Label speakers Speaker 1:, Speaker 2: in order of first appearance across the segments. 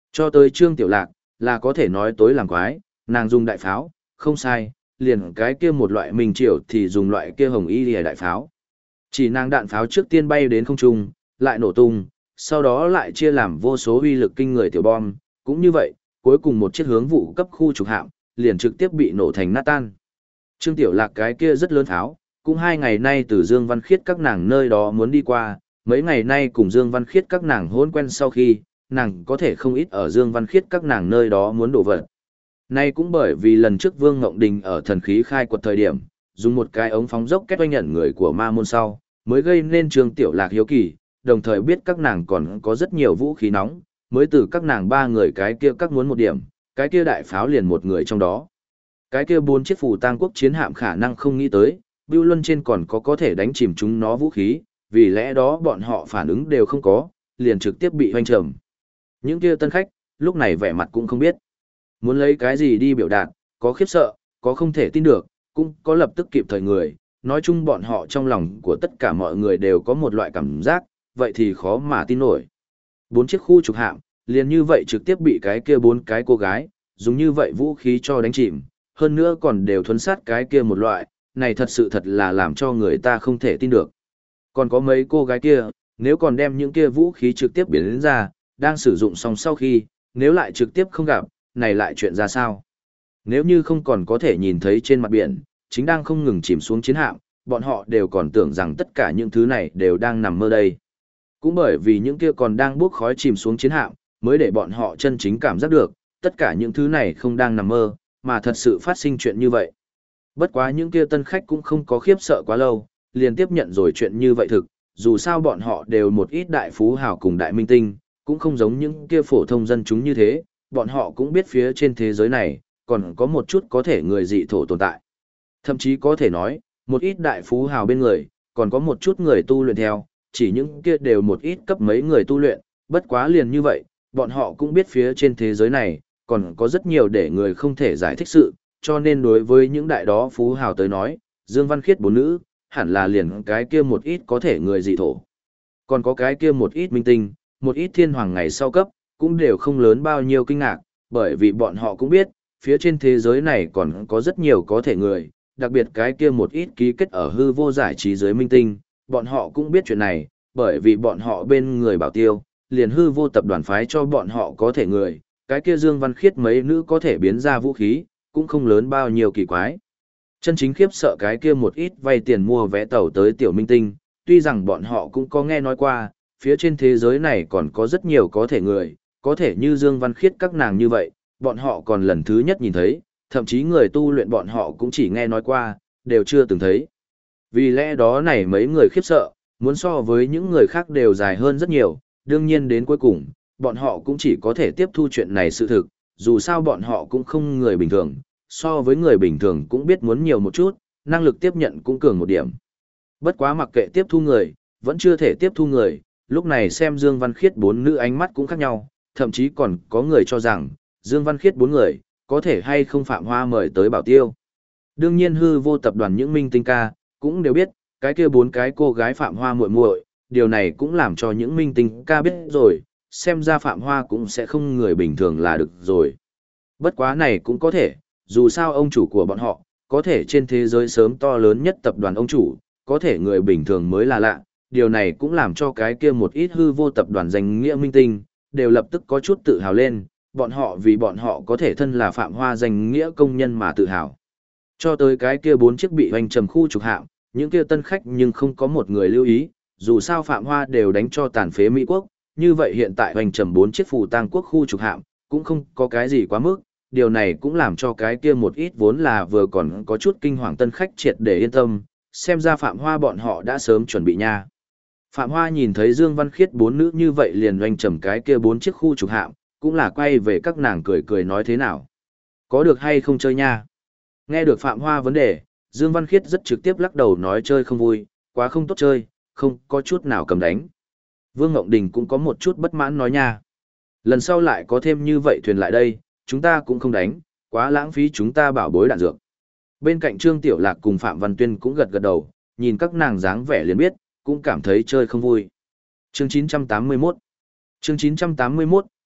Speaker 1: Cho tới Trương Tiểu Lạc, là có thể nói tối làm quái, nàng dùng đại pháo, không sai, liền cái kia một loại Minh Triều thì dùng loại kia hồng y lìa đại pháo. Chỉ nàng đạn pháo trước tiên bay đến không trung, lại nổ tung, sau đó lại chia làm vô số uy lực kinh người tiểu bom, cũng như vậy, cuối cùng một chiếc hướng vụ cấp khu trục hạm, liền trực tiếp bị nổ thành nát tan. Trương Tiểu Lạc cái kia rất lớn pháo, cũng 2 ngày nay từ Dương Văn Khiết các nàng nơi đó muốn đi qua, mấy ngày nay cùng Dương Văn Khiết các nàng hôn quen sau khi, nàng có thể không ít ở Dương Văn Khiết các nàng nơi đó muốn đổ vật. Nay cũng bởi vì lần trước Vương Ngộng Đình ở thần khí khai quật thời điểm, dùng một cái ống phóng dốc kết oanh nhận người của ma môn sau, mới gây nên Trương Tiểu Lạc hiếu kỳ, đồng thời biết các nàng còn có rất nhiều vũ khí nóng, mới từ các nàng 3 người cái kia các muốn một điểm, cái kia đại pháo liền một người trong đó. Cái kia 4 chiếc phù tang quốc chiến hạm khả năng không nghĩ tới, Bưu Luân trên còn có thể đánh chìm chúng nó vũ khí, vì lẽ đó bọn họ phản ứng đều không có, liền trực tiếp bị hoanh trầm. Những kia tân khách, lúc này vẻ mặt cũng không biết. Muốn lấy cái gì đi biểu đạt, có khiếp sợ, có không thể tin được, cũng có lập tức kịp thời người. Nói chung bọn họ trong lòng của tất cả mọi người đều có một loại cảm giác, vậy thì khó mà tin nổi. 4 chiếc khu trục hạm, liền như vậy trực tiếp bị cái kia 4 cái cô gái, dùng như vậy vũ khí cho đánh chìm, hơn nữa còn đều thuấn sát cái kia một loại, này thật sự thật là làm cho người ta không thể tin được. Còn có mấy cô gái kia, nếu còn đem những kia vũ khí trực tiếp biến đến ra, đang sử dụng xong sau khi, nếu lại trực tiếp không gặp, này lại chuyện ra sao? Nếu như không còn có thể nhìn thấy trên mặt biển, chính đang không ngừng chìm xuống chiến hạm, bọn họ đều còn tưởng rằng tất cả những thứ này đều đang nằm mơ đây. Cũng bởi vì những kia còn đang bốc khói chìm xuống chiến hạm, mới để bọn họ chân chính cảm giác được, tất cả những thứ này không đang nằm mơ, mà thật sự phát sinh chuyện như vậy. Bất quá những kia tân khách cũng không có khiếp sợ quá lâu, liền tiếp nhận rồi chuyện như vậy thực, dù sao bọn họ đều một ít đại phú hào cùng đại minh tinh, cũng không giống những kia phổ thông dân chúng như thế, bọn họ cũng biết phía trên thế giới này, còn có một chút có thể người dị thổ tồn tại. Thậm chí có thể nói, một ít đại phú hào bên người, còn có một chút người tu luyện theo, chỉ những kia đều một ít cấp mấy người tu luyện, bất quá liền như vậy, bọn họ cũng biết phía trên thế giới này, còn có rất nhiều để người không thể giải thích sự, cho nên đối với những đại đó phú hào tới nói, Dương Văn Khiết 4 nữ, hẳn là liền cái kia một ít có thể người dị thổ. Còn có cái kia một ít minh tinh, một ít thiên hoàng ngày sau cấp, cũng đều không lớn bao nhiêu kinh ngạc, bởi vì bọn họ cũng biết, phía trên thế giới này còn có rất nhiều có thể người, đặc biệt cái kia một ít ký kết ở hư vô giải trí giới minh tinh, bọn họ cũng biết chuyện này, bởi vì bọn họ bên người bảo tiêu, liền hư vô tập đoàn phái cho bọn họ có thể người, cái kia Dương Văn Khiết mấy nữ có thể biến ra vũ khí, cũng không lớn bao nhiêu kỳ quái. Chân chính khiếp sợ cái kia một ít vay tiền mua vé tàu tới tiểu minh tinh, tuy rằng bọn họ cũng có nghe nói qua, phía trên thế giới này còn có rất nhiều có thể người, có thể như Dương Văn Khiết các nàng như vậy, bọn họ còn lần thứ nhất nhìn thấy, thậm chí người tu luyện bọn họ cũng chỉ nghe nói qua, đều chưa từng thấy. Vì lẽ đó này mấy người khiếp sợ, muốn so với những người khác đều dài hơn rất nhiều, đương nhiên đến cuối cùng, bọn họ cũng chỉ có thể tiếp thu chuyện này sự thực, dù sao bọn họ cũng không người bình thường, so với người bình thường cũng biết muốn nhiều một chút, năng lực tiếp nhận cũng cường một điểm. Bất quá mặc kệ tiếp thu người, vẫn chưa thể tiếp thu người, lúc này xem Dương Văn Khiết 4 nữ ánh mắt cũng khác nhau, thậm chí còn có người cho rằng, Dương Văn Khiết 4 người, có thể hay không Phạm Hoa mời tới bảo tiêu. Đương nhiên hư vô tập đoàn những minh tinh ca, cũng đều biết, cái kia 4 cái cô gái Phạm Hoa muội muội, điều này cũng làm cho những minh tinh ca biết rồi, xem ra Phạm Hoa cũng sẽ không người bình thường là được rồi. Bất quá này cũng có thể, dù sao ông chủ của bọn họ, có thể trên thế giới sớm to lớn nhất tập đoàn ông chủ, có thể người bình thường mới là lạ, điều này cũng làm cho cái kia một ít hư vô tập đoàn danh nghĩa minh tinh, đều lập tức có chút tự hào lên, bọn họ vì bọn họ có thể thân là Phạm Hoa danh nghĩa công nhân mà tự hào. Cho tới cái kia 4 chiếc bị hoành trầm khu trục hạm, những kia tân khách nhưng không có một người lưu ý, dù sao Phạm Hoa đều đánh cho tàn phế Mỹ quốc, như vậy hiện tại hoành trầm 4 chiếc phù tang quốc khu trục hạm, cũng không có cái gì quá mức, điều này cũng làm cho cái kia một ít vốn là vừa còn có chút kinh hoàng tân khách triệt để yên tâm, xem ra Phạm Hoa bọn họ đã sớm chuẩn bị nha. Phạm Hoa nhìn thấy Dương Văn Khiết 4 nữ như vậy liền hoành trầm cái kia 4 chiếc khu trục hạm, cũng là quay về các nàng cười cười nói thế nào. Có được hay không chơi nha? Nghe được Phạm Hoa vấn đề, Dương Văn Khiết rất trực tiếp lắc đầu nói chơi không vui, quá không tốt chơi, không có chút nào cầm đánh. Vương Ngộng Đình cũng có một chút bất mãn nói nha. Lần sau lại có thêm như vậy thuyền lại đây, chúng ta cũng không đánh, quá lãng phí chúng ta bảo bối đạn dược. Bên cạnh Trương Tiểu Lạc cùng Phạm Văn Tuyên cũng gật gật đầu, nhìn các nàng dáng vẻ liền biết, cũng cảm thấy chơi không vui. Chương 981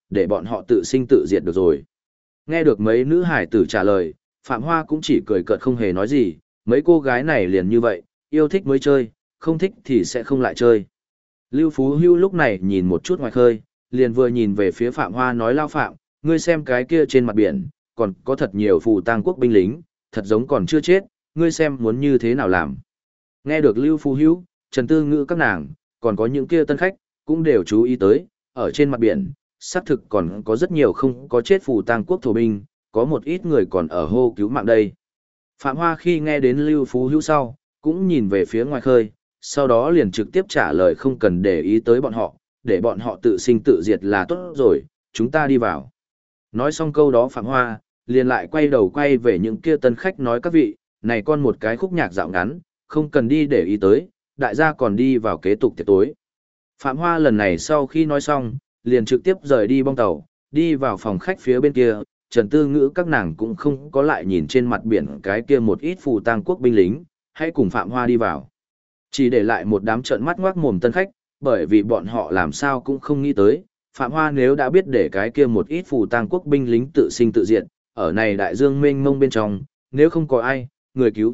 Speaker 1: để bọn họ tự sinh tự diệt được rồi. Nghe được mấy nữ hải tử trả lời, Phạm Hoa cũng chỉ cười cợt không hề nói gì, mấy cô gái này liền như vậy, yêu thích mới chơi, không thích thì sẽ không lại chơi. Lưu Phú Hưu lúc này nhìn một chút ngoài khơi, liền vừa nhìn về phía Phạm Hoa nói lao Phạm, ngươi xem cái kia trên mặt biển, còn có thật nhiều phù tang quốc binh lính, thật giống còn chưa chết, ngươi xem muốn như thế nào làm. Nghe được Lưu Phú Hưu, Trần Tư Ngữ các nàng, còn có những kia tân khách, cũng đều chú ý tới, ở trên mặt biển, xác thực còn có rất nhiều không có chết phù tang quốc thổ binh, có một ít người còn ở hô cứu mạng đây. Phạm Hoa khi nghe đến Lưu Phú Hữu sau, cũng nhìn về phía ngoài khơi, sau đó liền trực tiếp trả lời không cần để ý tới bọn họ, để bọn họ tự sinh tự diệt là tốt rồi, chúng ta đi vào. Nói xong câu đó Phạm Hoa, liền lại quay đầu quay về những kia tân khách nói các vị, này con một cái khúc nhạc dạo ngắn, không cần đi để ý tới, đại gia còn đi vào kế tục tiệc tối. Phạm Hoa lần này sau khi nói xong, liền trực tiếp rời đi bong tàu, đi vào phòng khách phía bên kia, Trần Tư Ngữ các nàng cũng không có lại nhìn trên mặt biển cái kia một ít phù tang quốc binh lính, hãy cùng Phạm Hoa đi vào. Chỉ để lại một đám trợn mắt ngoác mồm tân khách, bởi vì bọn họ làm sao cũng không nghĩ tới, Phạm Hoa nếu đã biết để cái kia một ít phù tang quốc binh lính tự sinh tự diệt, ở này đại dương mênh mông bên trong, nếu không có ai, người cứu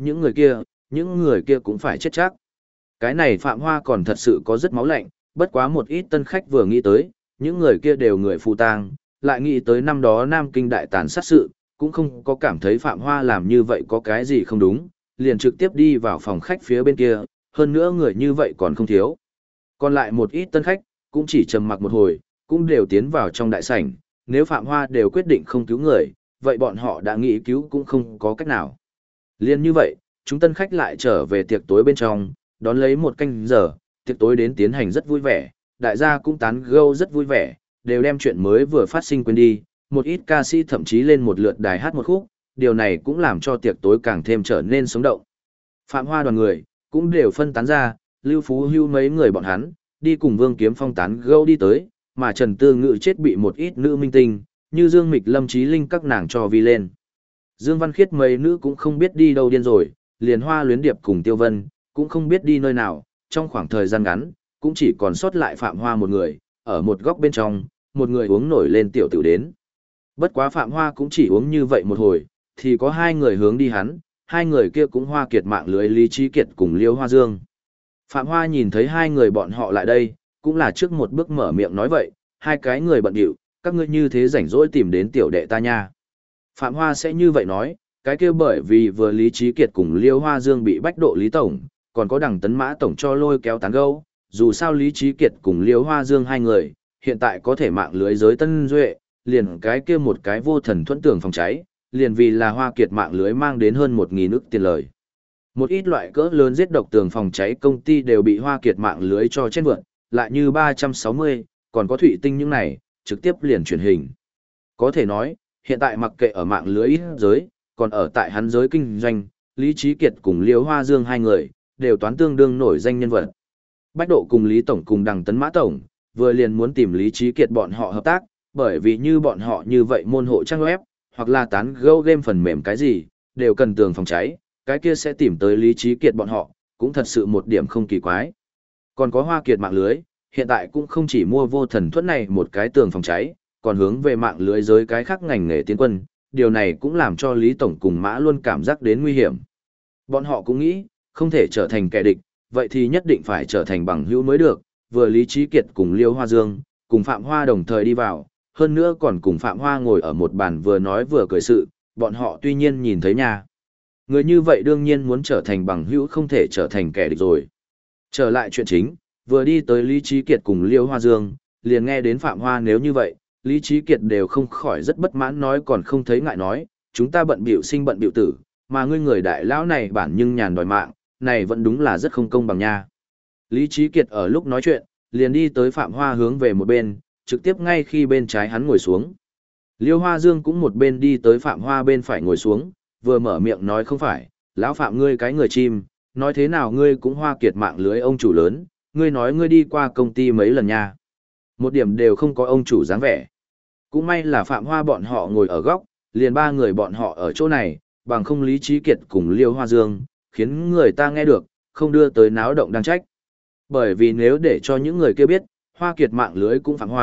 Speaker 1: những người kia cũng phải chết chắc. Cái này Phạm Hoa còn thật sự có rất máu lạnh, bất quá một ít tân khách vừa nghĩ tới, những người kia đều người phù tang, lại nghĩ tới năm đó Nam Kinh đại tàn sát sự, cũng không có cảm thấy Phạm Hoa làm như vậy có cái gì không đúng, liền trực tiếp đi vào phòng khách phía bên kia, hơn nữa người như vậy còn không thiếu. Còn lại một ít tân khách, cũng chỉ trầm mặc một hồi, cũng đều tiến vào trong đại sảnh, nếu Phạm Hoa đều quyết định không cứu người, vậy bọn họ đã nghĩ cứu cũng không có cách nào. Liên như vậy, chúng tân khách lại trở về tiệc tối bên trong, đón lấy một canh giờ, tiệc tối đến tiến hành rất vui vẻ, đại gia cũng tán gẫu rất vui vẻ, đều đem chuyện mới vừa phát sinh quên đi, một ít ca sĩ thậm chí lên một lượt đài hát một khúc, điều này cũng làm cho tiệc tối càng thêm trở nên sống động. Phạm Hoa đoàn người, cũng đều phân tán ra, Lưu Phú Hưu mấy người bọn hắn, đi cùng Vương Kiếm Phong tán gẫu đi tới, mà Trần Tư Ngữ chết bị một ít nữ minh tinh, như Dương Mịch Lâm Chí Linh các nàng cho vi lên. Dương Văn Khiết mấy nữ cũng không biết đi đâu điên rồi, liền Hoa Luyến Điệp cùng Tiêu Vân, cũng không biết đi nơi nào, trong khoảng thời gian ngắn, cũng chỉ còn sót lại Phạm Hoa một người, ở một góc bên trong, một người uống nổi lên tiểu tử đến. Bất quá Phạm Hoa cũng chỉ uống như vậy một hồi, thì có hai người hướng đi hắn, hai người kia cũng Hoa Kiệt mạng lưới Lý Trí Kiệt cùng Liêu Hoa Dương. Phạm Hoa nhìn thấy hai người bọn họ lại đây, cũng là trước một bước mở miệng nói vậy, hai cái người bận điệu, các ngươi như thế rảnh rỗi tìm đến tiểu đệ ta nha. Phạm Hoa sẽ như vậy nói, cái kia bởi vì vừa Lý Trí Kiệt cùng Liêu Hoa Dương bị bách độ Lý Tổng, còn có Đằng Tấn Mã Tổng cho lôi kéo tán gẫu, dù sao Lý Trí Kiệt cùng Liêu Hoa Dương hai người, hiện tại có thể mạng lưới giới tân duệ, liền cái kia một cái vô thần thuẫn tường phòng cháy, liền vì là Hoa Kiệt mạng lưới mang đến hơn 1.000 ức tiền lời. Một ít loại cỡ lớn giết độc tường phòng cháy công ty đều bị Hoa Kiệt mạng lưới cho trên vượn, lại như 360, còn có Thụy Tinh những này, trực tiếp liền truyền hình. Có thể nói, hiện tại mặc kệ ở mạng lưới ít giới, còn ở tại hắn giới kinh doanh, Lý Trí Kiệt cùng Liêu Hoa Dương hai người, đều toán tương đương nổi danh nhân vật. Bách Độ cùng Lý Tổng cùng Đằng Tấn Mã Tổng, vừa liền muốn tìm Lý Trí Kiệt bọn họ hợp tác, bởi vì như bọn họ như vậy môn hộ trang web, hoặc là tán gẫu game phần mềm cái gì, đều cần tường phòng cháy, cái kia sẽ tìm tới Lý Trí Kiệt bọn họ, cũng thật sự một điểm không kỳ quái. Còn có Hoa Kiệt mạng lưới, hiện tại cũng không chỉ mua vô thần thuẫn này một cái tường phòng cháy, còn hướng về mạng lưới giới cái khác ngành nghề tiến quân, điều này cũng làm cho Lý Tổng cùng Mã luôn cảm giác đến nguy hiểm. Bọn họ cũng nghĩ, không thể trở thành kẻ địch, vậy thì nhất định phải trở thành bằng hữu mới được, vừa Lý Trí Kiệt cùng Liêu Hoa Dương, cùng Phạm Hoa đồng thời đi vào, hơn nữa còn cùng Phạm Hoa ngồi ở một bàn vừa nói vừa cười sự, bọn họ tuy nhiên nhìn thấy nha. Người như vậy đương nhiên muốn trở thành bằng hữu không thể trở thành kẻ địch rồi. Trở lại chuyện chính, vừa đi tới Lý Trí Kiệt cùng Liêu Hoa Dương, liền nghe đến Phạm Hoa nếu như vậy, Lý Trí Kiệt đều không khỏi rất bất mãn nói còn không thấy ngại nói, chúng ta bận bịu sinh bận bịu tử, mà ngươi người đại lão này bản nhưng nhàn đòi mạng, này vẫn đúng là rất không công bằng nha. Lý Trí Kiệt ở lúc nói chuyện, liền đi tới Phạm Hoa hướng về một bên, trực tiếp ngay khi bên trái hắn ngồi xuống. Liêu Hoa Dương cũng một bên đi tới Phạm Hoa bên phải ngồi xuống, vừa mở miệng nói không phải, lão Phạm ngươi cái người chim, nói thế nào ngươi cũng Hoa Kiệt mạng lưới ông chủ lớn, ngươi nói ngươi đi qua công ty mấy lần nha. Một điểm đều không có ông chủ dáng vẻ. Cũng may là Phạm Hoa bọn họ ngồi ở góc, liền ba người bọn họ ở chỗ này, bằng không Lý Trí Kiệt cùng Liêu Hoa Dương, khiến người ta nghe được, không đưa tới náo động đang trách. Bởi vì nếu để cho những người kia biết, Hoa Kiệt mạng lưới cũng Phạm Hoa,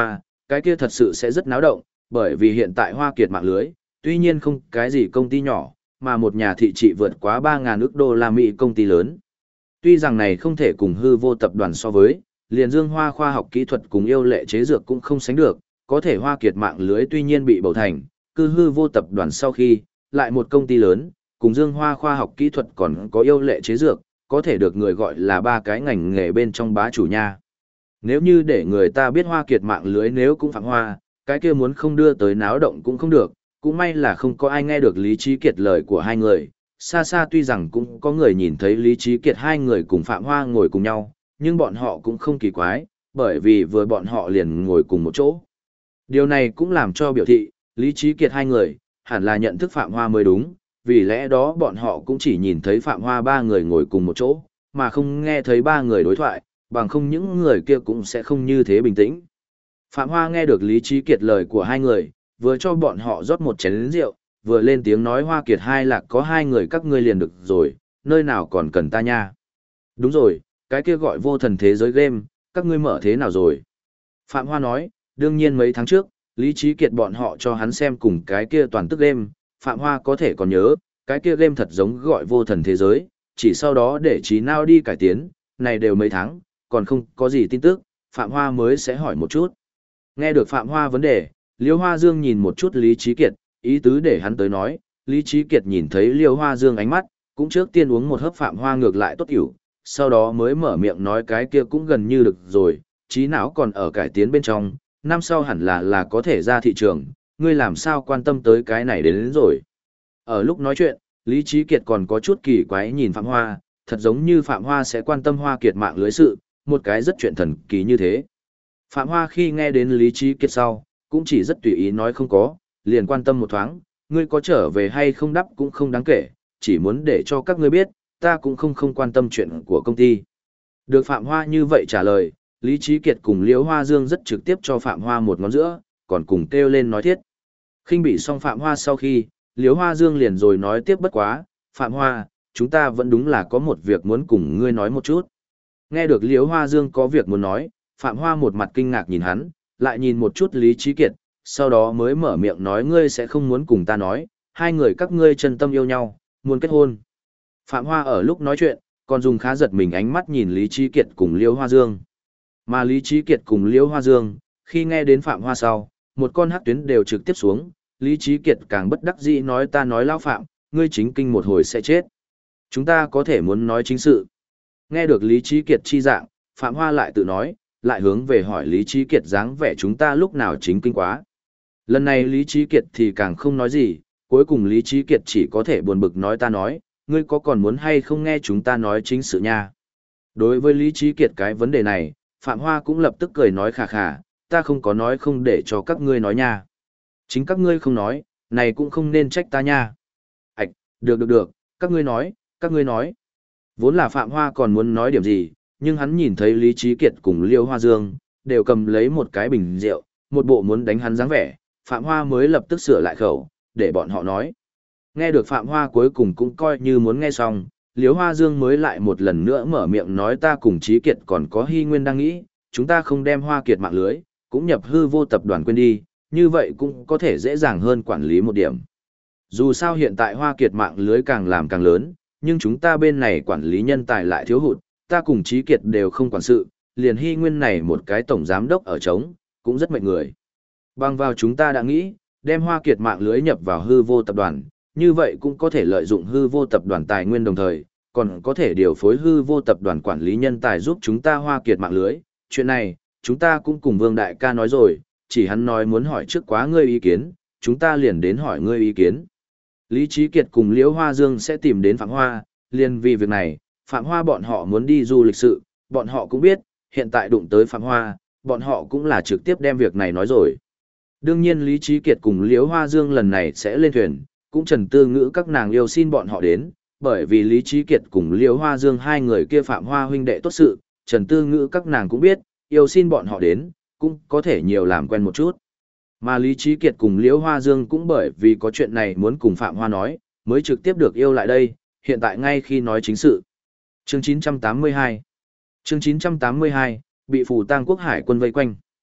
Speaker 1: cái kia thật sự sẽ rất náo động, bởi vì hiện tại Hoa Kiệt mạng lưới, tuy nhiên không cái gì công ty nhỏ, mà một nhà thị trị vượt quá 3.000 ức đô la Mỹ công ty lớn. Tuy rằng này không thể cùng hư vô tập đoàn so với, liền Dương Hoa khoa học kỹ thuật cùng yêu lệ chế dược cũng không sánh được, có thể Hoa Kiệt mạng lưới tuy nhiên bị bầu thành, cư hư vô tập đoàn sau khi, lại một công ty lớn, cùng Dương Hoa khoa học kỹ thuật còn có yêu lệ chế dược, có thể được người gọi là ba cái ngành nghề bên trong bá chủ nha. Nếu như để người ta biết Hoa Kiệt mạng lưới nếu cũng phạm hoa, cái kia muốn không đưa tới náo động cũng không được, cũng may là không có ai nghe được Lý Trí Kiệt lời của hai người. Xa xa tuy rằng cũng có người nhìn thấy Lý Trí Kiệt hai người cùng Phạm Hoa ngồi cùng nhau, nhưng bọn họ cũng không kỳ quái, bởi vì vừa bọn họ liền ngồi cùng một chỗ. Điều này cũng làm cho biểu thị, Lý Trí Kiệt hai người, hẳn là nhận thức Phạm Hoa mới đúng, vì lẽ đó bọn họ cũng chỉ nhìn thấy Phạm Hoa ba người ngồi cùng một chỗ, mà không nghe thấy ba người đối thoại, bằng không những người kia cũng sẽ không như thế bình tĩnh. Phạm Hoa nghe được Lý Trí Kiệt lời của hai người, vừa cho bọn họ rót một chén rượu, vừa lên tiếng nói Hoa Kiệt hai lạc có hai người các ngươi liền được rồi, nơi nào còn cần ta nha. Đúng rồi, cái kia gọi vô thần thế giới game, các ngươi mở thế nào rồi? Phạm Hoa nói, đương nhiên mấy tháng trước, Lý Trí Kiệt bọn họ cho hắn xem cùng cái kia toàn tức game, Phạm Hoa có thể còn nhớ, cái kia game thật giống gọi vô thần thế giới, chỉ sau đó để trí nào đi cải tiến, này đều mấy tháng, còn không có gì tin tức, Phạm Hoa mới sẽ hỏi một chút. Nghe được Phạm Hoa vấn đề, Liêu Hoa Dương nhìn một chút Lý Trí Kiệt, ý tứ để hắn tới nói, Lý Trí Kiệt nhìn thấy Liêu Hoa Dương ánh mắt, cũng trước tiên uống một hớp Phạm Hoa ngược lại tốt hiểu, sau đó mới mở miệng nói cái kia cũng gần như được rồi, trí não còn ở cải tiến bên trong, năm sau hẳn là có thể ra thị trường, ngươi làm sao quan tâm tới cái này đến rồi. Ở lúc nói chuyện, Lý Trí Kiệt còn có chút kỳ quái nhìn Phạm Hoa, thật giống như Phạm Hoa sẽ quan tâm Hoa Kiệt mạng lưới sự, một cái rất chuyện thần kỳ như thế. Phạm Hoa khi nghe đến Lý Trí Kiệt sau, cũng chỉ rất tùy ý nói không có, liền quan tâm một thoáng, ngươi có trở về hay không đáp cũng không đáng kể, chỉ muốn để cho các ngươi biết, ta cũng không quan tâm chuyện của công ty. Được Phạm Hoa như vậy trả lời, Lý Trí Kiệt cùng Liễu Hoa Dương rất trực tiếp cho Phạm Hoa một ngón giữa, còn cùng kêu lên nói thiết. Khinh bị xong Phạm Hoa sau khi, Liễu Hoa Dương liền rồi nói tiếp bất quá, Phạm Hoa, chúng ta vẫn đúng là có một việc muốn cùng ngươi nói một chút. Nghe được Liễu Hoa Dương có việc muốn nói, Phạm Hoa một mặt kinh ngạc nhìn hắn, lại nhìn một chút Lý Trí Kiệt, sau đó mới mở miệng nói ngươi sẽ không muốn cùng ta nói, hai người các ngươi chân tâm yêu nhau, muốn kết hôn. Phạm Hoa ở lúc nói chuyện, còn dùng khá giật mình ánh mắt nhìn Lý Trí Kiệt cùng Liễu Hoa Dương. Mà Lý Trí Kiệt cùng Liễu Hoa Dương, khi nghe đến Phạm Hoa sau, một con hắc tuyến đều trực tiếp xuống, Lý Trí Kiệt càng bất đắc dĩ nói ta nói lão Phạm, ngươi chính kinh một hồi sẽ chết. Chúng ta có thể muốn nói chính sự. Nghe được Lý Trí Kiệt chi dạng, Phạm Hoa lại tự nói, lại hướng về hỏi Lý Trí Kiệt dáng vẻ chúng ta lúc nào chính kinh quá. Lần này Lý Trí Kiệt thì càng không nói gì, cuối cùng Lý Trí Kiệt chỉ có thể buồn bực nói ta nói, ngươi có còn muốn hay không nghe chúng ta nói chính sự nha. Đối với Lý Trí Kiệt cái vấn đề này, Phạm Hoa cũng lập tức cười nói khà khà, ta không có nói không để cho các ngươi nói nha. Chính các ngươi không nói, này cũng không nên trách ta nha. Ảch, được, các ngươi nói, các ngươi nói. Vốn là Phạm Hoa còn muốn nói điểm gì, nhưng hắn nhìn thấy Lý Trí Kiệt cùng Liêu Hoa Dương, đều cầm lấy một cái bình rượu, một bộ muốn đánh hắn dáng vẻ, Phạm Hoa mới lập tức sửa lại khẩu, để bọn họ nói. Nghe được Phạm Hoa cuối cùng cũng coi như muốn nghe xong, Liêu Hoa Dương mới lại một lần nữa mở miệng nói ta cùng Trí Kiệt còn có Hy Nguyên đang nghĩ, chúng ta không đem Hoa Kiệt mạng lưới, cũng nhập hư vô tập đoàn quên đi, như vậy cũng có thể dễ dàng hơn quản lý một điểm. Dù sao hiện tại Hoa Kiệt mạng lưới càng làm càng lớn, nhưng chúng ta bên này quản lý nhân tài lại thiếu hụt, ta cùng Trí Kiệt đều không quản sự, liền Hy Nguyên này một cái tổng giám đốc ở trống, cũng rất mệt người. Bằng vào chúng ta đã nghĩ, đem Hoa Kiệt mạng lưới nhập vào hư vô tập đoàn, như vậy cũng có thể lợi dụng hư vô tập đoàn tài nguyên đồng thời, còn có thể điều phối hư vô tập đoàn quản lý nhân tài giúp chúng ta Hoa Kiệt mạng lưới. Chuyện này, chúng ta cũng cùng Vương Đại ca nói rồi, chỉ hắn nói muốn hỏi trước quá ngươi ý kiến, chúng ta liền đến hỏi ngươi ý kiến. Lý Trí Kiệt cùng Liễu Hoa Dương sẽ tìm đến Phạm Hoa, liền vì việc này, Phạm Hoa bọn họ muốn đi du lịch sự, bọn họ cũng biết, hiện tại đụng tới Phạm Hoa, bọn họ cũng là trực tiếp đem việc này nói rồi. Đương nhiên Lý Trí Kiệt cùng Liễu Hoa Dương lần này sẽ lên thuyền, cũng Trần Tư Ngữ các nàng yêu xin bọn họ đến, bởi vì Lý Trí Kiệt cùng Liễu Hoa Dương hai người kia Phạm Hoa huynh đệ tốt sự, Trần Tư Ngữ các nàng cũng biết, yêu xin bọn họ đến, cũng có thể nhiều làm quen một chút. Mà Lý Trí Kiệt cùng Liễu Hoa Dương cũng bởi vì có chuyện này muốn cùng Phạm Hoa nói, mới trực tiếp được yêu lại đây, hiện tại ngay khi nói chính sự. Chương 982 bị Phù Tang Quốc Hải quân vây quanh.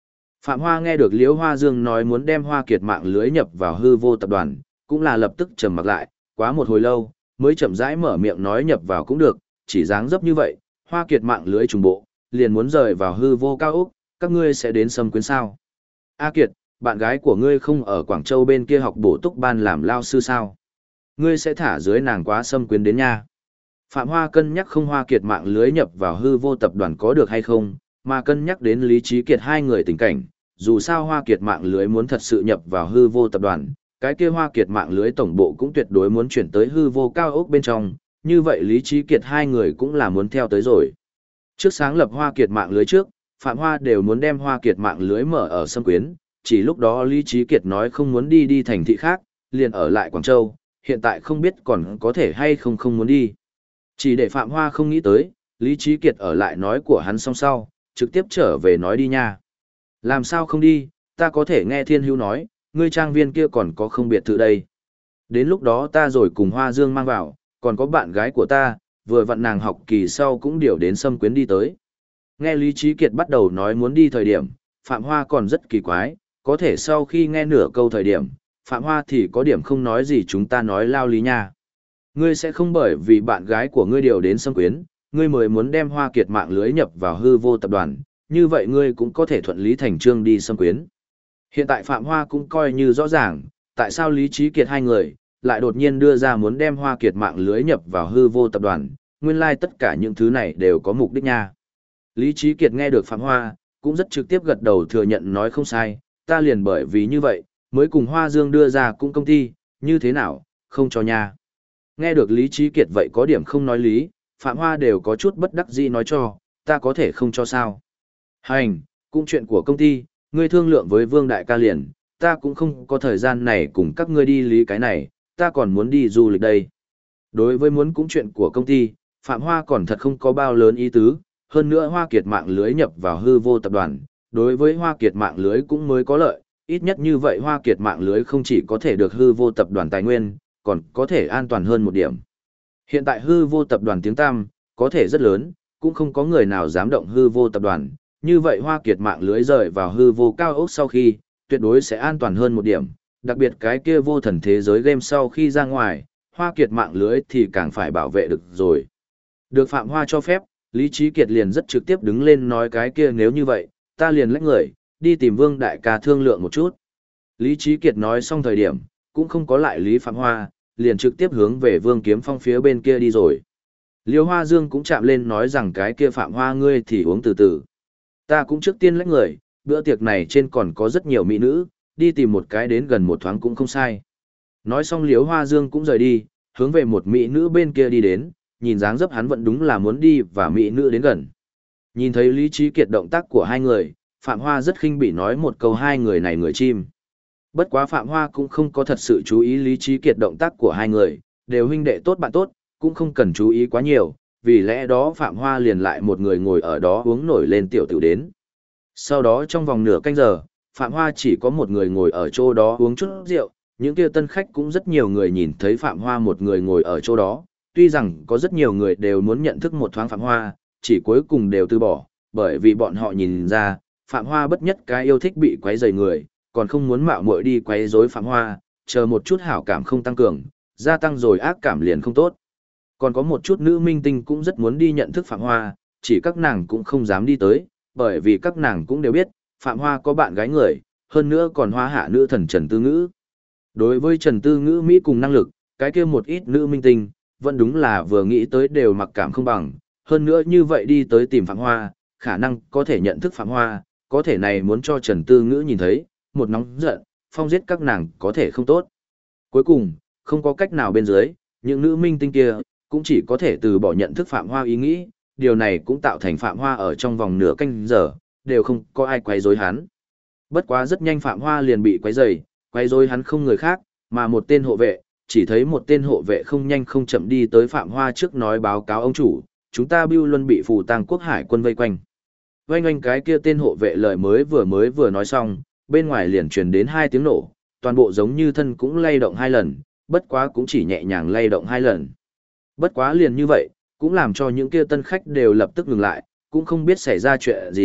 Speaker 1: Phạm Hoa nghe được Liễu Hoa Dương nói muốn đem Hoa Kiệt mạng lưới nhập vào hư vô tập đoàn, cũng là lập tức trầm mặc lại, quá một hồi lâu, mới chậm rãi mở miệng nói nhập vào cũng được, chỉ dáng dấp như vậy, Hoa Kiệt mạng lưới trùng bộ, liền muốn rời vào hư vô cao ốc, các ngươi sẽ đến Sâm Quyến sao? A Kiệt, bạn gái của ngươi không ở Quảng Châu bên kia học bổ túc ban làm lao sư sao? Ngươi sẽ thả dưới nàng quá Sâm Quyến đến nha. Phạm Hoa cân nhắc không Hoa Kiệt mạng lưới nhập vào hư vô tập đoàn có được hay không, mà cân nhắc đến Lý Trí Kiệt hai người tình cảnh, dù sao Hoa Kiệt mạng lưới muốn thật sự nhập vào hư vô tập đoàn, cái kia Hoa Kiệt mạng lưới tổng bộ cũng tuyệt đối muốn chuyển tới hư vô cao ốc bên trong, như vậy Lý Trí Kiệt hai người cũng là muốn theo tới rồi. Trước sáng lập Hoa Kiệt mạng lưới trước, Phạm Hoa đều muốn đem Hoa Kiệt mạng lưới mở ở Sâm Quyến, chỉ lúc đó Lý Trí Kiệt nói không muốn đi thành thị khác, liền ở lại Quảng Châu, hiện tại không biết còn có thể hay không muốn đi. Chỉ để Phạm Hoa không nghĩ tới, Lý Trí Kiệt ở lại nói của hắn xong sau, trực tiếp trở về nói đi nha. Làm sao không đi, ta có thể nghe Thiên Hữu nói, ngươi trang viên kia còn có không biệt thự đây. Đến lúc đó ta rồi cùng Hoa Dương mang vào, còn có bạn gái của ta, vừa vặn nàng học kỳ sau cũng điều đến Sâm Quyến đi tới. Nghe Lý Trí Kiệt bắt đầu nói muốn đi thời điểm, Phạm Hoa còn rất kỳ quái, có thể sau khi nghe nửa câu thời điểm, Phạm Hoa thì có điểm không nói gì chúng ta nói lao lý nha. Ngươi sẽ không bởi vì bạn gái của ngươi điều đến Sâm Quyến, ngươi mới muốn đem Hoa Kiệt mạng lưới nhập vào hư vô tập đoàn, như vậy ngươi cũng có thể thuận lý thành trương đi Sâm Quyến. Hiện tại Phạm Hoa cũng coi như rõ ràng, tại sao Lý Trí Kiệt hai người lại đột nhiên đưa ra muốn đem Hoa Kiệt mạng lưới nhập vào hư vô tập đoàn, nguyên lai tất cả những thứ này đều có mục đích nha. Lý Trí Kiệt nghe được Phạm Hoa, cũng rất trực tiếp gật đầu thừa nhận nói không sai, ta liền bởi vì như vậy, mới cùng Hoa Dương đưa ra cũng công ty, như thế nào, không cho nha. Nghe được Lý Trí Kiệt vậy có điểm không nói lý, Phạm Hoa đều có chút bất đắc dĩ nói cho, ta có thể không cho sao. Hành, cũng chuyện của công ty, ngươi thương lượng với Vương Đại ca liền, ta cũng không có thời gian này cùng các ngươi đi lý cái này, ta còn muốn đi du lịch đây. Đối với muốn cũng chuyện của công ty, Phạm Hoa còn thật không có bao lớn ý tứ, hơn nữa Hoa Kiệt mạng lưới nhập vào hư vô tập đoàn, đối với Hoa Kiệt mạng lưới cũng mới có lợi, ít nhất như vậy Hoa Kiệt mạng lưới không chỉ có thể được hư vô tập đoàn tài nguyên, còn có thể an toàn hơn một điểm. Hiện tại hư vô tập đoàn tiếng tăm, có thể rất lớn, cũng không có người nào dám động hư vô tập đoàn, như vậy Hoa Kiệt mạng lưới rời vào hư vô cao ốc sau khi, tuyệt đối sẽ an toàn hơn một điểm, đặc biệt cái kia vô thần thế giới game sau khi ra ngoài, Hoa Kiệt mạng lưới thì càng phải bảo vệ được rồi. Được Phạm Hoa cho phép, Lý Trí Kiệt liền rất trực tiếp đứng lên nói cái kia nếu như vậy, ta liền lách người, đi tìm Vương Đại ca thương lượng một chút. Lý Trí Kiệt nói xong thời điểm, cũng không có lại Lý Phạm Hoa, liền trực tiếp hướng về Vương Kiếm Phong phía bên kia đi rồi. Liêu Hoa Dương cũng chạm lên nói rằng cái kia Phạm Hoa ngươi thì uống từ từ. Ta cũng trước tiên lách người, bữa tiệc này trên còn có rất nhiều mỹ nữ, đi tìm một cái đến gần một thoáng cũng không sai. Nói xong Liêu Hoa Dương cũng rời đi, hướng về một mỹ nữ bên kia đi đến, nhìn dáng dấp hắn vẫn đúng là muốn đi và mỹ nữ đến gần. Nhìn thấy Lý Trí Kiệt động tác của hai người, Phạm Hoa rất khinh bỉ nói một câu hai người này người chim. Bất quá Phạm Hoa cũng không có thật sự chú ý Lý Trí Kiệt động tác của hai người, đều huynh đệ tốt bạn tốt, cũng không cần chú ý quá nhiều, vì lẽ đó Phạm Hoa liền lại một người ngồi ở đó uống nổi lên tiểu tiểu đến. Sau đó trong vòng nửa canh giờ, Phạm Hoa chỉ có một người ngồi ở chỗ đó uống chút rượu, những kia tân khách cũng rất nhiều người nhìn thấy Phạm Hoa một người ngồi ở chỗ đó, tuy rằng có rất nhiều người đều muốn nhận thức một thoáng Phạm Hoa, chỉ cuối cùng đều từ bỏ, bởi vì bọn họ nhìn ra, Phạm Hoa bất nhất cái yêu thích bị quấy rầy người, còn không muốn mạo muội đi quấy rối Phạm Hoa, chờ một chút hảo cảm không tăng cường, gia tăng rồi ác cảm liền không tốt. Còn có một chút nữ minh tinh cũng rất muốn đi nhận thức Phạm Hoa, chỉ các nàng cũng không dám đi tới, bởi vì các nàng cũng đều biết, Phạm Hoa có bạn gái người, hơn nữa còn hoa hạ nữ thần Trần Tư Ngữ. Đối với Trần Tư Ngữ Mỹ cùng năng lực, cái kia một ít nữ minh tinh, vẫn đúng là vừa nghĩ tới đều mặc cảm không bằng, hơn nữa như vậy đi tới tìm Phạm Hoa, khả năng có thể nhận thức Phạm Hoa, có thể này muốn cho Trần Tư Ngữ nhìn thấy, một nóng giận, phong giết các nàng có thể không tốt. Cuối cùng, không có cách nào bên dưới, những nữ minh tinh kia, cũng chỉ có thể từ bỏ nhận thức Phạm Hoa ý nghĩ, điều này cũng tạo thành Phạm Hoa ở trong vòng nửa canh giờ, đều không có ai quấy rối hắn. Bất quá rất nhanh Phạm Hoa liền bị quấy rối hắn không người khác, mà một tên hộ vệ, chỉ thấy một tên hộ vệ không nhanh không chậm đi tới Phạm Hoa trước nói báo cáo ông chủ, chúng ta Bưu Luân bị Phù Tang Quốc Hải quân vây quanh. Vây quanh cái kia tên hộ vệ lời mới vừa nói xong, bên ngoài liền truyền đến hai tiếng nổ, toàn bộ giống như thân cũng lay động hai lần, bất quá cũng chỉ nhẹ nhàng lay động hai lần. Bất quá liền như vậy, cũng làm cho những kia tân khách đều lập tức ngừng lại, cũng không biết xảy ra chuyện gì,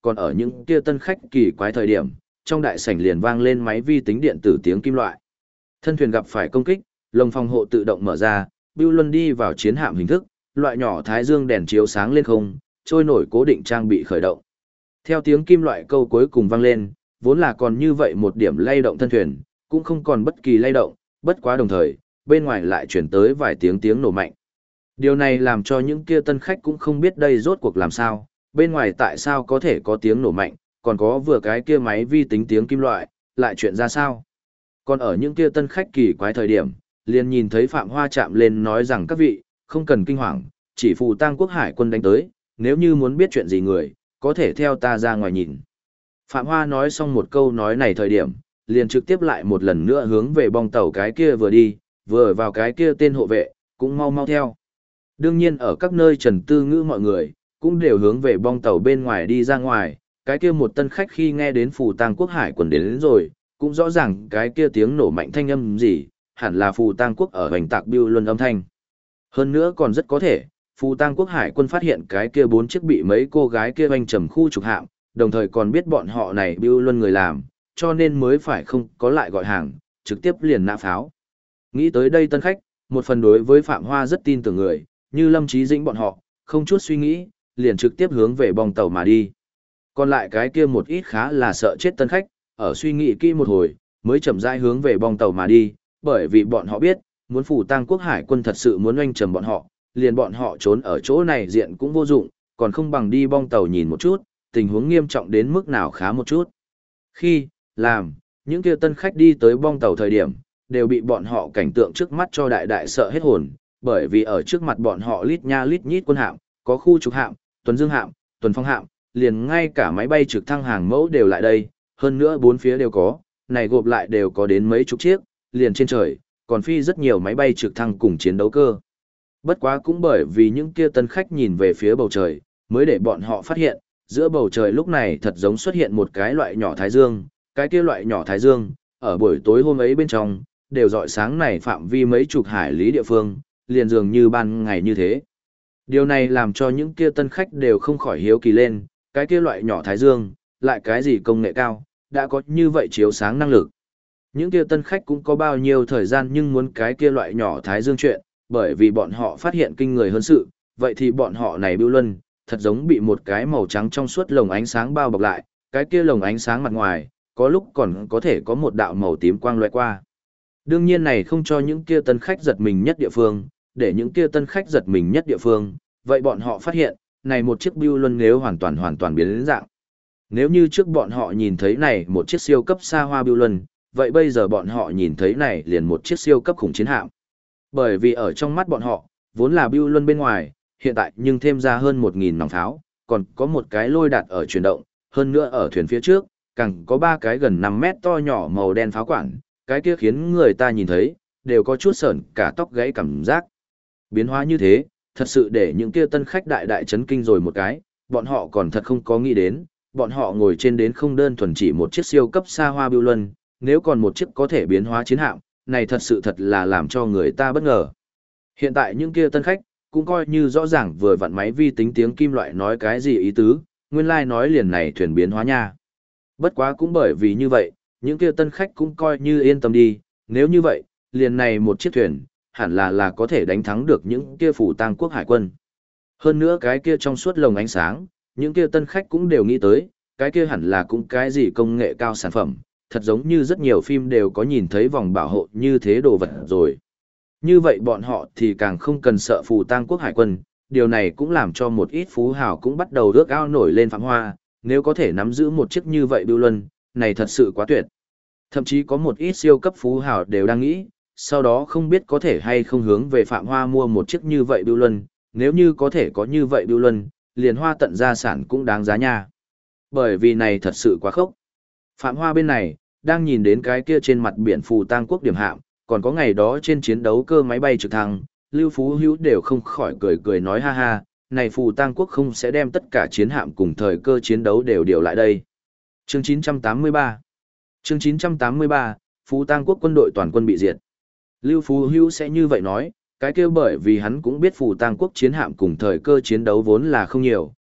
Speaker 1: còn ở những kia tân khách kỳ quái thời điểm, trong đại sảnh liền vang lên máy vi tính điện tử tiếng kim loại. Thân thuyền gặp phải công kích, lồng phòng hộ tự động mở ra, Bưu Luân đi vào chiến hạm hình thức, loại nhỏ thái dương đèn chiếu sáng lên không, trôi nổi cố định trang bị khởi động. Theo tiếng kim loại câu cuối cùng vang lên, vốn là còn như vậy một điểm lay động thân thuyền, cũng không còn bất kỳ lay động, bất quá đồng thời, bên ngoài lại chuyển tới vài tiếng nổ mạnh. Điều này làm cho những kia tân khách cũng không biết đây rốt cuộc làm sao, bên ngoài tại sao có thể có tiếng nổ mạnh, còn có vừa cái kia máy vi tính tiếng kim loại, lại chuyện ra sao. Còn ở những kia tân khách kỳ quái thời điểm, liền nhìn thấy Phạm Hoa chạm lên nói rằng các vị, không cần kinh hoàng, chỉ phù tang quốc hải quân đánh tới, nếu như muốn biết chuyện gì người, có thể theo ta ra ngoài nhìn. Phạm Hoa nói xong một câu nói này thời điểm, liền trực tiếp lại một lần nữa hướng về bong tàu cái kia vừa đi, vừa vào cái kia tên hộ vệ, cũng mau mau theo. Đương nhiên ở các nơi trần tư ngữ mọi người, cũng đều hướng về bong tàu bên ngoài đi ra ngoài, cái kia một tân khách khi nghe đến phù tang quốc hải quân đến rồi, cũng rõ ràng cái kia tiếng nổ mạnh thanh âm gì, hẳn là phù tang quốc ở hoành tạc Bưu Luân âm thanh. Hơn nữa còn rất có thể, phù tang quốc hải quân phát hiện cái kia 4 chiếc bị mấy cô gái kia hoành trầm khu trục hạm, đồng thời còn biết bọn họ này Bưu Luân người làm, cho nên mới phải không có lại gọi hàng, trực tiếp liền nã pháo. Nghĩ tới đây tân khách, một phần đối với Phạm Hoa rất tin tưởng người, như Lâm Chí Dĩnh bọn họ, không chút suy nghĩ, liền trực tiếp hướng về bong tàu mà đi. Còn lại cái kia một ít khá là sợ chết tân khách, ở suy nghĩ kỹ một hồi, mới chậm rãi hướng về bong tàu mà đi, bởi vì bọn họ biết, muốn phù tang quốc hải quân thật sự muốn oanh trầm bọn họ, liền bọn họ trốn ở chỗ này diện cũng vô dụng, còn không bằng đi bong tàu nhìn một chút, tình huống nghiêm trọng đến mức nào khá một chút. Khi, làm, những kia tân khách đi tới bong tàu thời điểm, đều bị bọn họ cảnh tượng trước mắt cho đại đại sợ hết hồn, bởi vì ở trước mặt bọn họ lít nha lít nhít quân hạm, có khu trục hạm, tuần dương hạm, tuần phong hạm, liền ngay cả máy bay trực thăng hàng mẫu đều lại đây, hơn nữa bốn phía đều có, này gộp lại đều có đến mấy chục chiếc, liền trên trời, còn phi rất nhiều máy bay trực thăng cùng chiến đấu cơ. Bất quá cũng bởi vì những kia tân khách nhìn về phía bầu trời, mới để bọn họ phát hiện, giữa bầu trời lúc này thật giống xuất hiện một cái loại nhỏ thái dương, cái kia loại nhỏ thái dương, ở buổi tối hôm ấy bên trong, đều rọi sáng này phạm vi mấy chục hải lý địa phương, liền dường như ban ngày như thế. Điều này làm cho những kia tân khách đều không khỏi hiếu kỳ lên, cái kia loại nhỏ thái dương, lại cái gì công nghệ cao, đã có như vậy chiếu sáng năng lực. Những kia tân khách cũng có bao nhiêu thời gian nhưng muốn cái kia loại nhỏ thái dương chuyện, bởi vì bọn họ phát hiện kinh người hơn sự, vậy thì bọn họ này Bưu Luân, thật giống bị một cái màu trắng trong suốt lồng ánh sáng bao bọc lại, cái kia lồng ánh sáng mặt ngoài, có lúc còn có thể có một đạo màu tím quang lóe qua. Đương nhiên này không cho những kia tân khách giật mình nhất địa phương, để những kia tân khách giật mình nhất địa phương, vậy bọn họ phát hiện, này một chiếc Bưu Luân nếu hoàn toàn biến đến dạng. Nếu như trước bọn họ nhìn thấy này một chiếc siêu cấp xa hoa Bưu Luân, vậy bây giờ bọn họ nhìn thấy này liền một chiếc siêu cấp khủng chiến hạm. Bởi vì ở trong mắt bọn họ, vốn là Bưu Luân bên ngoài, hiện tại nhưng thêm ra hơn 1.000 nòng pháo, còn có một cái lôi đạt ở chuyển động, hơn nữa ở thuyền phía trước, càng có 3 cái gần 5 mét to nhỏ màu đen pháo quản, cái kia khiến người ta nhìn thấy, đều có chút sởn cả tóc gãy cảm giác. Biến hóa như thế, thật sự để những kia tân khách đại đại chấn kinh rồi một cái, bọn họ còn thật không có nghĩ đến, bọn họ ngồi trên đến không đơn thuần chỉ một chiếc siêu cấp xa hoa Bưu Luân, nếu còn một chiếc có thể biến hóa chiến hạm, này thật sự thật là làm cho người ta bất ngờ. Hiện tại những kia tân khách, cũng coi như rõ ràng vừa vặn máy vi tính tiếng kim loại nói cái gì ý tứ, nguyên lai like nói liền này thuyền biến hóa nha. Bất quá cũng bởi vì như vậy, những kia tân khách cũng coi như yên tâm đi, nếu như vậy, liền này một chiếc thuyền, hẳn là có thể đánh thắng được những kia phủ tang quốc hải quân. Hơn nữa cái kia trong suốt lồng ánh sáng, những kia tân khách cũng đều nghĩ tới, cái kia hẳn là cũng cái gì công nghệ cao sản phẩm, thật giống như rất nhiều phim đều có nhìn thấy vòng bảo hộ như thế đồ vật rồi. Như vậy bọn họ thì càng không cần sợ phù tang quốc hải quân, điều này cũng làm cho một ít phú hào cũng bắt đầu ước ao nổi lên Phạm Hoa, nếu có thể nắm giữ một chiếc như vậy Bưu Luân, này thật sự quá tuyệt. Thậm chí có một ít siêu cấp phú hào đều đang nghĩ, sau đó không biết có thể hay không hướng về Phạm Hoa mua một chiếc như vậy Bưu Luân, nếu như có thể có như vậy Bưu Luân, liền Hoa tận gia sản cũng đáng giá nha. Bởi vì này thật sự quá khốc. Phạm Hoa bên này, đang nhìn đến cái kia trên mặt biển phù tang quốc điểm hạm, còn có ngày đó trên chiến đấu cơ máy bay trực thăng, Lưu Phú Hữu đều không khỏi cười cười nói ha ha, này phù tang quốc không sẽ đem tất cả chiến hạm cùng thời cơ chiến đấu đều điều lại đây. Chương 983 Chương 983, Phú Tang quốc quân đội toàn quân bị diệt. Lưu Phú Hữu sẽ như vậy nói, cái kia bởi vì hắn cũng biết phù tang quốc chiến hạm cùng thời cơ chiến đấu vốn là không nhiều,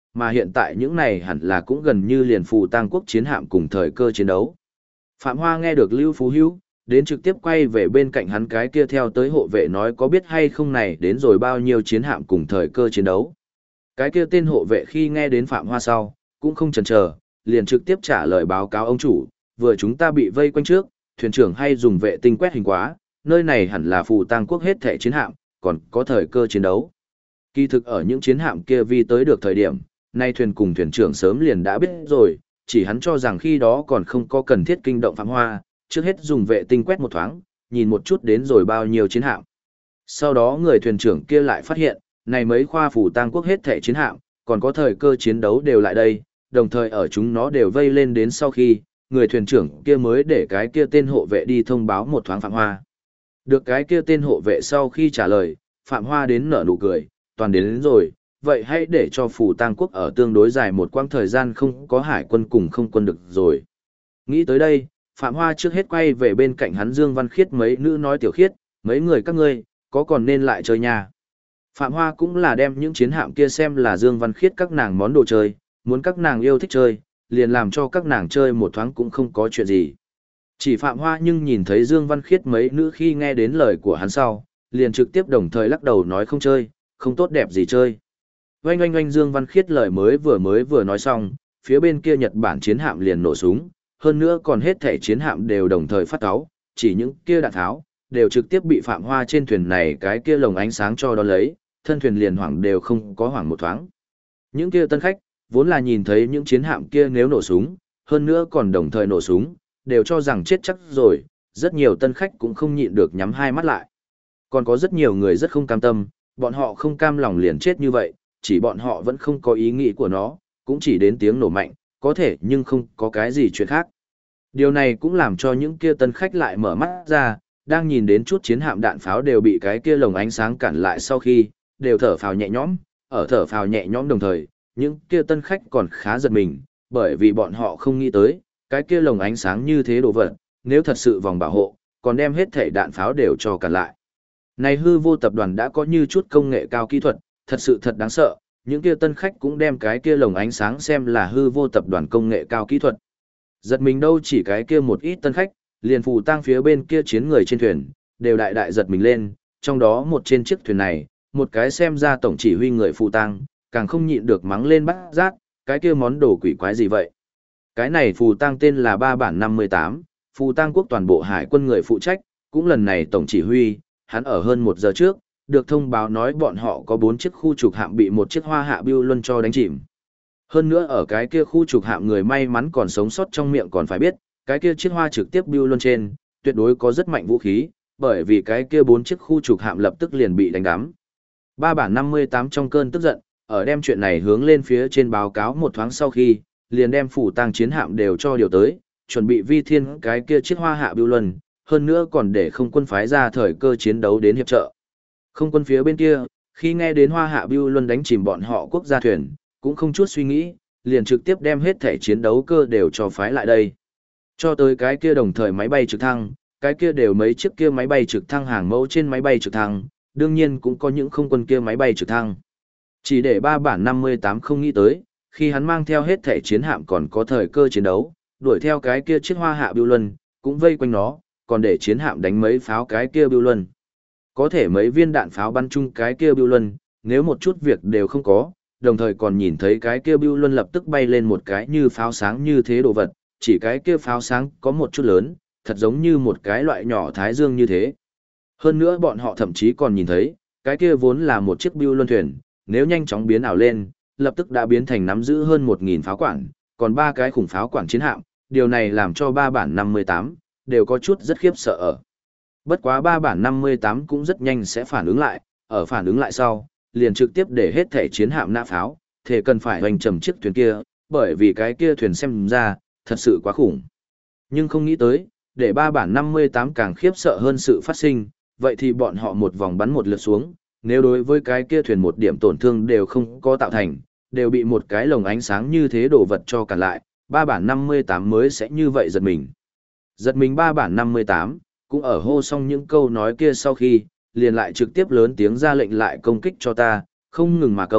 Speaker 1: mà hiện tại những này hẳn là cũng gần như liền phù tang quốc chiến hạm cùng thời cơ chiến đấu. Phạm Hoa nghe được Lưu Phú Hữu, đến trực tiếp quay về bên cạnh hắn cái kia theo tới hộ vệ nói có biết hay không này đến rồi bao nhiêu chiến hạm cùng thời cơ chiến đấu. Cái kia tên hộ vệ khi nghe đến Phạm Hoa sau, cũng không chần chờ, liền trực tiếp trả lời báo cáo ông chủ, vừa chúng ta bị vây quanh trước, thuyền trưởng hay dùng vệ tinh quét hình quá, nơi này hẳn là phù tang quốc hết thể chiến hạm, còn có thời cơ chiến đấu. Kỳ thực ở những chiến hạm kia vi tới được thời điểm, nay thuyền cùng thuyền trưởng sớm liền đã biết rồi, chỉ hắn cho rằng khi đó còn không có cần thiết kinh động Phạm Hoa, trước hết dùng vệ tinh quét một thoáng, nhìn một chút đến rồi bao nhiêu chiến hạm. Sau đó người thuyền trưởng kia lại phát hiện, này mấy khoa phù tang quốc hết thể chiến hạm, còn có thời cơ chiến đấu đều lại đây, đồng thời ở chúng nó đều vây lên đến sau khi, người thuyền trưởng kia mới để cái kia tên hộ vệ đi thông báo một thoáng Phạm Hoa. Được cái kia tên hộ vệ sau khi trả lời, Phạm Hoa đến nở nụ cười, toàn đến rồi, vậy hãy để cho phù tang quốc ở tương đối dài một quãng thời gian không có hải quân cùng không quân được rồi. Nghĩ tới đây, Phạm Hoa trước hết quay về bên cạnh hắn Dương Văn Khiết mấy nữ nói Tiểu Khiết, mấy người các ngươi, có còn nên lại chơi nhà. Phạm Hoa cũng là đem những chiến hạm kia xem là Dương Văn Khiết các nàng món đồ chơi, muốn các nàng yêu thích chơi, liền làm cho các nàng chơi một thoáng cũng không có chuyện gì. Chỉ Phạm Hoa nhưng nhìn thấy Dương Văn Khiết mấy nữ khi nghe đến lời của hắn sau, liền trực tiếp đồng thời lắc đầu nói không chơi, không tốt đẹp gì chơi. Oanh oanh oanh Dương Văn Khiết lời mới vừa nói xong, phía bên kia Nhật Bản chiến hạm liền nổ súng, hơn nữa còn hết thể chiến hạm đều đồng thời phát cáu, chỉ những kia đạn tháo, đều trực tiếp bị Phạm Hoa trên thuyền này cái kia lồng ánh sáng cho đón lấy, thân thuyền liền hoảng đều không có hoảng một thoáng. Những kia tân khách, vốn là nhìn thấy những chiến hạm kia nếu nổ súng, hơn nữa còn đồng thời nổ súng, đều cho rằng chết chắc rồi, rất nhiều tân khách cũng không nhịn được nhắm hai mắt lại. Còn có rất nhiều người rất không cam tâm, bọn họ không cam lòng liền chết như vậy, chỉ bọn họ vẫn không có ý nghĩ của nó, cũng chỉ đến tiếng nổ mạnh, có thể nhưng không có cái gì chuyện khác. Điều này cũng làm cho những kia tân khách lại mở mắt ra, đang nhìn đến chút chiến hạm đạn pháo đều bị cái kia lồng ánh sáng cản lại sau khi, đều thở phào nhẹ nhõm, ở thở phào nhẹ nhõm đồng thời, những kia tân khách còn khá giật mình, bởi vì bọn họ không nghĩ tới, cái kia lồng ánh sáng như thế đồ vật, nếu thật sự vòng bảo hộ, còn đem hết thể đạn pháo đều cho cản lại. Này hư vô tập đoàn đã có như chút công nghệ cao kỹ thuật, thật sự thật đáng sợ, những kia tân khách cũng đem cái kia lồng ánh sáng xem là hư vô tập đoàn công nghệ cao kỹ thuật. Giật mình đâu chỉ cái kia một ít tân khách, liền phù tang phía bên kia chiến người trên thuyền, đều đại đại giật mình lên, trong đó một trên chiếc thuyền này, một cái xem ra tổng chỉ huy người phù tang, càng không nhịn được mắng lên bắt giác, cái kia món đồ quỷ quái gì vậy. Cái này phù tang tên là Ba Bản 58, phù tang quốc toàn bộ hải quân người phụ trách, cũng lần này tổng chỉ huy, hắn ở hơn 1 giờ trước, được thông báo nói bọn họ có 4 chiếc khu trục hạm bị một chiếc Hoa Hạ Bưu Luân cho đánh chìm. Hơn nữa ở cái kia khu trục hạm người may mắn còn sống sót trong miệng còn phải biết, cái kia chiếc Hoa trực tiếp Bưu Luân trên, tuyệt đối có rất mạnh vũ khí, bởi vì cái kia 4 chiếc khu trục hạm lập tức liền bị đánh đắm. Ba Bản 58 trong cơn tức giận, ở đem chuyện này hướng lên phía trên báo cáo một thoáng sau khi, liền đem phủ tang chiến hạm đều cho điều tới, chuẩn bị vi thiên cái kia chiếc Hoa Hạ Bưu Luân, hơn nữa còn để không quân phái ra thời cơ chiến đấu đến hiệp trợ. Không quân phía bên kia, khi nghe đến Hoa Hạ Bưu Luân đánh chìm bọn họ quốc gia thuyền, cũng không chút suy nghĩ, liền trực tiếp đem hết thể chiến đấu cơ đều cho phái lại đây. Cho tới cái kia đồng thời máy bay trực thăng, cái kia đều mấy chiếc kia máy bay trực thăng hàng mẫu trên máy bay trực thăng, đương nhiên cũng có những không quân kia máy bay trực thăng. Chỉ để Ba Bản 58 không nghĩ tới, khi hắn mang theo hết thể chiến hạm còn có thời cơ chiến đấu, đuổi theo cái kia chiếc Hoa Hạ Bưu Luân, cũng vây quanh nó, còn để chiến hạm đánh mấy pháo cái kia Bưu Luân. Có thể mấy viên đạn pháo bắn chung cái kia Bưu Luân, nếu một chút việc đều không có, đồng thời còn nhìn thấy cái kia Bưu Luân lập tức bay lên một cái như pháo sáng như thế đồ vật, chỉ cái kia pháo sáng có một chút lớn, thật giống như một cái loại nhỏ thái dương như thế. Hơn nữa bọn họ thậm chí còn nhìn thấy, cái kia vốn là một chiếc Bưu Luân thuyền, nếu nhanh chóng biến ảo lên, lập tức đã biến thành nắm giữ hơn 1.000 pháo quản, còn 3 cái khủng pháo quản chiến hạm, điều này làm cho Ba Bản 58 đều có chút rất khiếp sợ ở. Bất quá Ba Bản 58 cũng rất nhanh sẽ phản ứng lại, ở phản ứng lại sau, liền trực tiếp để hết thể chiến hạm nã pháo, thể cần phải hoành trầm chiếc thuyền kia, bởi vì cái kia thuyền xem ra, thật sự quá khủng. Nhưng không nghĩ tới, để Ba Bản 58 càng khiếp sợ hơn sự phát sinh, vậy thì bọn họ một vòng bắn một lượt xuống, nếu đối với cái kia thuyền một điểm tổn thương đều không có tạo thành, đều bị một cái lồng ánh sáng như thế đổ vật cho cản lại, Ba Bản 58 mới sẽ như vậy giật mình. Giật mình Ba Bản 58, cũng ở hô xong những câu nói kia sau khi, liền lại trực tiếp lớn tiếng ra lệnh lại công kích cho ta, không ngừng mà công,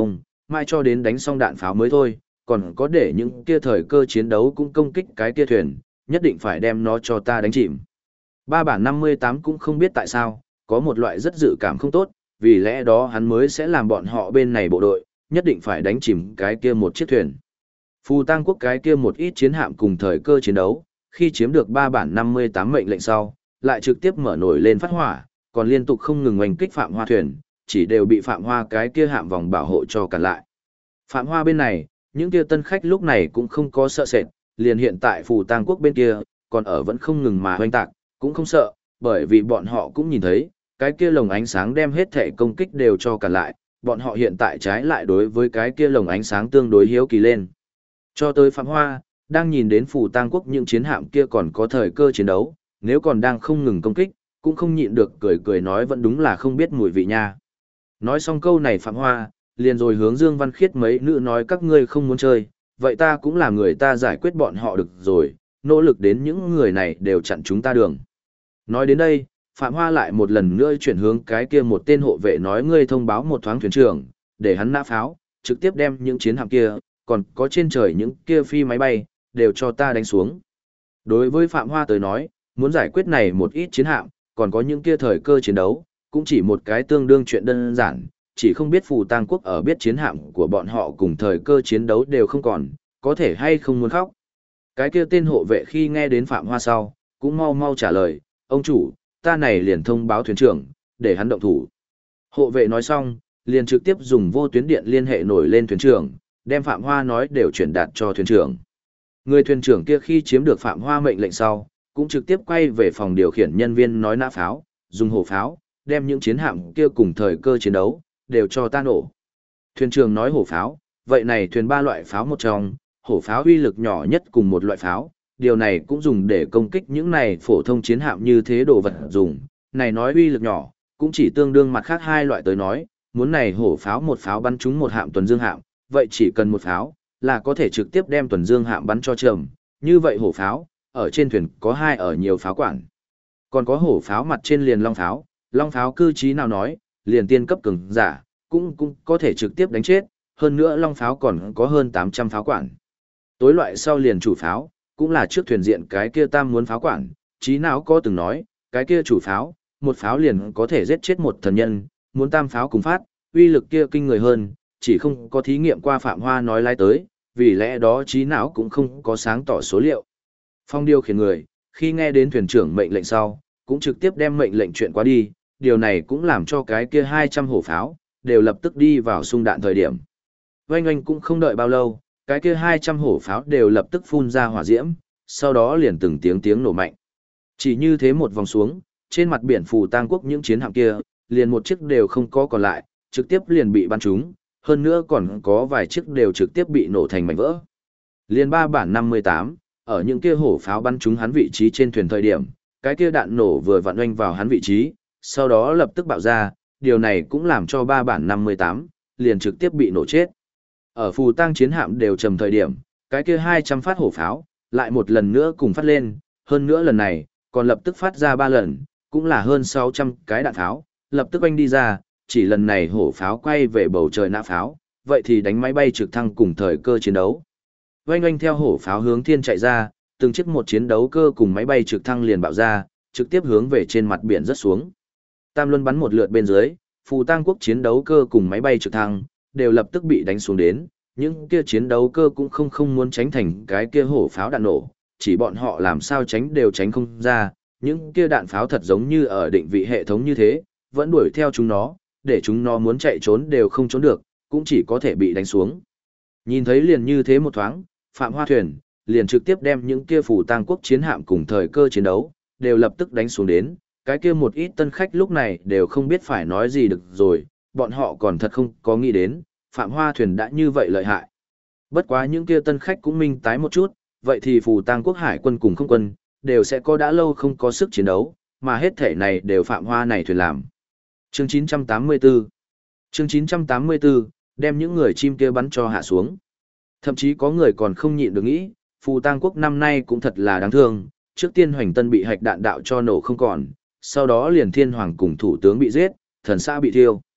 Speaker 1: mai cho đến đánh xong đạn pháo mới thôi, còn có để những kia thời cơ chiến đấu cũng công kích cái kia thuyền, nhất định phải đem nó cho ta đánh chìm. Ba bản 58 cũng không biết tại sao, có một loại rất dự cảm không tốt, vì lẽ đó hắn mới sẽ làm bọn họ bên này bộ đội, nhất định phải đánh chìm cái kia một chiếc thuyền. Phù Tang quốc cái kia một ít chiến hạm cùng thời cơ chiến đấu, khi chiếm được 3 bản 58 mệnh lệnh sau, lại trực tiếp mở nổi lên phát hỏa, còn liên tục không ngừng oanh kích Phạm Hoa thuyền, chỉ đều bị Phạm Hoa cái kia hạm vòng bảo hộ cho cản lại. Phạm Hoa bên này, những kia tân khách lúc này cũng không có sợ sệt, liền hiện tại Phù Tang quốc bên kia, còn ở vẫn không ngừng mà hoành tạc, cũng không sợ, bởi vì bọn họ cũng nhìn thấy, cái kia lồng ánh sáng đem hết thể công kích đều cho cản lại, bọn họ hiện tại trái lại đối với cái kia lồng ánh sáng tương đối hiếu kỳ lên. Cho tới Phạm Hoa, đang nhìn đến Phù Tang quốc những chiến hạm kia còn có thời cơ chiến đấu, nếu còn đang không ngừng công kích, cũng không nhịn được cười cười nói vẫn đúng là không biết mùi vị nha. Nói xong câu này Phạm Hoa, liền rồi hướng Dương Văn Khiết mấy nữ nói các ngươi không muốn chơi, vậy ta cũng là người ta giải quyết bọn họ được rồi, nỗ lực đến những người này đều chặn chúng ta đường. Nói đến đây, Phạm Hoa lại một lần nữa chuyển hướng cái kia một tên hộ vệ nói ngươi thông báo một thoáng thuyền trưởng, để hắn nã pháo, trực tiếp đem những chiến hạm kia, còn có trên trời những kia phi máy bay, đều cho ta đánh xuống. Đối với Phạm Hoa tới nói, muốn giải quyết này một ít chiến hạm, còn có những kia thời cơ chiến đấu, cũng chỉ một cái tương đương chuyện đơn giản, chỉ không biết Phù Tang quốc ở biết chiến hạm của bọn họ cùng thời cơ chiến đấu đều không còn, có thể hay không muốn khóc. Cái kia tên hộ vệ khi nghe đến Phạm Hoa sau, cũng mau mau trả lời, ông chủ, ta này liền thông báo thuyền trưởng, để hắn động thủ. Hộ vệ nói xong, liền trực tiếp dùng vô tuyến điện liên hệ nổi lên thuyền trưởng, đem Phạm Hoa nói đều chuyển đạt cho thuyền trưởng. Người thuyền trưởng kia khi chiếm được Phạm Hoa mệnh lệnh sau, cũng trực tiếp quay về phòng điều khiển nhân viên nói nã pháo, dùng hổ pháo, đem những chiến hạm kia cùng thời cơ chiến đấu, đều cho ta nổ. Thuyền trưởng nói hổ pháo, vậy này thuyền ba loại pháo một trong, hổ pháo uy lực nhỏ nhất cùng một loại pháo, điều này cũng dùng để công kích những này phổ thông chiến hạm như thế đồ vật dùng, này nói uy lực nhỏ, cũng chỉ tương đương mặt khác hai loại tới nói, muốn này hổ pháo một pháo bắn trúng một hạm tuần dương hạm, vậy chỉ cần một pháo, là có thể trực tiếp đem tuần dương hạm bắn cho trầm, như vậy hổ pháo, ở trên thuyền có hai ở nhiều pháo quản. Còn có hổ pháo mặt trên liền long pháo cư trí nào nói, liền tiên cấp cường giả, cũng có thể trực tiếp đánh chết, hơn nữa long pháo còn có hơn 800 pháo quản. Tối loại sau liền chủ pháo, cũng là trước thuyền diện cái kia tam muốn pháo quản, trí nào có từng nói, cái kia chủ pháo, một pháo liền có thể giết chết một thần nhân, muốn tam pháo cùng phát, uy lực kia kinh người hơn, chỉ không có thí nghiệm qua Phạm Hoa nói lái tới, vì lẽ đó trí não cũng không có sáng tỏ số liệu. Phong điều khiển người, khi nghe đến thuyền trưởng mệnh lệnh sau, cũng trực tiếp đem mệnh lệnh chuyện qua đi, điều này cũng làm cho cái kia 200 hổ pháo, đều lập tức đi vào xung đạn thời điểm. Oanh oanh cũng không đợi bao lâu, cái kia 200 hổ pháo đều lập tức phun ra hỏa diễm, sau đó liền từng tiếng nổ mạnh. Chỉ như thế một vòng xuống, trên mặt biển Phù Tang quốc những chiến hạm kia, liền một chiếc đều không có còn lại, trực tiếp liền bị bắn trúng, hơn nữa còn có vài chiếc đều trực tiếp bị nổ thành mảnh vỡ. Liền 3 bản 58, ở những kia hổ pháo bắn trúng hắn vị trí trên thuyền thời điểm, cái kia đạn nổ vừa vặn oanh vào hắn vị trí, sau đó lập tức bạo ra, điều này cũng làm cho 3 bản 58, liền trực tiếp bị nổ chết. Ở Phù Tang chiến hạm đều trầm thời điểm, cái kia 200 phát hổ pháo, lại một lần nữa cùng phát lên, hơn nữa lần này, còn lập tức phát ra 3 lần, cũng là hơn 600 cái đạn pháo, lập tức oanh đi ra, chỉ lần này hổ pháo quay về bầu trời nã pháo, vậy thì đánh máy bay trực thăng cùng thời cơ chiến đấu. Oanh oanh theo hổ pháo hướng thiên chạy ra, từng chiếc một chiến đấu cơ cùng máy bay trực thăng liền bạo ra, trực tiếp hướng về trên mặt biển rất xuống. Tam luân bắn một lượt bên dưới, Phù Tang quốc chiến đấu cơ cùng máy bay trực thăng đều lập tức bị đánh xuống đến, những kia chiến đấu cơ cũng không muốn tránh thành cái kia hổ pháo đạn nổ, chỉ bọn họ làm sao tránh đều tránh không ra, những kia đạn pháo thật giống như ở định vị hệ thống như thế, vẫn đuổi theo chúng nó, để chúng nó muốn chạy trốn đều không trốn được, cũng chỉ có thể bị đánh xuống. Nhìn thấy liền như thế một thoáng, Phạm Hoa thuyền liền trực tiếp đem những kia Phù Tang quốc chiến hạm cùng thời cơ chiến đấu đều lập tức đánh xuống đến, cái kia một ít tân khách lúc này đều không biết phải nói gì được rồi, bọn họ còn thật không có nghĩ đến, Phạm Hoa thuyền đã như vậy lợi hại. Bất quá những kia tân khách cũng minh tái một chút, vậy thì Phù Tang quốc hải quân cùng không quân, đều sẽ có đã lâu không có sức chiến đấu, mà hết thể này đều Phạm Hoa này thuyền làm. Chương 984 Chương 984, đem những người chim kia bắn cho hạ xuống. Thậm chí có người còn không nhịn được nghĩ, Phù Tang quốc năm nay cũng thật là đáng thương, trước tiên Hoành Tân bị hạch đạn đạo cho nổ không còn, sau đó liền Thiên Hoàng cùng thủ tướng bị giết, thần xã bị thiêu.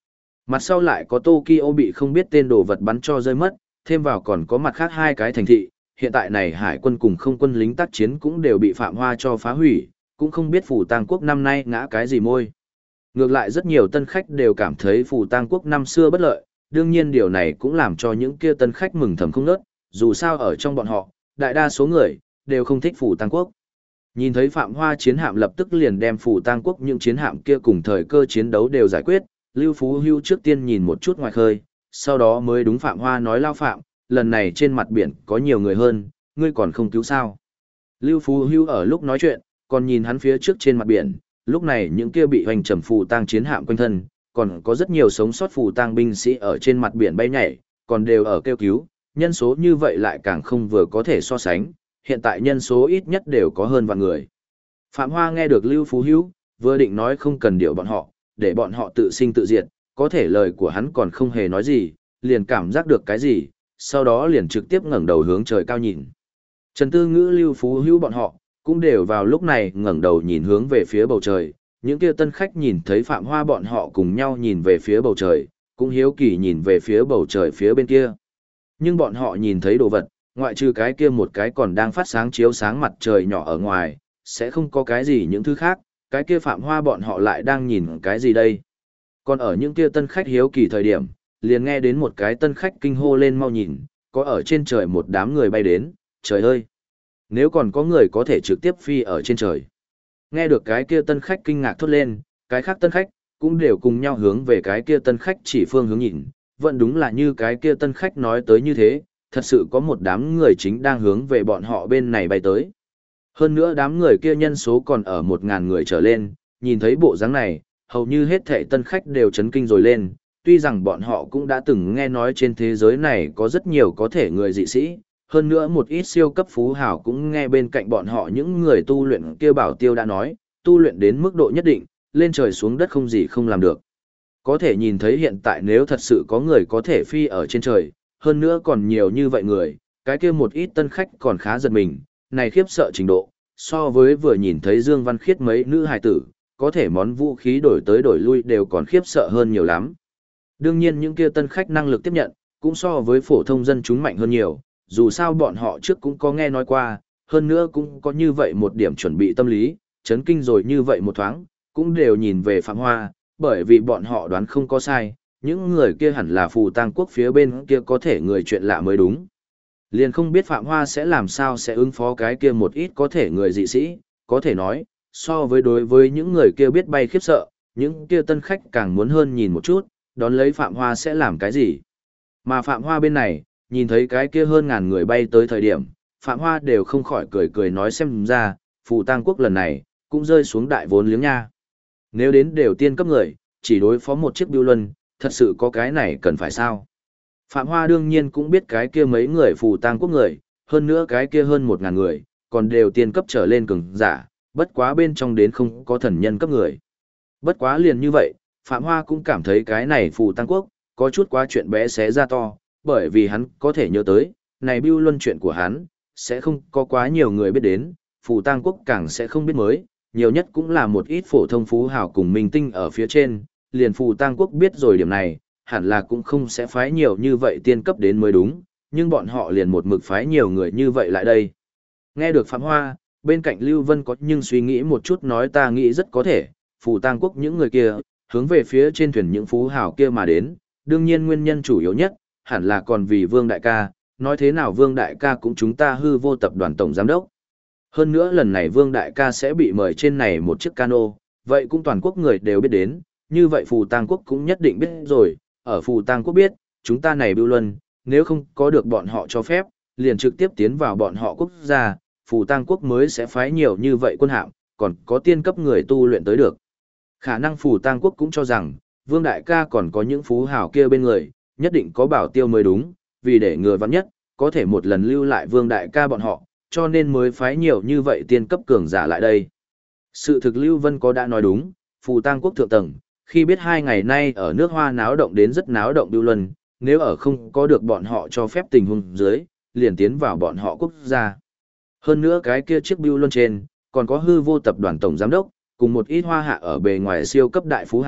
Speaker 1: Mặt sau lại có Tokyo bị không biết tên đồ vật bắn cho rơi mất, thêm vào còn có mặt khác hai cái thành thị, hiện tại này hải quân cùng không quân lính tác chiến cũng đều bị Phạm Hoa cho phá hủy, cũng không biết Phù Tang Quốc năm nay ngã cái gì môi. Ngược lại rất nhiều tân khách đều cảm thấy Phù Tang Quốc năm xưa bất lợi, đương nhiên điều này cũng làm cho những kia tân khách mừng thầm không nớt, dù sao ở trong bọn họ, đại đa số người đều không thích Phù Tang Quốc. Nhìn thấy Phạm Hoa chiến hạm lập tức liền đem Phù Tang Quốc những chiến hạm kia cùng thời cơ chiến đấu đều giải quyết, Lưu Phú Hưu trước tiên nhìn một chút ngoài khơi, sau đó mới đúng Phạm Hoa nói lao Phạm, lần này trên mặt biển có nhiều người hơn, ngươi còn không cứu sao. Lưu Phú Hưu ở lúc nói chuyện, còn nhìn hắn phía trước trên mặt biển, lúc này những kia bị hoành trầm phù tang chiến hạm quanh thân, còn có rất nhiều sống sót phù tang binh sĩ ở trên mặt biển bay nhảy, còn đều ở kêu cứu, nhân số như vậy lại càng không vừa có thể so sánh, hiện tại nhân số ít nhất đều có hơn vạn người. Phạm Hoa nghe được Lưu Phú Hữu vừa định nói không cần điều bọn họ, để bọn họ tự sinh tự diệt, có thể lời của hắn còn không hề nói gì, liền cảm giác được cái gì, sau đó liền trực tiếp ngẩng đầu hướng trời cao nhìn. Trần Tư Ngữ Lưu Phú Hữu bọn họ cũng đều vào lúc này ngẩng đầu nhìn hướng về phía bầu trời, những kia tân khách nhìn thấy Phạm Hoa bọn họ cùng nhau nhìn về phía bầu trời, cũng hiếu kỳ nhìn về phía bầu trời phía bên kia. Nhưng bọn họ nhìn thấy đồ vật, ngoại trừ cái kia một cái còn đang phát sáng chiếu sáng mặt trời nhỏ ở ngoài, sẽ không có cái gì những thứ khác, cái kia Phạm Hoa bọn họ lại đang nhìn cái gì đây. Còn ở những kia tân khách hiếu kỳ thời điểm, liền nghe đến một cái tân khách kinh hô lên mau nhìn, có ở trên trời một đám người bay đến, trời ơi! Nếu còn có người có thể trực tiếp phi ở trên trời. Nghe được cái kia tân khách kinh ngạc thốt lên, cái khác tân khách cũng đều cùng nhau hướng về cái kia tân khách chỉ phương hướng nhìn, vẫn đúng là như cái kia tân khách nói tới như thế, thật sự có một đám người chính đang hướng về bọn họ bên này bay tới. Hơn nữa đám người kia nhân số còn ở 1.000 người trở lên, nhìn thấy bộ dáng này, hầu như hết thảy tân khách đều chấn kinh rồi lên, tuy rằng bọn họ cũng đã từng nghe nói trên thế giới này có rất nhiều có thể người dị sĩ, hơn nữa một ít siêu cấp phú hào cũng nghe bên cạnh bọn họ những người tu luyện kia bảo tiêu đã nói, tu luyện đến mức độ nhất định, lên trời xuống đất không gì không làm được. Có thể nhìn thấy hiện tại nếu thật sự có người có thể phi ở trên trời, hơn nữa còn nhiều như vậy người, cái kia một ít tân khách còn khá giật mình, này khiếp sợ trình độ, so với vừa nhìn thấy Dương Văn Khiết mấy nữ hài tử, có thể món vũ khí đổi tới đổi lui đều còn khiếp sợ hơn nhiều lắm. Đương nhiên những kia tân khách năng lực tiếp nhận, cũng so với phổ thông dân chúng mạnh hơn nhiều, dù sao bọn họ trước cũng có nghe nói qua, hơn nữa cũng có như vậy một điểm chuẩn bị tâm lý, chấn kinh rồi như vậy một thoáng, cũng đều nhìn về Phạm Hoa, bởi vì bọn họ đoán không có sai, những người kia hẳn là Phù Tang Quốc phía bên kia có thể người chuyện lạ mới đúng. Liền không biết Phạm Hoa sẽ làm sao sẽ ứng phó cái kia một ít có thể người dị sĩ, có thể nói, so với đối với những người kia biết bay khiếp sợ, những kia tân khách càng muốn hơn nhìn một chút, đón lấy Phạm Hoa sẽ làm cái gì. Mà Phạm Hoa bên này, nhìn thấy cái kia hơn ngàn người bay tới thời điểm, Phạm Hoa đều không khỏi cười cười nói xem ra, Phù Tang Quốc lần này, cũng rơi xuống đại vốn liếng nha. Nếu đến đều tiên cấp người, chỉ đối phó một chiếc bưu luân, thật sự có cái này cần phải sao? Phạm Hoa đương nhiên cũng biết cái kia mấy người Phù Tang Quốc người, hơn nữa cái kia hơn 1.000 người, còn đều tiên cấp trở lên cường giả, bất quá bên trong đến không có thần nhân cấp người. Bất quá liền như vậy, Phạm Hoa cũng cảm thấy cái này Phù Tang Quốc, có chút quá chuyện bé xé ra to, bởi vì hắn có thể nhớ tới, này bưu luân chuyện của hắn, sẽ không có quá nhiều người biết đến, Phù Tang Quốc càng sẽ không biết mới, nhiều nhất cũng là một ít phổ thông phú hào cùng minh tinh ở phía trên, liền Phù Tang Quốc biết rồi điểm này, hẳn là cũng không sẽ phái nhiều như vậy tiên cấp đến mới đúng, nhưng bọn họ liền một mực phái nhiều người như vậy lại đây. Nghe được Phạm Hoa, bên cạnh Lưu Vân có nhưng suy nghĩ một chút nói ta nghĩ rất có thể, Phù Tang Quốc những người kia, hướng về phía trên thuyền những phú hào kia mà đến, đương nhiên nguyên nhân chủ yếu nhất, hẳn là còn vì Vương Đại ca, nói thế nào Vương Đại ca cũng chúng ta hư vô tập đoàn tổng giám đốc. Hơn nữa lần này Vương Đại ca sẽ bị mời trên này một chiếc cano, vậy cũng toàn quốc người đều biết đến, như vậy Phù Tang Quốc cũng nhất định biết rồi, ở Phù Tang Quốc biết, chúng ta này bưu luân, nếu không có được bọn họ cho phép, liền trực tiếp tiến vào bọn họ quốc gia, Phù Tang Quốc mới sẽ phái nhiều như vậy quân hạm, còn có tiên cấp người tu luyện tới được. Khả năng Phù Tang Quốc cũng cho rằng, Vương Đại ca còn có những phú hào kia bên người, nhất định có bảo tiêu mới đúng, vì để ngừa vắng nhất, có thể một lần lưu lại Vương Đại ca bọn họ, cho nên mới phái nhiều như vậy tiên cấp cường giả lại đây. Sự thực Lưu Vân có đã nói đúng, Phù Tang Quốc thượng tầng, khi biết 2 ngày nay ở nước Hoa náo động đến rất náo động bưu luân, nếu ở không có được bọn họ cho phép tình huống dưới, liền tiến vào bọn họ quốc gia. Hơn nữa cái kia chiếc bưu luân trên, còn có hư vô tập đoàn tổng giám đốc, cùng một ít hoa hạ ở bề ngoài siêu cấp đại phú hào,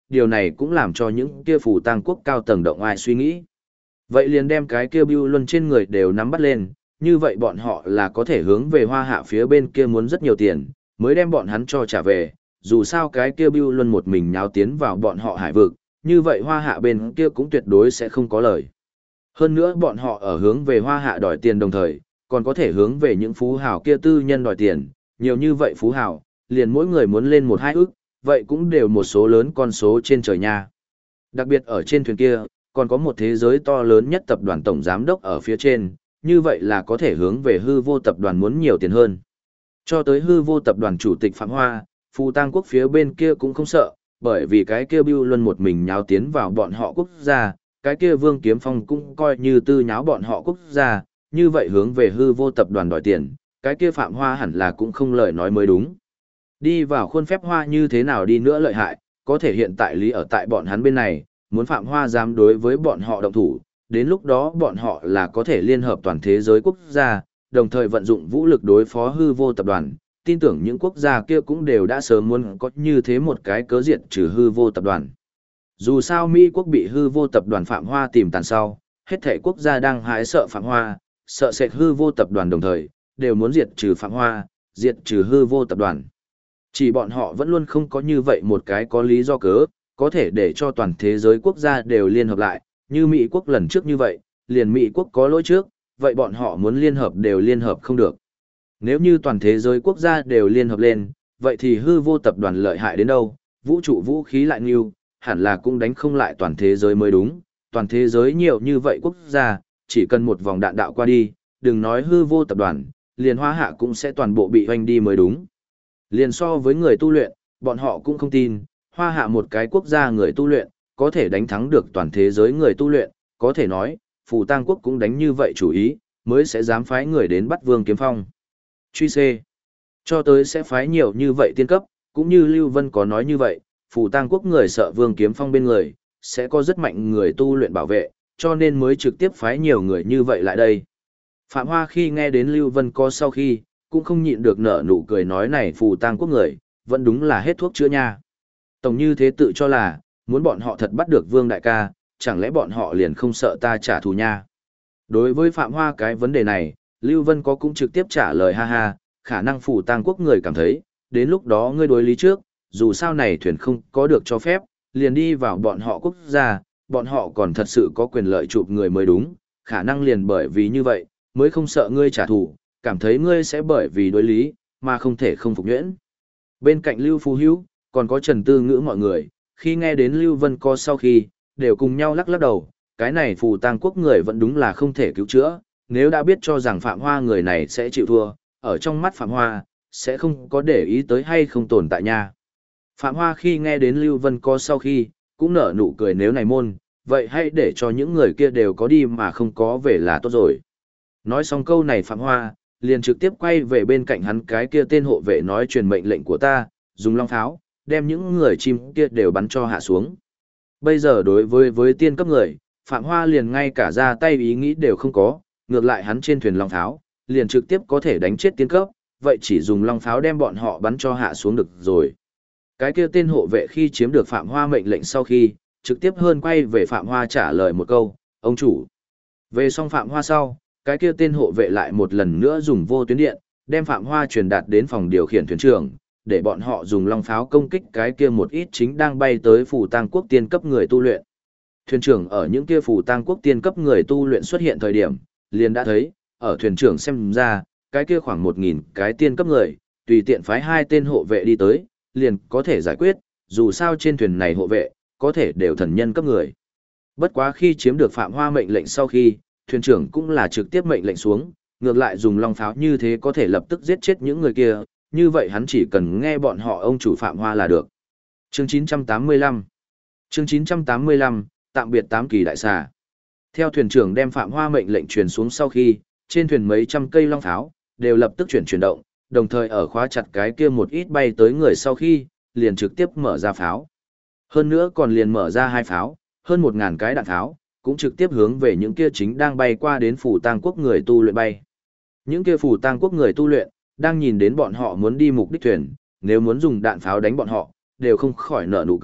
Speaker 1: điều này cũng làm cho những kia phù tang quốc cao tầng động ai suy nghĩ. Vậy liền đem cái kia bưu luân trên người đều nắm bắt lên, như vậy bọn họ là có thể hướng về Hoa Hạ phía bên kia muốn rất nhiều tiền, mới đem bọn hắn cho trả về, dù sao cái kia bưu luân một mình nháo tiến vào bọn họ hải vực, như vậy Hoa Hạ bên kia cũng tuyệt đối sẽ không có lời. Hơn nữa bọn họ ở hướng về Hoa Hạ đòi tiền đồng thời, còn có thể hướng về những phú hào kia tư nhân đòi tiền, nhiều như vậy phú hào, liền mỗi người muốn lên 1-2 ức, vậy cũng đều một số lớn con số trên trời nha. Đặc biệt ở trên thuyền kia, còn có một thế giới to lớn nhất tập đoàn tổng giám đốc ở phía trên, như vậy là có thể hướng về hư vô tập đoàn muốn nhiều tiền hơn. Cho tới hư vô tập đoàn chủ tịch Phạm Hoa, phù tang quốc phía bên kia cũng không sợ, bởi vì cái kia bưu luân một mình nháo tiến vào bọn họ quốc gia, cái kia Vương Kiếm Phong cũng coi như tư nháo bọn họ quốc gia, như vậy hướng về hư vô tập đoàn đòi tiền, cái kia Phạm Hoa hẳn là cũng không lời nói mới đúng. Đi vào khuôn phép Hoa như thế nào đi nữa lợi hại, có thể hiện tại lý ở tại bọn hắn bên này, muốn Phạm Hoa dám đối với bọn họ động thủ, đến lúc đó bọn họ là có thể liên hợp toàn thế giới quốc gia, đồng thời vận dụng vũ lực đối phó hư vô tập đoàn, tin tưởng những quốc gia kia cũng đều đã sớm muốn có như thế một cái cớ diệt trừ hư vô tập đoàn. Dù sao Mỹ quốc bị hư vô tập đoàn Phạm Hoa tìm tàn sau, hết thảy quốc gia đang hãi sợ Phạm Hoa, sợ sệt hư vô tập đoàn đồng thời, đều muốn diệt trừ Phạm Hoa, diệt trừ hư vô tập đoàn. Chỉ bọn họ vẫn luôn không có như vậy một cái có lý do cớ, có thể để cho toàn thế giới quốc gia đều liên hợp lại, như Mỹ quốc lần trước như vậy, liền Mỹ quốc có lỗi trước, vậy bọn họ muốn liên hợp đều liên hợp không được. Nếu như toàn thế giới quốc gia đều liên hợp lên, vậy thì hư vô tập đoàn lợi hại đến đâu, vũ trụ vũ khí lại nhiều, hẳn là cũng đánh không lại toàn thế giới mới đúng, toàn thế giới nhiều như vậy quốc gia, chỉ cần một vòng đạn đạo qua đi, đừng nói hư vô tập đoàn, liền Hoa Hạ cũng sẽ toàn bộ bị hoành đi mới đúng. Liền so với người tu luyện, bọn họ cũng không tin, Hoa Hạ một cái quốc gia người tu luyện, có thể đánh thắng được toàn thế giới người tu luyện, có thể nói, phù tang quốc cũng đánh như vậy chủ ý, mới sẽ dám phái người đến bắt Vương Kiếm Phong. Truy C. Cho tới sẽ phái nhiều như vậy tiên cấp, cũng như Lưu Vân có nói như vậy, phù tang quốc người sợ Vương Kiếm Phong bên người, sẽ có rất mạnh người tu luyện bảo vệ, cho nên mới trực tiếp phái nhiều người như vậy lại đây. Phạm Hoa khi nghe đến Lưu Vân có sau khi, cũng không nhịn được nở nụ cười nói này phù tang quốc người, vẫn đúng là hết thuốc chữa nha. Tổng như thế tự cho là, muốn bọn họ thật bắt được Vương Đại ca, chẳng lẽ bọn họ liền không sợ ta trả thù nha. Đối với Phạm Hoa cái vấn đề này, Lưu Vân có cũng trực tiếp trả lời ha ha, khả năng phù tang quốc người cảm thấy, đến lúc đó ngươi đối lý trước, dù sao này thuyền không có được cho phép, liền đi vào bọn họ quốc gia, bọn họ còn thật sự có quyền lợi chụp người mới đúng, khả năng liền bởi vì như vậy, mới không sợ ngươi trả thù, cảm thấy ngươi sẽ bởi vì đối lý, mà không thể không phục nhuyễn. Bên cạnh Lưu Phú Hữu, còn có Trần Tư Ngữ mọi người, khi nghe đến Lưu Vân Co sau khi, đều cùng nhau lắc lắc đầu, cái này phù tang quốc người vẫn đúng là không thể cứu chữa, nếu đã biết cho rằng Phạm Hoa người này sẽ chịu thua, ở trong mắt Phạm Hoa, sẽ không có để ý tới hay không tồn tại nha. Phạm Hoa khi nghe đến Lưu Vân Co sau khi, cũng nở nụ cười nếu này môn, vậy hãy để cho những người kia đều có đi mà không có về là tốt rồi. Nói xong câu này Phạm Hoa, liền trực tiếp quay về bên cạnh hắn cái kia tên hộ vệ nói truyền mệnh lệnh của ta, dùng long pháo, đem những người chim kia đều bắn cho hạ xuống. Bây giờ đối với tiên cấp người, Phạm Hoa liền ngay cả ra tay ý nghĩ đều không có, ngược lại hắn trên thuyền long pháo, liền trực tiếp có thể đánh chết tiên cấp, vậy chỉ dùng long pháo đem bọn họ bắn cho hạ xuống được rồi. Cái kia tên hộ vệ khi chiếm được Phạm Hoa mệnh lệnh sau khi, trực tiếp hơn quay về Phạm Hoa trả lời một câu, ông chủ. Về xong Phạm Hoa sau, cái kia tên hộ vệ lại một lần nữa dùng vô tuyến điện, đem Phạm Hoa truyền đạt đến phòng điều khiển thuyền trưởng, để bọn họ dùng long pháo công kích cái kia một ít chính đang bay tới phù tang quốc tiên cấp người tu luyện. Thuyền trưởng ở những kia phù tang quốc tiên cấp người tu luyện xuất hiện thời điểm, liền đã thấy, ở thuyền trưởng xem ra, cái kia khoảng 1000 cái tiên cấp người, tùy tiện phái 2 tên hộ vệ đi tới, liền có thể giải quyết, dù sao trên thuyền này hộ vệ, có thể đều thần nhân cấp người. Bất quá khi chiếm được Phạm Hoa mệnh lệnh sau khi, thuyền trưởng cũng là trực tiếp mệnh lệnh xuống, ngược lại dùng long pháo như thế có thể lập tức giết chết những người kia, như vậy hắn chỉ cần nghe bọn họ ông chủ Phạm Hoa là được. Chương 985 Chương 985, tạm biệt 8 kỳ đại xà. Theo thuyền trưởng đem Phạm Hoa mệnh lệnh truyền xuống sau khi, trên thuyền mấy trăm cây long pháo, đều lập tức chuyển động, đồng thời ở khóa chặt cái kia một ít bay tới người sau khi, liền trực tiếp mở ra pháo. Hơn nữa còn liền mở ra 2 pháo, hơn 1000 cái đạn pháo, cũng trực tiếp hướng về những kia chính đang bay qua đến phù tang quốc người tu luyện bay. Những kia phù tang quốc người tu luyện, đang nhìn đến bọn họ muốn đi mục đích thuyền, nếu muốn dùng đạn pháo đánh bọn họ, đều không khỏi nở nụ cười,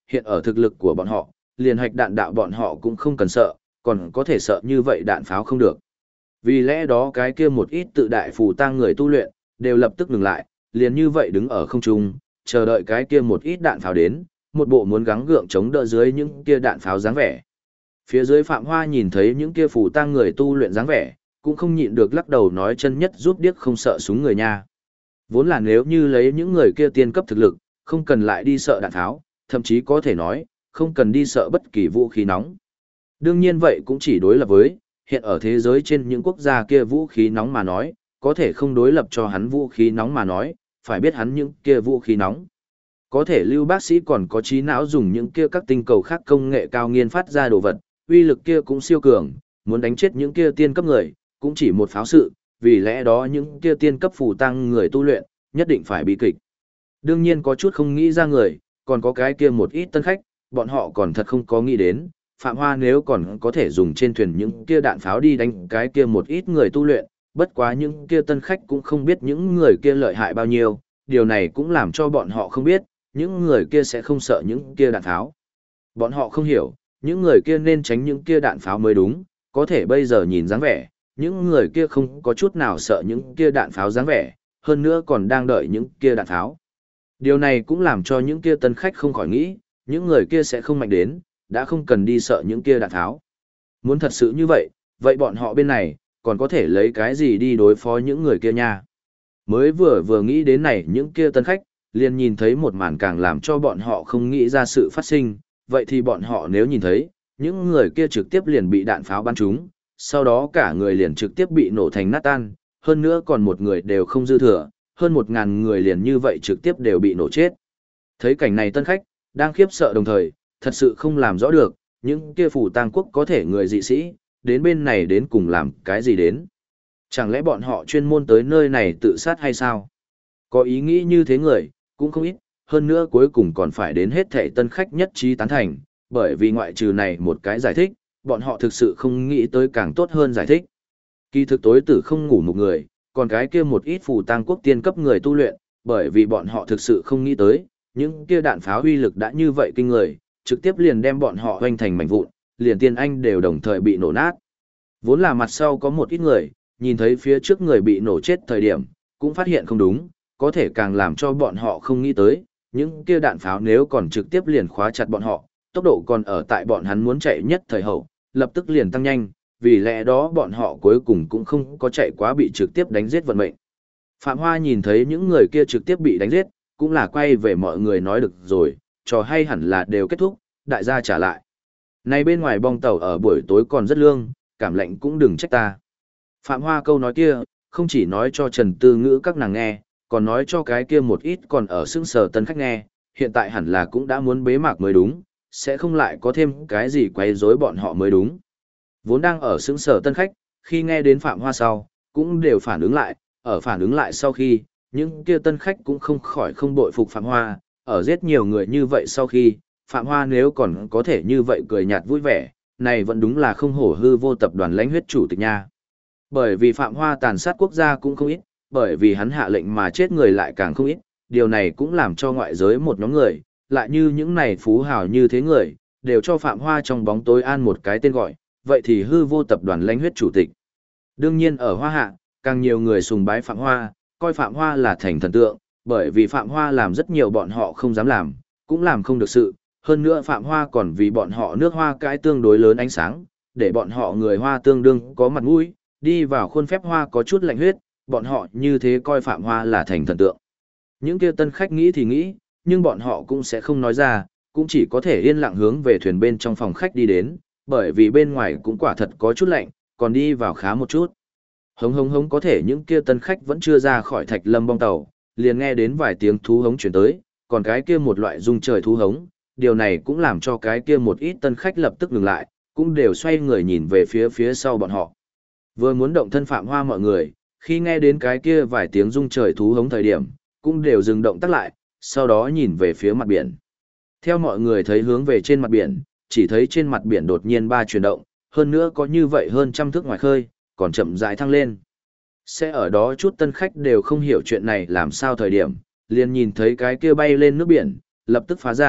Speaker 1: hiện ở thực lực của bọn họ, liền hạch đạn đạo bọn họ cũng không cần sợ, còn có thể sợ như vậy đạn pháo không được. Vì lẽ đó cái kia một ít tự đại phù tang người tu luyện, đều lập tức ngừng lại, liền như vậy đứng ở không trung, chờ đợi cái kia một ít đạn pháo đến, một bộ muốn gắng gượng chống đỡ dưới những kia đạn pháo dáng vẻ. Phía dưới Phạm Hoa nhìn thấy những kia phù tang người tu luyện dáng vẻ, cũng không nhịn được lắc đầu nói chân nhất giúp điếc không sợ súng người nha. Vốn là nếu như lấy những người kia tiên cấp thực lực, không cần lại đi sợ đạn tháo, thậm chí có thể nói, không cần đi sợ bất kỳ vũ khí nóng. Đương nhiên vậy cũng chỉ đối lập với, hiện ở thế giới trên những quốc gia kia vũ khí nóng mà nói, có thể không đối lập cho hắn vũ khí nóng mà nói, phải biết hắn những kia vũ khí nóng. Có thể lưu bác sĩ còn có trí não dùng những kia các tinh cầu khác công nghệ cao nghiên phát ra đồ vật, uy lực kia cũng siêu cường, muốn đánh chết những kia tiên cấp người, cũng chỉ một pháo sự, vì lẽ đó những kia tiên cấp phù tăng người tu luyện, nhất định phải bị kịch. Đương nhiên có chút không nghĩ ra người, còn có cái kia một ít tân khách, bọn họ còn thật không có nghĩ đến, Phạm Hoa nếu còn có thể dùng trên thuyền những kia đạn pháo đi đánh cái kia một ít người tu luyện, bất quá những kia tân khách cũng không biết những người kia lợi hại bao nhiêu, điều này cũng làm cho bọn họ không biết, những người kia sẽ không sợ những kia đạn pháo. Bọn họ không hiểu, những người kia nên tránh những kia đạn pháo mới đúng, có thể bây giờ nhìn dáng vẻ, những người kia không có chút nào sợ những kia đạn pháo dáng vẻ, hơn nữa còn đang đợi những kia đạn pháo. Điều này cũng làm cho những kia tân khách không khỏi nghĩ, những người kia sẽ không mạnh đến, đã không cần đi sợ những kia đạn tháo. Muốn thật sự như vậy, vậy bọn họ bên này, còn có thể lấy cái gì đi đối phó những người kia nha. Mới vừa nghĩ đến này những kia tân khách, liền nhìn thấy một màn càng làm cho bọn họ không nghĩ ra sự phát sinh, vậy thì bọn họ nếu nhìn thấy, những người kia trực tiếp liền bị đạn pháo bắn trúng, sau đó cả người liền trực tiếp bị nổ thành nát tan, hơn nữa còn một người đều không dư thừa, hơn 1.000 người liền như vậy trực tiếp đều bị nổ chết. Thấy cảnh này tân khách, đang khiếp sợ đồng thời, thật sự không làm rõ được, những kia phủ tang quốc có thể người dị sĩ, đến bên này đến cùng làm cái gì đến. Chẳng lẽ bọn họ chuyên môn tới nơi này tự sát hay sao? Có ý nghĩ như thế người, cũng không ít, hơn nữa cuối cùng còn phải đến hết thảy tân khách nhất trí tán thành, bởi vì ngoại trừ này một cái giải thích, bọn họ thực sự không nghĩ tới càng tốt hơn giải thích. Kỳ thực tối tử không ngủ một người, còn cái kia một ít phù tang quốc tiên cấp người tu luyện, bởi vì bọn họ thực sự không nghĩ tới, những kia đạn pháo uy lực đã như vậy kinh người, trực tiếp liền đem bọn họ hoành thành mảnh vụn, liền tiên anh đều đồng thời bị nổ nát. Vốn là mặt sau có một ít người, nhìn thấy phía trước người bị nổ chết thời điểm, cũng phát hiện không đúng, có thể càng làm cho bọn họ không nghĩ tới, những kia đạn pháo nếu còn trực tiếp liền khóa chặt bọn họ, tốc độ còn ở tại bọn hắn muốn chạy nhất thời hậu, lập tức liền tăng nhanh, vì lẽ đó bọn họ cuối cùng cũng không có chạy quá bị trực tiếp đánh giết vận mệnh. Phạm Hoa nhìn thấy những người kia trực tiếp bị đánh giết, cũng là quay về mọi người nói được rồi, trò hay hẳn là đều kết thúc, đại gia trả lại. Này bên ngoài bong tàu ở buổi tối còn rất lương, cảm lạnh cũng đừng trách ta. Phạm Hoa câu nói kia, không chỉ nói cho Trần Tư Ngữ các nàng nghe, còn nói cho cái kia một ít còn ở sững sờ tân khách nghe, hiện tại hẳn là cũng đã muốn bế mạc mới đúng, sẽ không lại có thêm cái gì quấy rối bọn họ mới đúng. Vốn đang ở sững sờ tân khách, khi nghe đến Phạm Hoa sau, cũng đều phản ứng lại, ở phản ứng lại sau khi, những kia tân khách cũng không khỏi không bội phục Phạm Hoa, ở giết nhiều người như vậy sau khi, Phạm Hoa nếu còn có thể như vậy cười nhạt vui vẻ, này vẫn đúng là không hổ hư vô tập đoàn lãnh huyết chủ tịch nha. Bởi vì Phạm Hoa tàn sát quốc gia cũng không ít, bởi vì hắn hạ lệnh mà chết người lại càng không ít, điều này cũng làm cho ngoại giới một nhóm người, lại như những này phú hào như thế người, đều cho Phạm Hoa trong bóng tối an một cái tên gọi, vậy thì hư vô tập đoàn lãnh huyết chủ tịch. Đương nhiên ở Hoa Hạ, càng nhiều người sùng bái Phạm Hoa, coi Phạm Hoa là thành thần tượng, bởi vì Phạm Hoa làm rất nhiều bọn họ không dám làm, cũng làm không được sự, hơn nữa Phạm Hoa còn vì bọn họ nước Hoa cái tương đối lớn ánh sáng, để bọn họ người Hoa tương đương có mặt mũi, đi vào khuôn phép Hoa có chút lạnh huyết, bọn họ như thế coi Phạm Hoa là thành thần tượng. Những kia tân khách nghĩ thì nghĩ, nhưng bọn họ cũng sẽ không nói ra, cũng chỉ có thể yên lặng hướng về thuyền bên trong phòng khách đi đến, bởi vì bên ngoài cũng quả thật có chút lạnh, còn đi vào khá một chút. Hống hống hống có thể những kia tân khách vẫn chưa ra khỏi Thạch Lâm bong tàu, liền nghe đến vài tiếng thú hống chuyển tới, còn cái kia một loại rung trời thú hống, điều này cũng làm cho cái kia một ít tân khách lập tức ngừng lại, cũng đều xoay người nhìn về phía sau bọn họ. Vừa muốn động thân Phạm Hoa mọi người, khi nghe đến cái kia vài tiếng rung trời thú hống thời điểm, cũng đều dừng động tác lại, sau đó nhìn về phía mặt biển. Theo mọi người thấy hướng về trên mặt biển, chỉ thấy trên mặt biển đột nhiên ba chuyển động, hơn nữa có như vậy hơn trăm thước ngoài khơi, còn chậm rãi thăng lên. Sẽ ở đó chút tân khách đều không hiểu chuyện này làm sao thời điểm, liền nhìn thấy cái kia bay lên nước biển, lập tức phá ra,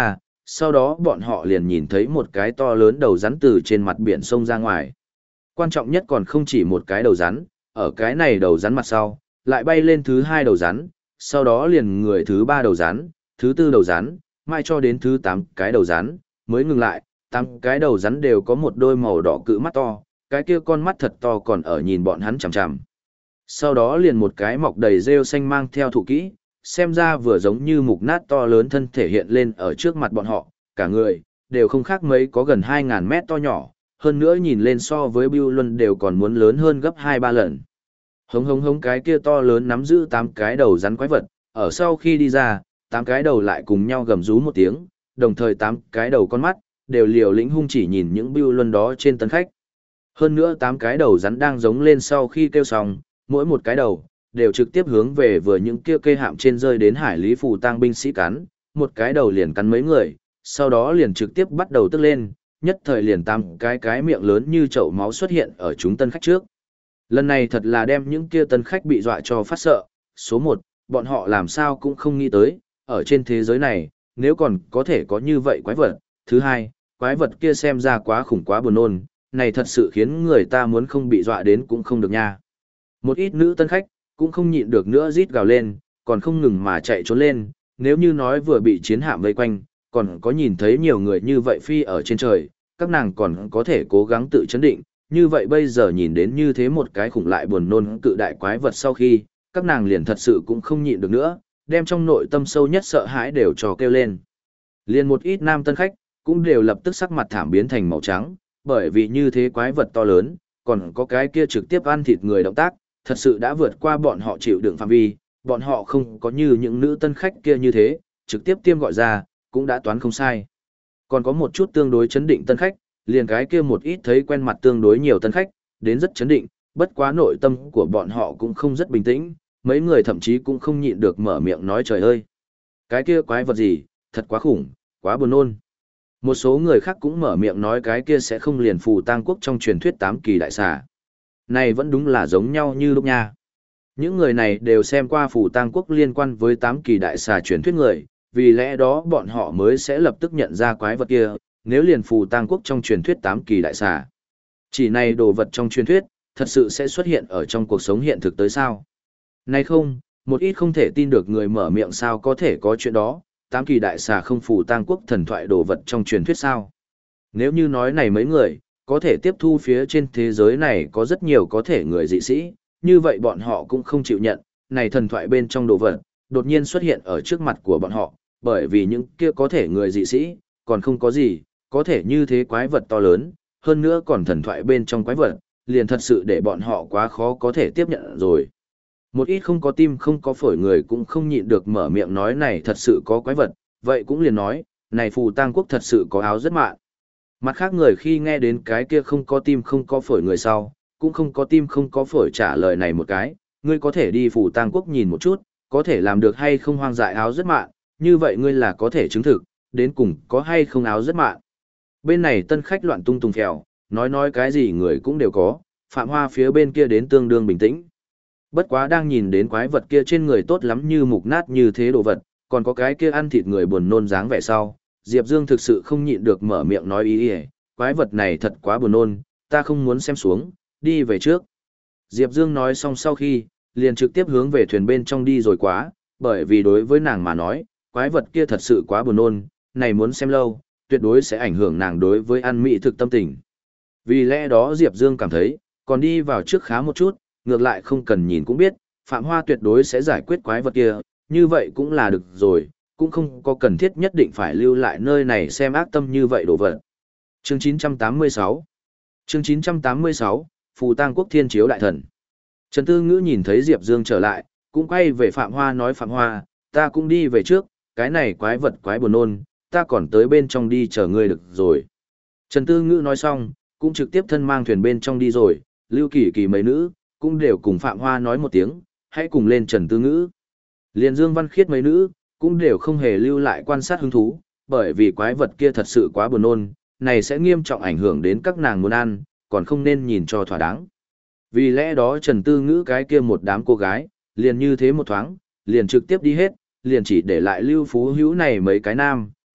Speaker 1: sau đó bọn họ liền nhìn thấy một cái to lớn đầu rắn từ trên mặt biển sông ra ngoài. Quan trọng nhất còn không chỉ một cái đầu rắn, ở cái này đầu rắn mặt sau, lại bay lên thứ hai đầu rắn, sau đó liền người thứ ba đầu rắn, thứ tư đầu rắn, mai cho đến thứ 8 cái đầu rắn, mới ngừng lại, 8 cái đầu rắn đều có một đôi màu đỏ cự mắt to, cái kia con mắt thật to còn ở nhìn bọn hắn chằm chằm. Sau đó liền một cái mọc đầy rêu xanh mang theo thụ kỹ, xem ra vừa giống như mục nát to lớn thân thể hiện lên ở trước mặt bọn họ, cả người, đều không khác mấy có gần 2.000 mét to nhỏ, hơn nữa nhìn lên so với Bưu Luân đều còn muốn lớn hơn gấp 2-3 lần. Hống hống hống cái kia to lớn nắm giữ 8 cái đầu rắn quái vật, ở sau khi đi ra, 8 cái đầu lại cùng nhau gầm rú một tiếng, đồng thời 8 cái đầu con mắt, đều liều lĩnh hung chỉ nhìn những Bưu Luân đó trên tân khách. Hơn nữa 8 cái đầu rắn đang giống lên sau khi kêu xong, mỗi một cái đầu, đều trực tiếp hướng về vừa những kia cây hạm trên rơi đến hải lý phù tang binh sĩ cắn, một cái đầu liền cắn mấy người, sau đó liền trực tiếp bắt đầu tức lên, nhất thời liền 8 cái miệng lớn như chậu máu xuất hiện ở chúng tân khách trước. Lần này thật là đem những kia tân khách bị dọa cho phát sợ. Số 1, bọn họ làm sao cũng không nghĩ tới, ở trên thế giới này, nếu còn có thể có như vậy quái vật. Thứ hai, quái vật kia xem ra quá khủng quá buồn nôn, này thật sự khiến người ta muốn không bị dọa đến cũng không được nha. Một ít nữ tân khách, cũng không nhịn được nữa rít gào lên, còn không ngừng mà chạy trốn lên, nếu như nói vừa bị chiến hạm vây quanh, còn có nhìn thấy nhiều người như vậy phi ở trên trời, các nàng còn có thể cố gắng tự chấn định, như vậy bây giờ nhìn đến như thế một cái khủng lại buồn nôn cự đại quái vật sau khi, các nàng liền thật sự cũng không nhịn được nữa, đem trong nội tâm sâu nhất sợ hãi đều trò kêu lên. Liền một ít nam tân khách, cũng đều lập tức sắc mặt thảm biến thành màu trắng, bởi vì như thế quái vật to lớn, còn có cái kia trực tiếp ăn thịt người động tác, thật sự đã vượt qua bọn họ chịu đựng phạm vi, bọn họ không có như những nữ tân khách kia như thế, trực tiếp tiêm gọi ra, cũng đã toán không sai. Còn có một chút tương đối chấn định tân khách, liền cái kia một ít thấy quen mặt tương đối nhiều tân khách, đến rất chấn định, bất quá nội tâm của bọn họ cũng không rất bình tĩnh, mấy người thậm chí cũng không nhịn được mở miệng nói trời ơi. Cái kia quái vật gì, thật quá khủng, quá buồn nôn. Một số người khác cũng mở miệng nói cái kia sẽ không liền phù tang quốc trong truyền thuyết 8 kỳ đại xà. Này vẫn đúng là giống nhau như lúc nha. Những người này đều xem qua phù tang quốc liên quan với 8 kỳ đại xà truyền thuyết người, vì lẽ đó bọn họ mới sẽ lập tức nhận ra quái vật kia, nếu liền phù tang quốc trong truyền thuyết 8 kỳ đại xà. Chỉ này đồ vật trong truyền thuyết, thật sự sẽ xuất hiện ở trong cuộc sống hiện thực tới sao? Này không, một ít không thể tin được người mở miệng sao có thể có chuyện đó, 8 kỳ đại xà không phù tang quốc thần thoại đồ vật trong truyền thuyết sao? Nếu như nói này mấy người, có thể tiếp thu phía trên thế giới này có rất nhiều có thể người dị sĩ, như vậy bọn họ cũng không chịu nhận, này thần thoại bên trong đồ vật, đột nhiên xuất hiện ở trước mặt của bọn họ, bởi vì những kia có thể người dị sĩ, còn không có gì, có thể như thế quái vật to lớn, hơn nữa còn thần thoại bên trong quái vật, liền thật sự để bọn họ quá khó có thể tiếp nhận rồi. Một ít không có tim không có phổi người cũng không nhịn được mở miệng nói này thật sự có quái vật, vậy cũng liền nói, này phù tang quốc thật sự có áo rất mạn. Mặt khác người khi nghe đến cái kia không có tim không có phổi người sau, cũng không có tim không có phổi trả lời này một cái, ngươi có thể đi phù tang quốc nhìn một chút, có thể làm được hay không hoang dại áo rất mạn, như vậy ngươi là có thể chứng thực, đến cùng có hay không áo rất mạn. Bên này tân khách loạn tung tung phèo, nói cái gì người cũng đều có, Phạm Hoa phía bên kia đến tương đương bình tĩnh. Bất quá đang nhìn đến quái vật kia trên người tốt lắm như mục nát như thế đồ vật, còn có cái kia ăn thịt người buồn nôn dáng vẻ sau, Diệp Dương thực sự không nhịn được mở miệng nói ý ý, quái vật này thật quá buồn nôn, ta không muốn xem xuống, đi về trước. Diệp Dương nói xong sau khi, liền trực tiếp hướng về thuyền bên trong đi rồi quá, bởi vì đối với nàng mà nói, quái vật kia thật sự quá buồn nôn, này muốn xem lâu, tuyệt đối sẽ ảnh hưởng nàng đối với ăn mỹ thực tâm tình. Vì lẽ đó Diệp Dương cảm thấy, còn đi vào trước khá một chút, ngược lại không cần nhìn cũng biết, Phạm Hoa tuyệt đối sẽ giải quyết quái vật kia, như vậy cũng là được rồi, cũng không có cần thiết nhất định phải lưu lại nơi này xem ác tâm như vậy đồ vật. Chương 986 Chương 986, Phù Tang Quốc Thiên Chiếu Đại Thần. Trần Tư Ngữ nhìn thấy Diệp Dương trở lại, cũng quay về Phạm Hoa nói Phạm Hoa, ta cũng đi về trước, cái này quái vật quái buồn nôn, ta còn tới bên trong đi chờ ngươi được rồi. Trần Tư Ngữ nói xong, cũng trực tiếp thân mang thuyền bên trong đi rồi, Lưu Kỳ Kỳ mấy nữ, cũng đều cùng Phạm Hoa nói một tiếng, hãy cùng lên Trần Tư Ngữ. Liền Dương Văn Khiết mấy nữ, cũng đều không hề lưu lại quan sát hứng thú, bởi vì quái vật kia thật sự quá buồn nôn, này sẽ nghiêm trọng ảnh hưởng đến các nàng muốn ăn, còn không nên nhìn cho thỏa đáng. Vì lẽ đó Trần Tư Ngữ cái kia một đám cô gái, liền như thế một thoáng, liền trực tiếp đi hết, liền chỉ để lại Lưu Phú Hữu này mấy cái nam,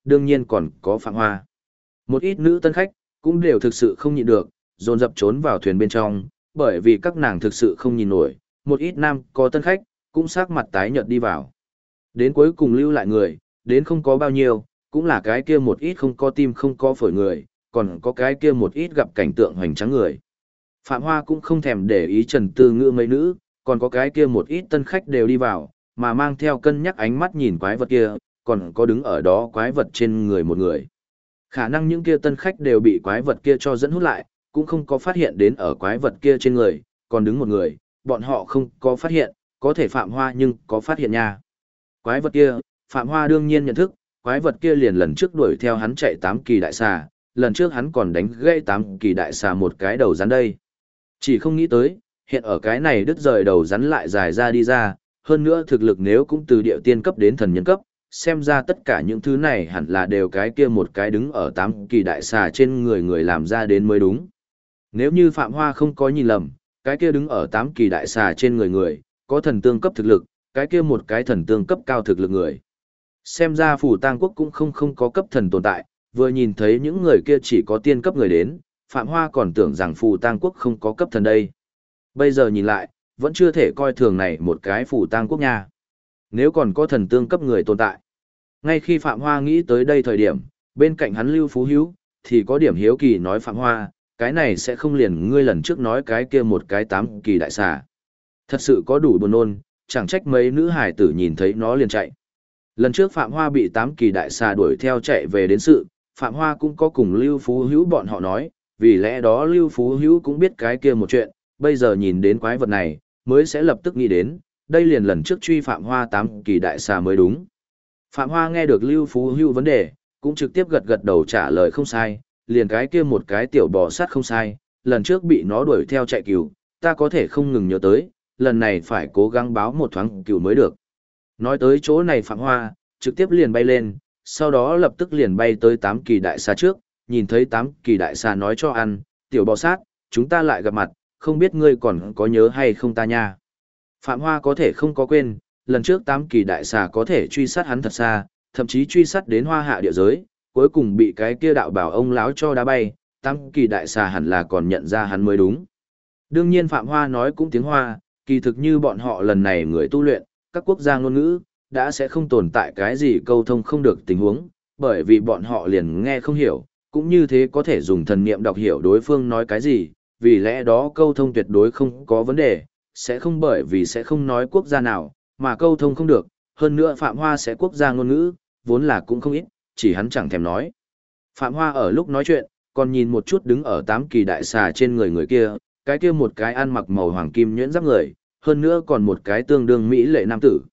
Speaker 1: đương nhiên còn có Phạm Hoa. Một ít nữ tân khách, cũng đều thực sự không nhịn được, dồn dập trốn vào thuyền bên trong, bởi vì các nàng thực sự không nhìn nổi, một ít nam có tân khách, cũng sắc mặt tái nhợt đi vào. Đến cuối cùng lưu lại người, đến không có bao nhiêu, cũng là cái kia một ít không có tim không có phổi người, còn có cái kia một ít gặp cảnh tượng hoành tráng người. Phạm Hoa cũng không thèm để ý Trần Tư Ngữ mấy nữ, còn có cái kia một ít tân khách đều đi vào, mà mang theo cân nhắc ánh mắt nhìn quái vật kia, còn có đứng ở đó quái vật trên người một người. Khả năng những kia tân khách đều bị quái vật kia cho dẫn hút lại, cũng không có phát hiện đến ở quái vật kia trên người, còn đứng một người, bọn họ không có phát hiện, có thể Phạm Hoa nhưng có phát hiện nha. Quái vật kia, Phạm Hoa đương nhiên nhận thức, quái vật kia liền lần trước đuổi theo hắn chạy 8 kỳ đại xà, lần trước hắn còn đánh gãy 8 kỳ đại xà một cái đầu rắn đây. Chỉ không nghĩ tới, hiện ở cái này đứt rời đầu rắn lại dài ra đi ra, hơn nữa thực lực nếu cũng từ địa tiên cấp đến thần nhân cấp, xem ra tất cả những thứ này hẳn là đều cái kia một cái đứng ở 8 kỳ đại xà trên người người làm ra đến mới đúng. Nếu như Phạm Hoa không có nhìn lầm, cái kia đứng ở 8 kỳ đại xà trên người người, có thần tương cấp thực lực, cái kia một cái thần tương cấp cao thực lực người. Xem ra Phù Tang Quốc cũng không có cấp thần tồn tại, vừa nhìn thấy những người kia chỉ có tiên cấp người đến, Phạm Hoa còn tưởng rằng Phù Tang Quốc không có cấp thần đây. Bây giờ nhìn lại, vẫn chưa thể coi thường này một cái Phù Tang Quốc nha. Nếu còn có thần tương cấp người tồn tại. Ngay khi Phạm Hoa nghĩ tới đây thời điểm, bên cạnh hắn Lưu Phú Hữu thì có điểm hiếu kỳ nói Phạm Hoa, cái này sẽ không liền ngươi lần trước nói cái kia một cái 8 kỳ đại xà. Thật sự có đủ buồn nôn, chẳng trách mấy nữ hải tử nhìn thấy nó liền chạy. Lần trước Phạm Hoa bị 8 kỳ đại xà đuổi theo chạy về đến sự, Phạm Hoa cũng có cùng Lưu Phú Hữu bọn họ nói, vì lẽ đó Lưu Phú Hữu cũng biết cái kia một chuyện, bây giờ nhìn đến quái vật này, mới sẽ lập tức nghĩ đến, đây liền lần trước truy Phạm Hoa 8 kỳ đại xà mới đúng. Phạm Hoa nghe được Lưu Phú Hữu vấn đề, cũng trực tiếp gật gật đầu trả lời không sai, liền cái kia một cái tiểu bò sát không sai, lần trước bị nó đuổi theo chạy cừu, ta có thể không ngừng nhớ tới, lần này phải cố gắng báo một thoáng cừu mới được. Nói tới chỗ này Phạm Hoa, trực tiếp liền bay lên, sau đó lập tức liền bay tới 8 kỳ đại xà trước, nhìn thấy 8 kỳ đại xà nói cho ăn, tiểu bò sát, chúng ta lại gặp mặt, không biết ngươi còn có nhớ hay không ta nha. Phạm Hoa có thể không có quên, lần trước 8 kỳ đại xà có thể truy sát hắn thật xa, thậm chí truy sát đến Hoa Hạ địa giới, cuối cùng bị cái kia đạo bảo ông lão cho đá bay, 8 kỳ đại xà hẳn là còn nhận ra hắn mới đúng. Đương nhiên Phạm Hoa nói cũng tiếng Hoa, kỳ thực như bọn họ lần này người tu luyện, các quốc gia ngôn ngữ, đã sẽ không tồn tại cái gì câu thông không được tình huống, bởi vì bọn họ liền nghe không hiểu, cũng như thế có thể dùng thần niệm đọc hiểu đối phương nói cái gì, vì lẽ đó câu thông tuyệt đối không có vấn đề, sẽ không bởi vì sẽ không nói quốc gia nào, mà câu thông không được, hơn nữa Phạm Hoa sẽ quốc gia ngôn ngữ, vốn là cũng không ít, chỉ hắn chẳng thèm nói. Phạm Hoa ở lúc nói chuyện, còn nhìn một chút đứng ở 8 kỳ đại xà trên người kia, cái kia một cái ăn mặc màu hoàng kim nhuyễn giáp người, hơn nữa còn một cái tương đương mỹ lệ nam tử.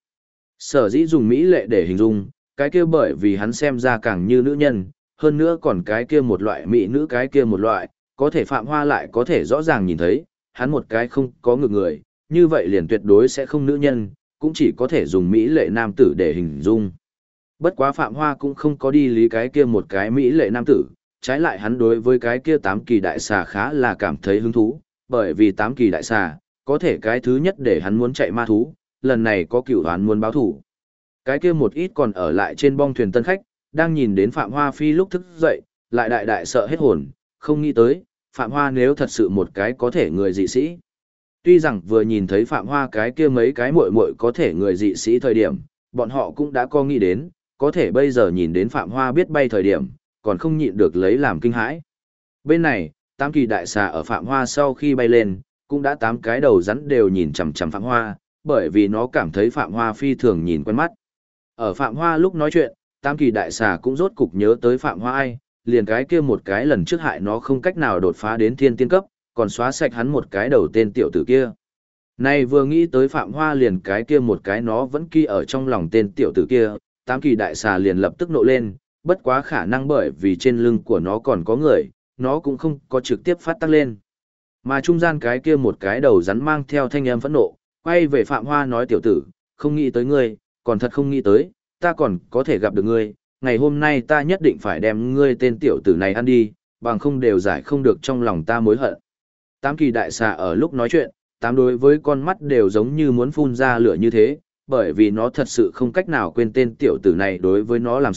Speaker 1: Sở dĩ dùng mỹ lệ để hình dung, cái kia bởi vì hắn xem ra càng như nữ nhân, hơn nữa còn cái kia một loại mỹ nữ cái kia một loại, có thể Phạm Hoa lại có thể rõ ràng nhìn thấy, hắn một cái không có ngực người, như vậy liền tuyệt đối sẽ không nữ nhân, cũng chỉ có thể dùng mỹ lệ nam tử để hình dung. Bất quá Phạm Hoa cũng không có đi lý cái kia một cái mỹ lệ nam tử, trái lại hắn đối với cái kia 8 kỳ đại xà khá là cảm thấy hứng thú, bởi vì 8 kỳ đại xà, có thể cái thứ nhất để hắn muốn chạy ma thú, lần này có cửu đoán muốn báo thủ. Cái kia một ít còn ở lại trên bong thuyền tân khách, đang nhìn đến Phạm Hoa phi lúc thức dậy, lại đại đại sợ hết hồn, không nghĩ tới, Phạm Hoa nếu thật sự một cái có thể người dị sĩ. Tuy rằng vừa nhìn thấy Phạm Hoa cái kia mấy cái muội muội có thể người dị sĩ thời điểm, bọn họ cũng đã có nghĩ đến, có thể bây giờ nhìn đến Phạm Hoa biết bay thời điểm, còn không nhịn được lấy làm kinh hãi. Bên này, 8 kỳ đại xà ở Phạm Hoa sau khi bay lên, cũng đã 8 cái đầu rắn đều nhìn chằm chằm Phạm Hoa, bởi vì nó cảm thấy Phạm Hoa phi thường nhìn quen mắt. Ở Phạm Hoa lúc nói chuyện, 8 kỳ đại xà cũng rốt cục nhớ tới Phạm Hoa ai, liền cái kia một cái lần trước hại nó không cách nào đột phá đến thiên tiên cấp, còn xóa sạch hắn một cái đầu tên tiểu tử kia. Này vừa nghĩ tới Phạm Hoa liền cái kia một cái nó vẫn kia ở trong lòng tên tiểu tử kia, 8 kỳ đại xà liền lập tức nộ lên, bất quá khả năng bởi vì trên lưng của nó còn có người, nó cũng không có trực tiếp phát tác lên. Mà trung gian cái kia một cái đầu rắn mang theo thanh âm phẫn nộ, quay về Phạm Hoa nói tiểu tử, không nghĩ tới ngươi, còn thật không nghĩ tới, ta còn có thể gặp được ngươi, ngày hôm nay ta nhất định phải đem ngươi tên tiểu tử này ăn đi, bằng không đều giải không được trong lòng ta mối hận. 8 kỳ đại xà ở lúc nói chuyện, 8 đối với con mắt đều giống như muốn phun ra lửa như thế, bởi vì nó thật sự không cách nào quên tên tiểu tử này đối với nó làm sự,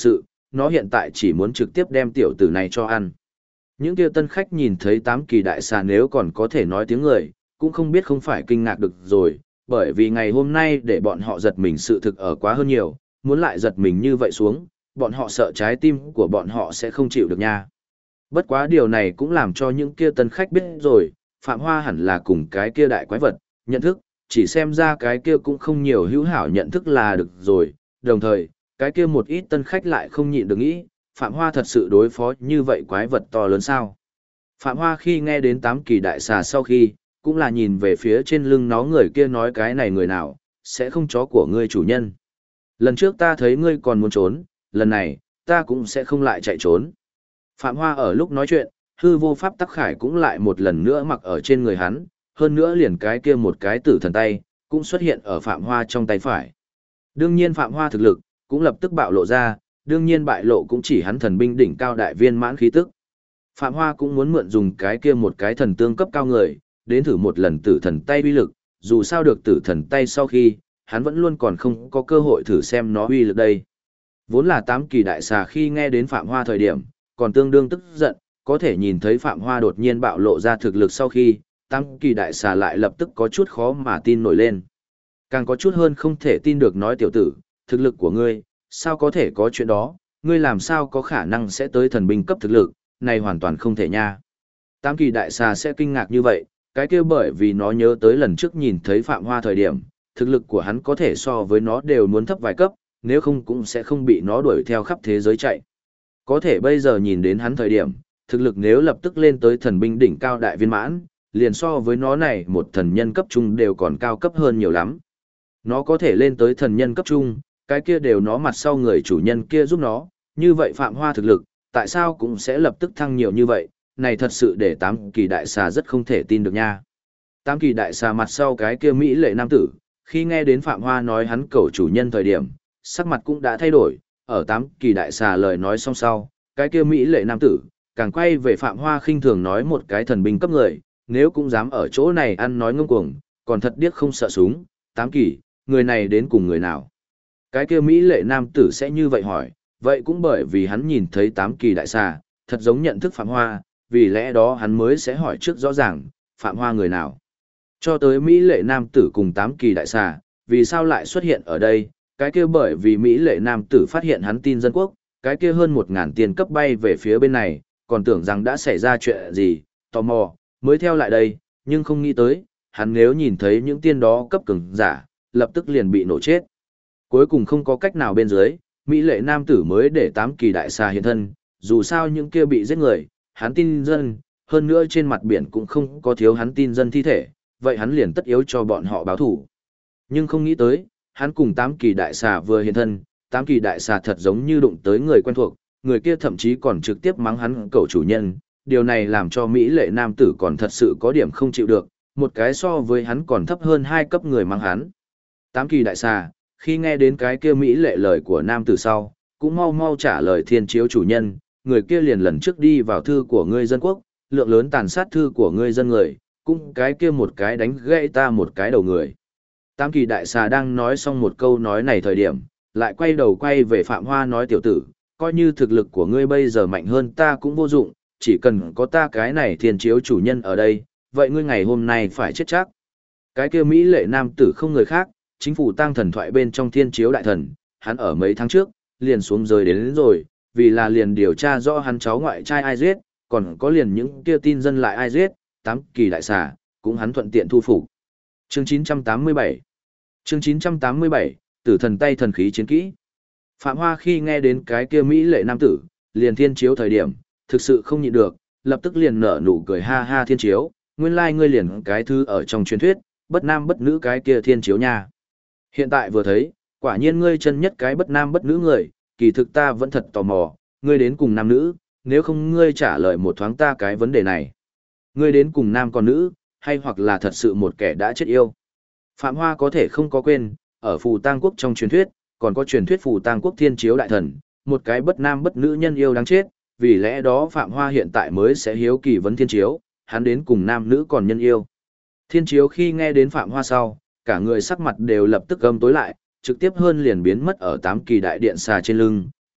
Speaker 1: nó hiện tại chỉ muốn trực tiếp đem tiểu tử này cho ăn. Những kia tân khách nhìn thấy 8 kỳ đại xà nếu còn có thể nói tiếng người, cũng không biết không phải kinh ngạc được rồi, bởi vì ngày hôm nay để bọn họ giật mình sự thực ở quá hơn nhiều, muốn lại giật mình như vậy xuống, bọn họ sợ trái tim của bọn họ sẽ không chịu được nha. Bất quá điều này cũng làm cho những kia tân khách biết rồi, Phạm Hoa hẳn là cùng cái kia đại quái vật, nhận thức, chỉ xem ra cái kia cũng không nhiều hữu hảo nhận thức là được rồi, đồng thời, cái kia một ít tân khách lại không nhịn được nghĩ, Phạm Hoa thật sự đối phó như vậy quái vật to lớn sao. Phạm Hoa khi nghe đến 8 kỳ đại xà sau khi, cũng là nhìn về phía trên lưng nó người kia nói cái này người nào, sẽ không chó của ngươi chủ nhân. Lần trước ta thấy ngươi còn muốn trốn, lần này, ta cũng sẽ không lại chạy trốn. Phạm Hoa ở lúc nói chuyện, hư vô pháp tắc khải cũng lại một lần nữa mặc ở trên người hắn, hơn nữa liền cái kia một cái tử thần tay, cũng xuất hiện ở Phạm Hoa trong tay phải. Đương nhiên Phạm Hoa thực lực, cũng lập tức bạo lộ ra, đương nhiên bại lộ cũng chỉ hắn thần binh đỉnh cao đại viên mãn khí tức. Phạm Hoa cũng muốn mượn dùng cái kia một cái thần tương cấp cao người, đến thử một lần tử thần tay uy lực, dù sao được tử thần tay sau khi, hắn vẫn luôn còn không có cơ hội thử xem nó uy lực đây. Vốn là 8 kỳ đại xà khi nghe đến Phạm Hoa thời điểm, còn tương đương tức giận, có thể nhìn thấy Phạm Hoa đột nhiên bạo lộ ra thực lực sau khi, 8 kỳ đại xà lại lập tức có chút khó mà tin nổi lên. Càng có chút hơn không thể tin được nói tiểu tử, thực lực của ngươi, sao có thể có chuyện đó, ngươi làm sao có khả năng sẽ tới thần binh cấp thực lực, này hoàn toàn không thể nha. 8 kỳ đại xà sẽ kinh ngạc như vậy, cái kia bởi vì nó nhớ tới lần trước nhìn thấy Phạm Hoa thời điểm, thực lực của hắn có thể so với nó đều muốn thấp vài cấp, nếu không cũng sẽ không bị nó đuổi theo khắp thế giới chạy. Có thể bây giờ nhìn đến hắn thời điểm, thực lực nếu lập tức lên tới thần binh đỉnh cao đại viên mãn, liền so với nó này một thần nhân cấp trung đều còn cao cấp hơn nhiều lắm. Nó có thể lên tới thần nhân cấp trung, cái kia đều nó mặt sau người chủ nhân kia giúp nó, như vậy Phạm Hoa thực lực, tại sao cũng sẽ lập tức thăng nhiều như vậy, này thật sự để 8 kỳ đại xà rất không thể tin được nha. 8 kỳ đại xà mặt sau cái kia mỹ lệ nam tử, khi nghe đến Phạm Hoa nói hắn cầu chủ nhân thời điểm, sắc mặt cũng đã thay đổi, ở 8 kỳ đại xà lời nói xong sau, cái kia mỹ lệ nam tử, càng quay về Phạm Hoa khinh thường nói một cái thần binh cấp người, nếu cũng dám ở chỗ này ăn nói ngông cuồng, còn thật điếc không sợ súng, 8 kỳ, người này đến cùng người nào? Cái kia mỹ lệ nam tử sẽ như vậy hỏi, vậy cũng bởi vì hắn nhìn thấy 8 kỳ đại xà, thật giống nhận thức Phạm Hoa, vì lẽ đó hắn mới sẽ hỏi trước rõ ràng, Phạm Hoa người nào. Cho tới Mỹ lệ nam tử cùng 8 kỳ đại xà, vì sao lại xuất hiện ở đây, cái kia bởi vì Mỹ lệ nam tử phát hiện hắn tin dân quốc, cái kia hơn 1000 tiền cấp bay về phía bên này, còn tưởng rằng đã xảy ra chuyện gì, tò mò, mới theo lại đây, nhưng không nghĩ tới, hắn nếu nhìn thấy những tiên đó cấp cường giả, lập tức liền bị nổ chết. Cuối cùng không có cách nào bên dưới, Mỹ lệ nam tử mới để 8 kỳ đại xà hiện thân, dù sao những kia bị giết người, hắn tin dân, hơn nữa trên mặt biển cũng không có thiếu hắn tin dân thi thể, vậy hắn liền tất yếu cho bọn họ báo thủ. Nhưng không nghĩ tới, hắn cùng 8 kỳ đại xà vừa hiện thân, 8 kỳ đại xà thật giống như đụng tới người quen thuộc, người kia thậm chí còn trực tiếp mắng hắn cậu chủ nhân, điều này làm cho Mỹ lệ nam tử còn thật sự có điểm không chịu được, một cái so với hắn còn thấp hơn 2 cấp người mắng hắn. 8 kỳ đại xà, khi nghe đến cái kia Mỹ lệ lời của nam tử sau, cũng mau mau trả lời thiên chiếu chủ nhân, người kia liền lần trước đi vào thư của ngươi dân quốc, lượng lớn tàn sát thư của ngươi dân người, cũng cái kia một cái đánh gãy ta một cái đầu người. 8 kỳ đại xà đang nói xong một câu nói này thời điểm, lại quay đầu quay về Phạm Hoa nói tiểu tử, coi như thực lực của ngươi bây giờ mạnh hơn ta cũng vô dụng, chỉ cần có ta cái này thiên chiếu chủ nhân ở đây, vậy ngươi ngày hôm nay phải chết chắc. Cái kia Mỹ lệ nam tử không người khác, chính phủ tăng thần thoại bên trong thiên chiếu đại thần, hắn ở mấy tháng trước, liền xuống rời đến rồi, vì là liền điều tra rõ hắn cháu ngoại trai ai giết, còn có liền những kia tin dân lại ai giết, 8 kỳ đại xà, cũng hắn thuận tiện thu phục. Chương 987 Chương 987, tử thần tay thần khí chiến kỹ. Phạm Hoa khi nghe đến cái kia Mỹ lệ nam tử, liền thiên chiếu thời điểm, thực sự không nhịn được, lập tức liền nở nụ cười ha ha thiên chiếu, nguyên lai ngươi liền cái thứ ở trong truyền thuyết, bất nam bất nữ cái kia thiên chiếu nha. Hiện tại vừa thấy, quả nhiên ngươi chân nhất cái bất nam bất nữ người, kỳ thực ta vẫn thật tò mò, ngươi đến cùng nam nữ, nếu không ngươi trả lời một thoáng ta cái vấn đề này. Ngươi đến cùng nam còn nữ, hay hoặc là thật sự một kẻ đã chết yêu. Phạm Hoa có thể không có quên, ở Phù Tang Quốc trong truyền thuyết, còn có truyền thuyết Phù Tang Quốc thiên chiếu đại thần, một cái bất nam bất nữ nhân yêu đáng chết, vì lẽ đó Phạm Hoa hiện tại mới sẽ hiếu kỳ vấn thiên chiếu, hắn đến cùng nam nữ còn nhân yêu. Thiên chiếu khi nghe đến Phạm Hoa sau, cả người sắc mặt đều lập tức gầm tối lại, trực tiếp hơn liền biến mất ở 8 kỳ đại điện xà trên lưng,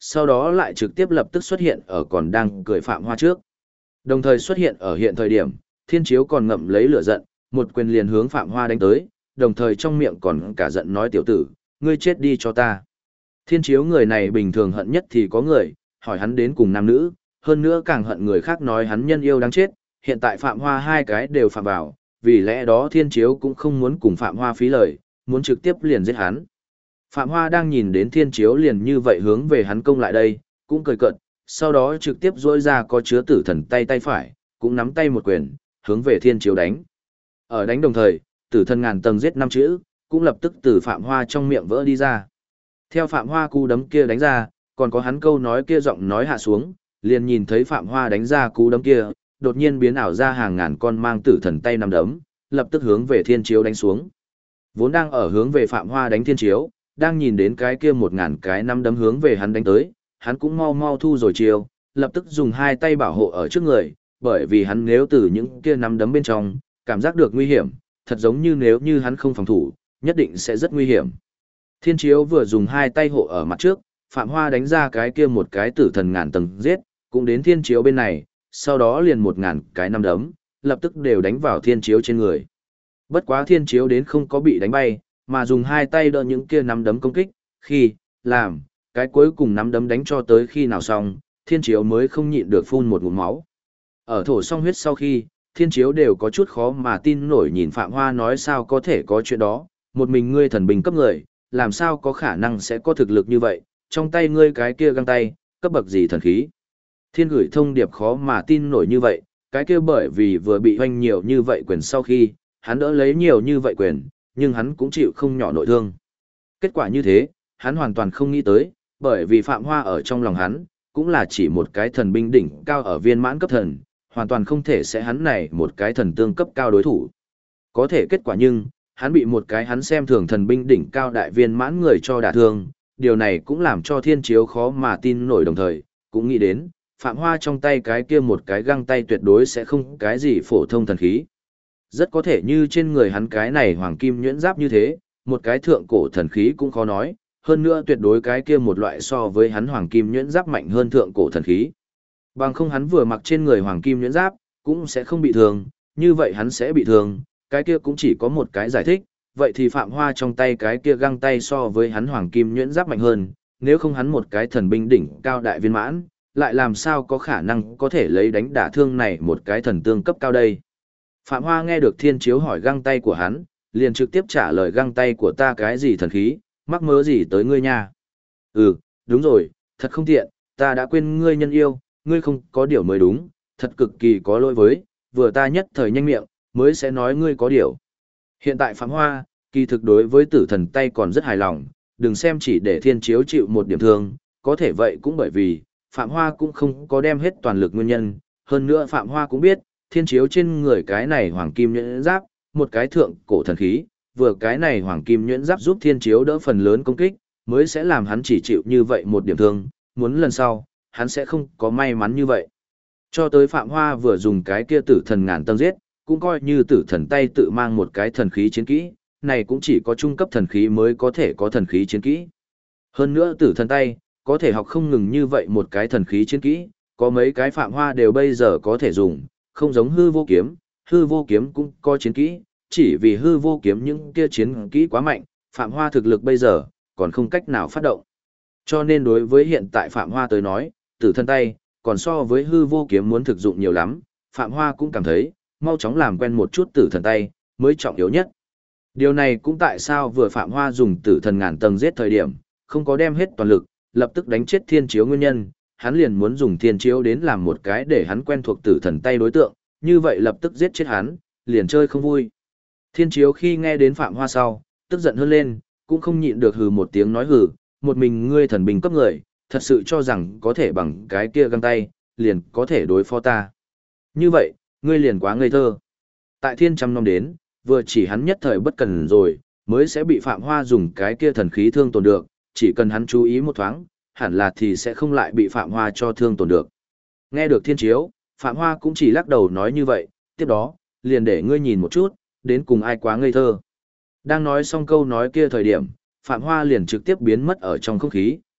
Speaker 1: sau đó lại trực tiếp lập tức xuất hiện ở còn đang cười Phạm Hoa trước. Đồng thời xuất hiện ở hiện thời điểm, Thiên Chiếu còn ngậm lấy lửa giận, một quyền liền hướng Phạm Hoa đánh tới, đồng thời trong miệng còn cả giận nói tiểu tử, ngươi chết đi cho ta. Thiên Chiếu người này bình thường hận nhất thì có người, hỏi hắn đến cùng nam nữ, hơn nữa càng hận người khác nói hắn nhân yêu đáng chết, hiện tại Phạm Hoa hai cái đều phạm vào, vì lẽ đó Thiên Chiếu cũng không muốn cùng Phạm Hoa phí lời, muốn trực tiếp liền giết hắn. Phạm Hoa đang nhìn đến Thiên Chiếu liền như vậy hướng về hắn công lại đây, cũng cười cợt, sau đó trực tiếp duỗi ra có chứa tử thần tay tay phải, cũng nắm tay một quyền, hướng về Thiên Chiếu đánh. Ở đánh đồng thời, tử thần ngàn tầng giết 5 chữ, cũng lập tức từ Phạm Hoa trong miệng vỡ đi ra. Theo Phạm Hoa cú đấm kia đánh ra, còn có hắn câu nói kia giọng nói hạ xuống, liền nhìn thấy Phạm Hoa đánh ra cú đấm kia, đột nhiên biến ảo ra hàng ngàn con mang tử thần tay nắm đấm, lập tức hướng về Thiên Chiếu đánh xuống. Vốn đang ở hướng về Phạm Hoa đánh Thiên Chiếu, đang nhìn đến cái kia 1000 cái nắm đấm hướng về hắn đánh tới, hắn cũng mau mau thu rồi chiêu, lập tức dùng hai tay bảo hộ ở trước người, bởi vì hắn nếu từ những kia nắm đấm bên trong, cảm giác được nguy hiểm, thật giống như nếu như hắn không phòng thủ, nhất định sẽ rất nguy hiểm. Thiên Chiếu vừa dùng hai tay hộ ở mặt trước, Phạm Hoa đánh ra cái kia một cái tử thần ngàn tầng giết, cũng đến Thiên Chiếu bên này, sau đó liền 1000 cái nắm đấm, lập tức đều đánh vào Thiên Chiếu trên người. Bất quá Thiên Chiếu đến không có bị đánh bay, mà dùng hai tay đỡ những kia nắm đấm công kích, khi làm cái cuối cùng nắm đấm đánh cho tới khi nào xong, Thiên Chiếu mới không nhịn được phun một ngụm máu. Ở thổ xong huyết sau khi, Thiên Chiếu đều có chút khó mà tin nổi nhìn Phạm Hoa nói sao có thể có chuyện đó, một mình ngươi thần binh cấp người, làm sao có khả năng sẽ có thực lực như vậy, trong tay ngươi cái kia găng tay, cấp bậc gì thần khí. Thiên gửi thông điệp khó mà tin nổi như vậy, cái kia bởi vì vừa bị hoanh nhiều như vậy quyền sau khi, hắn đỡ lấy nhiều như vậy quyền, nhưng hắn cũng chịu không nhỏ nội thương. Kết quả như thế, hắn hoàn toàn không nghĩ tới, bởi vì Phạm Hoa ở trong lòng hắn, cũng là chỉ một cái thần binh đỉnh cao ở viên mãn cấp thần, hoàn toàn không thể sẽ hắn này một cái thần tương cấp cao đối thủ. Có thể kết quả nhưng, hắn bị một cái hắn xem thường thần binh đỉnh cao đại viên mãn người cho đả thương, điều này cũng làm cho Thiên Chiếu khó mà tin nổi đồng thời, cũng nghĩ đến, Phạm Hoa trong tay cái kia một cái găng tay tuyệt đối sẽ không cái gì phổ thông thần khí. Rất có thể như trên người hắn cái này hoàng kim nhuyễn giáp như thế, một cái thượng cổ thần khí cũng khó nói, hơn nữa tuyệt đối cái kia một loại so với hắn hoàng kim nhuyễn giáp mạnh hơn thượng cổ thần khí. Bằng không hắn vừa mặc trên người hoàng kim nhuyễn giáp, cũng sẽ không bị thương, như vậy hắn sẽ bị thương, cái kia cũng chỉ có một cái giải thích, vậy thì Phạm Hoa trong tay cái kia găng tay so với hắn hoàng kim nhuyễn giáp mạnh hơn, nếu không hắn một cái thần binh đỉnh cao đại viên mãn, lại làm sao có khả năng có thể lấy đánh đả thương này một cái thần tương cấp cao đây. Phạm Hoa nghe được Thiên Chiếu hỏi găng tay của hắn, liền trực tiếp trả lời găng tay của ta cái gì thần khí, mắc mớ gì tới ngươi nha. Ừ, đúng rồi, thật không tiện, ta đã quên ngươi nhân yêu, ngươi không có điều mới đúng, thật cực kỳ có lỗi với, vừa ta nhất thời nhanh miệng, mới sẽ nói ngươi có điều. Hiện tại Phạm Hoa, kỳ thực đối với tử thần tay còn rất hài lòng, đừng xem chỉ để Thiên Chiếu chịu một điểm thương, có thể vậy cũng bởi vì, Phạm Hoa cũng không có đem hết toàn lực nguyên nhân, hơn nữa Phạm Hoa cũng biết, Thiên Chiếu trên người cái này hoàng kim nhuyễn giáp, một cái thượng cổ thần khí, vừa cái này hoàng kim nhuyễn giáp giúp Thiên Chiếu đỡ phần lớn công kích, mới sẽ làm hắn chỉ chịu như vậy một điểm thương, muốn lần sau, hắn sẽ không có may mắn như vậy. Cho tới Phạm Hoa vừa dùng cái kia tử thần ngàn tầng giết, cũng coi như tử thần tay tự mang một cái thần khí chiến kỹ, này cũng chỉ có trung cấp thần khí mới có thể có thần khí chiến kỹ. Hơn nữa tử thần tay, có thể học không ngừng như vậy một cái thần khí chiến kỹ, có mấy cái Phạm Hoa đều bây giờ có thể dùng, không giống hư vô kiếm cũng có chiến kỹ, chỉ vì hư vô kiếm những kia chiến kỹ quá mạnh, Phạm Hoa thực lực bây giờ, còn không cách nào phát động. Cho nên đối với hiện tại Phạm Hoa tới nói, tử thần tay, còn so với hư vô kiếm muốn thực dụng nhiều lắm, Phạm Hoa cũng cảm thấy, mau chóng làm quen một chút tử thần tay, mới trọng yếu nhất. Điều này cũng tại sao vừa Phạm Hoa dùng tử thần ngàn tầng giết thời điểm, không có đem hết toàn lực, lập tức đánh chết Thiên Chiếu nguyên nhân, hắn liền muốn dùng Thiên Chiếu đến làm một cái để hắn quen thuộc tử thần tay đối tượng, như vậy lập tức giết chết hắn, liền chơi không vui. Thiên Chiếu khi nghe đến Phạm Hoa sau, tức giận hơn lên, cũng không nhịn được hừ một tiếng nói hừ, một mình ngươi thần binh cấp người, thật sự cho rằng có thể bằng cái kia găng tay, liền có thể đối phó ta. Như vậy, ngươi liền quá ngây thơ. Tại Thiên trăm năm đến, vừa chỉ hắn nhất thời bất cần rồi, mới sẽ bị Phạm Hoa dùng cái kia thần khí thương tổn được, chỉ cần hắn chú ý một thoáng, hẳn là thì sẽ không lại bị Phạm Hoa cho thương tổn được. Nghe được Thiên Chiếu, Phạm Hoa cũng chỉ lắc đầu nói như vậy, tiếp đó, liền để ngươi nhìn một chút, đến cùng ai quá ngây thơ. Đang nói xong câu nói kia thời điểm, Phạm Hoa liền trực tiếp biến mất ở trong không khí,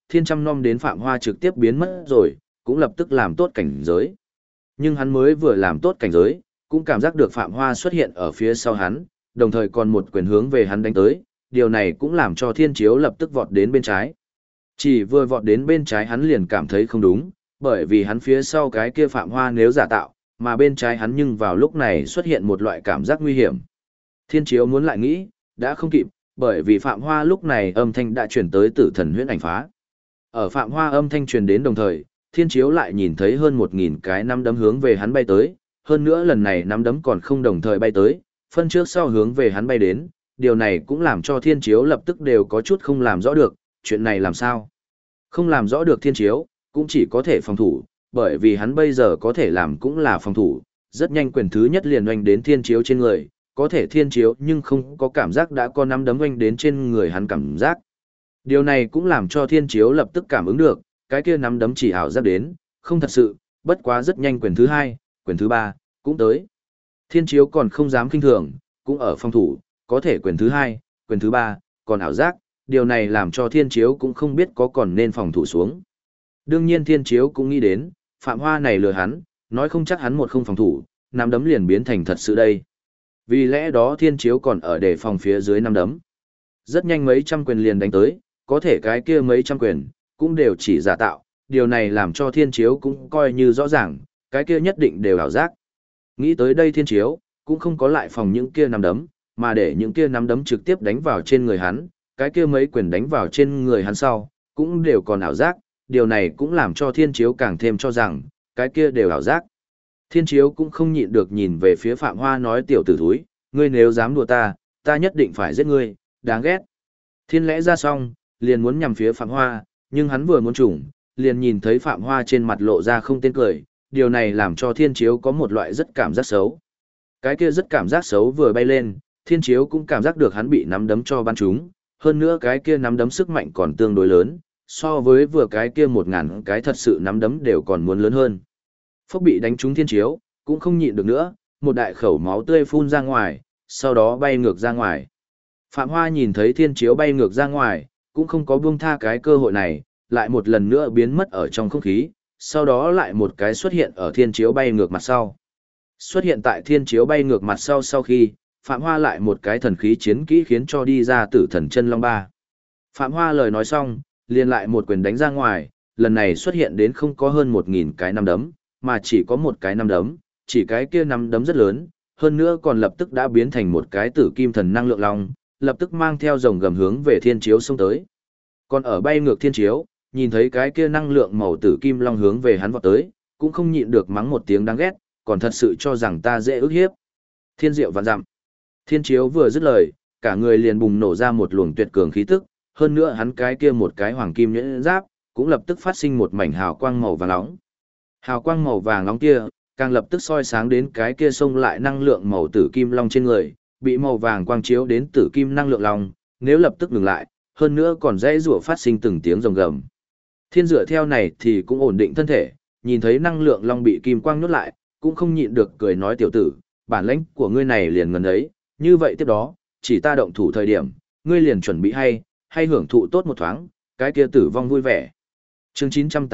Speaker 1: thiên chăm nom đến Phạm Hoa trực tiếp biến mất rồi, cũng lập tức làm tốt cảnh giới. Nhưng hắn mới vừa làm tốt cảnh giới, cũng cảm giác được Phạm Hoa xuất hiện ở phía sau hắn, đồng thời còn một quyền hướng về hắn đánh tới, điều này cũng làm cho thiên chiếu lập tức vọt đến bên trái. Chỉ vừa vọt đến bên trái hắn liền cảm thấy không đúng, bởi vì hắn phía sau cái kia Phạm Hoa nếu giả tạo, mà bên trái hắn nhưng vào lúc này xuất hiện một loại cảm giác nguy hiểm. Thiên chiếu muốn lại nghĩ, đã không kịp, bởi vì Phạm Hoa lúc này âm thanh đã chuyển tới Tử Thần Huyễn Ảnh Phá. Ở Phạm Hoa âm thanh truyền đến đồng thời, thiên chiếu lại nhìn thấy hơn 1000 cái nắm đấm hướng về hắn bay tới, hơn nữa lần này nắm đấm còn không đồng thời bay tới, phân trước sau hướng về hắn bay đến, điều này cũng làm cho thiên chiếu lập tức đều có chút không làm rõ được, chuyện này làm sao? Không làm rõ được thiên chiếu, cũng chỉ có thể phòng thủ, bởi vì hắn bây giờ có thể làm cũng là phòng thủ, rất nhanh quyền thứ nhất liền oanh đến thiên chiếu trên người, có thể thiên chiếu nhưng không có cảm giác đã có nắm đấm oanh đến trên người hắn cảm giác. Điều này cũng làm cho thiên chiếu lập tức cảm ứng được, cái kia nắm đấm chỉ ảo giác đến, không thật sự, bất quá rất nhanh quyền thứ hai, quyền thứ ba, cũng tới. Thiên chiếu còn không dám kinh thường, cũng ở phòng thủ, có thể quyền thứ hai, quyền thứ ba, còn ảo giác, điều này làm cho thiên chiếu cũng không biết có còn nên phòng thủ xuống. Đương nhiên thiên chiếu cũng nghĩ đến, Phạm Hoa này lừa hắn, nói không chắc hắn một không phòng thủ, nắm đấm liền biến thành thật sự đây. Vì lẽ đó thiên chiếu còn ở đề phòng phía dưới nắm đấm. Rất nhanh mấy trăm quyền liền đánh tới, có thể cái kia mấy trăm quyền, cũng đều chỉ giả tạo, điều này làm cho thiên chiếu cũng coi như rõ ràng, cái kia nhất định đều ảo giác. Nghĩ tới đây thiên chiếu, cũng không có lại phòng những kia nắm đấm, mà để những kia nắm đấm trực tiếp đánh vào trên người hắn, cái kia mấy quyền đánh vào trên người hắn sau, cũng đều còn ảo giác, điều này cũng làm cho thiên chiếu càng thêm cho rằng, cái kia đều ảo giác. Thiên chiếu cũng không nhịn được nhìn về phía Phạm Hoa nói tiểu tử thúi, ngươi nếu dám đùa ta, ta nhất định phải giết ngươi, đáng ghét. Thiên lẽ ra xong, liền muốn nhằm phía Phạm Hoa, nhưng hắn vừa muốn trùng, liền nhìn thấy Phạm Hoa trên mặt lộ ra không tên cười, điều này làm cho thiên chiếu có một loại rất cảm giác xấu. Cái kia rất cảm giác xấu vừa bay lên, thiên chiếu cũng cảm giác được hắn bị nắm đấm cho bắn trúng, hơn nữa cái kia nắm đấm sức mạnh còn tương đối lớn, so với vừa cái kia 1000 cái thật sự nắm đấm đều còn muốn lớn hơn. Phốc bị đánh trúng thiên chiếu, cũng không nhịn được nữa, một đại khẩu máu tươi phun ra ngoài, sau đó bay ngược ra ngoài. Phạm Hoa nhìn thấy thiên chiếu bay ngược ra ngoài, cũng không có buông tha cái cơ hội này, lại một lần nữa biến mất ở trong không khí, sau đó lại một cái xuất hiện ở thiên chiếu bay ngược mặt sau. Xuất hiện tại thiên chiếu bay ngược mặt sau khi, Phạm Hoa lại một cái thần khí chiến kỹ khiến cho đi ra Tử Thần Chân Long ba. Phạm Hoa lời nói xong, liền lại một quyền đánh ra ngoài, lần này xuất hiện đến không có hơn 1000 cái nắm đấm, mà chỉ có một cái nắm đấm, chỉ cái kia nắm đấm rất lớn, hơn nữa còn lập tức đã biến thành một cái tử kim thần năng lượng long, lập tức mang theo rồng gầm hướng về thiên chiếu xông tới. Còn ở bay ngược thiên chiếu, nhìn thấy cái kia năng lượng màu tử kim long hướng về hắn vọt tới, cũng không nhịn được mắng một tiếng đáng ghét, còn thật sự cho rằng ta dễ ức hiếp. Thiên diệu vạn dặm. Thiên chiếu vừa dứt lời, cả người liền bùng nổ ra một luồng tuyệt cường khí tức, hơn nữa hắn cái kia một cái hoàng kim nhuyễn giáp, cũng lập tức phát sinh một mảnh hào quang màu vàng nóng. Hào quang màu vàng nóng kia, càng lập tức soi sáng đến cái kia xông lại năng lượng màu tử kim long trên người, bị màu vàng quang chiếu đến tử kim năng lượng long, nếu lập tức ngừng lại, hơn nữa còn dễ rủa phát sinh từng tiếng rồng gầm. Thiên dựa theo này thì cũng ổn định thân thể, nhìn thấy năng lượng long bị kim quang nhốt lại, cũng không nhịn được cười nói tiểu tử, bản lãnh của ngươi này liền ngần ấy, như vậy tiếp đó, chỉ ta động thủ thời điểm, ngươi liền chuẩn bị hay hưởng thụ tốt một thoáng, cái kia tử vong vui vẻ. Chương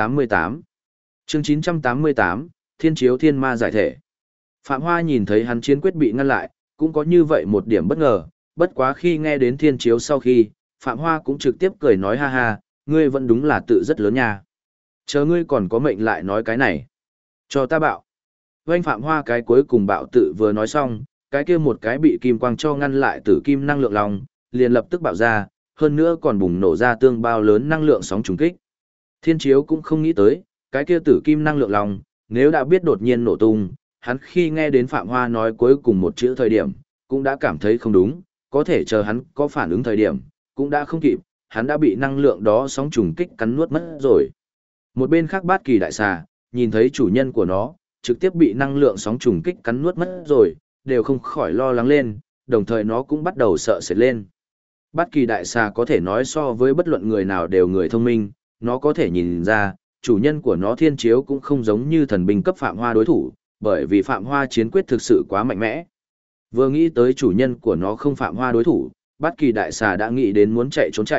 Speaker 1: 988 Chương 988, Thiên Chiếu Thiên Ma giải thể. Phạm Hoa nhìn thấy hắn chiến quyết bị ngăn lại, cũng có như vậy một điểm bất ngờ, bất quá khi nghe đến Thiên Chiếu sau khi, Phạm Hoa cũng trực tiếp cười nói ha ha, ngươi vẫn đúng là tự rất lớn nha. Chờ ngươi còn có mệnh lại nói cái này. Cho ta bạo. Vênh Phạm Hoa cái cuối cùng bạo tự vừa nói xong, cái kia một cái bị kim quang cho ngăn lại tử kim năng lượng lòng, liền lập tức bạo ra, hơn nữa còn bùng nổ ra tương bao lớn năng lượng sóng trùng kích. Thiên Chiếu cũng không nghĩ tới, cái kia tử kim năng lượng lòng, nếu đã biết đột nhiên nổ tung, hắn khi nghe đến Phạm Hoa nói cuối cùng một chữ thời điểm, cũng đã cảm thấy không đúng, có thể chờ hắn có phản ứng thời điểm, cũng đã không kịp, hắn đã bị năng lượng đó sóng trùng kích cắn nuốt mất rồi. Một bên khác Bát Kỳ đại xà, nhìn thấy chủ nhân của nó, trực tiếp bị năng lượng sóng trùng kích cắn nuốt mất rồi, đều không khỏi lo lắng lên, đồng thời nó cũng bắt đầu sợ sệt lên. Bát Kỳ đại xà có thể nói so với bất luận người nào đều người thông minh, nó có thể nhìn ra, chủ nhân của nó Thiên Chiếu cũng không giống như thần binh cấp Phạm Hoa đối thủ, bởi vì Phạm Hoa chiến quyết thực sự quá mạnh mẽ. Vừa nghĩ tới chủ nhân của nó không Phạm Hoa đối thủ, Bát Kỳ đại xà đã nghĩ đến muốn chạy trốn chạy,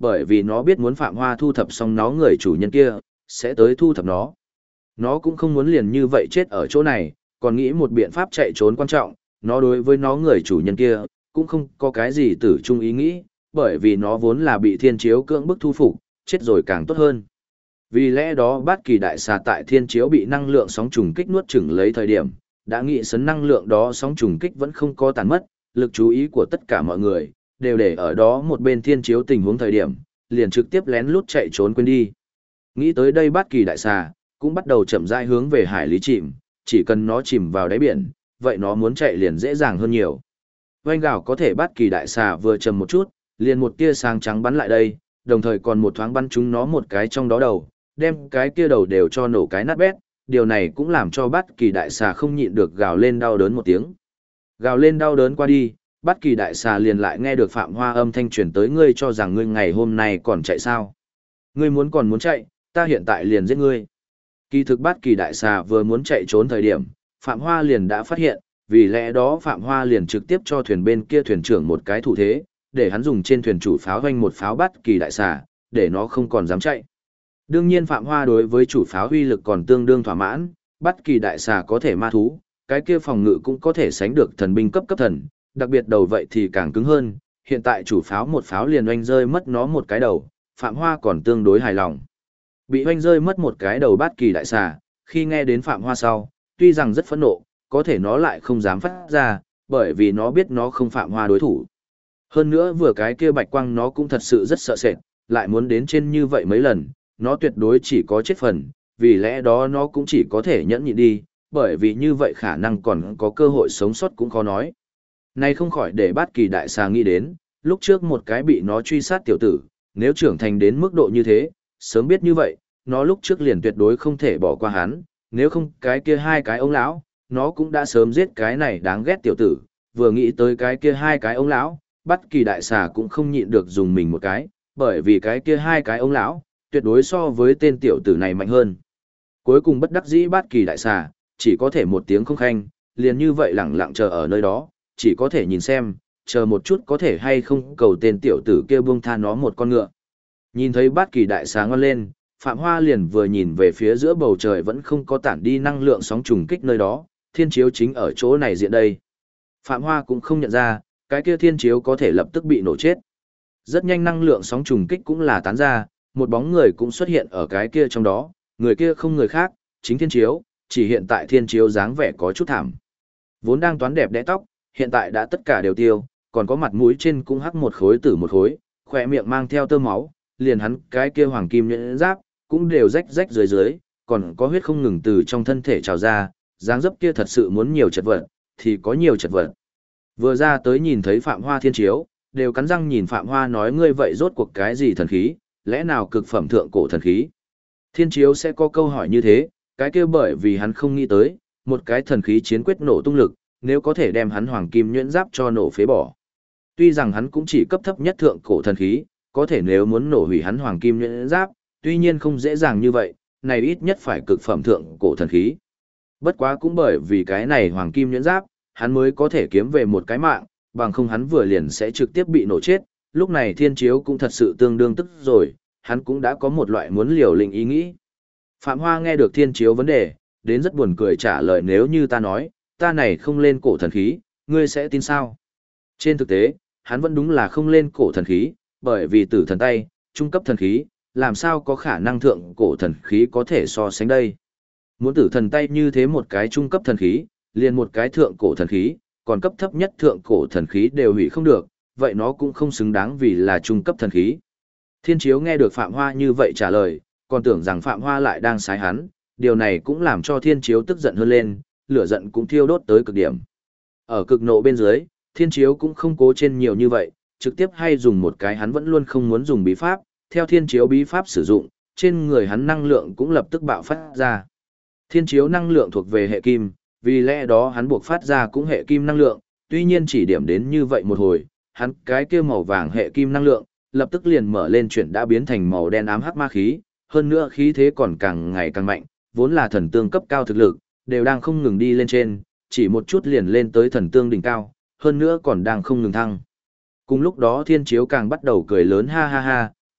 Speaker 1: bởi vì nó biết muốn Phạm Hoa thu thập xong nó người chủ nhân kia, sẽ tới thu thập nó. Nó cũng không muốn liền như vậy chết ở chỗ này, còn nghĩ một biện pháp chạy trốn quan trọng, nó đối với nó người chủ nhân kia, cũng không có cái gì tử chung ý nghĩ, bởi vì nó vốn là bị thiên chiếu cưỡng bức thu phục, chết rồi càng tốt hơn. Vì lẽ đó Bát Kỳ Đại Xà tại thiên chiếu bị năng lượng sóng trùng kích nuốt chửng lấy thời điểm, đã nghĩ sấn năng lượng đó sóng trùng kích vẫn không có tàn mất, lực chú ý của tất cả mọi người, đều để ở đó một bên thiên chiếu tình huống thời điểm, liền trực tiếp lén lút chạy trốn quên đi. Nghĩ tới đây Bát Kỳ Đại Xà cũng bắt đầu chậm rãi hướng về hải lý chìm, chỉ cần nó chìm vào đáy biển, vậy nó muốn chạy liền dễ dàng hơn nhiều. Oanh gào có thể Bát Kỳ Đại Xà vừa chầm một chút, liền một tia sáng trắng bắn lại đây, đồng thời còn một thoáng bắn trúng nó một cái trong đó đầu, đem cái kia đầu đều cho nổ cái nát bét, điều này cũng làm cho Bát Kỳ Đại Xà không nhịn được gào lên đau đớn một tiếng. Gào lên đau đớn qua đi, Bát Kỳ Đại Xà liền lại nghe được Phạm Hoa âm thanh truyền tới, ngươi cho rằng ngươi ngày hôm nay còn chạy sao? Ngươi còn muốn chạy, ta hiện tại liền giết ngươi. Kỳ thực Bát Kỳ Đại Xà vừa muốn chạy trốn thời điểm, Phạm Hoa liền đã phát hiện, vì lẽ đó Phạm Hoa liền trực tiếp cho thuyền bên kia thuyền trưởng một cái thủ thế, để hắn dùng trên thuyền chủ pháo hoanh một pháo Bát Kỳ Đại Xà, để nó không còn dám chạy. Đương nhiên Phạm Hoa đối với chủ pháo uy lực còn tương đương thỏa mãn, Bát Kỳ Đại Xà có thể ma thú, cái kia phòng ngự cũng có thể sánh được thần binh cấp thần, đặc biệt đầu vậy thì càng cứng hơn, hiện tại chủ pháo một pháo liền oanh rơi mất nó một cái đầu, Phạm Hoa còn tương đối hài lòng. Bị oanh rơi mất một cái đầu Bát Kỳ Đại Xà, khi nghe đến Phạm Hoa sau, tuy rằng rất phẫn nộ, có thể nó lại không dám phát ra, bởi vì nó biết nó không Phạm Hoa đối thủ. Hơn nữa vừa cái kia bạch quang nó cũng thật sự rất sợ sệt, lại muốn đến trên như vậy mấy lần, nó tuyệt đối chỉ có chết phần, vì lẽ đó nó cũng chỉ có thể nhẫn nhịn đi, bởi vì như vậy khả năng còn có cơ hội sống sót cũng khó nói. Này không khỏi để Bát Kỳ Đại Xà nghĩ đến, lúc trước một cái bị nó truy sát tiểu tử, nếu trưởng thành đến mức độ như thế, sớm biết như vậy, nó lúc trước liền tuyệt đối không thể bỏ qua hắn, nếu không cái kia hai cái ông lão, nó cũng đã sớm giết cái này đáng ghét tiểu tử, vừa nghĩ tới cái kia hai cái ông lão, Bát Kỳ Đại Xà cũng không nhịn được dùng mình một cái, bởi vì cái kia hai cái ông lão, tuyệt đối so với tên tiểu tử này mạnh hơn. Cuối cùng bất đắc dĩ Bát Kỳ Đại Xà, chỉ có thể một tiếng không khanh, liền như vậy lẳng lặng chờ ở nơi đó, chỉ có thể nhìn xem, chờ một chút có thể hay không cầu tên tiểu tử kia buông tha nó một con ngựa. Nhìn thấy Bát Kỳ Đại Xà ngon lên, Phạm Hoa liền vừa nhìn về phía giữa bầu trời vẫn không có tản đi năng lượng sóng trùng kích nơi đó, thiên chiếu chính ở chỗ này diện đây. Phạm Hoa cũng không nhận ra, cái kia thiên chiếu có thể lập tức bị nổ chết. Rất nhanh năng lượng sóng trùng kích cũng là tán ra, một bóng người cũng xuất hiện ở cái kia trong đó, người kia không người khác, chính thiên chiếu, chỉ hiện tại thiên chiếu dáng vẻ có chút thảm. Vốn đang toán đẹp đẽ tóc, hiện tại đã tất cả đều tiêu, còn có mặt mũi trên cũng hắc một khối tử một khối, khỏe miệng mang theo tơ máu, liền hắn cái kia hoàng kim nhẫn giáp, cũng đều rách rách dưới dưới, còn có huyết không ngừng từ trong thân thể trào ra, dáng dấp kia thật sự muốn nhiều chật vật, thì có nhiều chật vật. Vừa ra tới nhìn thấy Phạm Hoa thiên chiếu, đều cắn răng nhìn Phạm Hoa nói ngươi vậy rốt cuộc cái gì thần khí, lẽ nào cực phẩm thượng cổ thần khí. Thiên chiếu sẽ có câu hỏi như thế, cái kia bởi vì hắn không nghĩ tới, một cái thần khí chiến quyết nổ tung lực, nếu có thể đem hắn hoàng kim nhuyễn giáp cho nổ phế bỏ. Tuy rằng hắn cũng chỉ cấp thấp nhất thượng cổ thần khí, có thể nếu muốn nổ hủy hắn hoàng kim nhuyễn giáp, tuy nhiên không dễ dàng như vậy, này ít nhất phải cực phẩm thượng cổ thần khí. Bất quá cũng bởi vì cái này hoàng kim nhuyễn giáp, hắn mới có thể kiếm về một cái mạng, bằng không hắn vừa liền sẽ trực tiếp bị nổ chết. Lúc này thiên chiếu cũng thật sự tương đương tức rồi, hắn cũng đã có một loại muốn liều lĩnh ý nghĩ. Phạm Hoa nghe được thiên chiếu vấn đề, đến rất buồn cười trả lời nếu như ta nói, ta này không lên cổ thần khí, ngươi sẽ tin sao? Trên thực tế, hắn vẫn đúng là không lên cổ thần khí, bởi vì tử thần tay, trung cấp thần khí, làm sao có khả năng thượng cổ thần khí có thể so sánh đây. Muốn tử thần tay như thế một cái trung cấp thần khí, liền một cái thượng cổ thần khí, còn cấp thấp nhất thượng cổ thần khí đều hủy không được, vậy nó cũng không xứng đáng vì là trung cấp thần khí. Thiên chiếu nghe được Phạm Hoa như vậy trả lời, còn tưởng rằng Phạm Hoa lại đang sái hắn, điều này cũng làm cho thiên chiếu tức giận hơn lên, lửa giận cũng thiêu đốt tới cực điểm. Ở cực nộ bên dưới, thiên chiếu cũng không cố trên nhiều như vậy, trực tiếp hay dùng một cái hắn vẫn luôn không muốn dùng bí pháp, theo thiên chiếu bí pháp sử dụng, trên người hắn năng lượng cũng lập tức bạo phát ra. Thiên chiếu năng lượng thuộc về hệ kim, vì lẽ đó hắn buộc phát ra cũng hệ kim năng lượng, tuy nhiên chỉ điểm đến như vậy một hồi, hắn cái kia màu vàng hệ kim năng lượng, lập tức liền mở lên chuyển đã biến thành màu đen ám hắc ma khí, hơn nữa khí thế còn càng ngày càng mạnh, vốn là thần tương cấp cao thực lực, đều đang không ngừng đi lên trên, chỉ một chút liền lên tới thần tương đỉnh cao, hơn nữa còn đang không ngừng thăng. Cùng lúc đó thiên chiếu càng bắt đầu cười lớn ha ha ha,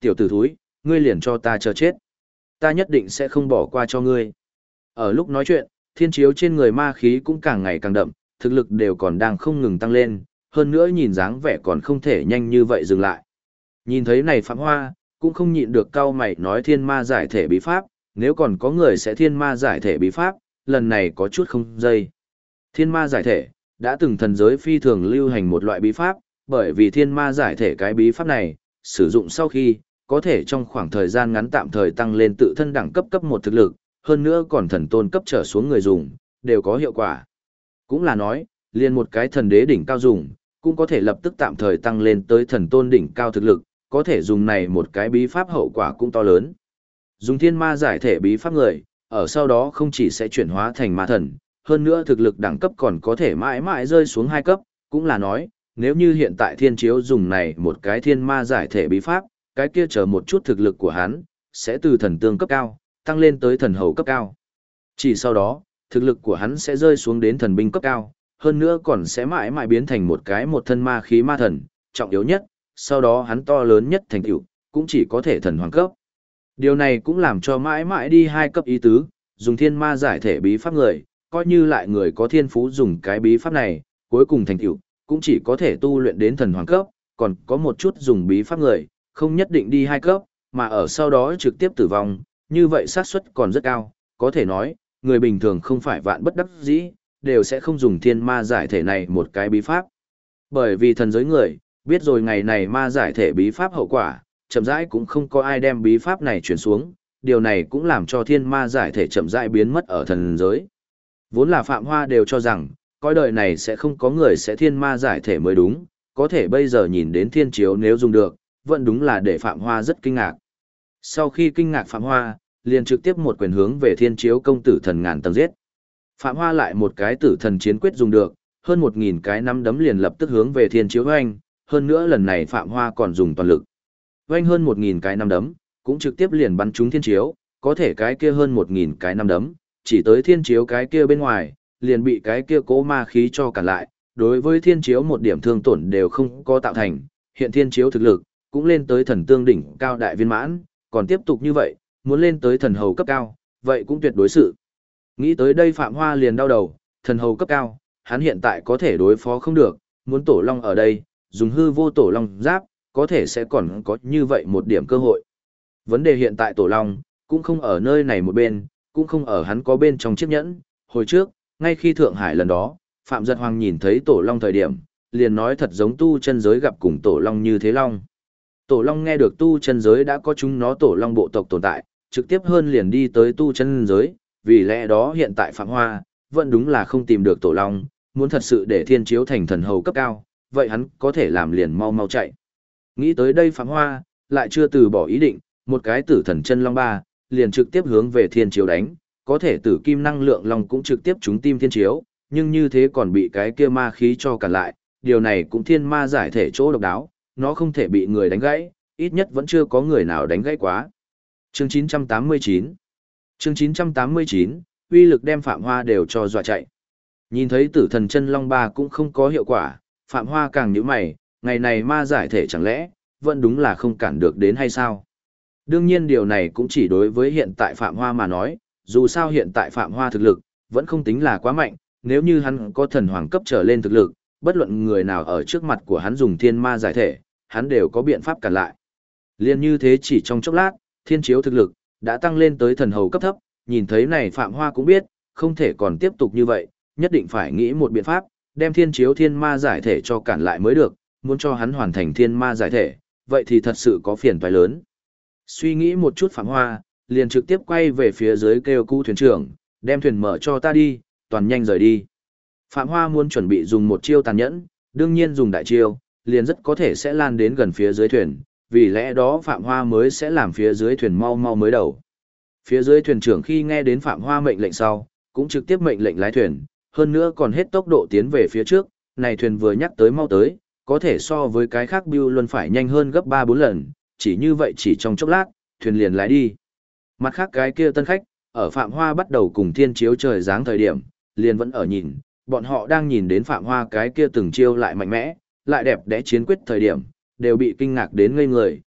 Speaker 1: tiểu tử thúi, ngươi liền cho ta chờ chết. Ta nhất định sẽ không bỏ qua cho ngươi. Ở lúc nói chuyện, thiên chiếu trên người ma khí cũng càng ngày càng đậm, thực lực đều còn đang không ngừng tăng lên, hơn nữa nhìn dáng vẻ còn không thể nhanh như vậy dừng lại. Nhìn thấy này Phạm Hoa, cũng không nhịn được cau mày nói thiên ma giải thể bí pháp, nếu còn có người sẽ thiên ma giải thể bí pháp, lần này có chút không dây. Thiên ma giải thể, đã từng thần giới phi thường lưu hành một loại bí pháp, bởi vì thiên ma giải thể cái bí pháp này, sử dụng sau khi, có thể trong khoảng thời gian ngắn tạm thời tăng lên tự thân đẳng cấp cấp một thực lực, hơn nữa còn thần tôn cấp trở xuống người dùng, đều có hiệu quả. Cũng là nói, liền một cái thần đế đỉnh cao dùng, cũng có thể lập tức tạm thời tăng lên tới thần tôn đỉnh cao thực lực, có thể dùng này một cái bí pháp hậu quả cũng to lớn. Dùng thiên ma giải thể bí pháp người, ở sau đó không chỉ sẽ chuyển hóa thành ma thần, hơn nữa thực lực đẳng cấp còn có thể mãi mãi rơi xuống 2 cấp, cũng là nói, nếu như hiện tại thiên chiếu dùng này một cái thiên ma giải thể bí pháp, cái kia chờ một chút thực lực của hắn, sẽ từ thần tương cấp cao, tăng lên tới thần hầu cấp cao. Chỉ sau đó, thực lực của hắn sẽ rơi xuống đến thần binh cấp cao, hơn nữa còn sẽ mãi mãi biến thành một thân ma khí ma thần, trọng yếu nhất, sau đó hắn to lớn nhất thành tựu cũng chỉ có thể thần hoàng cấp. Điều này cũng làm cho mãi mãi đi 2 cấp ý tứ, dùng thiên ma giải thể bí pháp người, coi như lại người có thiên phú dùng cái bí pháp này, cuối cùng thành tựu cũng chỉ có thể tu luyện đến thần hoàng cấp, còn có một chút dùng bí pháp người, không nhất định đi 2 cấp, mà ở sau đó trực tiếp tử vong, như vậy xác suất còn rất cao, có thể nói, người bình thường không phải vạn bất đắc dĩ, đều sẽ không dùng thiên ma giải thể này một cái bí pháp. Bởi vì thần giới người, biết rồi ngày này ma giải thể bí pháp hậu quả, chậm rãi cũng không có ai đem bí pháp này chuyển xuống, điều này cũng làm cho thiên ma giải thể chậm rãi biến mất ở thần giới. Vốn là Phạm Hoa đều cho rằng, coi đời này sẽ không có người sẽ thiên ma giải thể mới đúng, có thể bây giờ nhìn đến thiên chiếu nếu dùng được, vẫn đúng là để Phạm Hoa rất kinh ngạc. Sau khi kinh ngạc Phạm Hoa, liền trực tiếp một quyền hướng về thiên chiếu công tử thần ngàn tầng giết. Phạm Hoa lại một cái tử thần chiến quyết dùng được, hơn 1000 cái nắm đấm liền lập tức hướng về thiên chiếu hoanh, hơn nữa lần này Phạm Hoa còn dùng toàn lực. Hoanh hơn 1000 cái nắm đấm, cũng trực tiếp liền bắn trúng thiên chiếu, có thể cái kia hơn 1000 cái nắm đấm, chỉ tới thiên chiếu cái kia bên ngoài, liền bị cái kia cố ma khí cho cản lại, đối với thiên chiếu một điểm thương tổn đều không có tạo thành, hiện thiên chiếu thực lực, cũng lên tới thần tương đỉnh cao đại viên mãn, còn tiếp tục như vậy, muốn lên tới thần hầu cấp cao, vậy cũng tuyệt đối sự. Nghĩ tới đây Phạm Hoa liền đau đầu, thần hầu cấp cao, hắn hiện tại có thể đối phó không được, muốn tổ long ở đây, dùng hư vô tổ long giáp, có thể sẽ còn có như vậy một điểm cơ hội. Vấn đề hiện tại tổ long, cũng không ở nơi này một bên, cũng không ở hắn có bên trong chiếc nhẫn, hồi trước, ngay khi Thượng Hải lần đó, Phạm Giật Hoàng nhìn thấy tổ long thời điểm, liền nói thật giống tu chân giới gặp cùng tổ long như thế long. Tổ long nghe được tu chân giới đã có chúng nó tổ long bộ tộc tồn tại, trực tiếp hơn liền đi tới tu chân giới, vì lẽ đó hiện tại Phạm Hoa, vẫn đúng là không tìm được tổ long, muốn thật sự để thiên chiếu thành thần hầu cấp cao, vậy hắn có thể làm liền mau mau chạy. Nghĩ tới đây Phạm Hoa, lại chưa từ bỏ ý định, một cái tử thần chân long ba, liền trực tiếp hướng về thiên chiếu đánh, có thể tử kim năng lượng long cũng trực tiếp trúng tim thiên chiếu, nhưng như thế còn bị cái kia ma khí cho cản lại, điều này cũng thiên ma giải thể chỗ độc đáo, nó không thể bị người đánh gãy, ít nhất vẫn chưa có người nào đánh gãy quá. Chương 989 Chương 989, uy lực đem Phạm Hoa đều cho dọa chạy. Nhìn thấy tử thần chân long ba cũng không có hiệu quả, Phạm Hoa càng nhíu mày, ngày này ma giải thể chẳng lẽ, vẫn đúng là không cản được đến hay sao? Đương nhiên điều này cũng chỉ đối với hiện tại Phạm Hoa mà nói, dù sao hiện tại Phạm Hoa thực lực, vẫn không tính là quá mạnh, nếu như hắn có thần hoàng cấp trở lên thực lực, bất luận người nào ở trước mặt của hắn dùng thiên ma giải thể, hắn đều có biện pháp cản lại. Liên như thế chỉ trong chốc lát, thiên chiếu thực lực, đã tăng lên tới thần hầu cấp thấp, nhìn thấy này Phạm Hoa cũng biết, không thể còn tiếp tục như vậy, nhất định phải nghĩ một biện pháp, đem thiên chiếu thiên ma giải thể cho cản lại mới được, muốn cho hắn hoàn thành thiên ma giải thể, vậy thì thật sự có phiền toái lớn. Suy nghĩ một chút Phạm Hoa, liền trực tiếp quay về phía dưới kêu cu thuyền trưởng, đem thuyền mở cho ta đi, toàn nhanh rời đi. Phạm Hoa muốn chuẩn bị dùng một chiêu tàn nhẫn, đương nhiên dùng đại chiêu, liền rất có thể sẽ lan đến gần phía dưới thuyền, vì lẽ đó Phạm Hoa mới sẽ làm phía dưới thuyền mau mau mới đầu. Phía dưới thuyền trưởng khi nghe đến Phạm Hoa mệnh lệnh sau, cũng trực tiếp mệnh lệnh lái thuyền, hơn nữa còn hết tốc độ tiến về phía trước, này thuyền vừa nhắc tới mau tới, có thể so với cái khác Bưu luôn phải nhanh hơn gấp 3-4 lần, chỉ như vậy chỉ trong chốc lát, thuyền liền lái đi. Mặt khác cái kia tân khách, ở Phạm Hoa bắt đầu cùng thiên chiếu trời giáng thời điểm, liền vẫn ở nhìn, bọn họ đang nhìn đến Phạm Hoa cái kia từng chiêu lại mạnh mẽ, lại đẹp đẽ chiến quyết thời điểm, đều bị kinh ngạc đến ngây người,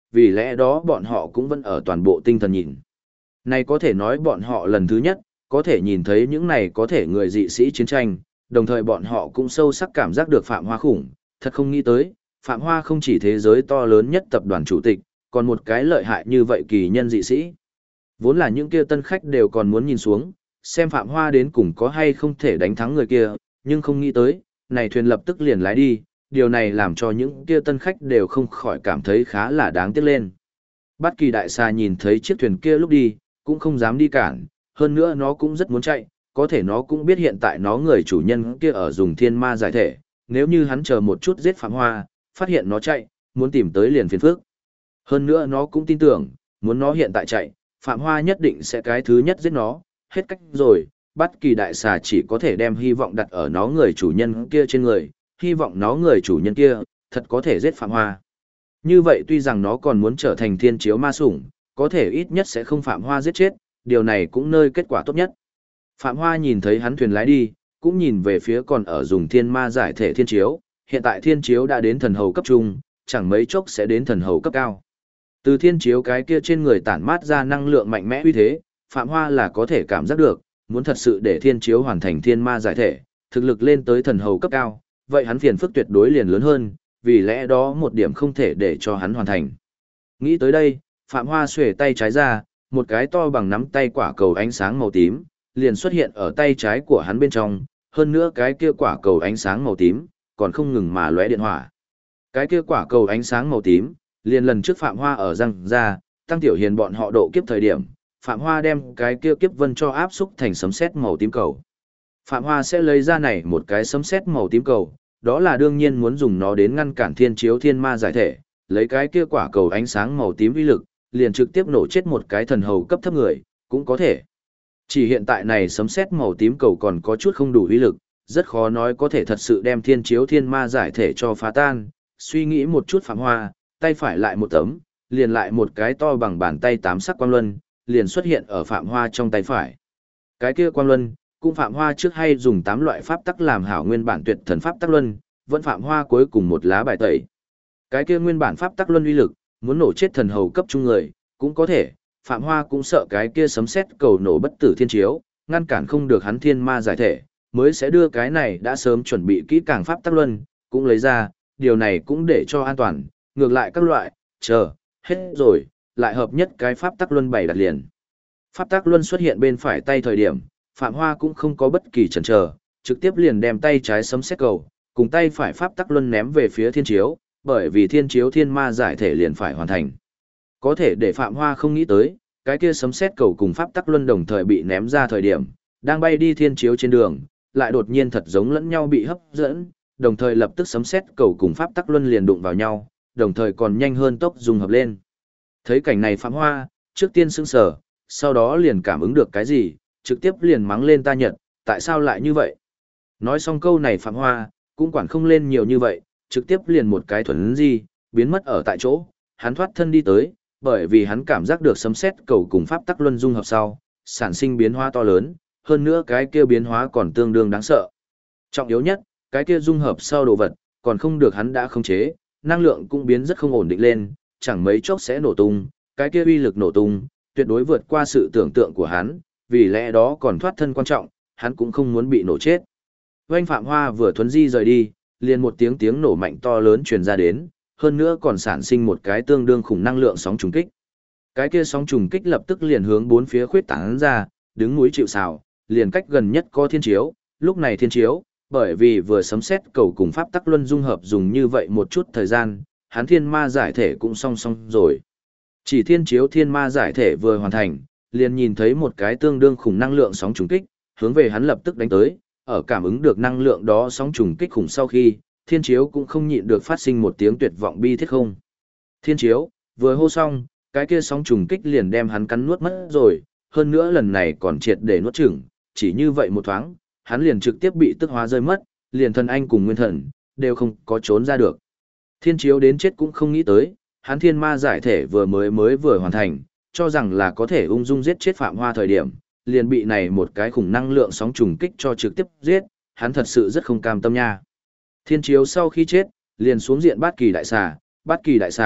Speaker 1: vì lẽ đó bọn họ cũng vẫn ở toàn bộ tinh thần nhìn. Này có thể nói bọn họ lần thứ nhất, có thể nhìn thấy những này có thể người dị sĩ chiến tranh, đồng thời bọn họ cũng sâu sắc cảm giác được Phạm Hoa khủng, thật không nghĩ tới, Phạm Hoa không chỉ thế giới to lớn nhất tập đoàn chủ tịch, còn một cái lợi hại như vậy kỳ nhân dị sĩ. Vốn là những kia tân khách đều còn muốn nhìn xuống, xem Phạm Hoa đến cùng có hay không thể đánh thắng người kia, nhưng không nghĩ tới, này thuyền lập tức liền lái đi, điều này làm cho những kia tân khách đều không khỏi cảm thấy khá là đáng tiếc lên. Bát Kỳ đại xà nhìn thấy chiếc thuyền kia lúc đi, cũng không dám đi cản, hơn nữa nó cũng rất muốn chạy, có thể nó cũng biết hiện tại nó người chủ nhân kia ở dùng thiên ma giải thể, nếu như hắn chờ một chút giết Phạm Hoa, phát hiện nó chạy, muốn tìm tới liền phiền phức. Hơn nữa nó cũng tin tưởng, muốn nó hiện tại chạy, Phạm Hoa nhất định sẽ cái thứ nhất giết nó, hết cách rồi, Bát Kỳ đại xà chỉ có thể đem hy vọng đặt ở nó người chủ nhân kia trên người, hy vọng nó người chủ nhân kia, thật có thể giết Phạm Hoa. Như vậy tuy rằng nó còn muốn trở thành thiên chiếu ma sủng, có thể ít nhất sẽ không Phạm Hoa giết chết, điều này cũng nơi kết quả tốt nhất. Phạm Hoa nhìn thấy hắn thuyền lái đi, cũng nhìn về phía còn ở dùng thiên ma giải thể thiên chiếu, hiện tại thiên chiếu đã đến thần hầu cấp trung, chẳng mấy chốc sẽ đến thần hầu cấp cao. Từ thiên chiếu cái kia trên người tản mát ra năng lượng mạnh mẽ uy thế, Phạm Hoa là có thể cảm giác được, muốn thật sự để thiên chiếu hoàn thành thiên ma giải thể, thực lực lên tới thần hầu cấp cao, vậy hắn phiền phức tuyệt đối liền lớn hơn, vì lẽ đó một điểm không thể để cho hắn hoàn thành. Nghĩ tới đây, Phạm Hoa xuề tay trái ra, một cái to bằng nắm tay quả cầu ánh sáng màu tím, liền xuất hiện ở tay trái của hắn bên trong, hơn nữa cái kia quả cầu ánh sáng màu tím, còn không ngừng mà lóe điện hỏa. Cái kia quả cầu ánh sáng màu tím, liền lần trước Phạm Hoa ở răng ra, Tăng Tiểu Hiền bọn họ độ kiếp thời điểm, Phạm Hoa đem cái kia kiếp vân cho áp xúc thành sấm sét màu tím cầu. Phạm Hoa sẽ lấy ra này một cái sấm sét màu tím cầu, đó là đương nhiên muốn dùng nó đến ngăn cản thiên chiếu thiên ma giải thể, lấy cái kia quả cầu ánh sáng màu tím uy lực, liền trực tiếp nổ chết một cái thần hầu cấp thấp người, cũng có thể. Chỉ hiện tại này sấm sét màu tím cầu còn có chút không đủ uy lực, rất khó nói có thể thật sự đem thiên chiếu thiên ma giải thể cho phá tan. Suy nghĩ một chút Phạm Hoa, tay phải lại một tấm, liền lại một cái to bằng bàn tay tám sắc quang luân, liền xuất hiện ở Phạm Hoa trong tay phải. Cái kia quang luân, cũng Phạm Hoa trước hay dùng 8 loại pháp tắc làm hảo nguyên bản tuyệt thần pháp tắc luân, vẫn Phạm Hoa cuối cùng một lá bài tẩy. Cái kia nguyên bản pháp tắc luân uy lực, muốn nổ chết thần hầu cấp trung người, cũng có thể, Phạm Hoa cũng sợ cái kia sấm sét cầu nổ bất tử thiên chiếu, ngăn cản không được hắn thiên ma giải thể, mới sẽ đưa cái này đã sớm chuẩn bị kỹ càng pháp tắc luân, cũng lấy ra, điều này cũng để cho an toàn, ngược lại các loại, chờ, hết rồi, lại hợp nhất cái pháp tắc luân bày đặt liền. Pháp tắc luân xuất hiện bên phải tay thời điểm, Phạm Hoa cũng không có bất kỳ chần chờ, trực tiếp liền đem tay trái sấm sét cầu, cùng tay phải pháp tắc luân ném về phía thiên chiếu, bởi vì thiên chiếu thiên ma giải thể liền phải hoàn thành. Có thể để Phạm Hoa không nghĩ tới, cái kia sấm sét cầu cùng pháp tắc luân đồng thời bị ném ra thời điểm, đang bay đi thiên chiếu trên đường, lại đột nhiên thật giống lẫn nhau bị hấp dẫn, đồng thời lập tức sấm sét cầu cùng pháp tắc luân liền đụng vào nhau, đồng thời còn nhanh hơn tốc dung hợp lên. Thấy cảnh này Phạm Hoa, trước tiên sững sờ, sau đó liền cảm ứng được cái gì, trực tiếp liền mắng lên ta Nhật, tại sao lại như vậy? Nói xong câu này Phạm Hoa, cũng quản không lên nhiều như vậy, trực tiếp liền một cái thuần di, biến mất ở tại chỗ, hắn thoát thân đi tới, bởi vì hắn cảm giác được sấm sét cầu cùng pháp tắc luân dung hợp sau, sản sinh biến hóa to lớn, hơn nữa cái kia biến hóa còn tương đương đáng sợ. Trọng yếu nhất, cái kia dung hợp sau đồ vật, còn không được hắn đã khống chế, năng lượng cũng biến rất không ổn định lên, chẳng mấy chốc sẽ nổ tung, cái kia uy lực nổ tung, tuyệt đối vượt qua sự tưởng tượng của hắn, vì lẽ đó còn thoát thân quan trọng, hắn cũng không muốn bị nổ chết. Oanh Phạm Hoa vừa thuấn di rời đi, liền một tiếng nổ mạnh to lớn truyền ra đến, hơn nữa còn sản sinh một cái tương đương khủng năng lượng sóng trùng kích. Cái kia sóng trùng kích lập tức liền hướng bốn phía khuyết tán ra, đứng núi chịu sào, liền cách gần nhất có thiên chiếu, lúc này thiên chiếu, bởi vì vừa sấm sét cầu cùng pháp tắc luân dung hợp dùng như vậy một chút thời gian, hắn thiên ma giải thể cũng song song rồi. Chỉ thiên chiếu thiên ma giải thể vừa hoàn thành, liền nhìn thấy một cái tương đương khủng năng lượng sóng trùng kích, hướng về hắn lập tức đánh tới, ở cảm ứng được năng lượng đó sóng trùng kích khủng sau khi, thiên chiếu cũng không nhịn được phát sinh một tiếng tuyệt vọng bi thiết không. Thiên chiếu, vừa hô xong, cái kia sóng trùng kích liền đem hắn cắn nuốt mất rồi, hơn nữa lần này còn triệt để nuốt chửng, chỉ như vậy một thoáng, hắn liền trực tiếp bị tức hóa rơi mất, liền thần anh cùng nguyên thần, đều không có trốn ra được. Thiên chiếu đến chết cũng không nghĩ tới, hắn thiên ma giải thể vừa hoàn thành, cho rằng là có thể ung dung giết chết Phạm Hoa thời điểm, liền bị này một cái khủng năng lượng sóng trùng kích cho trực tiếp giết, hắn thật sự rất không cam tâm nha. Thiên chiếu sau khi chết, liền xuống diện Bát Kỳ đại xà,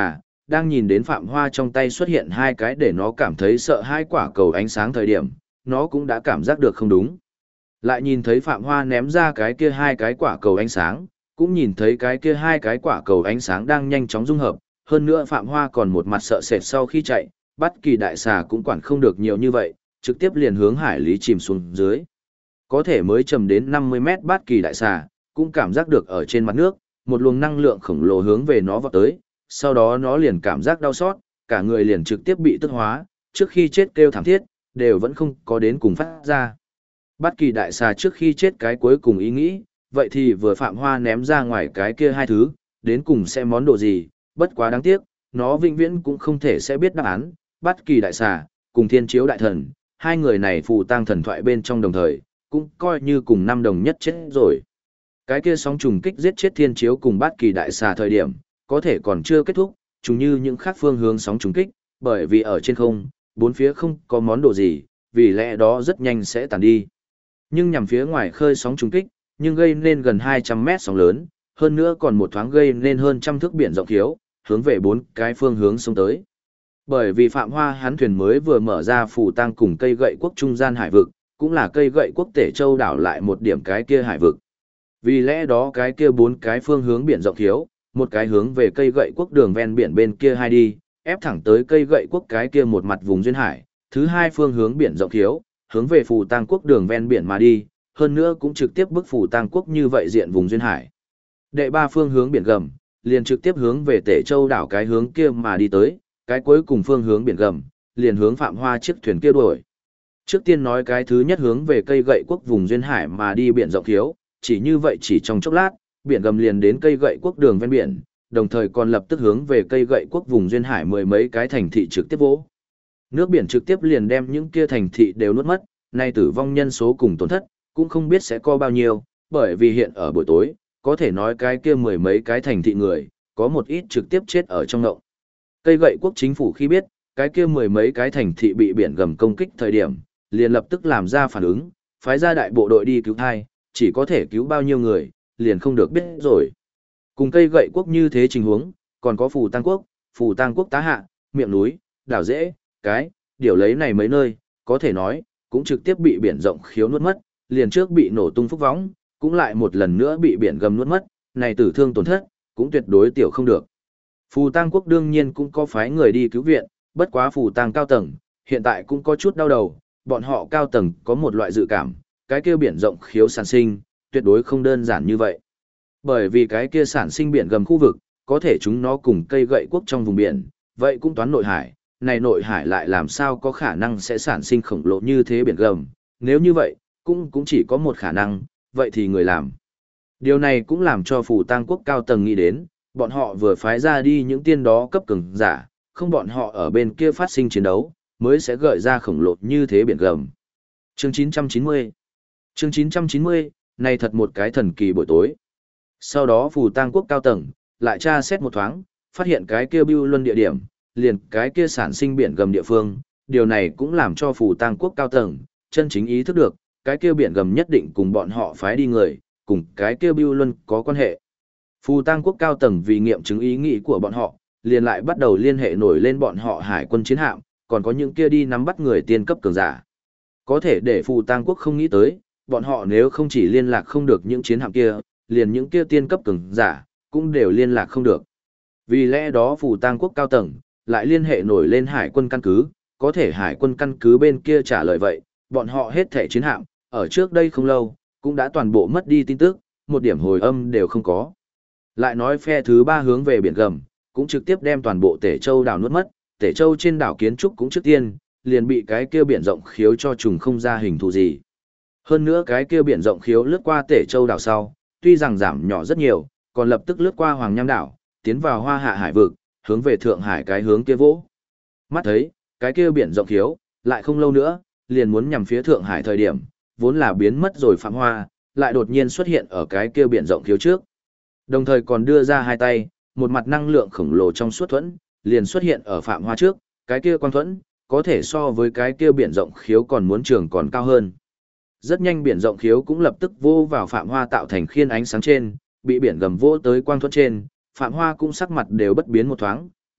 Speaker 1: đang nhìn đến Phạm Hoa trong tay xuất hiện hai cái để nó cảm thấy sợ hai quả cầu ánh sáng thời điểm, nó cũng đã cảm giác được không đúng. Lại nhìn thấy Phạm Hoa ném ra cái kia hai cái quả cầu ánh sáng, cũng nhìn thấy cái kia hai cái quả cầu ánh sáng đang nhanh chóng dung hợp, hơn nữa Phạm Hoa còn một mặt sợ sệt sau khi chạy, bất kỳ đại xà cũng quản không được nhiều như vậy, trực tiếp liền hướng hải lý chìm xuống dưới. Có thể mới chầm đến 50 mét bất kỳ đại xà, cũng cảm giác được ở trên mặt nước, một luồng năng lượng khổng lồ hướng về nó vọt tới, sau đó nó liền cảm giác đau xót, cả người liền trực tiếp bị tức hóa, trước khi chết kêu thảm thiết, đều vẫn không có đến cùng phát ra. Bất kỳ đại xà trước khi chết cái cuối cùng ý nghĩ, vậy thì vừa Phạm Hoa ném ra ngoài cái kia hai thứ, đến cùng sẽ món đồ gì, bất quá đáng tiếc, nó vĩnh viễn cũng không thể sẽ biết đáp án. Bất kỳ đại xà, cùng thiên chiếu đại thần, hai người này phù tang thần thoại bên trong đồng thời, cũng coi như cùng năm đồng nhất chết rồi. Cái kia sóng trùng kích giết chết thiên chiếu cùng bất kỳ đại xà thời điểm, có thể còn chưa kết thúc, chúng như những khác phương hướng sóng trùng kích, bởi vì ở trên không, bốn phía không có món đồ gì, vì lẽ đó rất nhanh sẽ tàn đi. Nhưng nhằm phía ngoài khơi sóng trùng kích, nhưng gây nên gần 200 mét sóng lớn, hơn nữa còn một thoáng gây nên hơn trăm thước biển rộng khiếu, hướng về bốn cái phương hướng sông tới. Bởi vì Phạm Hoa hắn thuyền mới vừa mở ra phù tang cùng cây gậy quốc trung gian hải vực, cũng là cây gậy quốc Tể Châu đảo lại một điểm cái kia hải vực. Vì lẽ đó cái kia bốn cái phương hướng biển rộng khiếu, một cái hướng về cây gậy quốc đường ven biển bên kia hai đi, ép thẳng tới cây gậy quốc cái kia một mặt vùng duyên hải, thứ hai phương hướng biển rộng khiếu, hướng về phù tang quốc đường ven biển mà đi, hơn nữa cũng trực tiếp bức phù tang quốc như vậy diện vùng duyên hải. Đệ ba phương hướng biển gầm, liền trực tiếp hướng về Tể Châu đảo cái hướng kia mà đi tới, cái cuối cùng phương hướng biển gầm, liền hướng Phạm Hoa chiếc thuyền kia đuổi. Trước tiên nói cái thứ nhất hướng về cây gậy quốc vùng duyên hải mà đi biển rộng khiếu, chỉ như vậy chỉ trong chốc lát, biển gầm liền đến cây gậy quốc đường ven biển, đồng thời còn lập tức hướng về cây gậy quốc vùng duyên hải mười mấy cái thành thị trực tiếp vỗ. Nước biển trực tiếp liền đem những kia thành thị đều nuốt mất, nay tử vong nhân số cùng tổn thất, cũng không biết sẽ có bao nhiêu, bởi vì hiện ở buổi tối, có thể nói cái kia mười mấy cái thành thị người, có một ít trực tiếp chết ở trong ngộng. Cây gậy quốc chính phủ khi biết, cái kia mười mấy cái thành thị bị biển gầm công kích thời điểm, liền lập tức làm ra phản ứng, phái ra đại bộ đội đi cứu thai, chỉ có thể cứu bao nhiêu người, liền không được biết rồi. Cùng cây gậy quốc như thế tình huống, còn có phù tang quốc tá hạ, miệng núi, đảo dễ, cái, điều lấy này mấy nơi, có thể nói, cũng trực tiếp bị biển rộng khiếu nuốt mất, liền trước bị nổ tung phúc võng, cũng lại một lần nữa bị biển gầm nuốt mất, này tử thương tổn thất, cũng tuyệt đối tiểu không được. Phù tang quốc đương nhiên cũng có phái người đi cứu viện, bất quá phù tang cao tầng, hiện tại cũng có chút đau đầu, bọn họ cao tầng có một loại dự cảm, cái kia biển rộng khiếu sản sinh, tuyệt đối không đơn giản như vậy. Bởi vì cái kia sản sinh biển gầm khu vực, có thể chúng nó cùng cây gậy quốc trong vùng biển, vậy cũng toán nội hải, này nội hải lại làm sao có khả năng sẽ sản sinh khổng lồ như thế biển gầm, nếu như vậy, cũng chỉ có một khả năng, vậy thì người làm. Điều này cũng làm cho phù tang quốc cao tầng nghĩ đến, bọn họ vừa phái ra đi những tiên đó cấp cường giả, không bọn họ ở bên kia phát sinh chiến đấu, mới sẽ gợi ra khổng lồ như thế biển gầm. Chương 990 Chương 990, này thật một cái thần kỳ buổi tối. Sau đó phù tang quốc cao tầng, lại tra xét một thoáng, phát hiện cái kia bưu luân địa điểm, liền cái kia sản sinh biển gầm địa phương, điều này cũng làm cho phù tang quốc cao tầng, chân chính ý thức được, cái kia biển gầm nhất định cùng bọn họ phái đi người, cùng cái kia bưu luân có quan hệ. Phù tang quốc cao tầng vì nghiệm chứng ý nghĩ của bọn họ, liền lại bắt đầu liên hệ nổi lên bọn họ hải quân chiến hạm, còn có những kia đi nắm bắt người tiên cấp cường giả. Có thể để phù tang quốc không nghĩ tới, bọn họ nếu không chỉ liên lạc không được những chiến hạm kia, liền những kia tiên cấp cường giả, cũng đều liên lạc không được. Vì lẽ đó phù tang quốc cao tầng, lại liên hệ nổi lên hải quân căn cứ, có thể hải quân căn cứ bên kia trả lời vậy, bọn họ hết thể chiến hạm, ở trước đây không lâu, cũng đã toàn bộ mất đi tin tức, một điểm hồi âm đều không có. Lại nói phe thứ ba hướng về biển gầm, cũng trực tiếp đem toàn bộ Tể Châu đảo nuốt mất, Tể Châu trên đảo kiến trúc cũng trước tiên, liền bị cái kia biển rộng khiếu cho trùng không ra hình thù gì. Hơn nữa cái kia biển rộng khiếu lướt qua Tể Châu đảo sau, tuy rằng giảm nhỏ rất nhiều, còn lập tức lướt qua Hoàng Nham đảo, tiến vào Hoa Hạ hải vực, hướng về Thượng Hải cái hướng kia vỗ. Mắt thấy, cái kia biển rộng khiếu, lại không lâu nữa, liền muốn nhằm phía Thượng Hải thời điểm, vốn là biến mất rồi Phạm Hoa, lại đột nhiên xuất hiện ở cái kia biển rộng khiếu trước. Đồng thời còn đưa ra hai tay, một mặt năng lượng khổng lồ trong suốt thuẫn, liền xuất hiện ở Phạm Hoa trước, cái kia quang thuẫn, có thể so với cái kia biển rộng khiếu còn muốn trường còn cao hơn. Rất nhanh biển rộng khiếu cũng lập tức vô vào Phạm Hoa tạo thành khiên ánh sáng trên, bị biển gầm vô tới quang thuẫn trên, Phạm Hoa cũng sắc mặt đều bất biến một thoáng,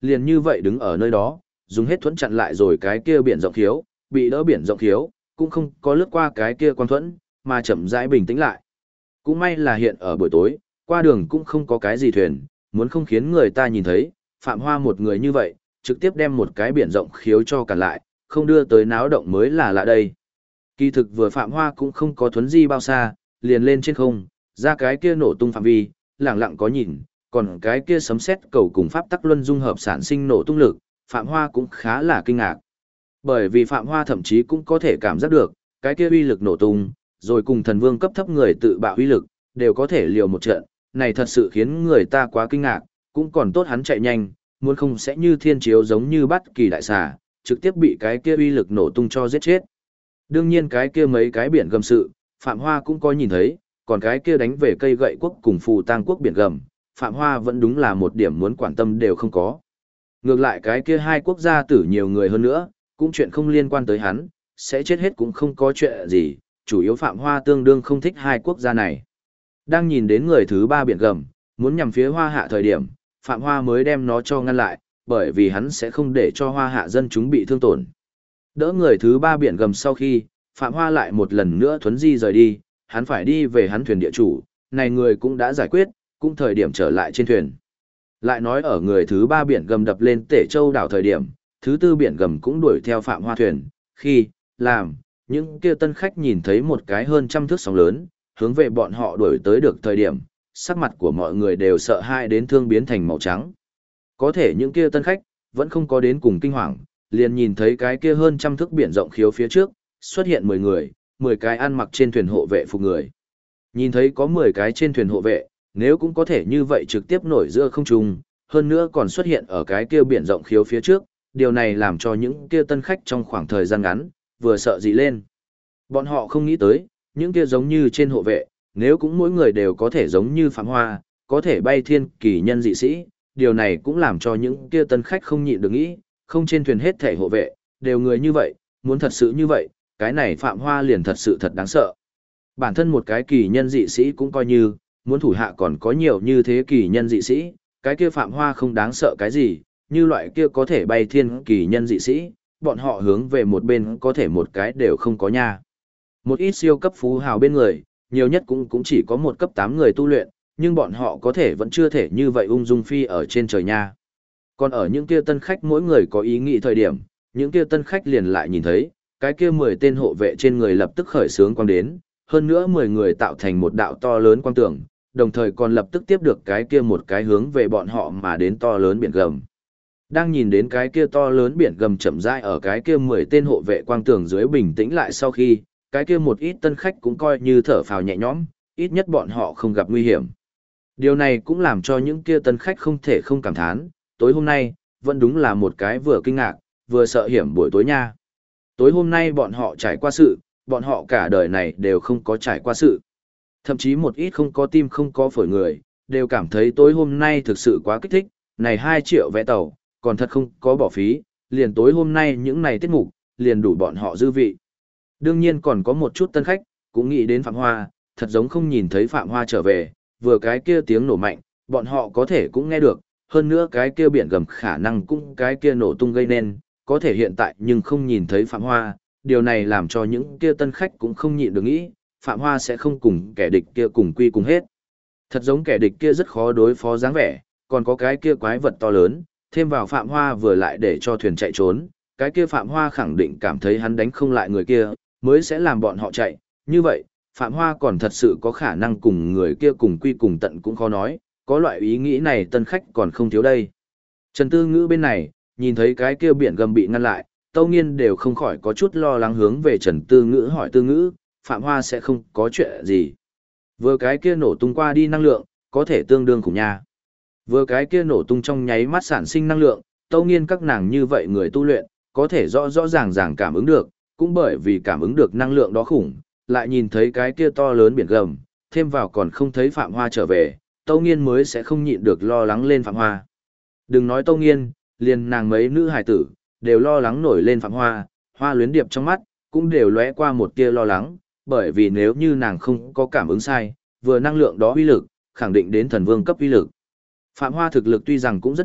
Speaker 1: liền như vậy đứng ở nơi đó, dùng hết thuẫn chặn lại rồi cái kia biển rộng khiếu, bị đỡ biển rộng khiếu, cũng không có lướt qua cái kia quan thuẫn, mà chậm rãi bình tĩnh lại. Cũng may là hiện ở buổi tối, qua đường cũng không có cái gì thuyền, muốn không khiến người ta nhìn thấy, Phạm Hoa một người như vậy, trực tiếp đem một cái biển rộng khiếu cho cản lại, không đưa tới náo động mới là lạ đây. Kỳ thực vừa Phạm Hoa cũng không có thuấn di bao xa, liền lên trên không, ra cái kia nổ tung phạm vi, lặng lặng có nhìn, còn cái kia sấm sét cầu cùng pháp tắc luân dung hợp sản sinh nổ tung lực, Phạm Hoa cũng khá là kinh ngạc. Bởi vì Phạm Hoa thậm chí cũng có thể cảm giác được, cái kia uy lực nổ tung, rồi cùng thần vương cấp thấp người tự bạo uy lực, đều có thể liều một trận, này thật sự khiến người ta quá kinh ngạc, cũng còn tốt hắn chạy nhanh, muốn không sẽ như thiên chiếu giống như bắt kỳ đại xà, trực tiếp bị cái kia uy lực nổ tung cho giết chết. Đương nhiên cái kia mấy cái biển gầm sự, Phạm Hoa cũng có nhìn thấy, còn cái kia đánh về cây gậy quốc cùng phù tang quốc biển gầm, Phạm Hoa vẫn đúng là một điểm muốn quan tâm đều không có. Ngược lại cái kia hai quốc gia tử nhiều người hơn nữa, cũng chuyện không liên quan tới hắn, sẽ chết hết cũng không có chuyện gì, chủ yếu Phạm Hoa tương đương không thích hai quốc gia này. Đang nhìn đến người thứ ba biển gầm, muốn nhằm phía Hoa Hạ thời điểm, Phạm Hoa mới đem nó cho ngăn lại, bởi vì hắn sẽ không để cho Hoa Hạ dân chúng bị thương tổn. Đỡ người thứ ba biển gầm sau khi, Phạm Hoa lại một lần nữa thuấn di rời đi, hắn phải đi về hắn thuyền địa chủ, này người cũng đã giải quyết, cũng thời điểm trở lại trên thuyền. Lại nói ở người thứ ba biển gầm đập lên Tể Châu đảo thời điểm, thứ tư biển gầm cũng đuổi theo Phạm Hoa thuyền, khi, làm, những kia tân khách nhìn thấy một cái hơn trăm thước sóng lớn, hướng về bọn họ đuổi tới được thời điểm, sắc mặt của mọi người đều sợ hãi đến thương biến thành màu trắng. Có thể những kia tân khách, vẫn không có đến cùng kinh hoàng, liền nhìn thấy cái kia hơn trăm thước biển rộng khiếu phía trước, xuất hiện 10 người, 10 cái ăn mặc trên thuyền hộ vệ phục người. Nhìn thấy có 10 cái trên thuyền hộ vệ, nếu cũng có thể như vậy trực tiếp nổi giữa không trung, hơn nữa còn xuất hiện ở cái kia biển rộng khiếu phía trước, điều này làm cho những kia tân khách trong khoảng thời gian ngắn, vừa sợ dị lên. Bọn họ không nghĩ tới, những kia giống như trên hộ vệ, nếu cũng mỗi người đều có thể giống như Phạm Hoa, có thể bay thiên kỳ nhân dị sĩ, điều này cũng làm cho những kia tân khách không nhịn được nghĩ, không trên thuyền hết thể hộ vệ, đều người như vậy, muốn thật sự như vậy, cái này Phạm Hoa liền thật sự thật đáng sợ. Bản thân một cái kỳ nhân dị sĩ cũng coi như, muốn thủ hạ còn có nhiều như thế kỳ nhân dị sĩ, cái kia Phạm Hoa không đáng sợ cái gì, như loại kia có thể bay thiên kỳ nhân dị sĩ, bọn họ hướng về một bên có thể một cái đều không có nha. Một ít siêu cấp phú hào bên người, nhiều nhất cũng chỉ có một cấp 8 người tu luyện, nhưng bọn họ có thể vẫn chưa thể như vậy ung dung phi ở trên trời nha. Còn ở những kia tân khách mỗi người có ý nghĩ thời điểm, những kia tân khách liền lại nhìn thấy, cái kia 10 tên hộ vệ trên người lập tức khởi sướng quang đến, hơn nữa 10 người tạo thành một đạo to lớn quang tường, đồng thời còn lập tức tiếp được cái kia một cái hướng về bọn họ mà đến to lớn biển gầm. Đang nhìn đến cái kia to lớn biển gầm chậm rãi ở cái kia 10 tên hộ vệ quang tường dưới bình tĩnh lại sau khi, cái kia một ít tân khách cũng coi như thở phào nhẹ nhõm, ít nhất bọn họ không gặp nguy hiểm. Điều này cũng làm cho những kia tân khách không thể không cảm thán, tối hôm nay, vẫn đúng là một cái vừa kinh ngạc, vừa sợ hiểm buổi tối nha. Tối hôm nay bọn họ trải qua sự, bọn họ cả đời này đều không có trải qua sự. Thậm chí một ít không có tim không có phổi người, đều cảm thấy tối hôm nay thực sự quá kích thích, này 2 triệu vé tàu, còn thật không có bỏ phí, liền tối hôm nay những này tiết mục, liền đủ bọn họ dư vị. Đương nhiên còn có một chút tân khách, cũng nghĩ đến Phạm Hoa, thật giống không nhìn thấy Phạm Hoa trở về, vừa cái kia tiếng nổ mạnh, bọn họ có thể cũng nghe được, hơn nữa cái kia biển gầm khả năng cũng cái kia nổ tung gây nên, có thể hiện tại nhưng không nhìn thấy Phạm Hoa, điều này làm cho những kia tân khách cũng không nhịn được nghĩ, Phạm Hoa sẽ không cùng kẻ địch kia cùng quy cùng hết. Thật giống kẻ địch kia rất khó đối phó dáng vẻ, còn có cái kia quái vật to lớn, thêm vào Phạm Hoa vừa lại để cho thuyền chạy trốn, cái kia Phạm Hoa khẳng định cảm thấy hắn đánh không lại người kia, mới sẽ làm bọn họ chạy, như vậy, Phạm Hoa còn thật sự có khả năng cùng người kia cùng quy cùng tận cũng khó nói, có loại ý nghĩ này tân khách còn không thiếu đây. Trần Tư Ngữ bên này, nhìn thấy cái kia biển gầm bị ngăn lại, Tâu Nghiên đều không khỏi có chút lo lắng hướng về Trần Tư Ngữ hỏi Tư Ngữ, Phạm Hoa sẽ không có chuyện gì. Vừa cái kia nổ tung qua đi năng lượng, có thể tương đương khủng nha. Vừa cái kia nổ tung trong nháy mắt sản sinh năng lượng, Tâu Nghiên các nàng như vậy người tu luyện, có thể rõ rõ ràng cảm ứng được, cũng bởi vì cảm ứng được năng lượng đó khủng, lại nhìn thấy cái kia to lớn biển gầm, thêm vào còn không thấy Phạm Hoa trở về, Tâu Nghiên mới sẽ không nhịn được lo lắng lên Phạm Hoa. Đừng nói Tâu Nghiên, liền nàng mấy nữ hài tử, đều lo lắng nổi lên Phạm Hoa, Hoa Luyến Điệp trong mắt, cũng đều lóe qua một tia lo lắng, bởi vì nếu như nàng không có cảm ứng sai, vừa năng lượng đó uy lực, khẳng định đến thần vương cấp uy lực. Phạm Hoa thực lực tuy rằng cũng rất mạnh,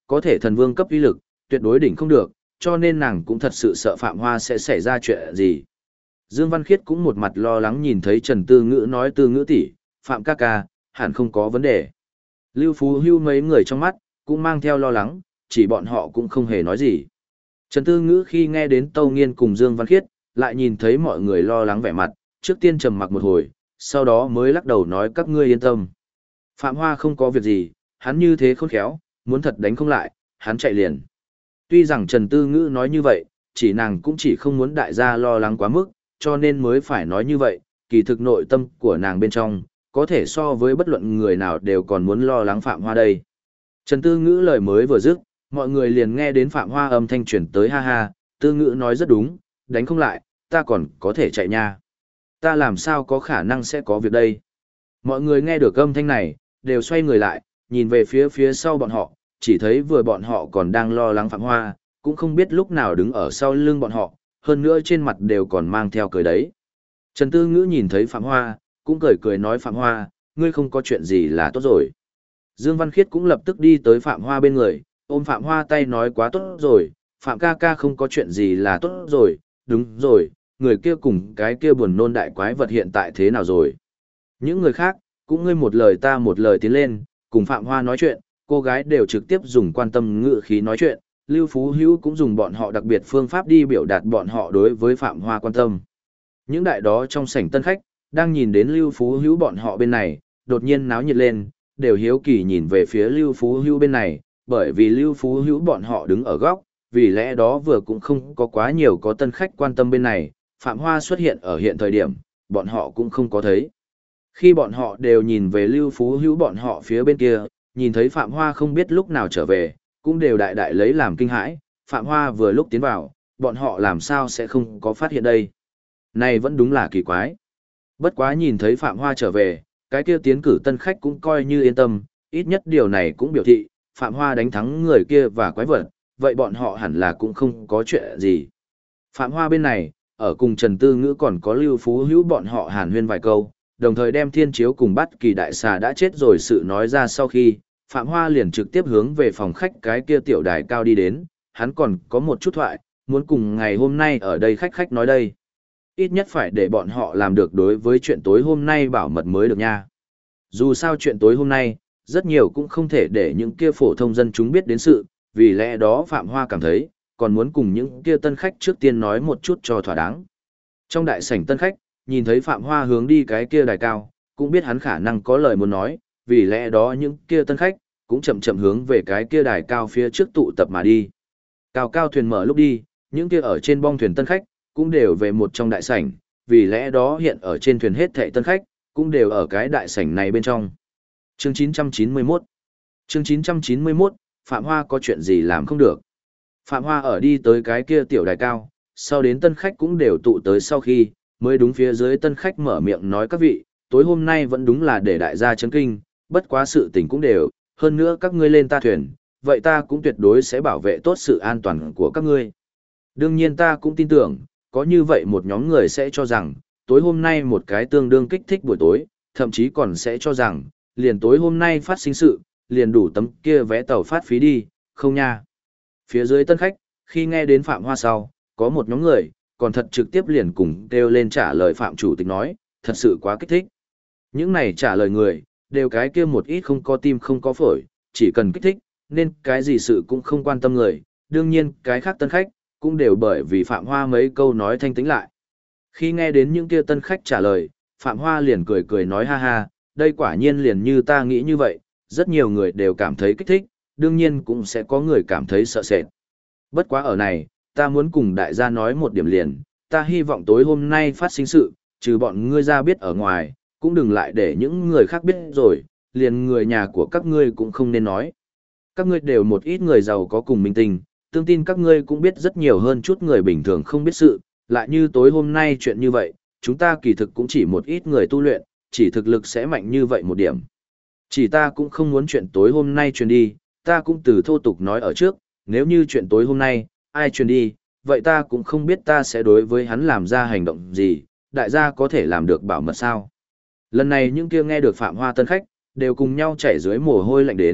Speaker 1: có thể thần vương cấp uy lực, tuyệt đối đỉnh không được, cho nên nàng cũng thật sự sợ Phạm Hoa sẽ xảy ra chuyện gì. Dương Văn Khiết cũng một mặt lo lắng nhìn thấy Trần Tư Ngữ nói Tư Ngữ tỷ, Phạm ca ca, hẳn không có vấn đề. Lưu Phú Hưu mấy người trong mắt, cũng mang theo lo lắng, chỉ bọn họ cũng không hề nói gì. Trần Tư Ngữ khi nghe đến Tâu Nghiên cùng Dương Văn Khiết, lại nhìn thấy mọi người lo lắng vẻ mặt, trước tiên trầm mặc một hồi, sau đó mới lắc đầu nói các ngươi yên tâm. Phạm Hoa không có việc gì, hắn như thế khôn khéo, muốn thật đánh không lại, hắn chạy liền. Tuy rằng Trần Tư Ngữ nói như vậy, chỉ nàng cũng chỉ không muốn đại gia lo lắng quá mức, cho nên mới phải nói như vậy, kỳ thực nội tâm của nàng bên trong, có thể so với bất luận người nào đều còn muốn lo lắng Phạm Hoa đây. Trần Tư Ngữ lời mới vừa dứt, mọi người liền nghe đến Phạm Hoa âm thanh chuyển tới ha ha, Tư Ngữ nói rất đúng, đánh không lại, ta còn có thể chạy nha. Ta làm sao có khả năng sẽ có việc đây. Mọi người nghe được âm thanh này, đều xoay người lại, nhìn về phía sau bọn họ, chỉ thấy vừa bọn họ còn đang lo lắng Phạm Hoa, cũng không biết lúc nào đứng ở sau lưng bọn họ, hơn nữa trên mặt đều còn mang theo cười đấy. Trần Tư Ngữ nhìn thấy Phạm Hoa, cũng cười nói Phạm Hoa, ngươi không có chuyện gì là tốt rồi. Dương Văn Khiết cũng lập tức đi tới Phạm Hoa bên người, ôm Phạm Hoa tay nói quá tốt rồi, Phạm ca ca không có chuyện gì là tốt rồi, đúng rồi, người kia cùng cái kia buồn nôn đại quái vật hiện tại thế nào rồi. Những người khác, cũng ngươi một lời ta một lời tiến lên, cùng Phạm Hoa nói chuyện, cô gái đều trực tiếp dùng quan tâm ngữ khí nói chuyện, Lưu Phú Hữu cũng dùng bọn họ đặc biệt phương pháp đi biểu đạt bọn họ đối với Phạm Hoa quan tâm. Những đại đó trong sảnh tân khách, đang nhìn đến Lưu Phú Hữu bọn họ bên này, đột nhiên náo nhiệt lên, đều hiếu kỳ nhìn về phía Lưu Phú Hữu bên này, bởi vì Lưu Phú Hữu bọn họ đứng ở góc, vì lẽ đó vừa cũng không có quá nhiều có tân khách quan tâm bên này, Phạm Hoa xuất hiện ở hiện thời điểm, bọn họ cũng không có thấy. Khi bọn họ đều nhìn về Lưu Phú Hữu bọn họ phía bên kia, nhìn thấy Phạm Hoa không biết lúc nào trở về, cũng đều đại đại lấy làm kinh hãi, Phạm Hoa vừa lúc tiến vào, bọn họ làm sao sẽ không có phát hiện đây. Này vẫn đúng là kỳ quái. Bất quá nhìn thấy Phạm Hoa trở về, cái kia tiến cử tân khách cũng coi như yên tâm, ít nhất điều này cũng biểu thị, Phạm Hoa đánh thắng người kia và quái vật, vậy bọn họ hẳn là cũng không có chuyện gì. Phạm Hoa bên này, ở cùng Trần Tư Ngữ còn có Lưu Phú Hữu bọn họ hàn huyên vài câu, đồng thời đem Thiên Chiếu cùng Bắt Kỳ đại xà đã chết rồi sự nói ra sau khi, Phạm Hoa liền trực tiếp hướng về phòng khách cái kia tiểu đài cao đi đến, hắn còn có một chút thoại, muốn cùng ngày hôm nay ở đây khách nói đây. Ít nhất phải để bọn họ làm được đối với chuyện tối hôm nay bảo mật mới được nha. Dù sao chuyện tối hôm nay, rất nhiều cũng không thể để những kia phổ thông dân chúng biết đến sự, vì lẽ đó Phạm Hoa cảm thấy, còn muốn cùng những kia tân khách trước tiên nói một chút cho thỏa đáng. Trong đại sảnh tân khách, nhìn thấy Phạm Hoa hướng đi cái kia đài cao, cũng biết hắn khả năng có lời muốn nói, vì lẽ đó những kia tân khách, cũng chậm chậm hướng về cái kia đài cao phía trước tụ tập mà đi. Cao thuyền mở lúc đi, những kia ở trên bong thuyền tân khách, cũng đều về một trong đại sảnh, vì lẽ đó hiện ở trên thuyền hết thảy tân khách, cũng đều ở cái đại sảnh này bên trong. Chương 991 Chương 991, Phạm Hoa có chuyện gì làm không được. Phạm Hoa ở đi tới cái kia tiểu đài cao, sau đến tân khách cũng đều tụ tới sau khi, mới đúng phía dưới tân khách mở miệng nói các vị, tối hôm nay vẫn đúng là để đại gia chấn kinh, bất quá sự tình cũng đều, hơn nữa các ngươi lên ta thuyền, vậy ta cũng tuyệt đối sẽ bảo vệ tốt sự an toàn của các ngươi. Đương nhiên ta cũng tin tưởng, có như vậy một nhóm người sẽ cho rằng, tối hôm nay một cái tương đương kích thích buổi tối, thậm chí còn sẽ cho rằng, liền tối hôm nay phát sinh sự, liền đủ tấm kia vé tàu phát phí đi, không nha. Phía dưới tân khách, khi nghe đến Phạm Hoa sau, có một nhóm người, còn thật trực tiếp liền cùng kêu lên trả lời Phạm Chủ tịch nói, thật sự quá kích thích. Những này trả lời người, đều cái kia một ít không có tim không có phổi, chỉ cần kích thích, nên cái gì sự cũng không quan tâm người, đương nhiên cái khác tân khách, cũng đều bởi vì Phạm Hoa mấy câu nói thanh tĩnh lại. Khi nghe đến những kia tân khách trả lời, Phạm Hoa liền cười nói ha ha, đây quả nhiên liền như ta nghĩ như vậy, rất nhiều người đều cảm thấy kích thích, đương nhiên cũng sẽ có người cảm thấy sợ sệt. Bất quá ở này, ta muốn cùng đại gia nói một điểm liền, ta hy vọng tối hôm nay phát sinh sự, trừ bọn ngươi ra biết ở ngoài, cũng đừng lại để những người khác biết rồi, liền người nhà của các ngươi cũng không nên nói. Các ngươi đều một ít người giàu có cùng minh tinh, tương tin các ngươi cũng biết rất nhiều hơn chút người bình thường không biết sự, lại như tối hôm nay chuyện như vậy, chúng ta kỳ thực cũng chỉ một ít người tu luyện, chỉ thực lực sẽ mạnh như vậy một điểm. Chỉ ta cũng không muốn chuyện tối hôm nay truyền đi, ta cũng từ thô tục nói ở trước, nếu như chuyện tối hôm nay, ai truyền đi, vậy ta cũng không biết ta sẽ đối với hắn làm ra hành động gì, đại gia có thể làm được bảo mật sao. Lần này những kia nghe được Phạm Hoa tân khách, đều cùng nhau chảy dưới mồ hôi lạnh đến,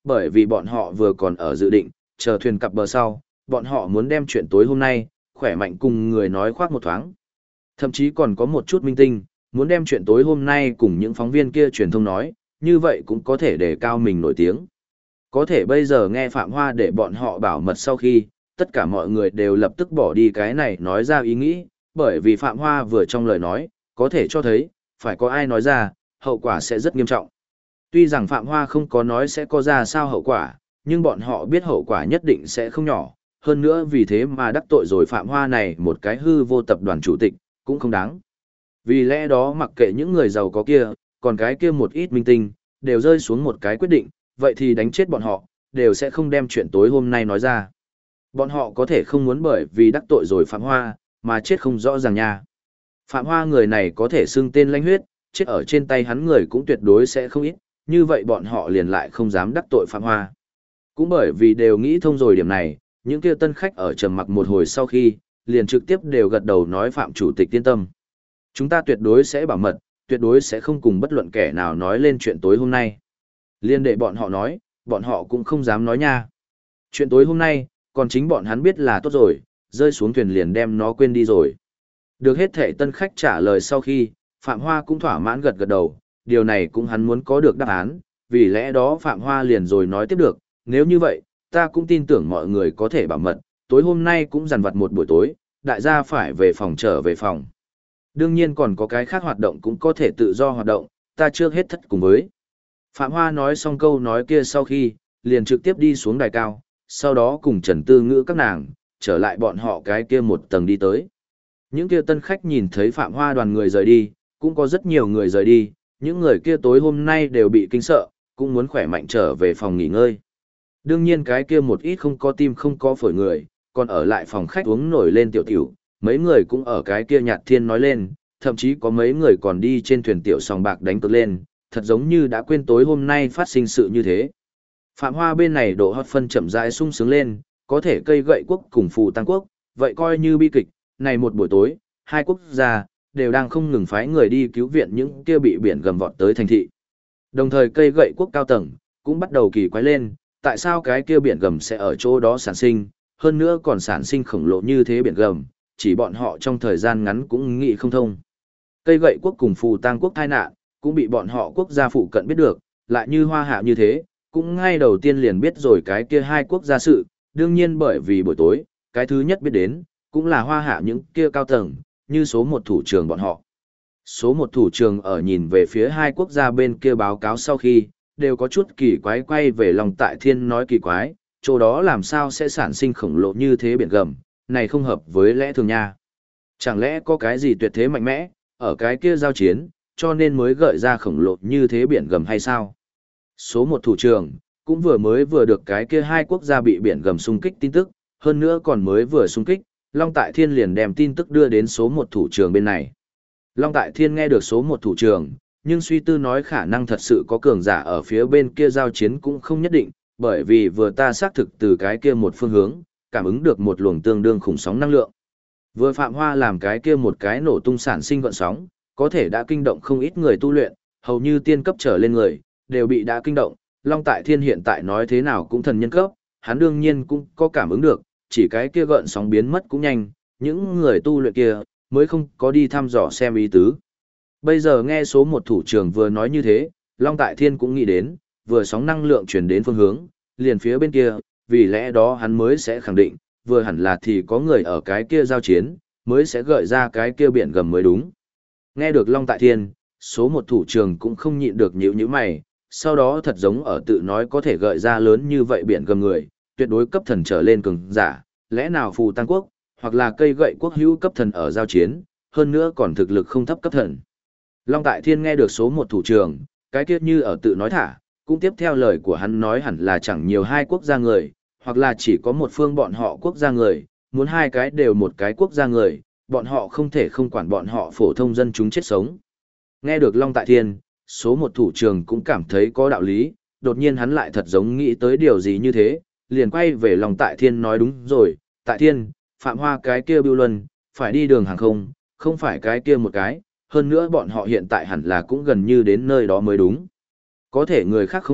Speaker 1: Bởi vì bọn họ vừa còn ở dự định, chờ thuyền cập bờ sau, bọn họ muốn đem chuyện tối hôm nay, khỏe mạnh cùng người nói khoác một thoáng. Thậm chí còn có một chút minh tinh, muốn đem chuyện tối hôm nay cùng những phóng viên kia truyền thông nói, như vậy cũng có thể để cao mình nổi tiếng. Có thể bây giờ nghe Phạm Hoa để bọn họ bảo mật sau khi, tất cả mọi người đều lập tức bỏ đi cái này nói ra ý nghĩ, bởi vì Phạm Hoa vừa trong lời nói, có thể cho thấy, phải có ai nói ra, hậu quả sẽ rất nghiêm trọng. Tuy rằng Phạm Hoa không có nói sẽ có ra sao hậu quả, nhưng bọn họ biết hậu quả nhất định sẽ không nhỏ, hơn nữa vì thế mà đắc tội rồi Phạm Hoa này một cái hư vô tập đoàn chủ tịch, cũng không đáng. Vì lẽ đó mặc kệ những người giàu có kia, còn cái kia một ít minh tinh, đều rơi xuống một cái quyết định, vậy thì đánh chết bọn họ, đều sẽ không đem chuyện tối hôm nay nói ra. Bọn họ có thể không muốn bởi vì đắc tội rồi Phạm Hoa, mà chết không rõ ràng nha. Phạm Hoa người này có thể xưng tên lãnh huyết, chết ở trên tay hắn người cũng tuyệt đối sẽ không ít, như vậy bọn họ liền lại không dám đắc tội Phạm Hoa. Cũng bởi vì đều nghĩ thông rồi điểm này, những kia tân khách ở trầm mặc một hồi sau khi, liền trực tiếp đều gật đầu nói Phạm Chủ tịch yên tâm. Chúng ta tuyệt đối sẽ bảo mật, tuyệt đối sẽ không cùng bất luận kẻ nào nói lên chuyện tối hôm nay. Liên để bọn họ nói, bọn họ cũng không dám nói nha. Chuyện tối hôm nay, còn chính bọn hắn biết là tốt rồi, rơi xuống thuyền liền đem nó quên đi rồi. Được hết thể tân khách trả lời sau khi, Phạm Hoa cũng thỏa mãn gật gật đầu, điều này cũng hắn muốn có được đáp án, vì lẽ đó Phạm Hoa liền rồi nói tiếp được, nếu như vậy, ta cũng tin tưởng mọi người có thể bảo mật, tối hôm nay cũng dằn vặt một buổi tối, đại gia phải về phòng trở về phòng. Đương nhiên còn có cái khác hoạt động cũng có thể tự do hoạt động, ta trước hết thất cùng với. Phạm Hoa nói xong câu nói kia sau khi, liền trực tiếp đi xuống đài cao, sau đó cùng Trần Tư Ngữ các nàng, trở lại bọn họ cái kia một tầng đi tới. Những kia tân khách nhìn thấy Phạm Hoa đoàn người rời đi, cũng có rất nhiều người rời đi, những người kia tối hôm nay đều bị kinh sợ, cũng muốn khỏe mạnh trở về phòng nghỉ ngơi. Đương nhiên cái kia một ít không có tim không có phổi người, còn ở lại phòng khách uống nổi lên tiểu tiểu, mấy người cũng ở cái kia nhạt thiên nói lên, thậm chí có mấy người còn đi trên thuyền tiểu sòng bạc đánh cược lên, thật giống như đã quên tối hôm nay phát sinh sự như thế. Phạm Hoa bên này độ hot phân chậm rãi sung sướng lên, có thể cây gậy quốc cùng phù tăng quốc, vậy coi như bi kịch, này một buổi tối, hai quốc gia đều đang không ngừng phái người đi cứu viện những kia bị biển gầm vọt tới thành thị. Đồng thời cây gậy quốc cao tầng cũng bắt đầu kỳ quái lên, tại sao cái kia biển gầm sẽ ở chỗ đó sản sinh, hơn nữa còn sản sinh khổng lồ như thế biển gầm, chỉ bọn họ trong thời gian ngắn cũng nghĩ không thông. Cây gậy quốc cùng phù tang quốc tai nạn, cũng bị bọn họ quốc gia phụ cận biết được, lại như Hoa Hạ như thế, cũng ngay đầu tiên liền biết rồi cái kia hai quốc gia sự, đương nhiên bởi vì buổi tối, cái thứ nhất biết đến, cũng là Hoa Hạ những kia cao tầng, như số một thủ trưởng bọn họ. Số một thủ trưởng ở nhìn về phía hai quốc gia bên kia báo cáo sau khi, đều có chút kỳ quái quay về lòng tại thiên nói kỳ quái, chỗ đó làm sao sẽ sản sinh khổng lồ như thế biển gầm, này không hợp với lẽ thường nha. Chẳng lẽ có cái gì tuyệt thế mạnh mẽ, ở cái kia giao chiến, cho nên mới gợi ra khổng lồ như thế biển gầm hay sao? Số một thủ trưởng, cũng vừa được cái kia hai quốc gia bị biển gầm xung kích tin tức, hơn nữa còn mới vừa xung kích, Long Tại Thiên liền đem tin tức đưa đến số một thủ trưởng bên này. Long Tại Thiên nghe được số một thủ trưởng, nhưng suy tư nói khả năng thật sự có cường giả ở phía bên kia giao chiến cũng không nhất định, bởi vì vừa ta xác thực từ cái kia một phương hướng, cảm ứng được một luồng tương đương khủng sóng năng lượng. Vừa Phạm Hoa làm cái kia một cái nổ tung sản sinh gợn sóng, có thể đã kinh động không ít người tu luyện, hầu như tiên cấp trở lên người, đều bị đã kinh động. Long Tại Thiên hiện tại nói thế nào cũng thần nhân cấp, hắn đương nhiên cũng có cảm ứng được, chỉ cái kia gợn sóng biến mất cũng nhanh, những người tu luyện kia, mới không có đi thăm dò xem ý tứ. Bây giờ nghe số một thủ trưởng vừa nói như thế, Long Tại Thiên cũng nghĩ đến, vừa sóng năng lượng truyền đến phương hướng, liền phía bên kia, vì lẽ đó hắn mới sẽ khẳng định, vừa hẳn là thì có người ở cái kia giao chiến, mới sẽ gợi ra cái kia biển gầm mới đúng. Nghe được Long Tại Thiên, số một thủ trưởng cũng không nhịn được nhíu nhíu mày, sau đó thật giống ở tự nói có thể gợi ra lớn như vậy biển gầm người, tuyệt đối cấp thần trở lên cường giả, lẽ nào phù tăng quốc, hoặc là cây gậy quốc hữu cấp thần ở giao chiến, hơn nữa còn thực lực không thấp cấp thần. Long Tại Thiên nghe được số một thủ trưởng, cái kia như ở tự nói thả, cũng tiếp theo lời của hắn nói hẳn là chẳng nhiều hai quốc gia người, hoặc là chỉ có một phương bọn họ quốc gia người, muốn hai cái đều một cái quốc gia người, bọn họ không thể không quản bọn họ phổ thông dân chúng chết sống. Nghe được Long Tại Thiên, số một thủ trưởng cũng cảm thấy có đạo lý, đột nhiên hắn lại thật giống nghĩ tới điều gì như thế, liền quay về Long Tại Thiên nói đúng rồi, Tại Thiên, Phạm Hoa cái kia Bưu Luân, phải đi đường hàng không, không phải cái kia một cái, hơn nữa bọn họ hiện tại hẳn là cũng gần như đến nơi đó mới đúng. Có thể người khác không biết,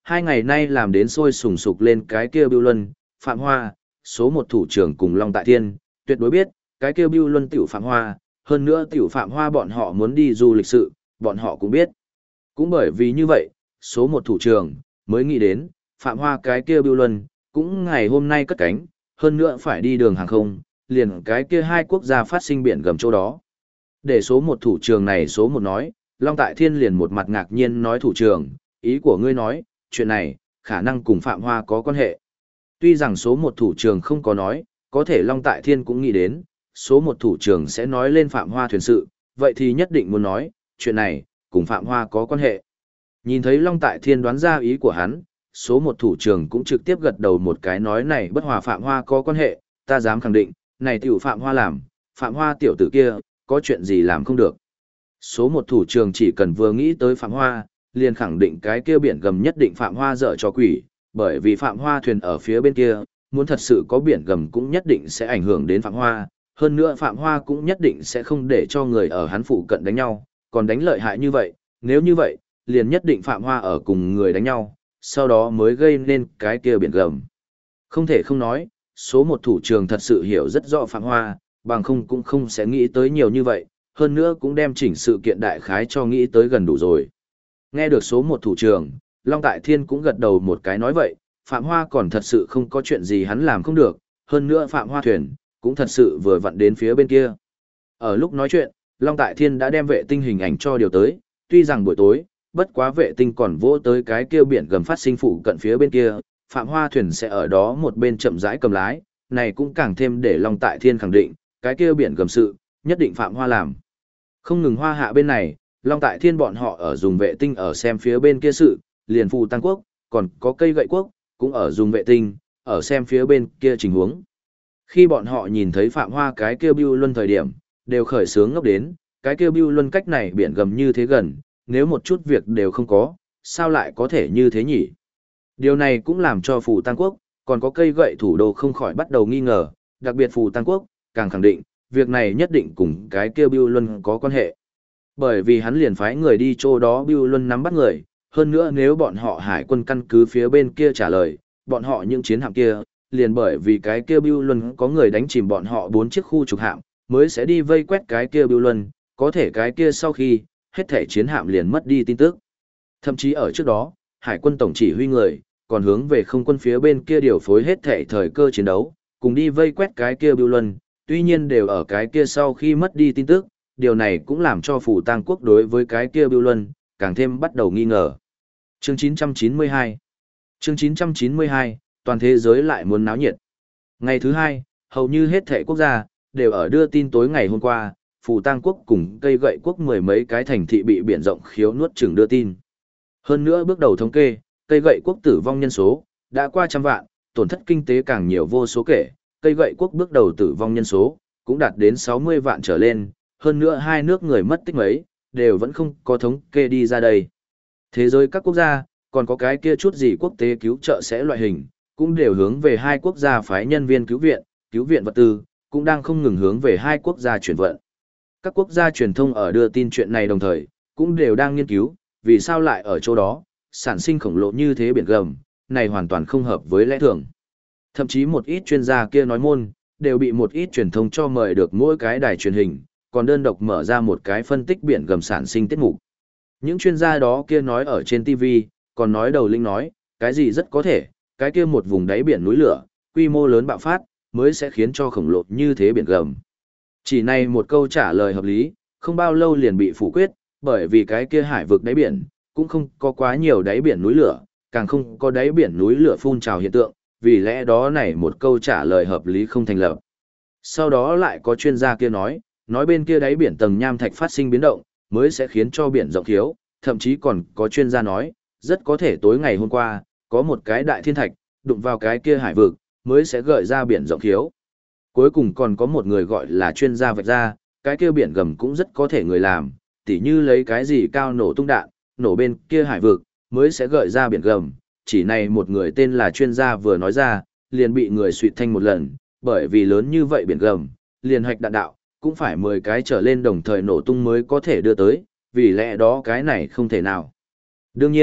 Speaker 1: hai ngày nay làm đến sôi sùng sục lên cái kia Bưu Luân, Phạm Hoa, số một thủ trưởng cùng Long Tại Thiên, tuyệt đối biết, cái kia Bưu Luân tiểu Phạm Hoa, hơn nữa tiểu Phạm Hoa bọn họ muốn đi du lịch sự, bọn họ cũng biết. Cũng bởi vì như vậy, số một thủ trưởng mới nghĩ đến, Phạm Hoa cái kia Bưu Luân, cũng ngày hôm nay cất cánh, hơn nữa phải đi đường hàng không, liền cái kia hai quốc gia phát sinh biển gầm chỗ đó. Để số một thủ trưởng này số một nói, Long Tại Thiên liền một mặt ngạc nhiên nói thủ trưởng, ý của ngươi nói, chuyện này, khả năng cùng Phạm Hoa có quan hệ. Tuy rằng số một thủ trưởng không có nói, có thể Long Tại Thiên cũng nghĩ đến, số một thủ trưởng sẽ nói lên Phạm Hoa thuyền sự, vậy thì nhất định muốn nói, chuyện này, cùng Phạm Hoa có quan hệ. Nhìn thấy Long Tại Thiên đoán ra ý của hắn, số một thủ trưởng cũng trực tiếp gật đầu một cái nói này bất hòa Phạm Hoa có quan hệ, ta dám khẳng định, này tiểu Phạm Hoa làm, Phạm Hoa tiểu tử kia, có chuyện gì làm không được. Số một thủ trưởng chỉ cần vừa nghĩ tới Phạm Hoa, liền khẳng định cái kia biển gầm nhất định Phạm Hoa dở cho quỷ, bởi vì Phạm Hoa thuyền ở phía bên kia, muốn thật sự có biển gầm cũng nhất định sẽ ảnh hưởng đến Phạm Hoa, hơn nữa Phạm Hoa cũng nhất định sẽ không để cho người ở hắn phụ cận đánh nhau, còn đánh lợi hại như vậy, nếu như vậy, liền nhất định Phạm Hoa ở cùng người đánh nhau, sau đó mới gây nên cái kia biển gầm. Không thể không nói, số một thủ trưởng thật sự hiểu rất rõ Phạm Hoa, bằng không cũng không sẽ nghĩ tới nhiều như vậy, hơn nữa cũng đem chỉnh sự kiện đại khái cho nghĩ tới gần đủ rồi. Nghe được số một thủ trưởng, Long Tại Thiên cũng gật đầu một cái nói vậy, Phạm Hoa còn thật sự không có chuyện gì hắn làm không được, hơn nữa Phạm Hoa thuyền, cũng thật sự vừa vặn đến phía bên kia. Ở lúc nói chuyện, Long Tại Thiên đã đem vệ tinh hình ảnh cho điều tới, tuy rằng buổi tối, bất quá vệ tinh còn vỗ tới cái kia biển gầm phát sinh phụ cận phía bên kia, Phạm Hoa thuyền sẽ ở đó một bên chậm rãi cầm lái, này cũng càng thêm để Long Tại Thiên khẳng định, cái kia biển gầm sự, nhất định Phạm Hoa làm. Không ngừng Hoa Hạ bên này, Long Tại Thiên bọn họ ở dùng vệ tinh ở xem phía bên kia sự, liền Phù Tăng Quốc, còn có cây gậy quốc, cũng ở dùng vệ tinh, ở xem phía bên kia tình huống. Khi bọn họ nhìn thấy Phạm Hoa cái kia Bưu Luân thời điểm, đều khởi sướng ngốc đến, cái kia Bưu Luân cách này biển gầm như thế gần, nếu một chút việc đều không có, sao lại có thể như thế nhỉ? Điều này cũng làm cho Phù Tăng Quốc, còn có cây gậy thủ đô không khỏi bắt đầu nghi ngờ, đặc biệt Phù Tăng Quốc, càng khẳng định, việc này nhất định cùng cái kia Bưu Luân có quan hệ. Bởi vì hắn liền phái người đi chỗ đó Bưu Luân nắm bắt người, hơn nữa nếu bọn họ hải quân căn cứ phía bên kia trả lời, bọn họ những chiến hạm kia, liền bởi vì cái kia Bưu Luân có người đánh chìm bọn họ 4 chiếc khu trục hạm, mới sẽ đi vây quét cái kia Bưu Luân, có thể cái kia sau khi, hết thể chiến hạm liền mất đi tin tức. Thậm chí ở trước đó, hải quân tổng chỉ huy người, còn hướng về không quân phía bên kia điều phối hết thể thời cơ chiến đấu, cùng đi vây quét cái kia Bưu Luân, tuy nhiên đều ở cái kia sau khi mất đi tin tức, điều này cũng làm cho Phù Tăng Quốc đối với cái kia Bưu Luân, càng thêm bắt đầu nghi ngờ. Chương 992 Chương 992, toàn thế giới lại muốn náo nhiệt. Ngày thứ hai, hầu như hết thảy quốc gia, đều ở đưa tin tối ngày hôm qua, Phù Tăng Quốc cùng cây gậy quốc mười mấy cái thành thị bị biển rộng khiếu nuốt chửng đưa tin. Hơn nữa bước đầu thống kê, cây gậy quốc tử vong nhân số, đã qua 100 vạn, tổn thất kinh tế càng nhiều vô số kể, cây gậy quốc bước đầu tử vong nhân số, cũng đạt đến 60 vạn trở lên, hơn nữa hai nước người mất tích mấy, đều vẫn không có thống kê đi ra đây. Thế giới các quốc gia, còn có cái kia chút gì quốc tế cứu trợ sẽ loại hình, cũng đều hướng về hai quốc gia phái nhân viên cứu viện vật tư, cũng đang không ngừng hướng về hai quốc gia chuyển vận. Các quốc gia truyền thông ở đưa tin chuyện này đồng thời, cũng đều đang nghiên cứu, vì sao lại ở chỗ đó, sản sinh khổng lồ như thế biển gầm, này hoàn toàn không hợp với lẽ thường. Thậm chí một ít chuyên gia kia nói môn, đều bị một ít truyền thông cho mời được mỗi cái đài truyền hình, còn đơn độc mở ra một cái phân tích biển gầm sản sinh tiết mục. Những chuyên gia đó kia nói ở trên TV, còn nói đầu linh nói, cái gì rất có thể, cái kia một vùng đáy biển núi lửa, quy mô lớn bạo phát, mới sẽ khiến cho khổng lồ như thế biển gầm. Chỉ này một câu trả lời hợp lý, không bao lâu liền bị phủ quyết, bởi vì cái kia hải vực đáy biển, cũng không có quá nhiều đáy biển núi lửa, càng không có đáy biển núi lửa phun trào hiện tượng, vì lẽ đó này một câu trả lời hợp lý không thành lập. Sau đó lại có chuyên gia kia nói bên kia đáy biển tầng nham thạch phát sinh biến động, mới sẽ khiến cho biển rộng thiếu, thậm chí còn có chuyên gia nói, rất có thể tối ngày hôm qua, có một cái đại thiên thạch, đụng vào cái kia hải vực, mới sẽ gợi ra biển rộng thiếu. Cuối cùng còn có một người gọi là chuyên gia vạch ra, cái kia biển gầm cũng rất có thể người làm, tỉ như lấy cái gì cao nổ tung đạn, nổ bên kia hải vực, mới sẽ gợi ra biển gầm. Chỉ này một người tên là chuyên gia vừa nói ra, liền bị người suýt thanh một lần, bởi vì lớn như vậy biển gầm, liền hạch đạn đạo, cũng phải 10 cái trở lên đồng thời nổ tung mới có thể đưa tới, vì lẽ đó cái này không thể nào. Đương nhiên,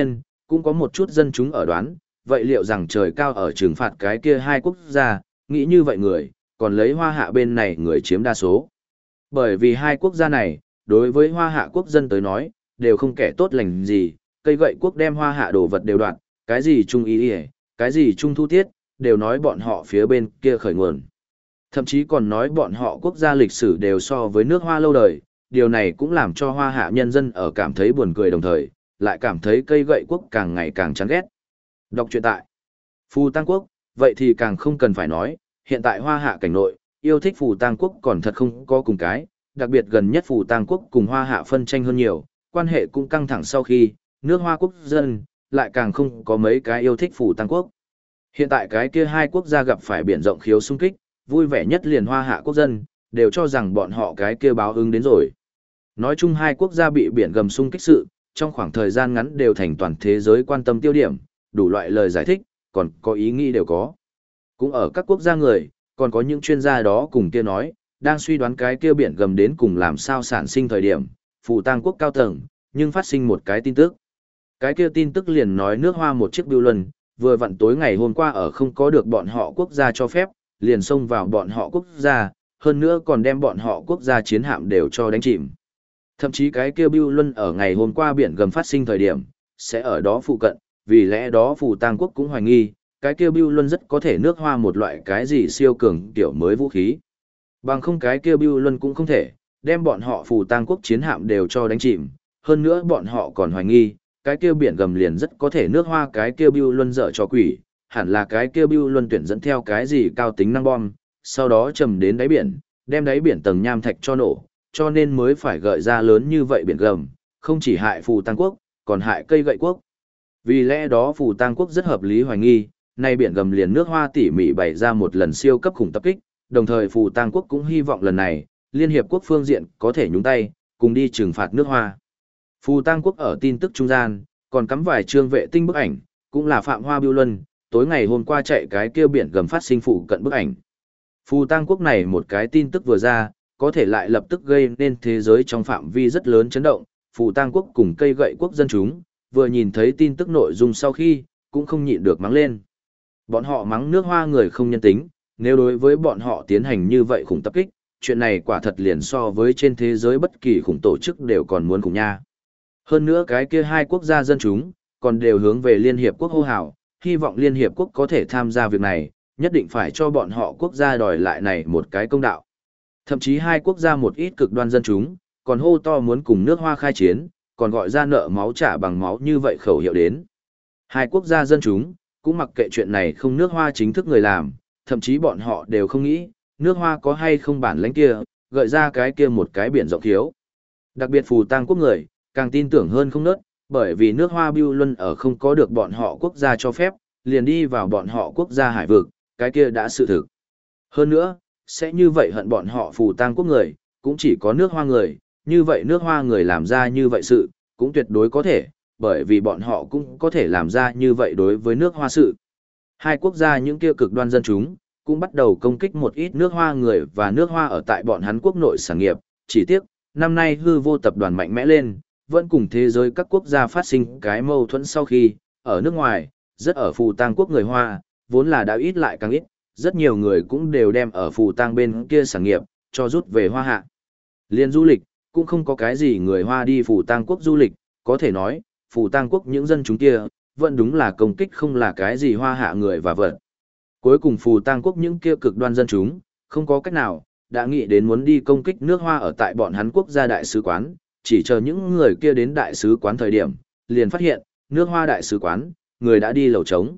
Speaker 1: Cũng có một chút dân chúng ở đoán, vậy liệu rằng trời cao ở trừng phạt cái kia hai quốc gia, nghĩ như vậy người, còn lấy Hoa Hạ bên này người chiếm đa số. Bởi vì hai quốc gia này, đối với Hoa Hạ quốc dân tới nói, đều không kẻ tốt lành gì, cây gậy quốc đem Hoa Hạ đồ vật đều đoạt, cái gì trung ý ỉa, cái gì trung thu tiết, đều nói bọn họ phía bên kia khởi nguồn. Thậm chí còn nói bọn họ quốc gia lịch sử đều so với nước Hoa lâu đời, điều này cũng làm cho Hoa Hạ nhân dân ở cảm thấy buồn cười đồng thời, lại cảm thấy cây gậy quốc càng ngày càng chán ghét. Đọc truyện tại Phù Tăng Quốc, vậy thì càng không cần phải nói, hiện tại Hoa Hạ cảnh nội, yêu thích Phù Tăng Quốc còn thật không có cùng cái, đặc biệt gần nhất Phù Tăng Quốc cùng Hoa Hạ phân tranh hơn nhiều, quan hệ cũng căng thẳng sau khi, nước Hoa quốc dân, lại càng không có mấy cái yêu thích Phù Tăng Quốc. Hiện tại cái kia hai quốc gia gặp phải biển rộng khiếu xung kích, vui vẻ nhất liền Hoa Hạ quốc dân, đều cho rằng bọn họ cái kia báo ứng đến rồi. Nói chung hai quốc gia bị biển gầm xung kích sự, trong khoảng thời gian ngắn đều thành toàn thế giới quan tâm tiêu điểm, đủ loại lời giải thích, còn có ý nghĩ đều có. Cũng ở các quốc gia người, còn có những chuyên gia đó cùng kia nói, đang suy đoán cái kia biển gầm đến cùng làm sao sản sinh thời điểm, Phù Tang quốc cao tầng, nhưng phát sinh một cái tin tức. Cái kia tin tức liền nói nước Hoa một chiếc bưu luân, vừa vặn tối ngày hôm qua ở không có được bọn họ quốc gia cho phép, liền xông vào bọn họ quốc gia, hơn nữa còn đem bọn họ quốc gia chiến hạm đều cho đánh chìm. Thậm chí cái kia bưu luân ở ngày hôm qua biển gầm phát sinh thời điểm, sẽ ở đó phụ cận, vì lẽ đó Phù Tang quốc cũng hoài nghi, cái kia bưu luân rất có thể nước Hoa một loại cái gì siêu cường kiểu mới vũ khí. Bằng không cái kia bưu luân cũng không thể, đem bọn họ Phù Tang quốc chiến hạm đều cho đánh chìm, hơn nữa bọn họ còn hoài nghi, cái kia biển gầm liền rất có thể nước Hoa cái kia bưu luân dở cho quỷ, hẳn là cái kia bưu luân tuyển dẫn theo cái gì cao tính năng bom, sau đó trầm đến đáy biển, đem đáy biển tầng nham thạch cho nổ, cho nên mới phải gợi ra lớn như vậy biển gầm, không chỉ hại Phù Tang quốc, còn hại cây gậy quốc. Vì lẽ đó Phù Tang quốc rất hợp lý hoài nghi, nay biển gầm liền nước Hoa tỉ mỉ bày ra một lần siêu cấp khủng tập kích, đồng thời Phù Tang quốc cũng hy vọng lần này, Liên Hiệp quốc phương diện có thể nhúng tay, cùng đi trừng phạt nước Hoa. Phù Tang quốc ở tin tức trung gian, còn cắm vài chương vệ tinh bức ảnh, cũng là Phạm Hoa Bưu Luân, tối ngày hôm qua chạy cái kia biển gầm phát sinh phụ cận bức ảnh. Phù Tang quốc này một cái tin tức vừa ra, có thể lại lập tức gây nên thế giới trong phạm vi rất lớn chấn động, Phù Tang quốc cùng cây gậy quốc dân chúng, vừa nhìn thấy tin tức nội dung sau khi, cũng không nhịn được mắng lên. Bọn họ mắng nước Hoa người không nhân tính, nếu đối với bọn họ tiến hành như vậy khủng tập kích, chuyện này quả thật liền so với trên thế giới bất kỳ khủng tổ chức đều còn muốn khủng nha. Hơn nữa cái kia hai quốc gia dân chúng, còn đều hướng về Liên Hiệp Quốc hô hào, hy vọng Liên Hiệp Quốc có thể tham gia việc này, nhất định phải cho bọn họ quốc gia đòi lại này một cái công đạo. Thậm chí hai quốc gia một ít cực đoan dân chúng, còn hô to muốn cùng nước Hoa khai chiến, còn gọi ra nợ máu trả bằng máu như vậy khẩu hiệu đến. Hai quốc gia dân chúng, cũng mặc kệ chuyện này không nước Hoa chính thức người làm, thậm chí bọn họ đều không nghĩ, nước Hoa có hay không bản lãnh kia, gợi ra cái kia một cái biển rộng thiếu. Đặc biệt Phù Tang quốc người, càng tin tưởng hơn không nớt, bởi vì nước Hoa Bưu Luân ở không có được bọn họ quốc gia cho phép, liền đi vào bọn họ quốc gia hải vực, cái kia đã sự thực. Hơn nữa, sẽ như vậy hận bọn họ Phù Tang quốc người, cũng chỉ có nước Hoa người, như vậy nước Hoa người làm ra như vậy sự, cũng tuyệt đối có thể, bởi vì bọn họ cũng có thể làm ra như vậy đối với nước Hoa sự. Hai quốc gia những kia cực đoan dân chúng, cũng bắt đầu công kích một ít nước Hoa người và nước Hoa ở tại bọn hắn quốc nội sản nghiệp, chỉ tiếc, năm nay hư vô tập đoàn mạnh mẽ lên, vẫn cùng thế giới các quốc gia phát sinh cái mâu thuẫn sau khi, ở nước ngoài, rất ở Phù Tang quốc người Hoa, vốn là đã ít lại càng ít, rất nhiều người cũng đều đem ở Phù Tang bên kia sản nghiệp, cho rút về Hoa Hạ. Liên du lịch, cũng không có cái gì người Hoa đi Phù Tang quốc du lịch, có thể nói, Phù Tang quốc những dân chúng kia, vẫn đúng là công kích không là cái gì Hoa Hạ người và vật. Cuối cùng Phù Tang quốc những kia cực đoan dân chúng, không có cách nào, đã nghĩ đến muốn đi công kích nước Hoa ở tại bọn hắn quốc gia đại sứ quán, chỉ chờ những người kia đến đại sứ quán thời điểm, liền phát hiện, nước Hoa đại sứ quán, người đã đi lầu trống.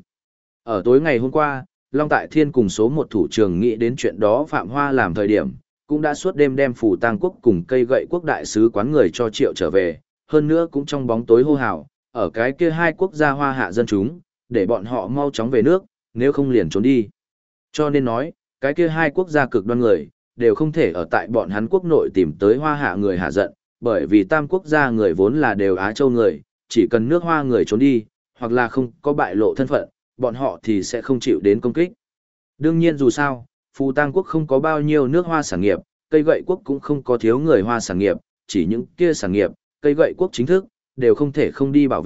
Speaker 1: Ở tối ngày hôm qua, Long Tại Thiên cùng số một thủ trưởng nghĩ đến chuyện đó Phạm Hoa làm thời điểm, cũng đã suốt đêm đem Phù Tang quốc cùng cây gậy quốc đại sứ quán người cho triệu trở về, hơn nữa cũng trong bóng tối hô hào, ở cái kia hai quốc gia Hoa Hạ dân chúng, để bọn họ mau chóng về nước, nếu không liền trốn đi. Cho nên nói, cái kia hai quốc gia cực đoan người, đều không thể ở tại bọn hắn quốc nội tìm tới Hoa Hạ người hạ giận, bởi vì tam quốc gia người vốn là đều Á Châu người, chỉ cần nước Hoa người trốn đi, hoặc là không có bại lộ thân phận, bọn họ thì sẽ không chịu đến công kích. Đương nhiên dù sao, Phù Tang quốc không có bao nhiêu nước Hoa sản nghiệp, cây gậy quốc cũng không có thiếu người Hoa sản nghiệp, chỉ những kia sản nghiệp, cây gậy quốc chính thức, đều không thể không đi bảo vệ,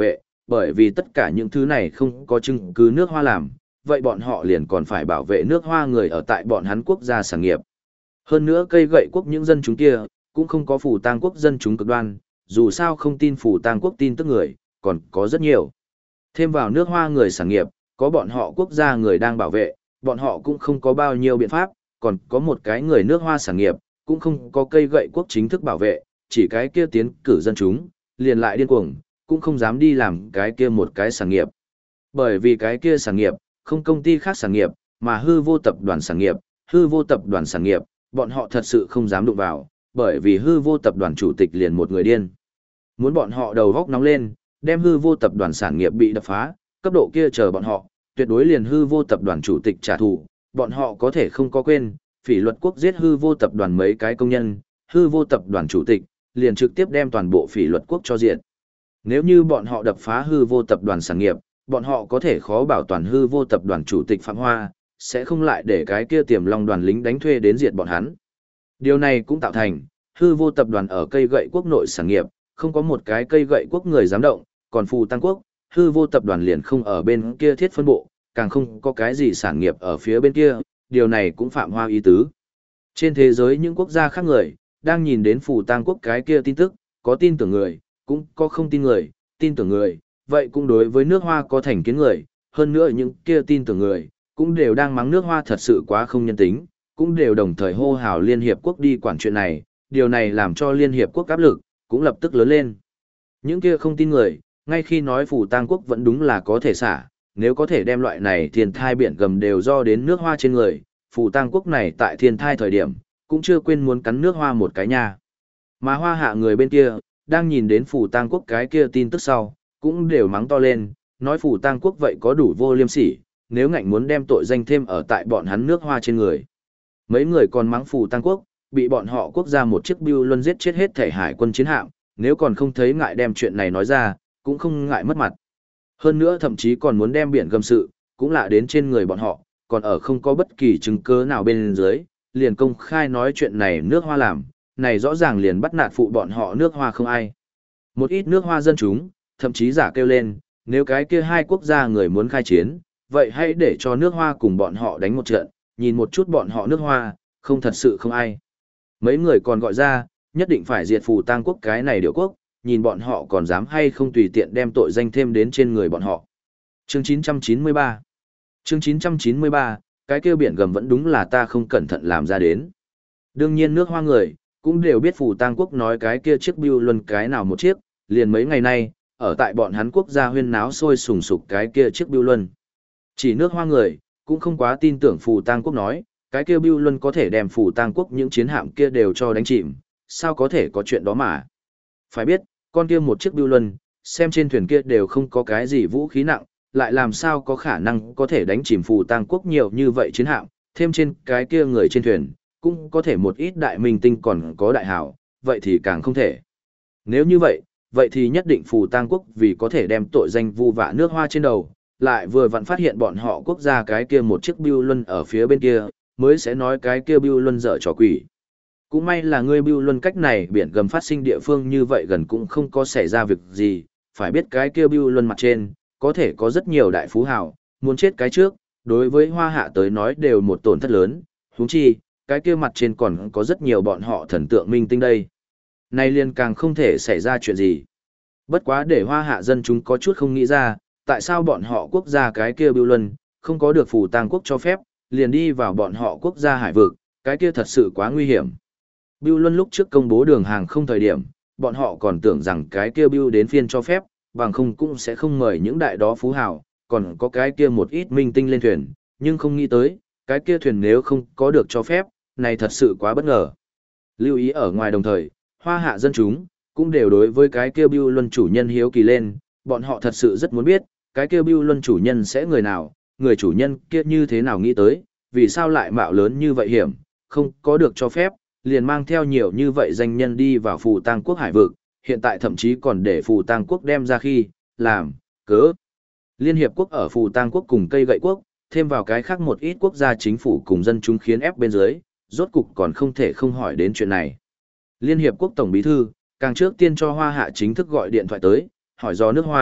Speaker 1: bởi vì tất cả những thứ này không có chứng cứ nước Hoa làm, vậy bọn họ liền còn phải bảo vệ nước Hoa người ở tại bọn hắn quốc gia sản nghiệp. Hơn nữa cây gậy quốc những dân chúng kia, cũng không có Phù Tang quốc dân chúng cực đoan, dù sao không tin Phù Tang quốc tin tức người, còn có rất nhiều. Thêm vào nước Hoa người sản nghiệp, có bọn họ quốc gia người đang bảo vệ, bọn họ cũng không có bao nhiêu biện pháp, còn có một cái người nước Hoa sản nghiệp, cũng không có cây gậy quốc chính thức bảo vệ, chỉ cái kia tiến cử dân chúng, liền lại điên cuồng, cũng không dám đi làm cái kia một cái sản nghiệp. Bởi vì cái kia sản nghiệp, không công ty khác sản nghiệp, mà hư vô tập đoàn sản nghiệp, hư vô tập đoàn sản nghiệp, bọn họ thật sự không dám đụng vào, bởi vì hư vô tập đoàn chủ tịch liền một người điên. Muốn bọn họ đầu góc nóng lên, đem hư vô tập đoàn sản nghiệp bị đập phá, cấp độ kia chờ bọn họ, tuyệt đối liền hư vô tập đoàn chủ tịch trả thù, bọn họ có thể không có quên, Phỉ Luật quốc giết hư vô tập đoàn mấy cái công nhân, hư vô tập đoàn chủ tịch, liền trực tiếp đem toàn bộ Phỉ Luật quốc cho diệt. Nếu như bọn họ đập phá hư vô tập đoàn sản nghiệp, bọn họ có thể khó bảo toàn hư vô tập đoàn chủ tịch Phạm Hoa, sẽ không lại để cái kia Tiềm Long đoàn lính đánh thuê đến diệt bọn hắn. Điều này cũng tạo thành, hư vô tập đoàn ở cây gậy quốc nội sản nghiệp, không có một cái cây gậy quốc người dám động, còn Phù Tang quốc, hư vô tập đoàn liền không ở bên kia thiết phân bộ, càng không có cái gì sản nghiệp ở phía bên kia, điều này cũng Phạm Hoa ý tứ. Trên thế giới những quốc gia khác người, đang nhìn đến Phù Tang quốc cái kia tin tức, có tin tưởng người, cũng có không tin tưởng người, vậy cũng đối với nước Hoa có thành kiến người, hơn nữa những kia tin tưởng người, cũng đều đang mắng nước Hoa thật sự quá không nhân tính, cũng đều đồng thời hô hào Liên Hiệp Quốc đi quản chuyện này, điều này làm cho Liên Hiệp Quốc áp lực, cũng lập tức lớn lên. Những kia không tin người, ngay khi nói Phù Tang quốc vẫn đúng là có thể xả, nếu có thể đem loại này thiên thai biển gầm đều do đến nước Hoa trên người, Phù Tang quốc này tại thiên thai thời điểm, cũng chưa quên muốn cắn nước Hoa một cái nha. Mà Hoa hạ người bên kia, đang nhìn đến Phù Tang quốc cái kia tin tức sau, cũng đều mắng to lên, nói Phù Tang quốc vậy có đủ vô liêm sỉ, nếu ngạnh muốn đem tội danh thêm ở tại bọn hắn nước Hoa trên người. Mấy người còn mắng Phù Tang quốc, bị bọn họ quốc gia một chiếc bưu luân giết chết hết thể hải quân chiến hạm, nếu còn không thấy ngại đem chuyện này nói ra, cũng không ngại mất mặt. Hơn nữa thậm chí còn muốn đem biển gầm sự, cũng lạ đến trên người bọn họ, còn ở không có bất kỳ chứng cứ nào bên dưới, liền công khai nói chuyện này nước Hoa làm, này rõ ràng liền bắt nạt phụ bọn họ nước Hoa không ai. Một ít nước Hoa dân chúng, thậm chí giả kêu lên, nếu cái kia hai quốc gia người muốn khai chiến, vậy hãy để cho nước Hoa cùng bọn họ đánh một trận, nhìn một chút bọn họ nước Hoa, không thật sự không ai. Mấy người còn gọi ra, nhất định phải diệt Phù Tang quốc cái này điều quốc, nhìn bọn họ còn dám hay không tùy tiện đem tội danh thêm đến trên người bọn họ. Chương 993 Chương 993, cái kêu biển gầm vẫn đúng là ta không cẩn thận làm ra đến. Đương nhiên nước Hoa người, cũng đều biết Phù Tang quốc nói cái kia chiếc bưu luân cái nào một chiếc, liền mấy ngày nay, ở tại bọn hắn quốc gia huyên náo sôi sùng sục cái kia chiếc bưu luân. Chỉ nước Hoa người, cũng không quá tin tưởng Phù Tang quốc nói, cái kia bưu luân có thể đem Phù Tang quốc những chiến hạm kia đều cho đánh chìm, sao có thể có chuyện đó mà. Phải biết, con kia một chiếc bưu luân, xem trên thuyền kia đều không có cái gì vũ khí nặng, lại làm sao có khả năng có thể đánh chìm Phù Tang quốc nhiều như vậy chiến hạm, thêm trên cái kia người trên thuyền, cũng có thể một ít đại minh tinh còn có đại hảo, vậy thì càng không thể. Nếu như vậy, vậy thì nhất định Phù Tang quốc vì có thể đem tội danh vu vạ nước Hoa trên đầu, lại vừa vặn phát hiện bọn họ quốc gia cái kia một chiếc bưu luân ở phía bên kia, mới sẽ nói cái kia bưu luân dở trò quỷ. Cũng may là ngươi bưu luân cách này biển gầm phát sinh địa phương như vậy gần cũng không có xảy ra việc gì, phải biết cái kia bưu luân mặt trên, có thể có rất nhiều đại phú hào, muốn chết cái trước, đối với Hoa hạ tới nói đều một tổn thất lớn, huống chi, cái kia mặt trên còn có rất nhiều bọn họ thần tượng minh tinh đây. Nay liền càng không thể xảy ra chuyện gì. Bất quá để Hoa hạ dân chúng có chút không nghĩ ra, tại sao bọn họ quốc gia cái kia bưu luân, không có được Phù Tang quốc cho phép, liền đi vào bọn họ quốc gia hải vực, cái kia thật sự quá nguy hiểm. Bưu luân lúc trước công bố đường hàng không thời điểm, bọn họ còn tưởng rằng cái kia bưu đến phiên cho phép, bằng không cũng sẽ không mời những đại đó phú hào, còn có cái kia một ít minh tinh lên thuyền, nhưng không nghĩ tới, cái kia thuyền nếu không có được cho phép, này thật sự quá bất ngờ. Lưu ý ở ngoài đồng thời, Hoa hạ dân chúng, cũng đều đối với cái kia bưu luân chủ nhân hiếu kỳ lên, bọn họ thật sự rất muốn biết, cái kia bưu luân chủ nhân sẽ người nào, người chủ nhân kia như thế nào nghĩ tới, vì sao lại mạo lớn như vậy hiểm, không có được cho phép, liền mang theo nhiều như vậy danh nhân đi vào Phù Tang quốc hải vực, hiện tại thậm chí còn để Phù Tang quốc đem ra khi, làm, cớ. Liên Hiệp quốc ở Phù Tang quốc cùng cây gậy quốc, thêm vào cái khác một ít quốc gia chính phủ cùng dân chúng khiến ép bên dưới, rốt cục còn không thể không hỏi đến chuyện này. Liên Hiệp quốc Tổng Bí thư, càng trước tiên cho Hoa hạ chính thức gọi điện thoại tới, hỏi do nước Hoa,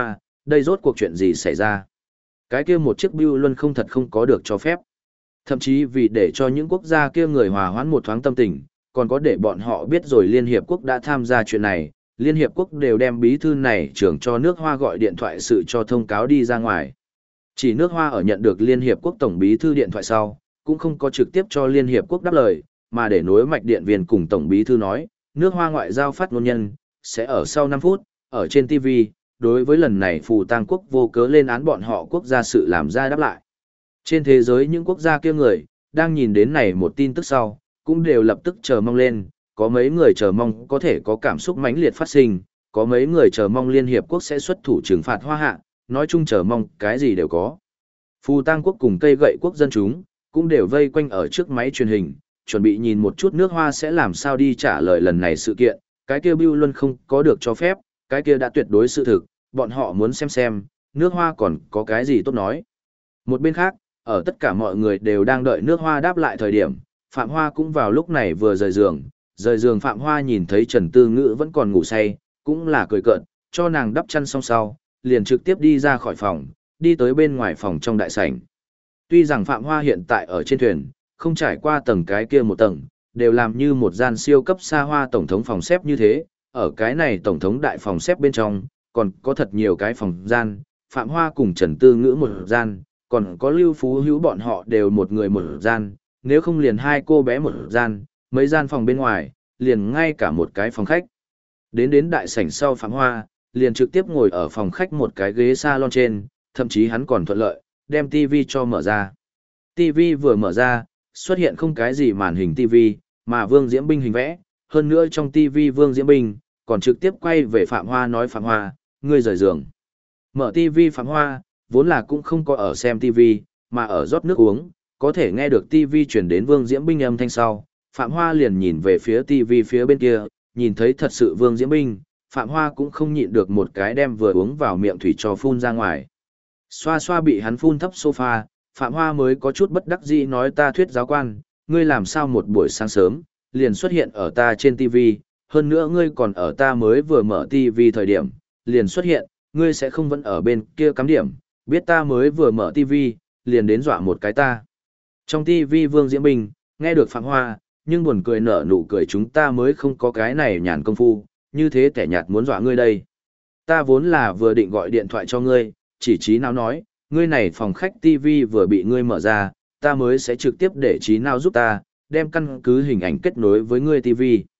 Speaker 1: đây rốt cuộc chuyện gì xảy ra. Cái kia một chiếc bưu luân không thật không có được cho phép. Thậm chí vì để cho những quốc gia kia người hòa hoãn một thoáng tâm tình, còn có để bọn họ biết rồi Liên Hiệp Quốc đã tham gia chuyện này, Liên Hiệp Quốc đều đem bí thư này trưởng cho nước Hoa gọi điện thoại sự cho thông cáo đi ra ngoài. Chỉ nước Hoa ở nhận được Liên Hiệp Quốc Tổng bí thư điện thoại sau, cũng không có trực tiếp cho Liên Hiệp Quốc đáp lời, mà để nối mạch điện viên cùng Tổng bí thư nói, nước Hoa ngoại giao phát ngôn nhân, sẽ ở sau 5 phút, ở trên TV, đối với lần này phù tang quốc vô cớ lên án bọn họ quốc gia sự làm ra đáp lại. Trên thế giới những quốc gia kia người, đang nhìn đến này một tin tức sau, cũng đều lập tức chờ mong lên, có mấy người chờ mong có thể có cảm xúc mãnh liệt phát sinh, có mấy người chờ mong Liên Hiệp Quốc sẽ xuất thủ trừng phạt Hoa Hạ, nói chung chờ mong cái gì đều có. Phù tang quốc cùng cây gậy quốc dân chúng, cũng đều vây quanh ở trước máy truyền hình, chuẩn bị nhìn một chút nước Hoa sẽ làm sao đi trả lời lần này sự kiện, cái kia bưu luân không có được cho phép, cái kia đã tuyệt đối sự thực, bọn họ muốn xem, nước Hoa còn có cái gì tốt nói. Một bên khác, ở tất cả mọi người đều đang đợi nước Hoa đáp lại thời điểm, Phạm Hoa cũng vào lúc này vừa rời giường Phạm Hoa nhìn thấy Trần Tư Ngữ vẫn còn ngủ say, cũng là cười cợt, cho nàng đắp chăn xong sau, liền trực tiếp đi ra khỏi phòng, đi tới bên ngoài phòng trong đại sảnh. Tuy rằng Phạm Hoa hiện tại ở trên thuyền, không trải qua tầng cái kia một tầng, đều làm như một gian siêu cấp xa hoa tổng thống phòng xếp như thế, ở cái này tổng thống đại phòng xếp bên trong, còn có thật nhiều cái phòng gian, Phạm Hoa cùng Trần Tư Ngữ một gian, còn có Lưu Phú Hữu bọn họ đều một người một gian, nếu không liền hai cô bé một gian, mấy gian phòng bên ngoài, liền ngay cả một cái phòng khách. Đến đại sảnh sau Phạm Hoa, liền trực tiếp ngồi ở phòng khách một cái ghế salon trên, thậm chí hắn còn thuận lợi, đem TV cho mở ra. TV vừa mở ra, xuất hiện không cái gì màn hình TV, mà Vương Diễm Binh hình vẽ, hơn nữa trong TV Vương Diễm Binh, còn trực tiếp quay về Phạm Hoa nói Phạm Hoa, ngươi rời giường. Mở TV Phạm Hoa, vốn là cũng không có ở xem TV, mà ở rót nước uống, có thể nghe được TV chuyển đến Vương Diễm Binh âm thanh sau. Phạm Hoa liền nhìn về phía TV phía bên kia, nhìn thấy thật sự Vương Diễm Binh, Phạm Hoa cũng không nhịn được một cái đem vừa uống vào miệng thủy cho phun ra ngoài. Xoa xoa bị hắn phun thấp sofa, Phạm Hoa mới có chút bất đắc dĩ nói ta thuyết giáo quan, ngươi làm sao một buổi sáng sớm, liền xuất hiện ở ta trên TV, hơn nữa ngươi còn ở ta mới vừa mở TV thời điểm, liền xuất hiện, ngươi sẽ không vẫn ở bên kia cắm điểm, biết ta mới vừa mở TV, liền đến dọa một cái ta. Trong TV Vương Diễm Bình, nghe được Phạm Hoa, nhưng buồn cười nở nụ cười chúng ta mới không có cái này nhàn công phu, như thế kẻ nhạt muốn dọa ngươi đây. Ta vốn là vừa định gọi điện thoại cho ngươi, chỉ trí nào nói, ngươi này phòng khách TV vừa bị ngươi mở ra, ta mới sẽ trực tiếp để trí nào giúp ta, đem căn cứ hình ảnh kết nối với ngươi TV.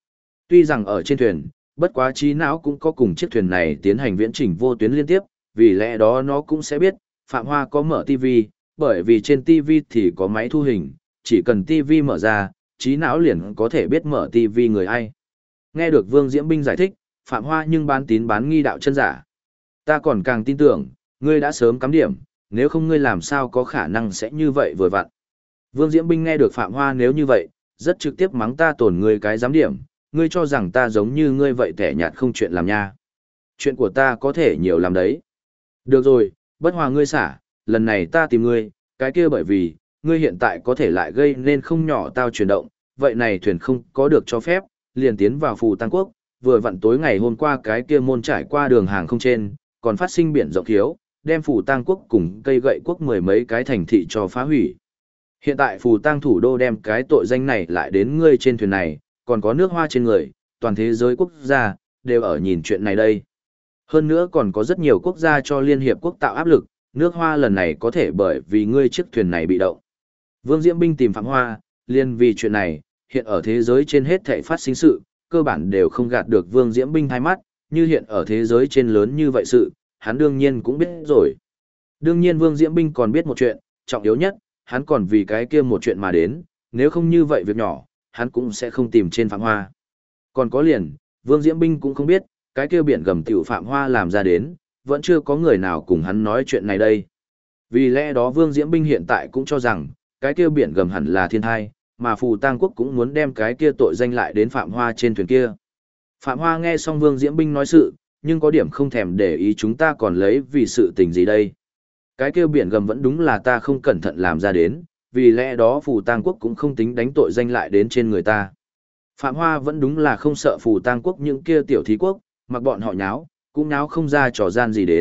Speaker 1: Tuy rằng ở trên thuyền, bất quá trí não cũng có cùng chiếc thuyền này tiến hành viễn trình vô tuyến liên tiếp, vì lẽ đó nó cũng sẽ biết, Phạm Hoa có mở TV, bởi vì trên TV thì có máy thu hình, chỉ cần TV mở ra, trí não liền có thể biết mở TV người ai. Nghe được Vương Diễm Binh giải thích, Phạm Hoa nhưng bán tín bán nghi đạo chân giả. Ta còn càng tin tưởng, ngươi đã sớm cắm điểm, nếu không ngươi làm sao có khả năng sẽ như vậy vừa vặn. Vương Diễm Binh nghe được Phạm Hoa nếu như vậy, rất trực tiếp mắng ta tổn ngươi cái giám điểm, ngươi cho rằng ta giống như ngươi vậy tẻ nhạt không chuyện làm nha. Chuyện của ta có thể nhiều làm đấy. Được rồi, bất hòa ngươi xả, lần này ta tìm ngươi, cái kia bởi vì, ngươi hiện tại có thể lại gây nên không nhỏ tao chuyển động, vậy này thuyền không có được cho phép, liền tiến vào Phù Tăng Quốc, vừa vặn tối ngày hôm qua cái kia môn trải qua đường hàng không trên, còn phát sinh biển rộng thiếu, đem Phù Tăng Quốc cùng cây gậy quốc mười mấy cái thành thị cho phá hủy. Hiện tại Phù Tăng thủ đô đem cái tội danh này lại đến ngươi trên thuyền này, còn có nước Hoa trên người, toàn thế giới quốc gia, đều ở nhìn chuyện này đây. Hơn nữa còn có rất nhiều quốc gia cho Liên Hiệp Quốc tạo áp lực, nước Hoa lần này có thể bởi vì ngươi chiếc thuyền này bị động. Vương Diễm Binh tìm Phạm Hoa, liên vì chuyện này, hiện ở thế giới trên hết thảy phát sinh sự, cơ bản đều không gạt được Vương Diễm Binh hai mắt, như hiện ở thế giới trên lớn như vậy sự, hắn đương nhiên cũng biết rồi. Đương nhiên Vương Diễm Binh còn biết một chuyện, trọng yếu nhất, hắn còn vì cái kia một chuyện mà đến, nếu không như vậy việc nhỏ, hắn cũng sẽ không tìm trên Phạm Hoa. Còn có liền, Vương Diễm Binh cũng không biết, cái kia biển gầm tiểu Phạm Hoa làm ra đến, vẫn chưa có người nào cùng hắn nói chuyện này đây. Vì lẽ đó Vương Diễm Binh hiện tại cũng cho rằng, cái kia biển gầm hẳn là thiên thai, mà Phù Tang Quốc cũng muốn đem cái kia tội danh lại đến Phạm Hoa trên thuyền kia. Phạm Hoa nghe xong Vương Diễm Binh nói sự, nhưng có điểm không thèm để ý chúng ta còn lấy vì sự tình gì đây. Cái kia biển gầm vẫn đúng là ta không cẩn thận làm ra đến, vì lẽ đó Phù Tang Quốc cũng không tính đánh tội danh lại đến trên người ta. Phạm Hoa vẫn đúng là không sợ Phù Tang Quốc những kia tiểu thí quốc, mặc bọn họ nháo, cũng nháo không ra trò gian gì đến,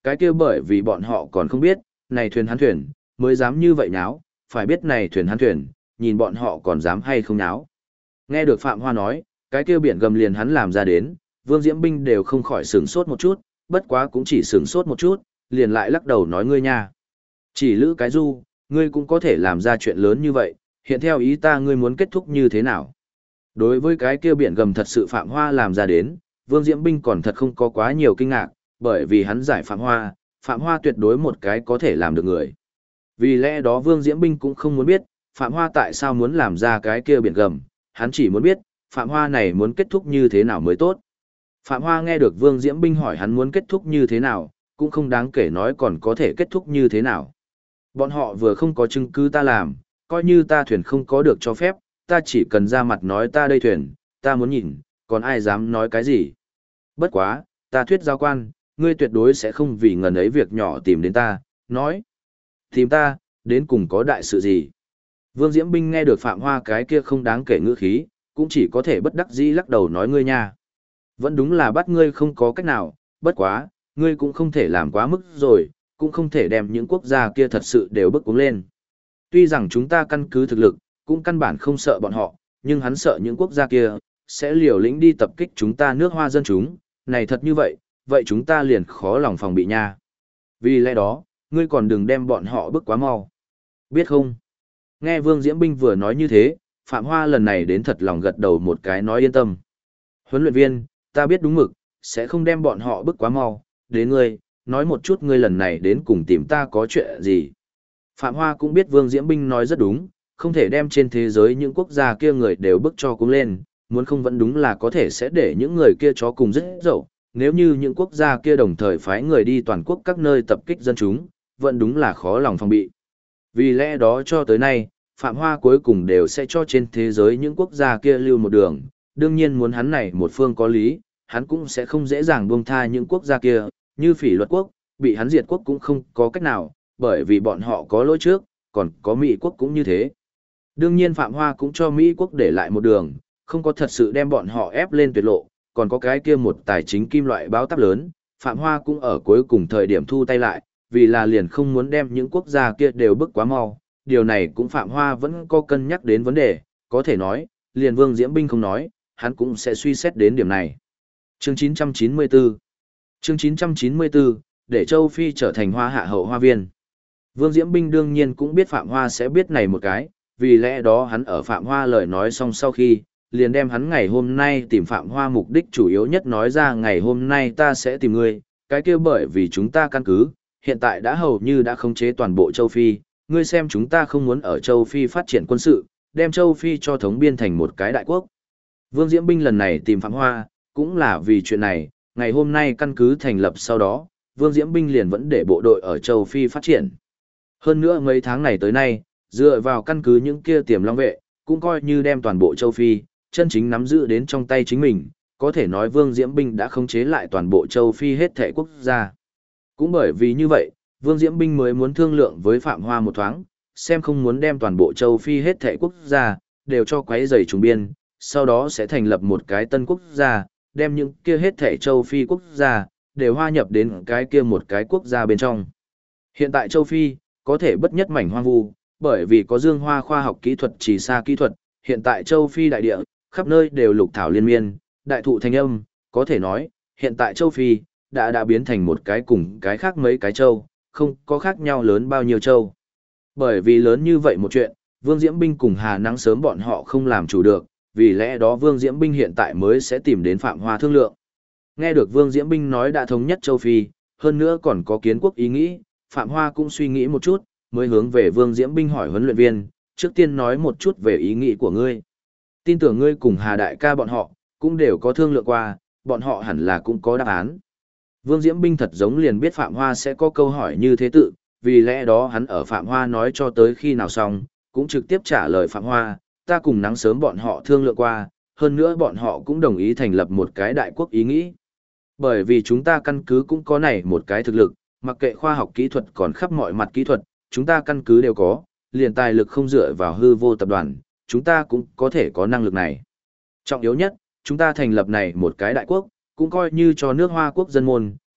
Speaker 1: cái kia bởi vì bọn họ còn không biết, này thuyền hắn thuyền, mới dám như vậy nháo, phải biết này thuyền hắn thuyền, nhìn bọn họ còn dám hay không nháo. Nghe được Phạm Hoa nói, cái kia biển gầm liền hắn làm ra đến, Vương Diễm Binh đều không khỏi sửng sốt một chút, bất quá cũng chỉ sửng sốt một chút, liền lại lắc đầu nói ngươi nha. Chỉ Lữ Cái Du, ngươi cũng có thể làm ra chuyện lớn như vậy, hiện theo ý ta ngươi muốn kết thúc như thế nào? Đối với cái kia biển gầm thật sự Phạm Hoa làm ra đến, Vương Diễm Binh còn thật không có quá nhiều kinh ngạc, bởi vì hắn giải Phạm Hoa tuyệt đối một cái có thể làm được người. Vì lẽ đó Vương Diễm Binh cũng không muốn biết, Phạm Hoa tại sao muốn làm ra cái kia biển gầm, hắn chỉ muốn biết, Phạm Hoa này muốn kết thúc như thế nào mới tốt. Phạm Hoa nghe được Vương Diễm Binh hỏi hắn muốn kết thúc như thế nào, cũng không đáng kể nói còn có thể kết thúc như thế nào. Bọn họ vừa không có chứng cứ ta làm, coi như ta thuyền không có được cho phép, ta chỉ cần ra mặt nói ta đây thuyền, ta muốn nhìn, còn ai dám nói cái gì. Bất quá, ta thuyết giao quan, ngươi tuyệt đối sẽ không vì ngần ấy việc nhỏ tìm đến ta, nói. Tìm ta, đến cùng có đại sự gì. Vương Diễm Binh nghe được Phạm Hoa cái kia không đáng kể ngữ khí, cũng chỉ có thể bất đắc dĩ lắc đầu nói ngươi nha. Vẫn đúng là bắt ngươi không có cách nào, bất quá, ngươi cũng không thể làm quá mức rồi, cũng không thể đem những quốc gia kia thật sự đều bức cuống lên. Tuy rằng chúng ta căn cứ thực lực, cũng căn bản không sợ bọn họ, nhưng hắn sợ những quốc gia kia, sẽ liều lĩnh đi tập kích chúng ta nước Hoa dân chúng, này thật như vậy, vậy chúng ta liền khó lòng phòng bị nha. Vì lẽ đó, ngươi còn đừng đem bọn họ bức quá mau. Biết không? Nghe Vương Diễm Binh vừa nói như thế, Phạm Hoa lần này đến thật lòng gật đầu một cái nói yên tâm. Huấn luyện viên, ta biết đúng mực, sẽ không đem bọn họ bức quá mau, đến ngươi, nói một chút ngươi lần này đến cùng tìm ta có chuyện gì. Phạm Hoa cũng biết Vương Diễm Binh nói rất đúng, không thể đem trên thế giới những quốc gia kia người đều bức cho cũng lên, muốn không vẫn đúng là có thể sẽ để những người kia chó cùng rất dậu, nếu như những quốc gia kia đồng thời phái người đi toàn quốc các nơi tập kích dân chúng, vẫn đúng là khó lòng phòng bị. Vì lẽ đó cho tới nay, Phạm Hoa cuối cùng đều sẽ cho trên thế giới những quốc gia kia lưu một đường, đương nhiên muốn hắn này một phương có lý, hắn cũng sẽ không dễ dàng buông tha những quốc gia kia, như Phỉ Luật quốc, bị hắn diệt quốc cũng không có cách nào, bởi vì bọn họ có lỗi trước, còn có Mỹ quốc cũng như thế. Đương nhiên Phạm Hoa cũng cho Mỹ quốc để lại một đường, không có thật sự đem bọn họ ép lên tuyệt lộ, còn có cái kia một tài chính kim loại báo táp lớn, Phạm Hoa cũng ở cuối cùng thời điểm thu tay lại, vì là liền không muốn đem những quốc gia kia đều bức quá mau, điều này cũng Phạm Hoa vẫn có cân nhắc đến vấn đề, có thể nói, liền Vương Diễm Binh không nói, hắn cũng sẽ suy xét đến điểm này. Chương 994 Chương 994, để châu Phi trở thành hoa hạ hậu hoa viên. Vương Diễm Binh đương nhiên cũng biết Phạm Hoa sẽ biết này một cái, vì lẽ đó hắn ở Phạm Hoa lời nói xong sau khi, liền đem hắn ngày hôm nay tìm Phạm Hoa mục đích chủ yếu nhất nói ra ngày hôm nay ta sẽ tìm ngươi, cái kia bởi vì chúng ta căn cứ, hiện tại đã hầu như đã khống chế toàn bộ châu Phi, ngươi xem chúng ta không muốn ở châu Phi phát triển quân sự, đem châu Phi cho thống biên thành một cái đại quốc. Vương Diễm Binh lần này tìm Phạm Hoa, cũng là vì chuyện này, ngày hôm nay căn cứ thành lập sau đó, Vương Diễm Binh liền vẫn để bộ đội ở châu Phi phát triển. Hơn nữa mấy tháng này tới nay, dựa vào căn cứ những kia tiềm long vệ, cũng coi như đem toàn bộ châu Phi, chân chính nắm giữ đến trong tay chính mình, có thể nói Vương Diễm Binh đã khống chế lại toàn bộ châu Phi hết thảy quốc gia. Cũng bởi vì như vậy, Vương Diễm Binh mới muốn thương lượng với Phạm Hoa một thoáng, xem không muốn đem toàn bộ châu Phi hết thảy quốc gia, đều cho quấy rầy trùng biên, sau đó sẽ thành lập một cái tân quốc gia, đem những kia hết thảy châu Phi quốc gia, đều hòa nhập đến cái kia một cái quốc gia bên trong. Hiện tại châu Phi, có thể bất nhất mảnh hoang vu, bởi vì có Dương Hoa khoa học kỹ thuật chỉ xa kỹ thuật, hiện tại châu Phi đại địa, khắp nơi đều lục thảo liên miên, đại thụ thanh âm, có thể nói, hiện tại châu Phi, đã biến thành một cái cùng cái khác mấy cái châu, không có khác nhau lớn bao nhiêu châu. Bởi vì lớn như vậy một chuyện, Vương Diễm Binh cùng Hà Nắng sớm bọn họ không làm chủ được, vì lẽ đó Vương Diễm Binh hiện tại mới sẽ tìm đến Phạm Hoa thương lượng. Nghe được Vương Diễm Binh nói đã thống nhất châu Phi, hơn nữa còn có kiến quốc ý nghĩ, Phạm Hoa cũng suy nghĩ một chút, mới hướng về Vương Diễm Binh hỏi huấn luyện viên, trước tiên nói một chút về ý nghĩ của ngươi. Tin tưởng ngươi cùng Hà Đại ca bọn họ, cũng đều có thương lượng qua, bọn họ hẳn là cũng có đáp án. Vương Diễm Binh thật giống liền biết Phạm Hoa sẽ có câu hỏi như thế tự, vì lẽ đó hắn ở Phạm Hoa nói cho tới khi nào xong, cũng trực tiếp trả lời Phạm Hoa, ta cùng nắng sớm bọn họ thương lượng qua, hơn nữa bọn họ cũng đồng ý thành lập một cái đại quốc ý nghĩ. Bởi vì chúng ta căn cứ cũng có này một cái thực lực, mặc kệ khoa học kỹ thuật còn khắp mọi mặt kỹ thuật, chúng ta căn cứ đều có, liền tài lực không dựa vào hư vô tập đoàn, chúng ta cũng có thể có năng lực này. Trọng yếu nhất, chúng ta thành lập này một cái đại quốc, cũng coi như cho nước Hoa quốc dân môn,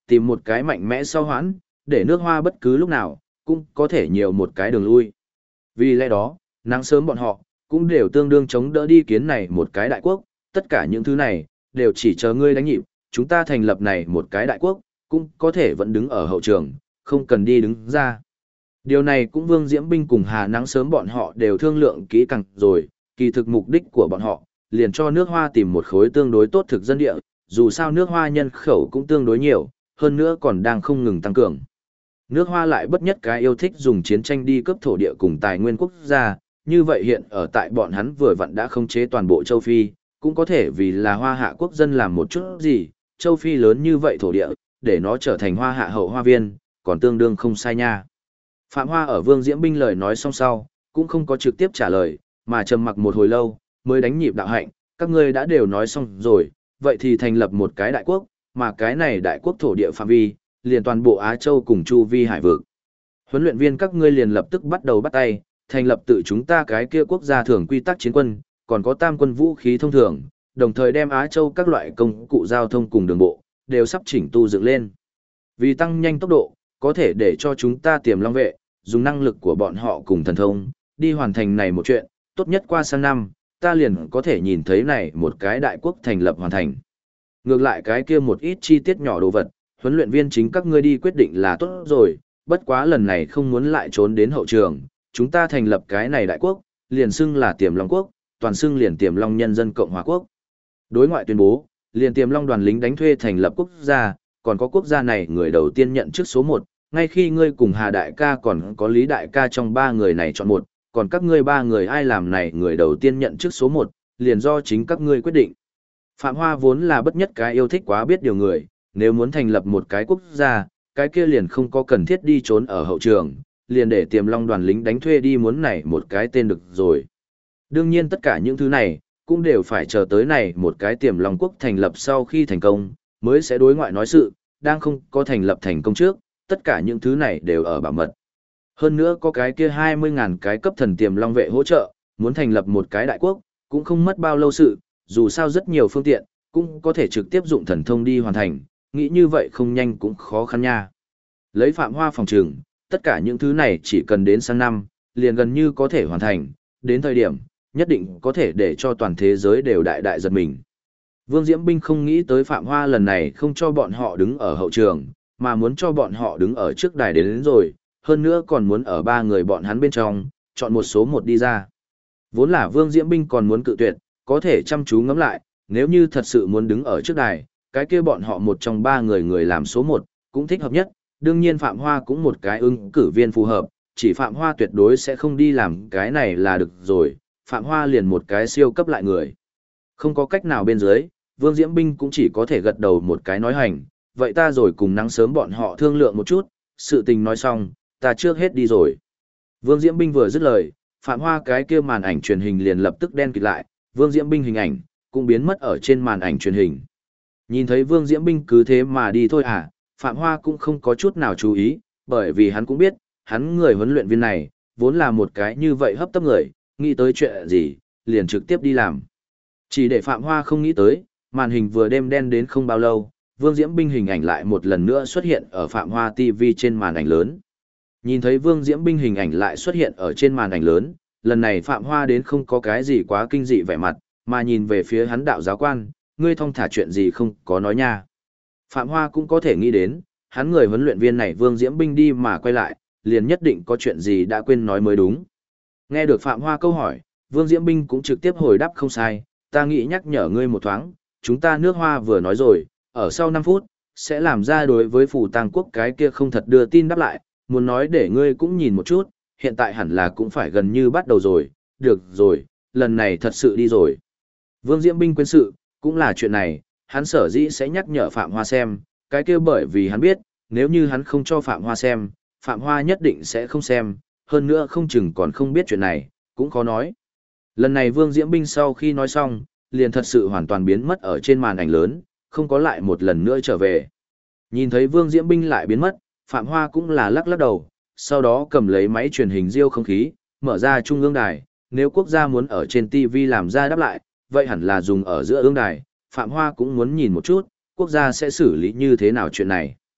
Speaker 1: tìm một cái mạnh mẽ sau hoãn, để nước Hoa bất cứ lúc nào, cũng có thể nhiều một cái đường lui. Vì lẽ đó, nắng sớm bọn họ, cũng đều tương đương chống đỡ đi kiến này một cái đại quốc, tất cả những thứ này, đều chỉ chờ ngươi đánh nhịp, chúng ta thành lập này một cái đại quốc, cũng có thể vẫn đứng ở hậu trường, không cần đi đứng ra. Điều này cũng Vương Diễm Binh cùng Hà Nắng sớm bọn họ đều thương lượng kỹ càng rồi, kỳ thực mục đích của bọn họ, liền cho nước Hoa tìm một khối tương đối tốt thực dân địa, dù sao nước Hoa nhân khẩu cũng tương đối nhiều, hơn nữa còn đang không ngừng tăng cường. Nước Hoa lại bất nhất cái yêu thích dùng chiến tranh đi cướp thổ địa cùng tài nguyên quốc gia, như vậy hiện ở tại bọn hắn vừa vặn đã khống chế toàn bộ châu Phi, cũng có thể vì là Hoa Hạ quốc dân làm một chút gì, châu Phi lớn như vậy thổ địa, để nó trở thành Hoa Hạ hậu hoa viên, còn tương đương không sai nha. Phạm Hoa ở Vương Diễm Binh lời nói xong sau, cũng không có trực tiếp trả lời, mà trầm mặc một hồi lâu, mới đánh nhịp đạo hạnh, các ngươi đã đều nói xong rồi, vậy thì thành lập một cái đại quốc, mà cái này đại quốc thổ địa phạm vi, liền toàn bộ Á Châu cùng chu vi hải vực. Huấn luyện viên các ngươi liền lập tức bắt đầu bắt tay, thành lập tự chúng ta cái kia quốc gia thường quy tắc chiến quân, còn có tam quân vũ khí thông thường, đồng thời đem Á Châu các loại công cụ giao thông cùng đường bộ, đều sắp chỉnh tu dựng lên. Vì tăng nhanh tốc độ, có thể để cho chúng ta tiềm long vệ, dùng năng lực của bọn họ cùng thần thông, đi hoàn thành này một chuyện, tốt nhất qua sang năm, ta liền có thể nhìn thấy này một cái đại quốc thành lập hoàn thành. Ngược lại cái kia một ít chi tiết nhỏ đồ vật, huấn luyện viên chính các ngươi đi quyết định là tốt rồi, bất quá lần này không muốn lại trốn đến hậu trường, chúng ta thành lập cái này đại quốc, liền xưng là Tiềm Long quốc, toàn xưng liền Tiềm Long Nhân dân Cộng hòa quốc. Đối ngoại tuyên bố, liền Tiềm Long đoàn lính đánh thuê thành lập quốc gia, còn có quốc gia này người đầu tiên nhận chức số 1, ngay khi ngươi cùng Hà đại ca còn có Lý đại ca trong 3 người này chọn một, còn các ngươi 3 người ai làm này người đầu tiên nhận chức số 1, liền do chính các ngươi quyết định. Phạm Hoa vốn là bất nhất cái yêu thích quá biết điều người, nếu muốn thành lập một cái quốc gia, cái kia liền không có cần thiết đi trốn ở hậu trường, liền để Tiềm Long đoàn lính đánh thuê đi muốn này một cái tên được rồi. Đương nhiên tất cả những thứ này, cũng đều phải chờ tới này một cái Tiềm Long quốc thành lập sau khi thành công, mới sẽ đối ngoại nói sự, đang không có thành lập thành công trước, tất cả những thứ này đều ở bảo mật. Hơn nữa có cái kia 20.000 cái cấp thần Tiềm Long vệ hỗ trợ, muốn thành lập một cái đại quốc, cũng không mất bao lâu sự, dù sao rất nhiều phương tiện, cũng có thể trực tiếp dụng thần thông đi hoàn thành, nghĩ như vậy không nhanh cũng khó khăn nha. Lấy Phạm Hoa phòng trường, tất cả những thứ này chỉ cần đến sang năm, liền gần như có thể hoàn thành, đến thời điểm, nhất định có thể để cho toàn thế giới đều đại đại giật mình. Vương Diễm Binh không nghĩ tới Phạm Hoa lần này không cho bọn họ đứng ở hậu trường, mà muốn cho bọn họ đứng ở trước đài đến rồi, hơn nữa còn muốn ở 3 người bọn hắn bên trong, chọn một số 1 đi ra. Vốn là Vương Diễm Binh còn muốn cự tuyệt, có thể chăm chú ngẫm lại, nếu như thật sự muốn đứng ở trước đài, cái kia bọn họ một trong 3 người người làm số 1, cũng thích hợp nhất, đương nhiên Phạm Hoa cũng một cái ứng cử viên phù hợp, chỉ Phạm Hoa tuyệt đối sẽ không đi làm cái này là được rồi, Phạm Hoa liền một cái siêu cấp lại người. Không có cách nào bên dưới, Vương Diễm Binh cũng chỉ có thể gật đầu một cái nói hành, vậy ta rồi cùng nắng sớm bọn họ thương lượng một chút, sự tình nói xong, ta trước hết đi rồi. Vương Diễm Binh vừa dứt lời, Phạm Hoa cái kia màn ảnh truyền hình liền lập tức đen kịt lại, Vương Diễm Binh hình ảnh cũng biến mất ở trên màn ảnh truyền hình. Nhìn thấy Vương Diễm Binh cứ thế mà đi thôi à, Phạm Hoa cũng không có chút nào chú ý, bởi vì hắn cũng biết, hắn người huấn luyện viên này, vốn là một cái như vậy hấp tấp người, nghĩ tới chuyện gì, liền trực tiếp đi làm. Chỉ để Phạm Hoa không nghĩ tới, màn hình vừa đêm đen đến không bao lâu, Vương Diễm Binh hình ảnh lại một lần nữa xuất hiện ở Phạm Hoa TV trên màn ảnh lớn. Nhìn thấy Vương Diễm Binh hình ảnh lại xuất hiện ở trên màn ảnh lớn, lần này Phạm Hoa đến không có cái gì quá kinh dị vẻ mặt, mà nhìn về phía hắn đạo giáo quan, ngươi thong thả chuyện gì không có nói nha. Phạm Hoa cũng có thể nghĩ đến, hắn người huấn luyện viên này Vương Diễm Binh đi mà quay lại, liền nhất định có chuyện gì đã quên nói mới đúng. Nghe được Phạm Hoa câu hỏi, Vương Diễm Binh cũng trực tiếp hồi đáp không sai, ta nghĩ nhắc nhở ngươi một thoáng, chúng ta nước Hoa vừa nói rồi, ở sau 5 phút, sẽ làm ra đối với Phù Tang quốc cái kia không thật đưa tin đáp lại, muốn nói để ngươi cũng nhìn một chút, hiện tại hẳn là cũng phải gần như bắt đầu rồi, được rồi, lần này thật sự đi rồi. Vương Diễm Binh quên sự, cũng là chuyện này, hắn sở dĩ sẽ nhắc nhở Phạm Hoa xem, cái kia bởi vì hắn biết, nếu như hắn không cho Phạm Hoa xem, Phạm Hoa nhất định sẽ không xem, hơn nữa không chừng còn không biết chuyện này, cũng khó nói. Lần này Vương Diễm Binh sau khi nói xong, liền thật sự hoàn toàn biến mất ở trên màn ảnh lớn, không có lại một lần nữa trở về. Nhìn thấy Vương Diễm Binh lại biến mất, Phạm Hoa cũng là lắc lắc đầu, sau đó cầm lấy máy truyền hình diêu không khí, mở ra trung ương đài, nếu quốc gia muốn ở trên TV làm ra đáp lại, vậy hẳn là dùng ở giữa ương đài, Phạm Hoa cũng muốn nhìn một chút, quốc gia sẽ xử lý như thế nào chuyện này.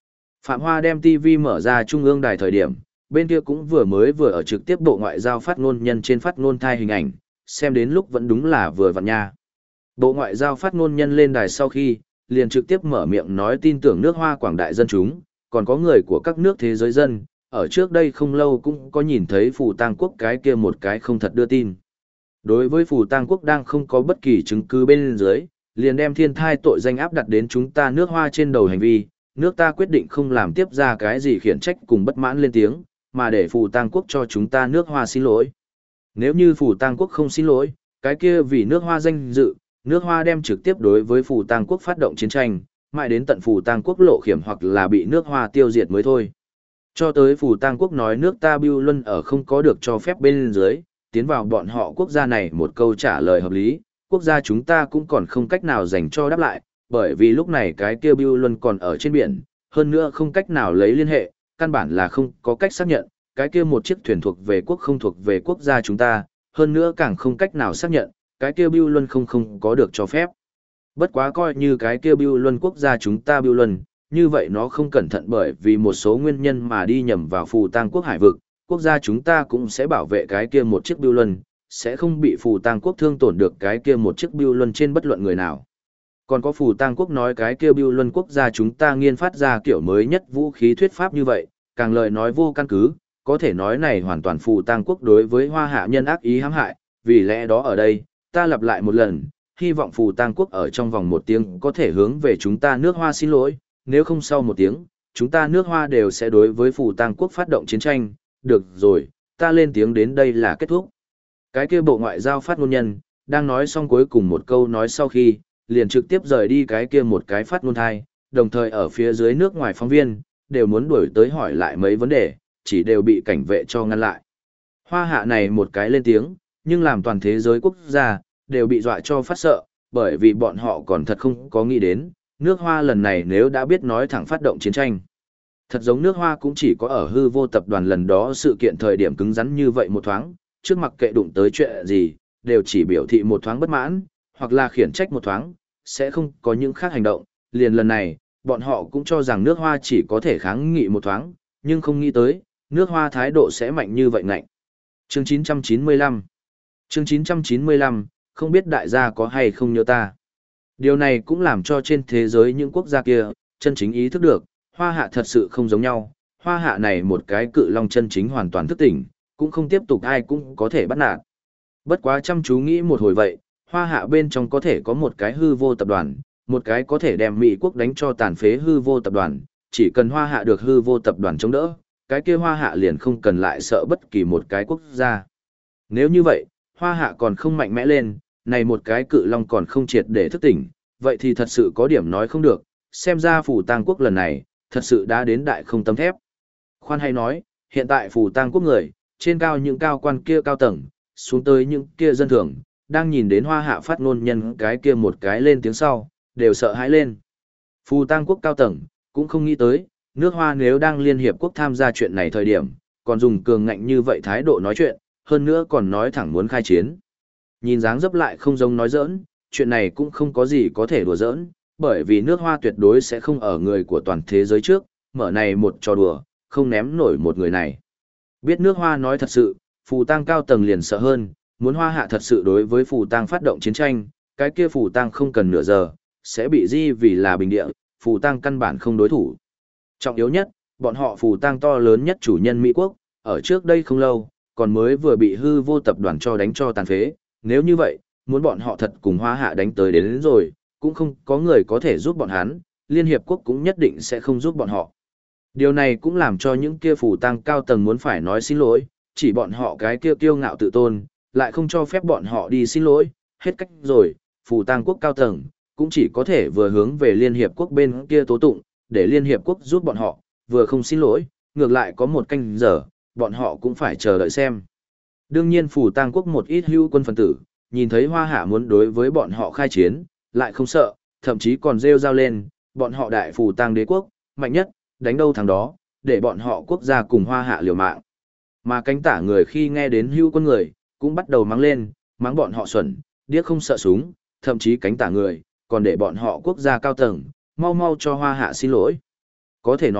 Speaker 1: Phạm Hoa đem TV mở ra trung ương đài thời điểm, bên kia cũng vừa ở trực tiếp bộ ngoại giao phát ngôn nhân trên phát ngôn thai hình ảnh, xem đến lúc vẫn đúng là vừa vặn nha. Bộ ngoại giao phát ngôn nhân lên đài sau khi, liền trực tiếp mở miệng nói tin tưởng nước Hoa quảng đại dân chúng, còn có người của các nước thế giới dân, ở trước đây không lâu cũng có nhìn thấy Phù Tang Quốc cái kia một cái không thật đưa tin. Đối với Phù Tang Quốc đang không có bất kỳ chứng cứ bên dưới, liền đem thiên thai tội danh áp đặt đến chúng ta nước Hoa trên đầu hành vi, nước ta quyết định không làm tiếp ra cái gì khiển trách cùng bất mãn lên tiếng, mà để Phù Tang Quốc cho chúng ta nước Hoa xin lỗi. Nếu như Phù Tang Quốc không xin lỗi, cái kia vì nước Hoa danh dự, nước Hoa đem trực tiếp đối với Phù Tang Quốc phát động chiến tranh, mãi đến tận Phù Tang Quốc lộ khiểm hoặc là bị nước Hoa tiêu diệt mới thôi. Cho tới Phù Tang Quốc nói nước ta Bưu Luân ở không có được cho phép bên dưới, tiến vào bọn họ quốc gia này một câu trả lời hợp lý, quốc gia chúng ta cũng còn không cách nào dành cho đáp lại, bởi vì lúc này cái kia Bưu Luân còn ở trên biển, hơn nữa không cách nào lấy liên hệ, căn bản là không có cách xác nhận, cái kia một chiếc thuyền thuộc về quốc không thuộc về quốc gia chúng ta, hơn nữa càng không cách nào xác nhận, cái kia Bưu Luân không có được cho phép. Bất quá coi như cái kia Bưu Luân quốc gia chúng ta Bưu Luân, như vậy nó không cẩn thận bởi vì một số nguyên nhân mà đi nhầm vào Phù Tang Quốc hải vực, quốc gia chúng ta cũng sẽ bảo vệ cái kia một chiếc Bưu Luân, sẽ không bị Phù Tang Quốc thương tổn được cái kia một chiếc Bưu Luân trên bất luận người nào. Còn có Phù Tang Quốc nói cái kia Bưu Luân quốc gia chúng ta nghiên phát ra kiểu mới nhất vũ khí thuyết pháp như vậy, càng lời nói vô căn cứ, có thể nói này hoàn toàn Phù Tang Quốc đối với Hoa hạ nhân ác ý hãm hại, vì lẽ đó ở đây, ta lặp lại một lần, hy vọng Phù Tang Quốc ở trong vòng một tiếng có thể hướng về chúng ta nước Hoa xin lỗi, nếu không sau một tiếng, chúng ta nước Hoa đều sẽ đối với Phù Tang Quốc phát động chiến tranh, được rồi, ta lên tiếng đến đây là kết thúc. Cái kia bộ ngoại giao phát ngôn nhân, đang nói xong cuối cùng một câu nói sau khi, liền trực tiếp rời đi cái kia một cái phát ngôn thai, đồng thời ở phía dưới nước ngoài phóng viên, đều muốn đuổi tới hỏi lại mấy vấn đề, chỉ đều bị cảnh vệ cho ngăn lại. Hoa hạ này một cái lên tiếng, nhưng làm toàn thế giới quốc gia, đều bị dọa cho phát sợ, bởi vì bọn họ còn thật không có nghĩ đến, nước Hoa lần này nếu đã biết nói thẳng phát động chiến tranh. Thật giống nước Hoa cũng chỉ có ở hư vô tập đoàn lần đó sự kiện thời điểm cứng rắn như vậy một thoáng, trước mặc kệ đụng tới chuyện gì, đều chỉ biểu thị một thoáng bất mãn, hoặc là khiển trách một thoáng, sẽ không có những khác hành động. Liền lần này, bọn họ cũng cho rằng nước Hoa chỉ có thể kháng nghị một thoáng, nhưng không nghĩ tới, nước Hoa thái độ sẽ mạnh như vậy ngạnh. Chương 995 Chương 995, không biết đại gia có hay không nhớ ta. Điều này cũng làm cho trên thế giới những quốc gia kia, chân chính ý thức được, Hoa hạ thật sự không giống nhau. Hoa hạ này một cái cự long chân chính hoàn toàn thức tỉnh, cũng không tiếp tục ai cũng có thể bắt nạt. Bất quá chăm chú nghĩ một hồi vậy, Hoa hạ bên trong có thể có một cái hư vô tập đoàn, một cái có thể đem Mỹ quốc đánh cho tàn phế hư vô tập đoàn, chỉ cần Hoa hạ được hư vô tập đoàn chống đỡ, cái kia Hoa hạ liền không cần lại sợ bất kỳ một cái quốc gia. Nếu như vậy, Hoa hạ còn không mạnh mẽ lên, này một cái cự long còn không triệt để thức tỉnh, vậy thì thật sự có điểm nói không được, xem ra Phù Tang Quốc lần này, thật sự đã đến đại không tấm thép. Khoan hay nói, hiện tại Phù Tang Quốc người, trên cao những cao quan kia cao tầng, xuống tới những kia dân thường, đang nhìn đến Hoa hạ phát ngôn nhân cái kia một cái lên tiếng sau, đều sợ hãi lên. Phù Tang Quốc cao tầng, cũng không nghĩ tới, nước Hoa nếu đang Liên Hiệp Quốc tham gia chuyện này thời điểm, còn dùng cường ngạnh như vậy thái độ nói chuyện, hơn nữa còn nói thẳng muốn khai chiến. Nhìn dáng dấp lại không giống nói giỡn, chuyện này cũng không có gì có thể đùa giỡn, bởi vì nước Hoa tuyệt đối sẽ không ở người của toàn thế giới trước, mở này một trò đùa, không ném nổi một người này. Biết nước Hoa nói thật sự, Phù Tang cao tầng liền sợ hơn, muốn Hoa hạ thật sự đối với Phù Tang phát động chiến tranh, cái kia Phù Tang không cần nửa giờ, sẽ bị di vì là bình địa, Phù Tang căn bản không đối thủ. Trọng yếu nhất, bọn họ Phù Tang to lớn nhất chủ nhân Mỹ quốc, ở trước đây không lâu, còn mới vừa bị hư vô tập đoàn cho đánh cho tàn phế, nếu như vậy, muốn bọn họ thật cùng Hoa hạ đánh tới đến rồi, cũng không có người có thể giúp bọn hắn, Liên Hiệp Quốc cũng nhất định sẽ không giúp bọn họ. Điều này cũng làm cho những kia Phù Tang cao tầng muốn phải nói xin lỗi, chỉ bọn họ cái kia kiêu ngạo tự tôn, lại không cho phép bọn họ đi xin lỗi, hết cách rồi, Phù Tang quốc cao tầng, cũng chỉ có thể vừa hướng về Liên Hiệp Quốc bên kia tố tụng, để Liên Hiệp Quốc giúp bọn họ, vừa không xin lỗi, ngược lại có một canh giờ, bọn họ cũng phải chờ đợi xem. Đương nhiên Phù Tang quốc một ít hữu quân phân tử, nhìn thấy Hoa hạ muốn đối với bọn họ khai chiến, lại không sợ, thậm chí còn rêu rao lên, bọn họ đại Phù Tang đế quốc, mạnh nhất, đánh đâu thằng đó, để bọn họ quốc gia cùng Hoa hạ liều mạng. Mà cánh tả người khi nghe đến hữu quân người, cũng bắt đầu mắng lên, mắng bọn họ xuẩn, điếc không sợ súng, thậm chí cánh tả người, còn để bọn họ quốc gia cao tầng, mau mau cho Hoa hạ xin lỗi. Có thể nói,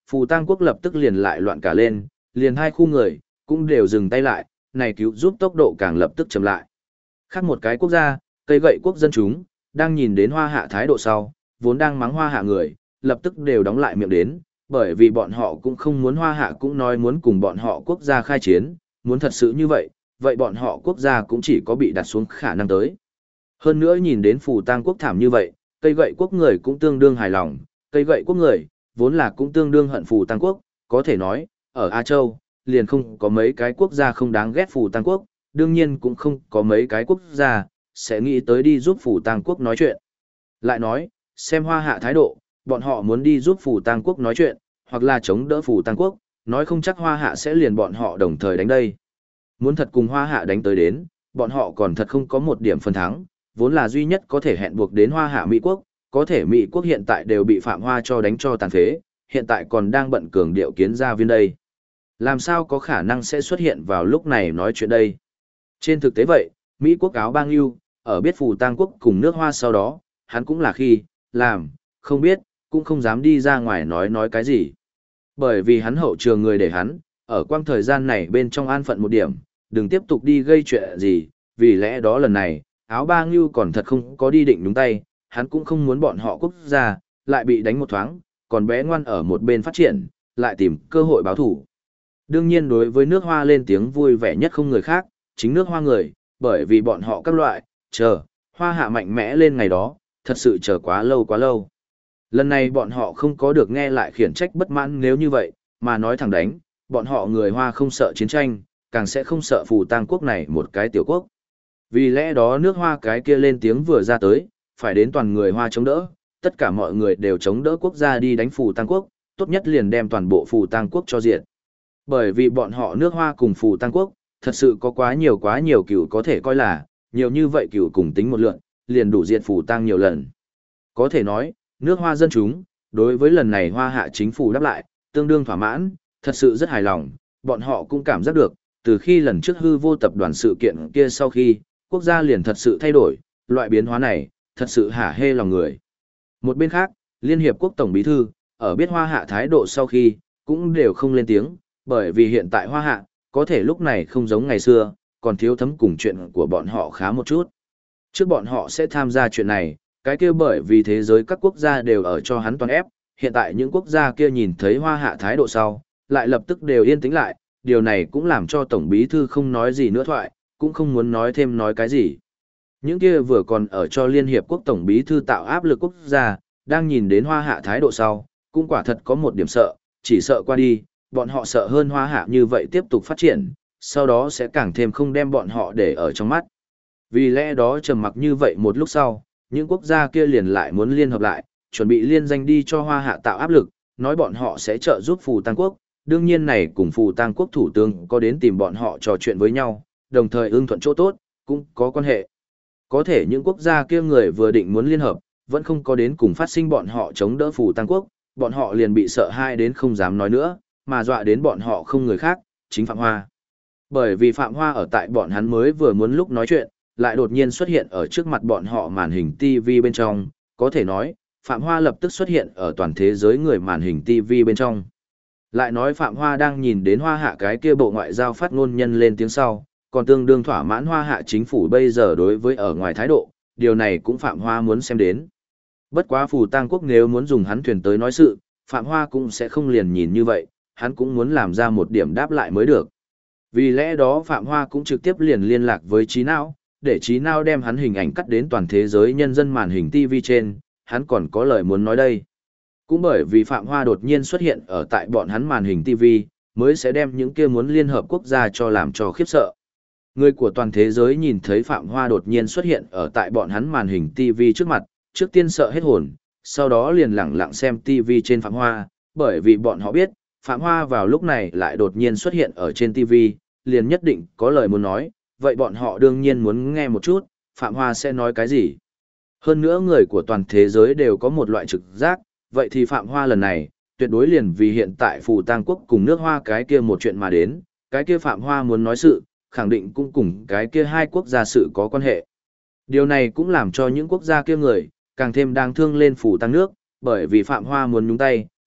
Speaker 1: Phù Tang quốc lập tức liền lại loạn cả lên, liền hai khu người, cũng đều dừng tay lại, này cứu giúp tốc độ càng lập tức chậm lại. Khác một cái quốc gia, cây gậy quốc dân chúng, đang nhìn đến Hoa Hạ thái độ sau, vốn đang mắng Hoa Hạ người, lập tức đều đóng lại miệng đến, bởi vì bọn họ cũng không muốn Hoa Hạ cũng nói muốn cùng bọn họ quốc gia khai chiến, muốn thật sự như vậy, vậy bọn họ quốc gia cũng chỉ có bị đặt xuống khả năng tới. Hơn nữa nhìn đến Phù Tang quốc thảm như vậy, cây gậy quốc người cũng tương đương hài lòng, cây gậy quốc người, vốn là cũng tương đương hận Phù Tang quốc, có thể nói, ở Á Châu, liền không có mấy cái quốc gia không đáng ghét Phù Tang quốc, đương nhiên cũng không có mấy cái quốc gia sẽ nghĩ tới đi giúp Phù Tang quốc nói chuyện. Lại nói, xem Hoa Hạ thái độ, bọn họ muốn đi giúp Phù Tang quốc nói chuyện, hoặc là chống đỡ Phù Tang quốc, nói không chắc Hoa Hạ sẽ liền bọn họ đồng thời đánh đây. Muốn thật cùng Hoa Hạ đánh tới đến, bọn họ còn thật không có một điểm phần thắng, vốn là duy nhất có thể hẹn buộc đến Hoa Hạ Mỹ quốc, có thể Mỹ quốc hiện tại đều bị Phạm Hoa cho đánh cho tàn phế, hiện tại còn đang bận cường điệu kiến gia viên đây. Làm sao có khả năng sẽ xuất hiện vào lúc này nói chuyện đây? Trên thực tế vậy, Mỹ quốc áo bang yêu, ở biết Phù Tang quốc cùng nước Hoa sau đó, hắn cũng là khi, làm, không biết, cũng không dám đi ra ngoài nói cái gì. Bởi vì hắn hậu trường người để hắn, ở quang thời gian này bên trong an phận một điểm, đừng tiếp tục đi gây chuyện gì, vì lẽ đó lần này, áo bang yêu còn thật không có đi định đúng tay, hắn cũng không muốn bọn họ quốc gia, lại bị đánh một thoáng, còn bé ngoan ở một bên phát triển, lại tìm cơ hội báo thủ. Đương nhiên đối với nước Hoa lên tiếng vui vẻ nhất không người khác, chính nước Hoa người, bởi vì bọn họ các loại, Hoa Hạ mạnh mẽ lên ngày đó, thật sự chờ quá lâu quá lâu. Lần này bọn họ không có được nghe lại khiển trách bất mãn nếu như vậy, mà nói thẳng đánh, bọn họ người Hoa không sợ chiến tranh, càng sẽ không sợ Phù Tang quốc này một cái tiểu quốc. Vì lẽ đó nước Hoa cái kia lên tiếng vừa ra tới, phải đến toàn người Hoa chống đỡ, tất cả mọi người đều chống đỡ quốc gia đi đánh Phù Tang quốc, tốt nhất liền đem toàn bộ Phù Tang quốc cho diệt. Bởi vì bọn họ nước Hoa cùng Phù Tang quốc, thật sự có quá nhiều cừu có thể coi là, nhiều như vậy cừu cùng tính một lượng, liền đủ diệt Phù Tang nhiều lần. Có thể nói, nước Hoa dân chúng, đối với lần này Hoa Hạ chính phủ đáp lại, tương đương thỏa mãn, thật sự rất hài lòng, bọn họ cũng cảm giác được, từ khi lần trước hư vô tập đoàn sự kiện kia sau khi, quốc gia liền thật sự thay đổi, loại biến hóa này, thật sự hả hê lòng người. Một bên khác, Liên Hiệp Quốc Tổng Bí Thư, ở biết Hoa Hạ thái độ sau khi, cũng đều không lên tiếng, bởi vì hiện tại Hoa Hạ, có thể lúc này không giống ngày xưa, còn thiếu thấm cùng chuyện của bọn họ khá một chút. Trước bọn họ sẽ tham gia chuyện này, cái kia bởi vì thế giới các quốc gia đều ở cho hắn toàn ép, hiện tại những quốc gia kia nhìn thấy Hoa Hạ thái độ sau, lại lập tức đều yên tĩnh lại, điều này cũng làm cho Tổng Bí Thư không nói gì nữa thoại, cũng không muốn nói thêm nói cái gì. Những kia vừa còn ở cho Liên Hiệp Quốc Tổng Bí Thư tạo áp lực quốc gia, đang nhìn đến Hoa Hạ thái độ sau, cũng quả thật có một điểm sợ, chỉ sợ qua đi, bọn họ sợ hơn Hoa Hạ như vậy tiếp tục phát triển, sau đó sẽ càng thêm không đem bọn họ để ở trong mắt. Vì lẽ đó trầm mặc như vậy một lúc sau, những quốc gia kia liền lại muốn liên hợp lại, chuẩn bị liên danh đi cho Hoa Hạ tạo áp lực, nói bọn họ sẽ trợ giúp Phù Tang quốc, đương nhiên này cùng Phù Tang quốc thủ tướng có đến tìm bọn họ trò chuyện với nhau, đồng thời ưng thuận chỗ tốt, cũng có quan hệ. Có thể những quốc gia kia người vừa định muốn liên hợp, vẫn không có đến cùng phát sinh bọn họ chống đỡ Phù Tang quốc, bọn họ liền bị sợ hai đến không dám nói nữa, mà dọa đến bọn họ không người khác, chính Phạm Hoa. Bởi vì Phạm Hoa ở tại bọn hắn mới vừa muốn lúc nói chuyện, lại đột nhiên xuất hiện ở trước mặt bọn họ màn hình TV bên trong, có thể nói, Phạm Hoa lập tức xuất hiện ở toàn thế giới người màn hình TV bên trong. Lại nói Phạm Hoa đang nhìn đến Hoa Hạ cái kia bộ ngoại giao phát ngôn nhân lên tiếng sau, còn tương đương thỏa mãn Hoa Hạ chính phủ bây giờ đối với ở ngoài thái độ, điều này cũng Phạm Hoa muốn xem đến. Bất quá Phù Tang quốc nếu muốn dùng hắn thuyền tới nói sự, Phạm Hoa cũng sẽ không liền nhìn như vậy, hắn cũng muốn làm ra một điểm đáp lại mới được. Vì lẽ đó Phạm Hoa cũng trực tiếp liền liên lạc với Trí Não, để Trí Não đem hắn hình ảnh cắt đến toàn thế giới nhân dân màn hình TV trên, hắn còn có lời muốn nói đây. Cũng bởi vì Phạm Hoa đột nhiên xuất hiện ở tại bọn hắn màn hình TV, mới sẽ đem những kia muốn liên hợp quốc gia cho làm cho khiếp sợ. Người của toàn thế giới nhìn thấy Phạm Hoa đột nhiên xuất hiện ở tại bọn hắn màn hình TV trước mặt, trước tiên sợ hết hồn, sau đó liền lặng lặng xem TV trên Phạm Hoa, bởi vì bọn họ biết, Phạm Hoa vào lúc này lại đột nhiên xuất hiện ở trên TV, liền nhất định có lời muốn nói, vậy bọn họ đương nhiên muốn nghe một chút, Phạm Hoa sẽ nói cái gì. Hơn nữa người của toàn thế giới đều có một loại trực giác, vậy thì Phạm Hoa lần này, tuyệt đối liền vì hiện tại Phù Tang quốc cùng nước Hoa cái kia một chuyện mà đến, cái kia Phạm Hoa muốn nói sự, khẳng định cũng cùng cái kia hai quốc gia sự có quan hệ. Điều này cũng làm cho những quốc gia kia người, càng thêm đang thương lên Phù Tang nước, bởi vì Phạm Hoa muốn nhúng tay,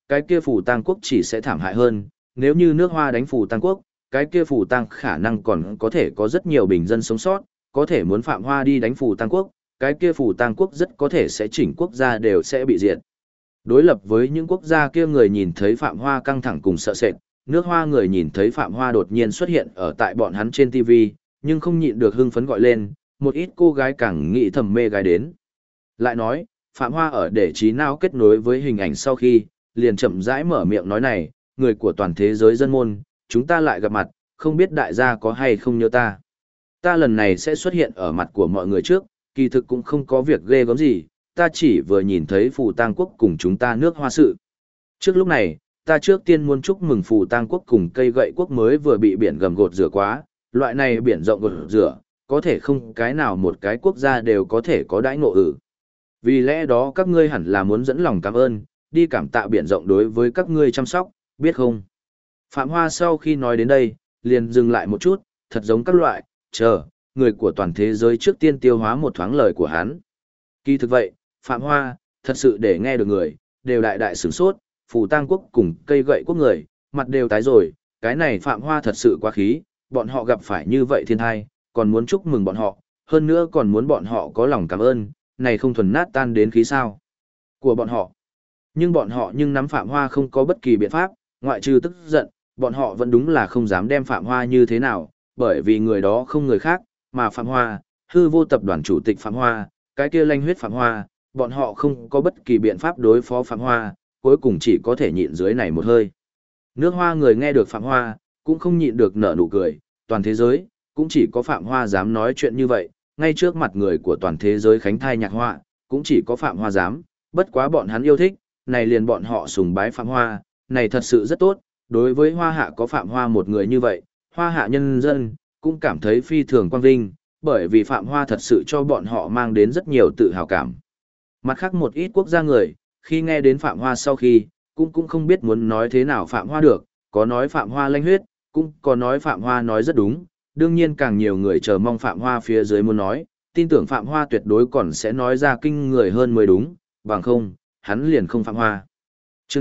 Speaker 1: cái kia Phù Tang quốc chỉ sẽ thảm hại hơn, nếu như nước Hoa đánh Phù Tang quốc, cái kia Phù Tang khả năng còn có thể có rất nhiều bình dân sống sót, có thể muốn Phạm Hoa đi đánh Phù Tang quốc, cái kia Phù Tang quốc rất có thể sẽ chỉnh quốc gia đều sẽ bị diệt. Đối lập với những quốc gia kia, người nhìn thấy Phạm Hoa căng thẳng cùng sợ sệt, nước Hoa người nhìn thấy Phạm Hoa đột nhiên xuất hiện ở tại bọn hắn trên TV, nhưng không nhịn được hưng phấn gọi lên, một ít cô gái càng nghĩ thầm mê gái đến. Lại nói, Phạm Hoa ở để trí não kết nối với hình ảnh sau khi, liền chậm rãi mở miệng nói này, người của toàn thế giới dân môn, chúng ta lại gặp mặt, không biết đại gia có hay không nhớ ta. Ta lần này sẽ xuất hiện ở mặt của mọi người trước, kỳ thực cũng không có việc ghê gớm gì, ta chỉ vừa nhìn thấy Phù Tang quốc cùng chúng ta nước Hoa sự. Trước lúc này, ta trước tiên muốn chúc mừng Phù Tang quốc cùng cây gậy quốc mới vừa bị biển gầm gột rửa quá, loại này biển rộng gột rửa, có thể không cái nào một cái quốc gia đều có thể có đãi ngộ ử. Vì lẽ đó các ngươi hẳn là muốn dẫn lòng cảm ơn, đi cảm tạ biển rộng đối với các ngươi chăm sóc, biết không? Phạm Hoa sau khi nói đến đây, liền dừng lại một chút, thật giống các loại, chờ, người của toàn thế giới trước tiên tiêu hóa một thoáng lời của hắn. Kỳ thực vậy, Phạm Hoa, thật sự để nghe được người, đều đại đại sửng sốt, Phù Tang quốc cùng cây gậy quốc người, mặt đều tái rồi, cái này Phạm Hoa thật sự quá khí, bọn họ gặp phải như vậy thiên thai, còn muốn chúc mừng bọn họ, hơn nữa còn muốn bọn họ có lòng cảm ơn, này không thuần nát tan đến khí sao của bọn họ. Nhưng bọn họ nắm Phạm Hoa không có bất kỳ biện pháp, ngoại trừ tức giận, bọn họ vẫn đúng là không dám đem Phạm Hoa như thế nào, bởi vì người đó không người khác, mà Phạm Hoa, hư vô tập đoàn chủ tịch Phạm Hoa, cái kia lanh huyết Phạm Hoa, bọn họ không có bất kỳ biện pháp đối phó Phạm Hoa, cuối cùng chỉ có thể nhịn dưới này một hơi. Nước Hoa người nghe được Phạm Hoa, cũng không nhịn được nở nụ cười, toàn thế giới, cũng chỉ có Phạm Hoa dám nói chuyện như vậy, ngay trước mặt người của toàn thế giới khánh thai nhạc họa, cũng chỉ có Phạm Hoa dám, bất quá bọn hắn yêu thích, này liền bọn họ sùng bái Phạm Hoa, này thật sự rất tốt, đối với Hoa Hạ có Phạm Hoa một người như vậy, Hoa Hạ nhân dân, cũng cảm thấy phi thường quang vinh, bởi vì Phạm Hoa thật sự cho bọn họ mang đến rất nhiều tự hào cảm. Mặt khác một ít quốc gia người, khi nghe đến Phạm Hoa sau khi, cũng không biết muốn nói thế nào Phạm Hoa được, có nói Phạm Hoa lanh huyết, cũng có nói Phạm Hoa nói rất đúng, đương nhiên càng nhiều người chờ mong Phạm Hoa phía dưới muốn nói, tin tưởng Phạm Hoa tuyệt đối còn sẽ nói ra kinh người hơn mới đúng, bằng không, hắn liền không Phạm Hoa. Chương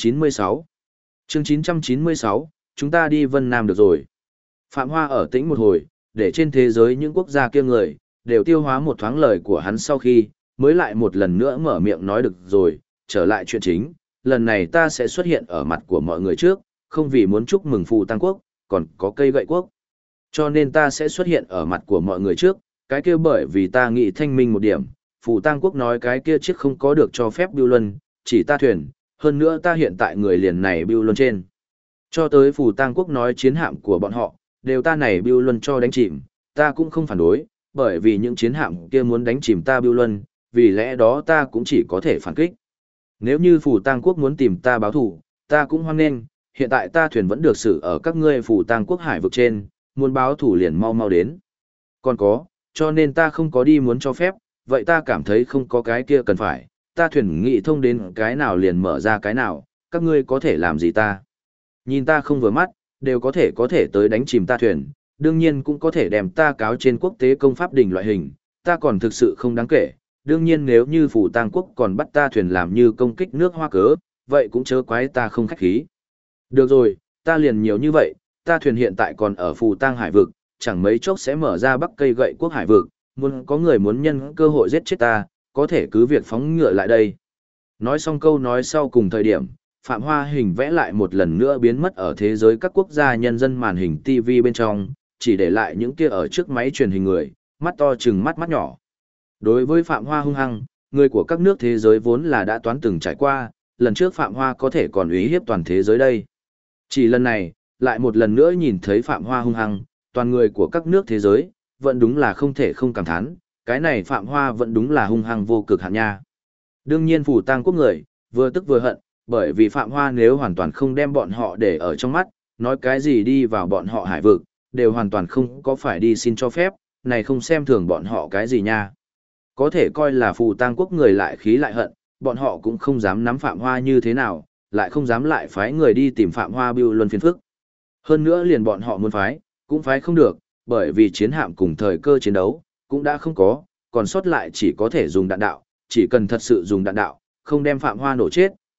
Speaker 1: 996 Chương 996, chúng ta đi Vân Nam được rồi. Phạm Hoa ở tĩnh một hồi, để trên thế giới những quốc gia kia người, đều tiêu hóa một thoáng lời của hắn sau khi, mới lại một lần nữa mở miệng nói được rồi, trở lại chuyện chính, lần này ta sẽ xuất hiện ở mặt của mọi người trước, không vì muốn chúc mừng Phù Tang quốc, còn có cây gậy quốc. Cho nên ta sẽ xuất hiện ở mặt của mọi người trước, cái kia bởi vì ta nghĩ thanh minh một điểm, Phù Tang quốc nói cái kia chiếc không có được cho phép bưu luân, chỉ ta thuyền, hơn nữa ta hiện tại người liền này bưu luân trên. Cho tới Phù Tang quốc nói chiến hạm của bọn họ, đều ta này bưu luân cho đánh chìm, ta cũng không phản đối, bởi vì những chiến hạm kia muốn đánh chìm ta bưu luân, vì lẽ đó ta cũng chỉ có thể phản kích. Nếu như Phù Tang quốc muốn tìm ta báo thù, ta cũng hoan nghênh, hiện tại ta thuyền vẫn được xử ở các ngươi Phù Tang quốc hải vực trên, muốn báo thù liền mau mau đến. Còn có, cho nên ta không có đi muốn cho phép, vậy ta cảm thấy không có cái kia cần phải, ta thuyền nghị thông đến cái nào liền mở ra cái nào, các ngươi có thể làm gì ta. Nhìn ta không vừa mắt, đều có thể tới đánh chìm ta thuyền, đương nhiên cũng có thể đem ta cáo trên quốc tế công pháp đình loại hình, ta còn thực sự không đáng kể. Đương nhiên nếu như Phù Tang quốc còn bắt ta thuyền làm như công kích nước Hoa cớ, vậy cũng chớ quái ta không khách khí. Được rồi, ta liền nhiều như vậy, ta thuyền hiện tại còn ở Phù Tang hải vực, chẳng mấy chốc sẽ mở ra Bắc cây gậy quốc hải vực, muốn có người muốn nhân cơ hội giết chết ta, có thể cứ việc phóng ngựa lại đây. Nói xong câu nói sau cùng thời điểm, Phạm Hoa hình vẽ lại một lần nữa biến mất ở thế giới các quốc gia nhân dân màn hình TV bên trong, chỉ để lại những kia ở trước máy truyền hình người, mắt to chừng mắt nhỏ. Đối với Phạm Hoa hung hăng, người của các nước thế giới vốn là đã toán từng trải qua, lần trước Phạm Hoa có thể còn uy hiếp toàn thế giới đây. Chỉ lần này, lại một lần nữa nhìn thấy Phạm Hoa hung hăng, toàn người của các nước thế giới, vẫn đúng là không thể không cảm thán, cái này Phạm Hoa vẫn đúng là hung hăng vô cực hạn nha. Đương nhiên Phù Tang quốc người, vừa tức vừa hận, bởi vì Phạm Hoa nếu hoàn toàn không đem bọn họ để ở trong mắt, nói cái gì đi vào bọn họ hải vực, đều hoàn toàn không có phải đi xin cho phép, này không xem thường bọn họ cái gì nha. Có thể coi là Phù Tang quốc người lại khí lại hận, bọn họ cũng không dám nắm Phạm Hoa như thế nào, lại không dám lại phái người đi tìm Phạm Hoa bưu luân phiền phức. Hơn nữa liền bọn họ muốn phái, cũng phái không được, bởi vì chiến hạm cùng thời cơ chiến đấu, cũng đã không có, còn sót lại chỉ có thể dùng đạn đạo, chỉ cần thật sự dùng đạn đạo, không đem Phạm Hoa nổ chết,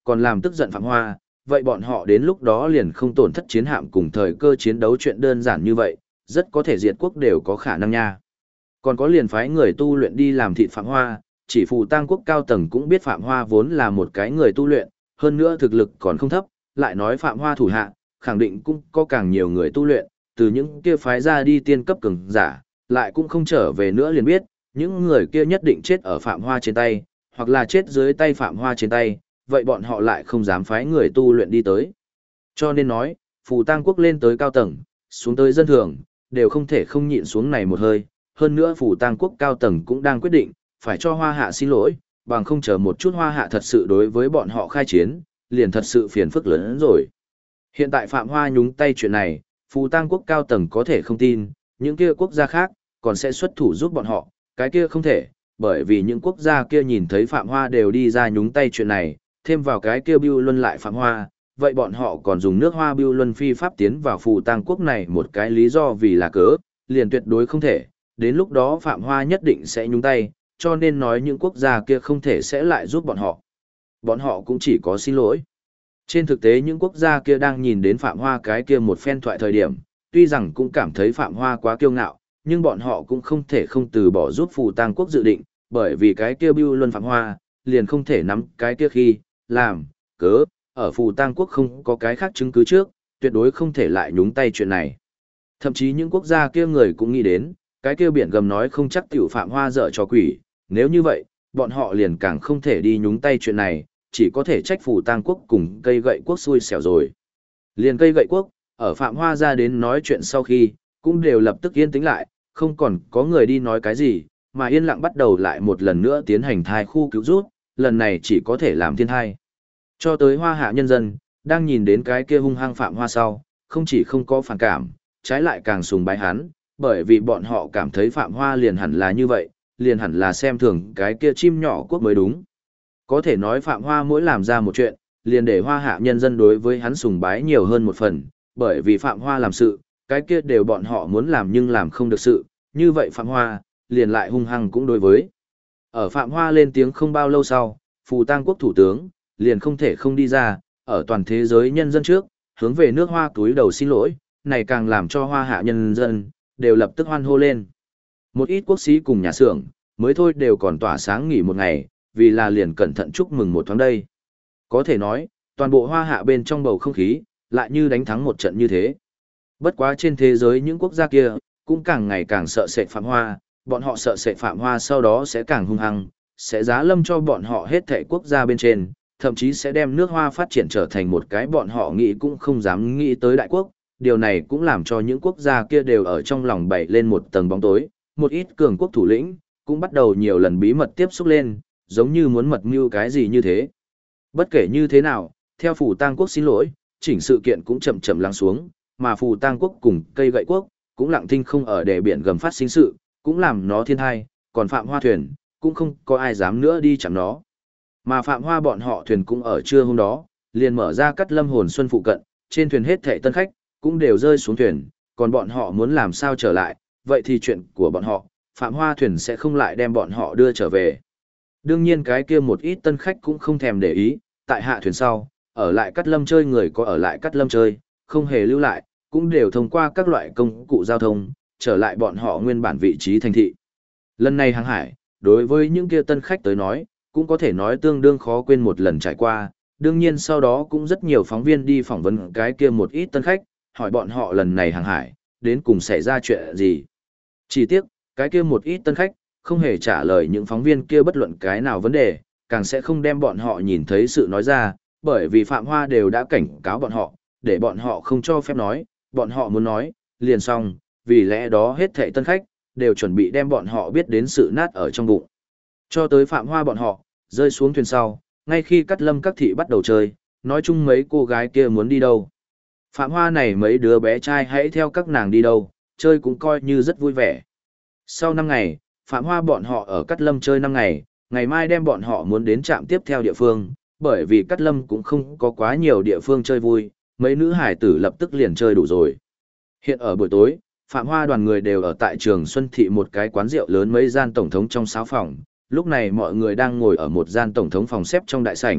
Speaker 1: còn làm tức giận Phạm Hoa, vậy bọn họ đến lúc đó liền không tổn thất chiến hạm cùng thời cơ chiến đấu chuyện đơn giản như vậy, rất có thể diệt quốc đều có khả năng nha. Còn có liền phái người tu luyện đi làm thịt Phạm Hoa, chỉ phù tang quốc cao tầng cũng biết Phạm Hoa vốn là một cái người tu luyện, hơn nữa thực lực còn không thấp, lại nói Phạm Hoa thủ hạ, khẳng định cũng có càng nhiều người tu luyện, từ những kia phái ra đi tiên cấp cường giả, lại cũng không trở về nữa liền biết, những người kia nhất định chết ở Phạm Hoa trên tay, hoặc là chết dưới tay Phạm Hoa trên tay, vậy bọn họ lại không dám phái người tu luyện đi tới. Cho nên nói, phù tang quốc lên tới cao tầng, xuống tới dân thường, đều không thể không nhịn xuống này một hơi, hơn nữa phù tang quốc cao tầng cũng đang quyết định, phải cho Hoa Hạ xin lỗi, bằng không chờ một chút Hoa Hạ thật sự đối với bọn họ khai chiến, liền thật sự phiền phức lớn hơn rồi. Hiện tại Phạm Hoa nhúng tay chuyện này, phù tang quốc cao tầng có thể không tin, những kia quốc gia khác, còn sẽ xuất thủ giúp bọn họ, cái kia không thể, bởi vì những quốc gia kia nhìn thấy Phạm Hoa đều đi ra nhúng tay chuyện này, thêm vào cái kia bưu luân lại Phạm Hoa, vậy bọn họ còn dùng nước Hoa bưu luân phi pháp tiến vào phù tang quốc này một cái lý do vì là cớ, liền tuyệt đối không thể, đến lúc đó Phạm Hoa nhất định sẽ nhúng tay, cho nên nói những quốc gia kia không thể sẽ lại giúp bọn họ. Bọn họ cũng chỉ có xin lỗi. Trên thực tế những quốc gia kia đang nhìn đến Phạm Hoa cái kia một phen thoại thời điểm, tuy rằng cũng cảm thấy Phạm Hoa quá kiêu ngạo, nhưng bọn họ cũng không thể không từ bỏ giúp phù tang quốc dự định, bởi vì cái kia bưu luân Phạm Hoa, liền không thể nắm cái kia khi, làm, cớ, ở phù tang quốc không có cái khác chứng cứ trước, tuyệt đối không thể lại nhúng tay chuyện này. Thậm chí những quốc gia kia người cũng nghĩ đến, cái kia biển gầm nói không chắc tiểu Phạm Hoa dở trò quỷ, nếu như vậy, bọn họ liền càng không thể đi nhúng tay chuyện này, chỉ có thể trách phù tang quốc cùng cây gậy quốc xui xẻo rồi. Liền cây gậy quốc, ở Phạm Hoa ra đến nói chuyện sau khi, cũng đều lập tức yên tĩnh lại, không còn có người đi nói cái gì, mà yên lặng bắt đầu lại một lần nữa tiến hành thai khu cứu rút, lần này chỉ có thể làm thiên thai. Cho tới Hoa Hạ nhân dân, đang nhìn đến cái kia hung hăng Phạm Hoa sau, không chỉ không có phản cảm, trái lại càng sùng bái hắn, bởi vì bọn họ cảm thấy Phạm Hoa liền hẳn là như vậy, liền hẳn là xem thường cái kia chim nhỏ quốc mới đúng. Có thể nói Phạm Hoa mỗi làm ra một chuyện, liền để Hoa Hạ nhân dân đối với hắn sùng bái nhiều hơn một phần, bởi vì Phạm Hoa làm sự, cái kia đều bọn họ muốn làm nhưng làm không được sự, như vậy Phạm Hoa, liền lại hung hăng cũng đối với. Ở Phạm Hoa lên tiếng không bao lâu sau, phù tang quốc thủ tướng, liền không thể không đi ra, ở toàn thế giới nhân dân trước, hướng về nước Hoa túi đầu xin lỗi, này càng làm cho Hoa Hạ nhân dân, đều lập tức hoan hô lên. Một ít quốc sĩ cùng nhà xưởng, mới thôi đều còn tỏa sáng nghỉ một ngày, vì là liền cẩn thận chúc mừng một thoáng đây. Có thể nói, toàn bộ Hoa Hạ bên trong bầu không khí, lại như đánh thắng một trận như thế. Bất quá trên thế giới những quốc gia kia, cũng càng ngày càng sợ sệt Phạm Hoa, bọn họ sợ sệt Phạm Hoa sau đó sẽ càng hung hăng, sẽ giá lâm cho bọn họ hết thảy quốc gia bên trên, thậm chí sẽ đem nước Hoa phát triển trở thành một cái bọn họ nghĩ cũng không dám nghĩ tới đại quốc. Điều này cũng làm cho những quốc gia kia đều ở trong lòng bày lên một tầng bóng tối, một ít cường quốc thủ lĩnh, cũng bắt đầu nhiều lần bí mật tiếp xúc lên, giống như muốn mật mưu cái gì như thế. Bất kể như thế nào, theo phù tang quốc xin lỗi, chỉnh sự kiện cũng chậm chậm lắng xuống, mà phù tang quốc cùng cây gậy quốc, cũng lặng thinh không ở để biển gầm phát sinh sự, cũng làm nó thiên thai, còn Phạm Hoa thuyền, cũng không có ai dám nữa đi chạm nó. Mà Phạm Hoa bọn họ thuyền cũng ở trưa hôm đó, liền mở ra Cát Lâm Hồn Xuân phụ cận, trên thuyền hết thảy tân khách, cũng đều rơi xuống thuyền, còn bọn họ muốn làm sao trở lại, vậy thì chuyện của bọn họ, Phạm Hoa thuyền sẽ không lại đem bọn họ đưa trở về. Đương nhiên cái kia một ít tân khách cũng không thèm để ý, tại hạ thuyền sau, ở lại Cát Lâm chơi người có ở lại Cát Lâm chơi, không hề lưu lại, cũng đều thông qua các loại công cụ giao thông, trở lại bọn họ nguyên bản vị trí thành thị. Lần này hàng hải, đối với những kia tân khách tới nói, cũng có thể nói tương đương khó quên một lần trải qua, đương nhiên sau đó cũng rất nhiều phóng viên đi phỏng vấn cái kia một ít tân khách, hỏi bọn họ lần này hàng hải, đến cùng xảy ra chuyện gì. Chỉ tiếc, cái kia một ít tân khách, không hề trả lời những phóng viên kia bất luận cái nào vấn đề, càng sẽ không đem bọn họ nhìn thấy sự nói ra, bởi vì Phạm Hoa đều đã cảnh cáo bọn họ, để bọn họ không cho phép nói, bọn họ muốn nói, liền xong, vì lẽ đó hết thảy tân khách, đều chuẩn bị đem bọn họ biết đến sự nát ở trong bụng. Cho tới Phạm Hoa bọn họ, rơi xuống thuyền sau, ngay khi Cát Lâm các thị bắt đầu chơi, nói chung mấy cô gái kia muốn đi đâu. Phạm Hoa này mấy đứa bé trai hãy theo các nàng đi đâu, chơi cũng coi như rất vui vẻ. Sau 5 ngày, Phạm Hoa bọn họ ở Cát Lâm chơi 5 ngày, ngày mai đem bọn họ muốn đến trạm tiếp theo địa phương, bởi vì Cát Lâm cũng không có quá nhiều địa phương chơi vui, mấy nữ hải tử lập tức liền chơi đủ rồi. Hiện ở buổi tối, Phạm Hoa đoàn người đều ở tại trường Xuân Thị một cái quán rượu lớn mấy gian tổng thống trong 6 phòng, lúc này mọi người đang ngồi ở một gian tổng thống phòng xếp trong đại sảnh,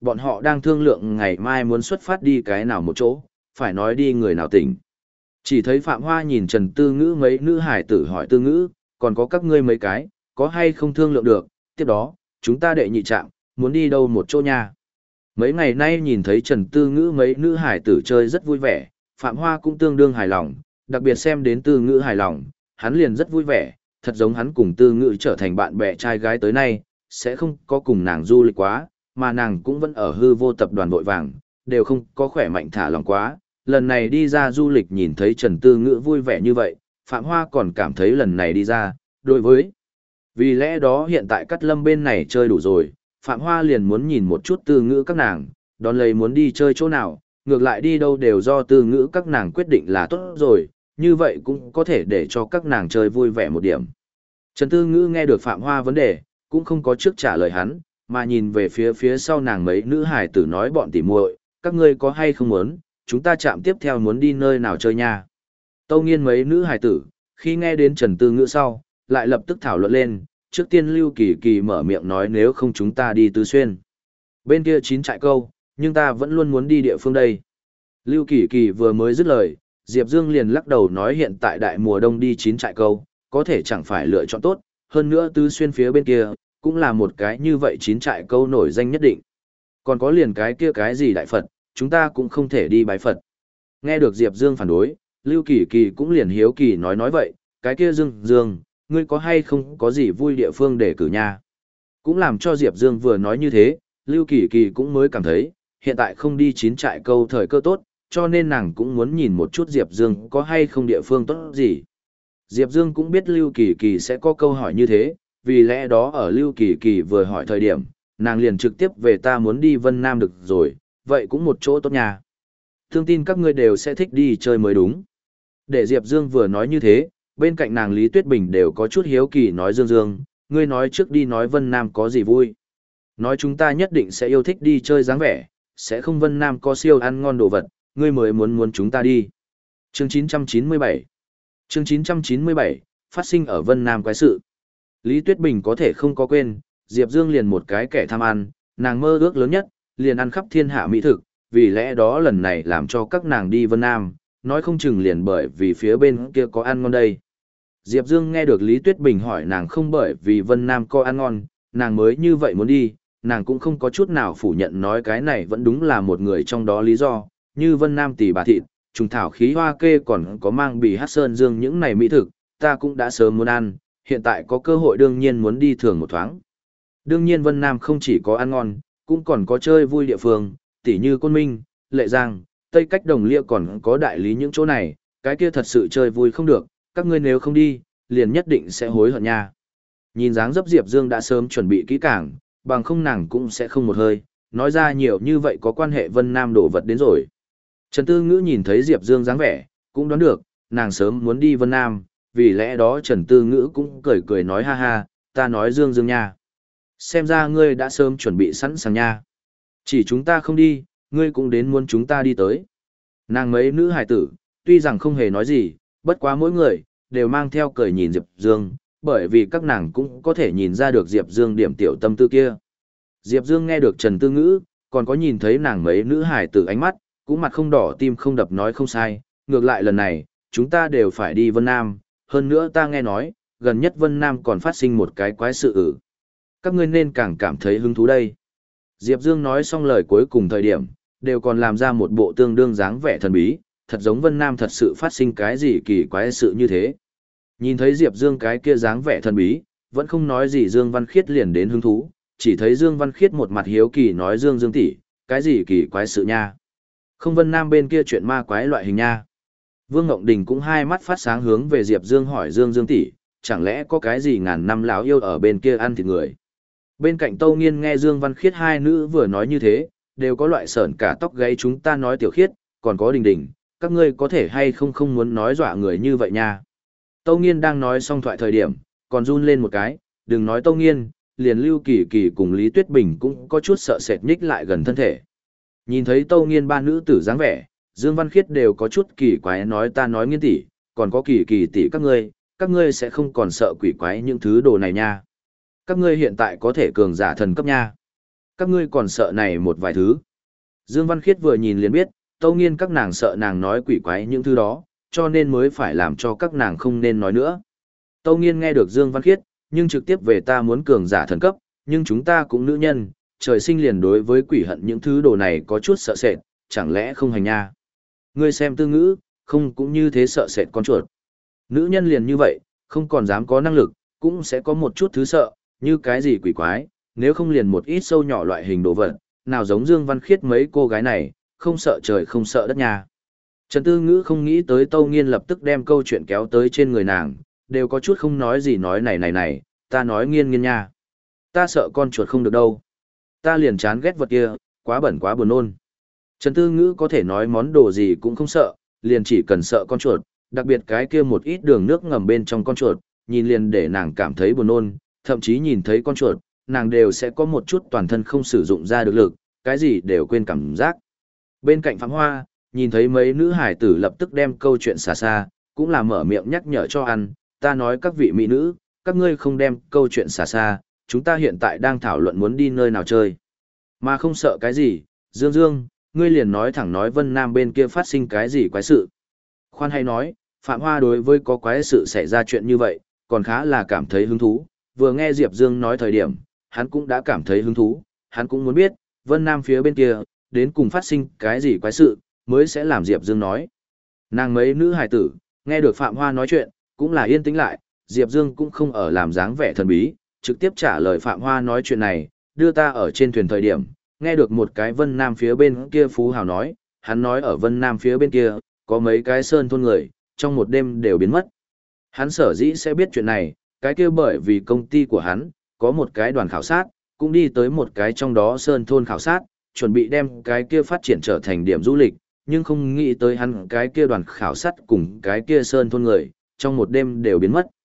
Speaker 1: Bọn họ đang thương lượng ngày mai muốn xuất phát đi cái nào một chỗ, phải nói đi người nào tỉnh. Chỉ thấy Phạm Hoa nhìn Trần Tư Ngữ mấy nữ hải tử hỏi Tư Ngữ, còn có các ngươi mấy cái, có hay không thương lượng được, tiếp đó, chúng ta đệ nhị trạm, muốn đi đâu một chỗ nha. Mấy ngày nay nhìn thấy Trần Tư Ngữ mấy nữ hải tử chơi rất vui vẻ, Phạm Hoa cũng tương đương hài lòng, đặc biệt xem đến Tư Ngữ hài lòng, hắn liền rất vui vẻ, thật giống hắn cùng Tư Ngữ trở thành bạn bè trai gái tới nay, sẽ không có cùng nàng du lịch quá, mà nàng cũng vẫn ở hư vô tập đoàn vội vàng, đều không có khỏe mạnh thả lòng quá. Lần này đi ra du lịch nhìn thấy Trần Tư Ngữ vui vẻ như vậy, Phạm Hoa còn cảm thấy lần này đi ra, đối với. Vì lẽ đó hiện tại Cát Lâm bên này chơi đủ rồi, Phạm Hoa liền muốn nhìn một chút Tư Ngữ các nàng, đón lấy muốn đi chơi chỗ nào, ngược lại đi đâu đều do Tư Ngữ các nàng quyết định là tốt rồi, như vậy cũng có thể để cho các nàng chơi vui vẻ một điểm. Trần Tư Ngữ nghe được Phạm Hoa vấn đề, cũng không có trước trả lời hắn, mà nhìn về phía sau nàng mấy nữ hải tử nói bọn tỉ muội, các ngươi có hay không muốn, chúng ta chạm tiếp theo muốn đi nơi nào chơi nha. Tâu Nghiên mấy nữ hải tử, khi nghe đến Trần Tư Ngữ sau, lại lập tức thảo luận lên, trước tiên Lưu Kỳ Kỳ mở miệng nói nếu không chúng ta đi Tứ Xuyên. Bên kia 9 trại câu, nhưng ta vẫn luôn muốn đi địa phương đây. Lưu Kỳ Kỳ vừa mới dứt lời, Diệp Dương liền lắc đầu nói hiện tại đại mùa đông đi 9 trại câu, có thể chẳng phải lựa chọn tốt, hơn nữa Tứ Xuyên phía bên kia, cũng là một cái như vậy 9 trại câu nổi danh nhất định. Còn có liền cái kia cái gì đại Phật, chúng ta cũng không thể đi bái Phật. Nghe được Diệp Dương phản đối, Lưu Kỳ Kỳ cũng liền hiếu kỳ nói vậy, cái kia Dương, ngươi có hay không có gì vui địa phương để cử nha. Cũng làm cho Diệp Dương vừa nói như thế, Lưu Kỳ Kỳ cũng mới cảm thấy, hiện tại không đi 9 trại câu thời cơ tốt, cho nên nàng cũng muốn nhìn một chút Diệp Dương có hay không địa phương tốt gì. Diệp Dương cũng biết Lưu Kỳ Kỳ sẽ có câu hỏi như thế, vì lẽ đó ở Lưu Kỳ Kỳ vừa hỏi thời điểm, nàng liền trực tiếp về ta muốn đi Vân Nam được rồi, vậy cũng một chỗ tốt nha. Tương tin các ngươi đều sẽ thích đi chơi mới đúng. Để Diệp Dương vừa nói như thế, bên cạnh nàng Lý Tuyết Bình đều có chút hiếu kỳ nói Dương, ngươi nói trước đi nói Vân Nam có gì vui. Nói chúng ta nhất định sẽ yêu thích đi chơi dáng vẻ, sẽ không Vân Nam có siêu ăn ngon đồ vật, ngươi mới muốn chúng ta đi. Chương 997 Chương 997, phát sinh ở Vân Nam quái sự. Lý Tuyết Bình có thể không có quên, Diệp Dương liền một cái kẻ tham ăn, nàng mơ ước lớn nhất, liền ăn khắp thiên hạ mỹ thực, vì lẽ đó lần này làm cho các nàng đi Vân Nam, nói không chừng liền bởi vì phía bên kia có ăn ngon đây. Diệp Dương nghe được Lý Tuyết Bình hỏi nàng không bởi vì Vân Nam có ăn ngon, nàng mới như vậy muốn đi, nàng cũng không có chút nào phủ nhận nói cái này vẫn đúng là một người trong đó lý do, như Vân Nam tỷ bà thịt, trùng thảo khí hoa kê còn có mang bì hát sơn dương những này mỹ thực, ta cũng đã sớm muốn ăn, hiện tại có cơ hội đương nhiên muốn đi thường một thoáng. Đương nhiên Vân Nam không chỉ có ăn ngon, cũng còn có chơi vui địa phương, tỉ như Côn Minh, Lệ Giang, Tây Cách Đồng Lia còn có đại lý những chỗ này, cái kia thật sự chơi vui không được, các ngươi nếu không đi, liền nhất định sẽ hối hận nha. Nhìn dáng dấp Diệp Dương đã sớm chuẩn bị kỹ càng, bằng không nàng cũng sẽ không một hơi, nói ra nhiều như vậy có quan hệ Vân Nam đổ vật đến rồi. Trần Tư Ngữ nhìn thấy Diệp Dương dáng vẻ, cũng đoán được, nàng sớm muốn đi Vân Nam, vì lẽ đó Trần Tư Ngữ cũng cười nói ha ha, ta nói Dương nha. Xem ra ngươi đã sớm chuẩn bị sẵn sàng nha. Chỉ chúng ta không đi, ngươi cũng đến muốn chúng ta đi tới. Nàng mấy nữ hài tử, tuy rằng không hề nói gì, bất quá mỗi người, đều mang theo cười nhìn Diệp Dương, bởi vì các nàng cũng có thể nhìn ra được Diệp Dương điểm tiểu tâm tư kia. Diệp Dương nghe được Trần Tư Ngữ, còn có nhìn thấy nàng mấy nữ hài tử ánh mắt, cũng mặt không đỏ tim không đập nói không sai, ngược lại lần này, chúng ta đều phải đi Vân Nam, hơn nữa ta nghe nói, gần nhất Vân Nam còn phát sinh một cái quái sự. Các ngươi nên càng cảm thấy hứng thú đây. Diệp Dương nói xong lời cuối cùng thời điểm, đều còn làm ra một bộ tương đương dáng vẻ thần bí, thật giống Vân Nam thật sự phát sinh cái gì kỳ quái sự như thế. Nhìn thấy Diệp Dương cái kia dáng vẻ thần bí, vẫn không nói gì Dương Văn Khiết liền đến hứng thú, chỉ thấy Dương Văn Khiết một mặt hiếu kỳ nói Dương tỷ, cái gì kỳ quái sự nha. Không Vân Nam bên kia chuyện ma quái loại hình nha. Vương Ngộng Đình cũng hai mắt phát sáng hướng về Diệp Dương hỏi Dương tỷ, chẳng lẽ có cái gì ngàn năm lão yêu ở bên kia ăn thịt người. Bên cạnh Tâu Nghiên nghe Dương Văn Khiết hai nữ vừa nói như thế, đều có loại sởn cả tóc gáy chúng ta nói Tiểu Khiết, còn có Đình, các ngươi có thể hay không muốn nói dọa người như vậy nha. Tâu Nghiên đang nói xong thoại thời điểm, còn run lên một cái, đừng nói Tâu Nghiên, liền Lưu Kỳ Kỳ cùng Lý Tuyết Bình cũng có chút sợ sệt nhích lại gần thân thể. Nhìn thấy Tâu Nghiên ba nữ tử dáng vẻ, Dương Văn Khiết đều có chút kỳ quái nói ta nói Nghiên tỷ, còn có Kỳ Kỳ tỷ các ngươi sẽ không còn sợ quỷ quái những thứ đồ này nha. Các ngươi hiện tại có thể cường giả thần cấp nha. Các ngươi còn sợ này một vài thứ. Dương Văn Khiết vừa nhìn liền biết, Tâu Nghiên các nàng sợ nàng nói quỷ quái những thứ đó, cho nên mới phải làm cho các nàng không nên nói nữa. Tâu Nghiên nghe được Dương Văn Khiết, nhưng trực tiếp về ta muốn cường giả thần cấp, nhưng chúng ta cũng nữ nhân, trời sinh liền đối với quỷ hận những thứ đồ này có chút sợ sệt, chẳng lẽ không hành nha. Ngươi xem Tư Ngữ, không cũng như thế sợ sệt con chuột. Nữ nhân liền như vậy, không còn dám có năng lực, cũng sẽ có một chút thứ sợ, như cái gì quỷ quái, nếu không liền một ít sâu nhỏ loại hình đồ vật, nào giống Dương Văn Khiết mấy cô gái này, không sợ trời không sợ đất nha. Trần Tư Ngữ không nghĩ tới Tâu Nghiên lập tức đem câu chuyện kéo tới trên người nàng, đều có chút không nói gì nói này, ta nói Nghiên Nghiên nha. Ta sợ con chuột không được đâu. Ta liền chán ghét vật kia, quá bẩn quá buồn nôn. Trần Tư Ngữ có thể nói món đồ gì cũng không sợ, liền chỉ cần sợ con chuột, đặc biệt cái kia một ít đường nước ngầm bên trong con chuột, nhìn liền để nàng cảm thấy buồn nôn, thậm chí nhìn thấy con chuột, nàng đều sẽ có một chút toàn thân không sử dụng ra được lực, cái gì đều quên cảm giác. Bên cạnh Phạm Hoa, nhìn thấy mấy nữ hải tử lập tức đem câu chuyện xả xa, cũng là mở miệng nhắc nhở cho ăn, ta nói các vị mỹ nữ, các ngươi không đem câu chuyện xả xa, chúng ta hiện tại đang thảo luận muốn đi nơi nào chơi. Mà không sợ cái gì, Dương Dương, ngươi liền nói thẳng nói Vân Nam bên kia phát sinh cái gì quái sự. Khoan hay nói, Phạm Hoa đối với có quái sự xảy ra chuyện như vậy, còn khá là cảm thấy hứng thú, vừa nghe Diệp Dương nói thời điểm, hắn cũng đã cảm thấy hứng thú, hắn cũng muốn biết, Vân Nam phía bên kia, đến cùng phát sinh cái gì quái sự, mới sẽ làm Diệp Dương nói. Nàng mấy nữ hài tử, nghe được Phạm Hoa nói chuyện, cũng là yên tĩnh lại, Diệp Dương cũng không ở làm dáng vẻ thần bí, trực tiếp trả lời Phạm Hoa nói chuyện này, đưa ta ở trên thuyền thời điểm, nghe được một cái Vân Nam phía bên kia phú hào nói, hắn nói ở Vân Nam phía bên kia, có mấy cái sơn thôn người, trong một đêm đều biến mất. Hắn sở dĩ sẽ biết chuyện này, cái kia bởi vì công ty của hắn, có một cái đoàn khảo sát, cũng đi tới một cái trong đó sơn thôn khảo sát, chuẩn bị đem cái kia phát triển trở thành điểm du lịch, nhưng không nghĩ tới hắn cái kia đoàn khảo sát cùng cái kia sơn thôn người, trong một đêm đều biến mất.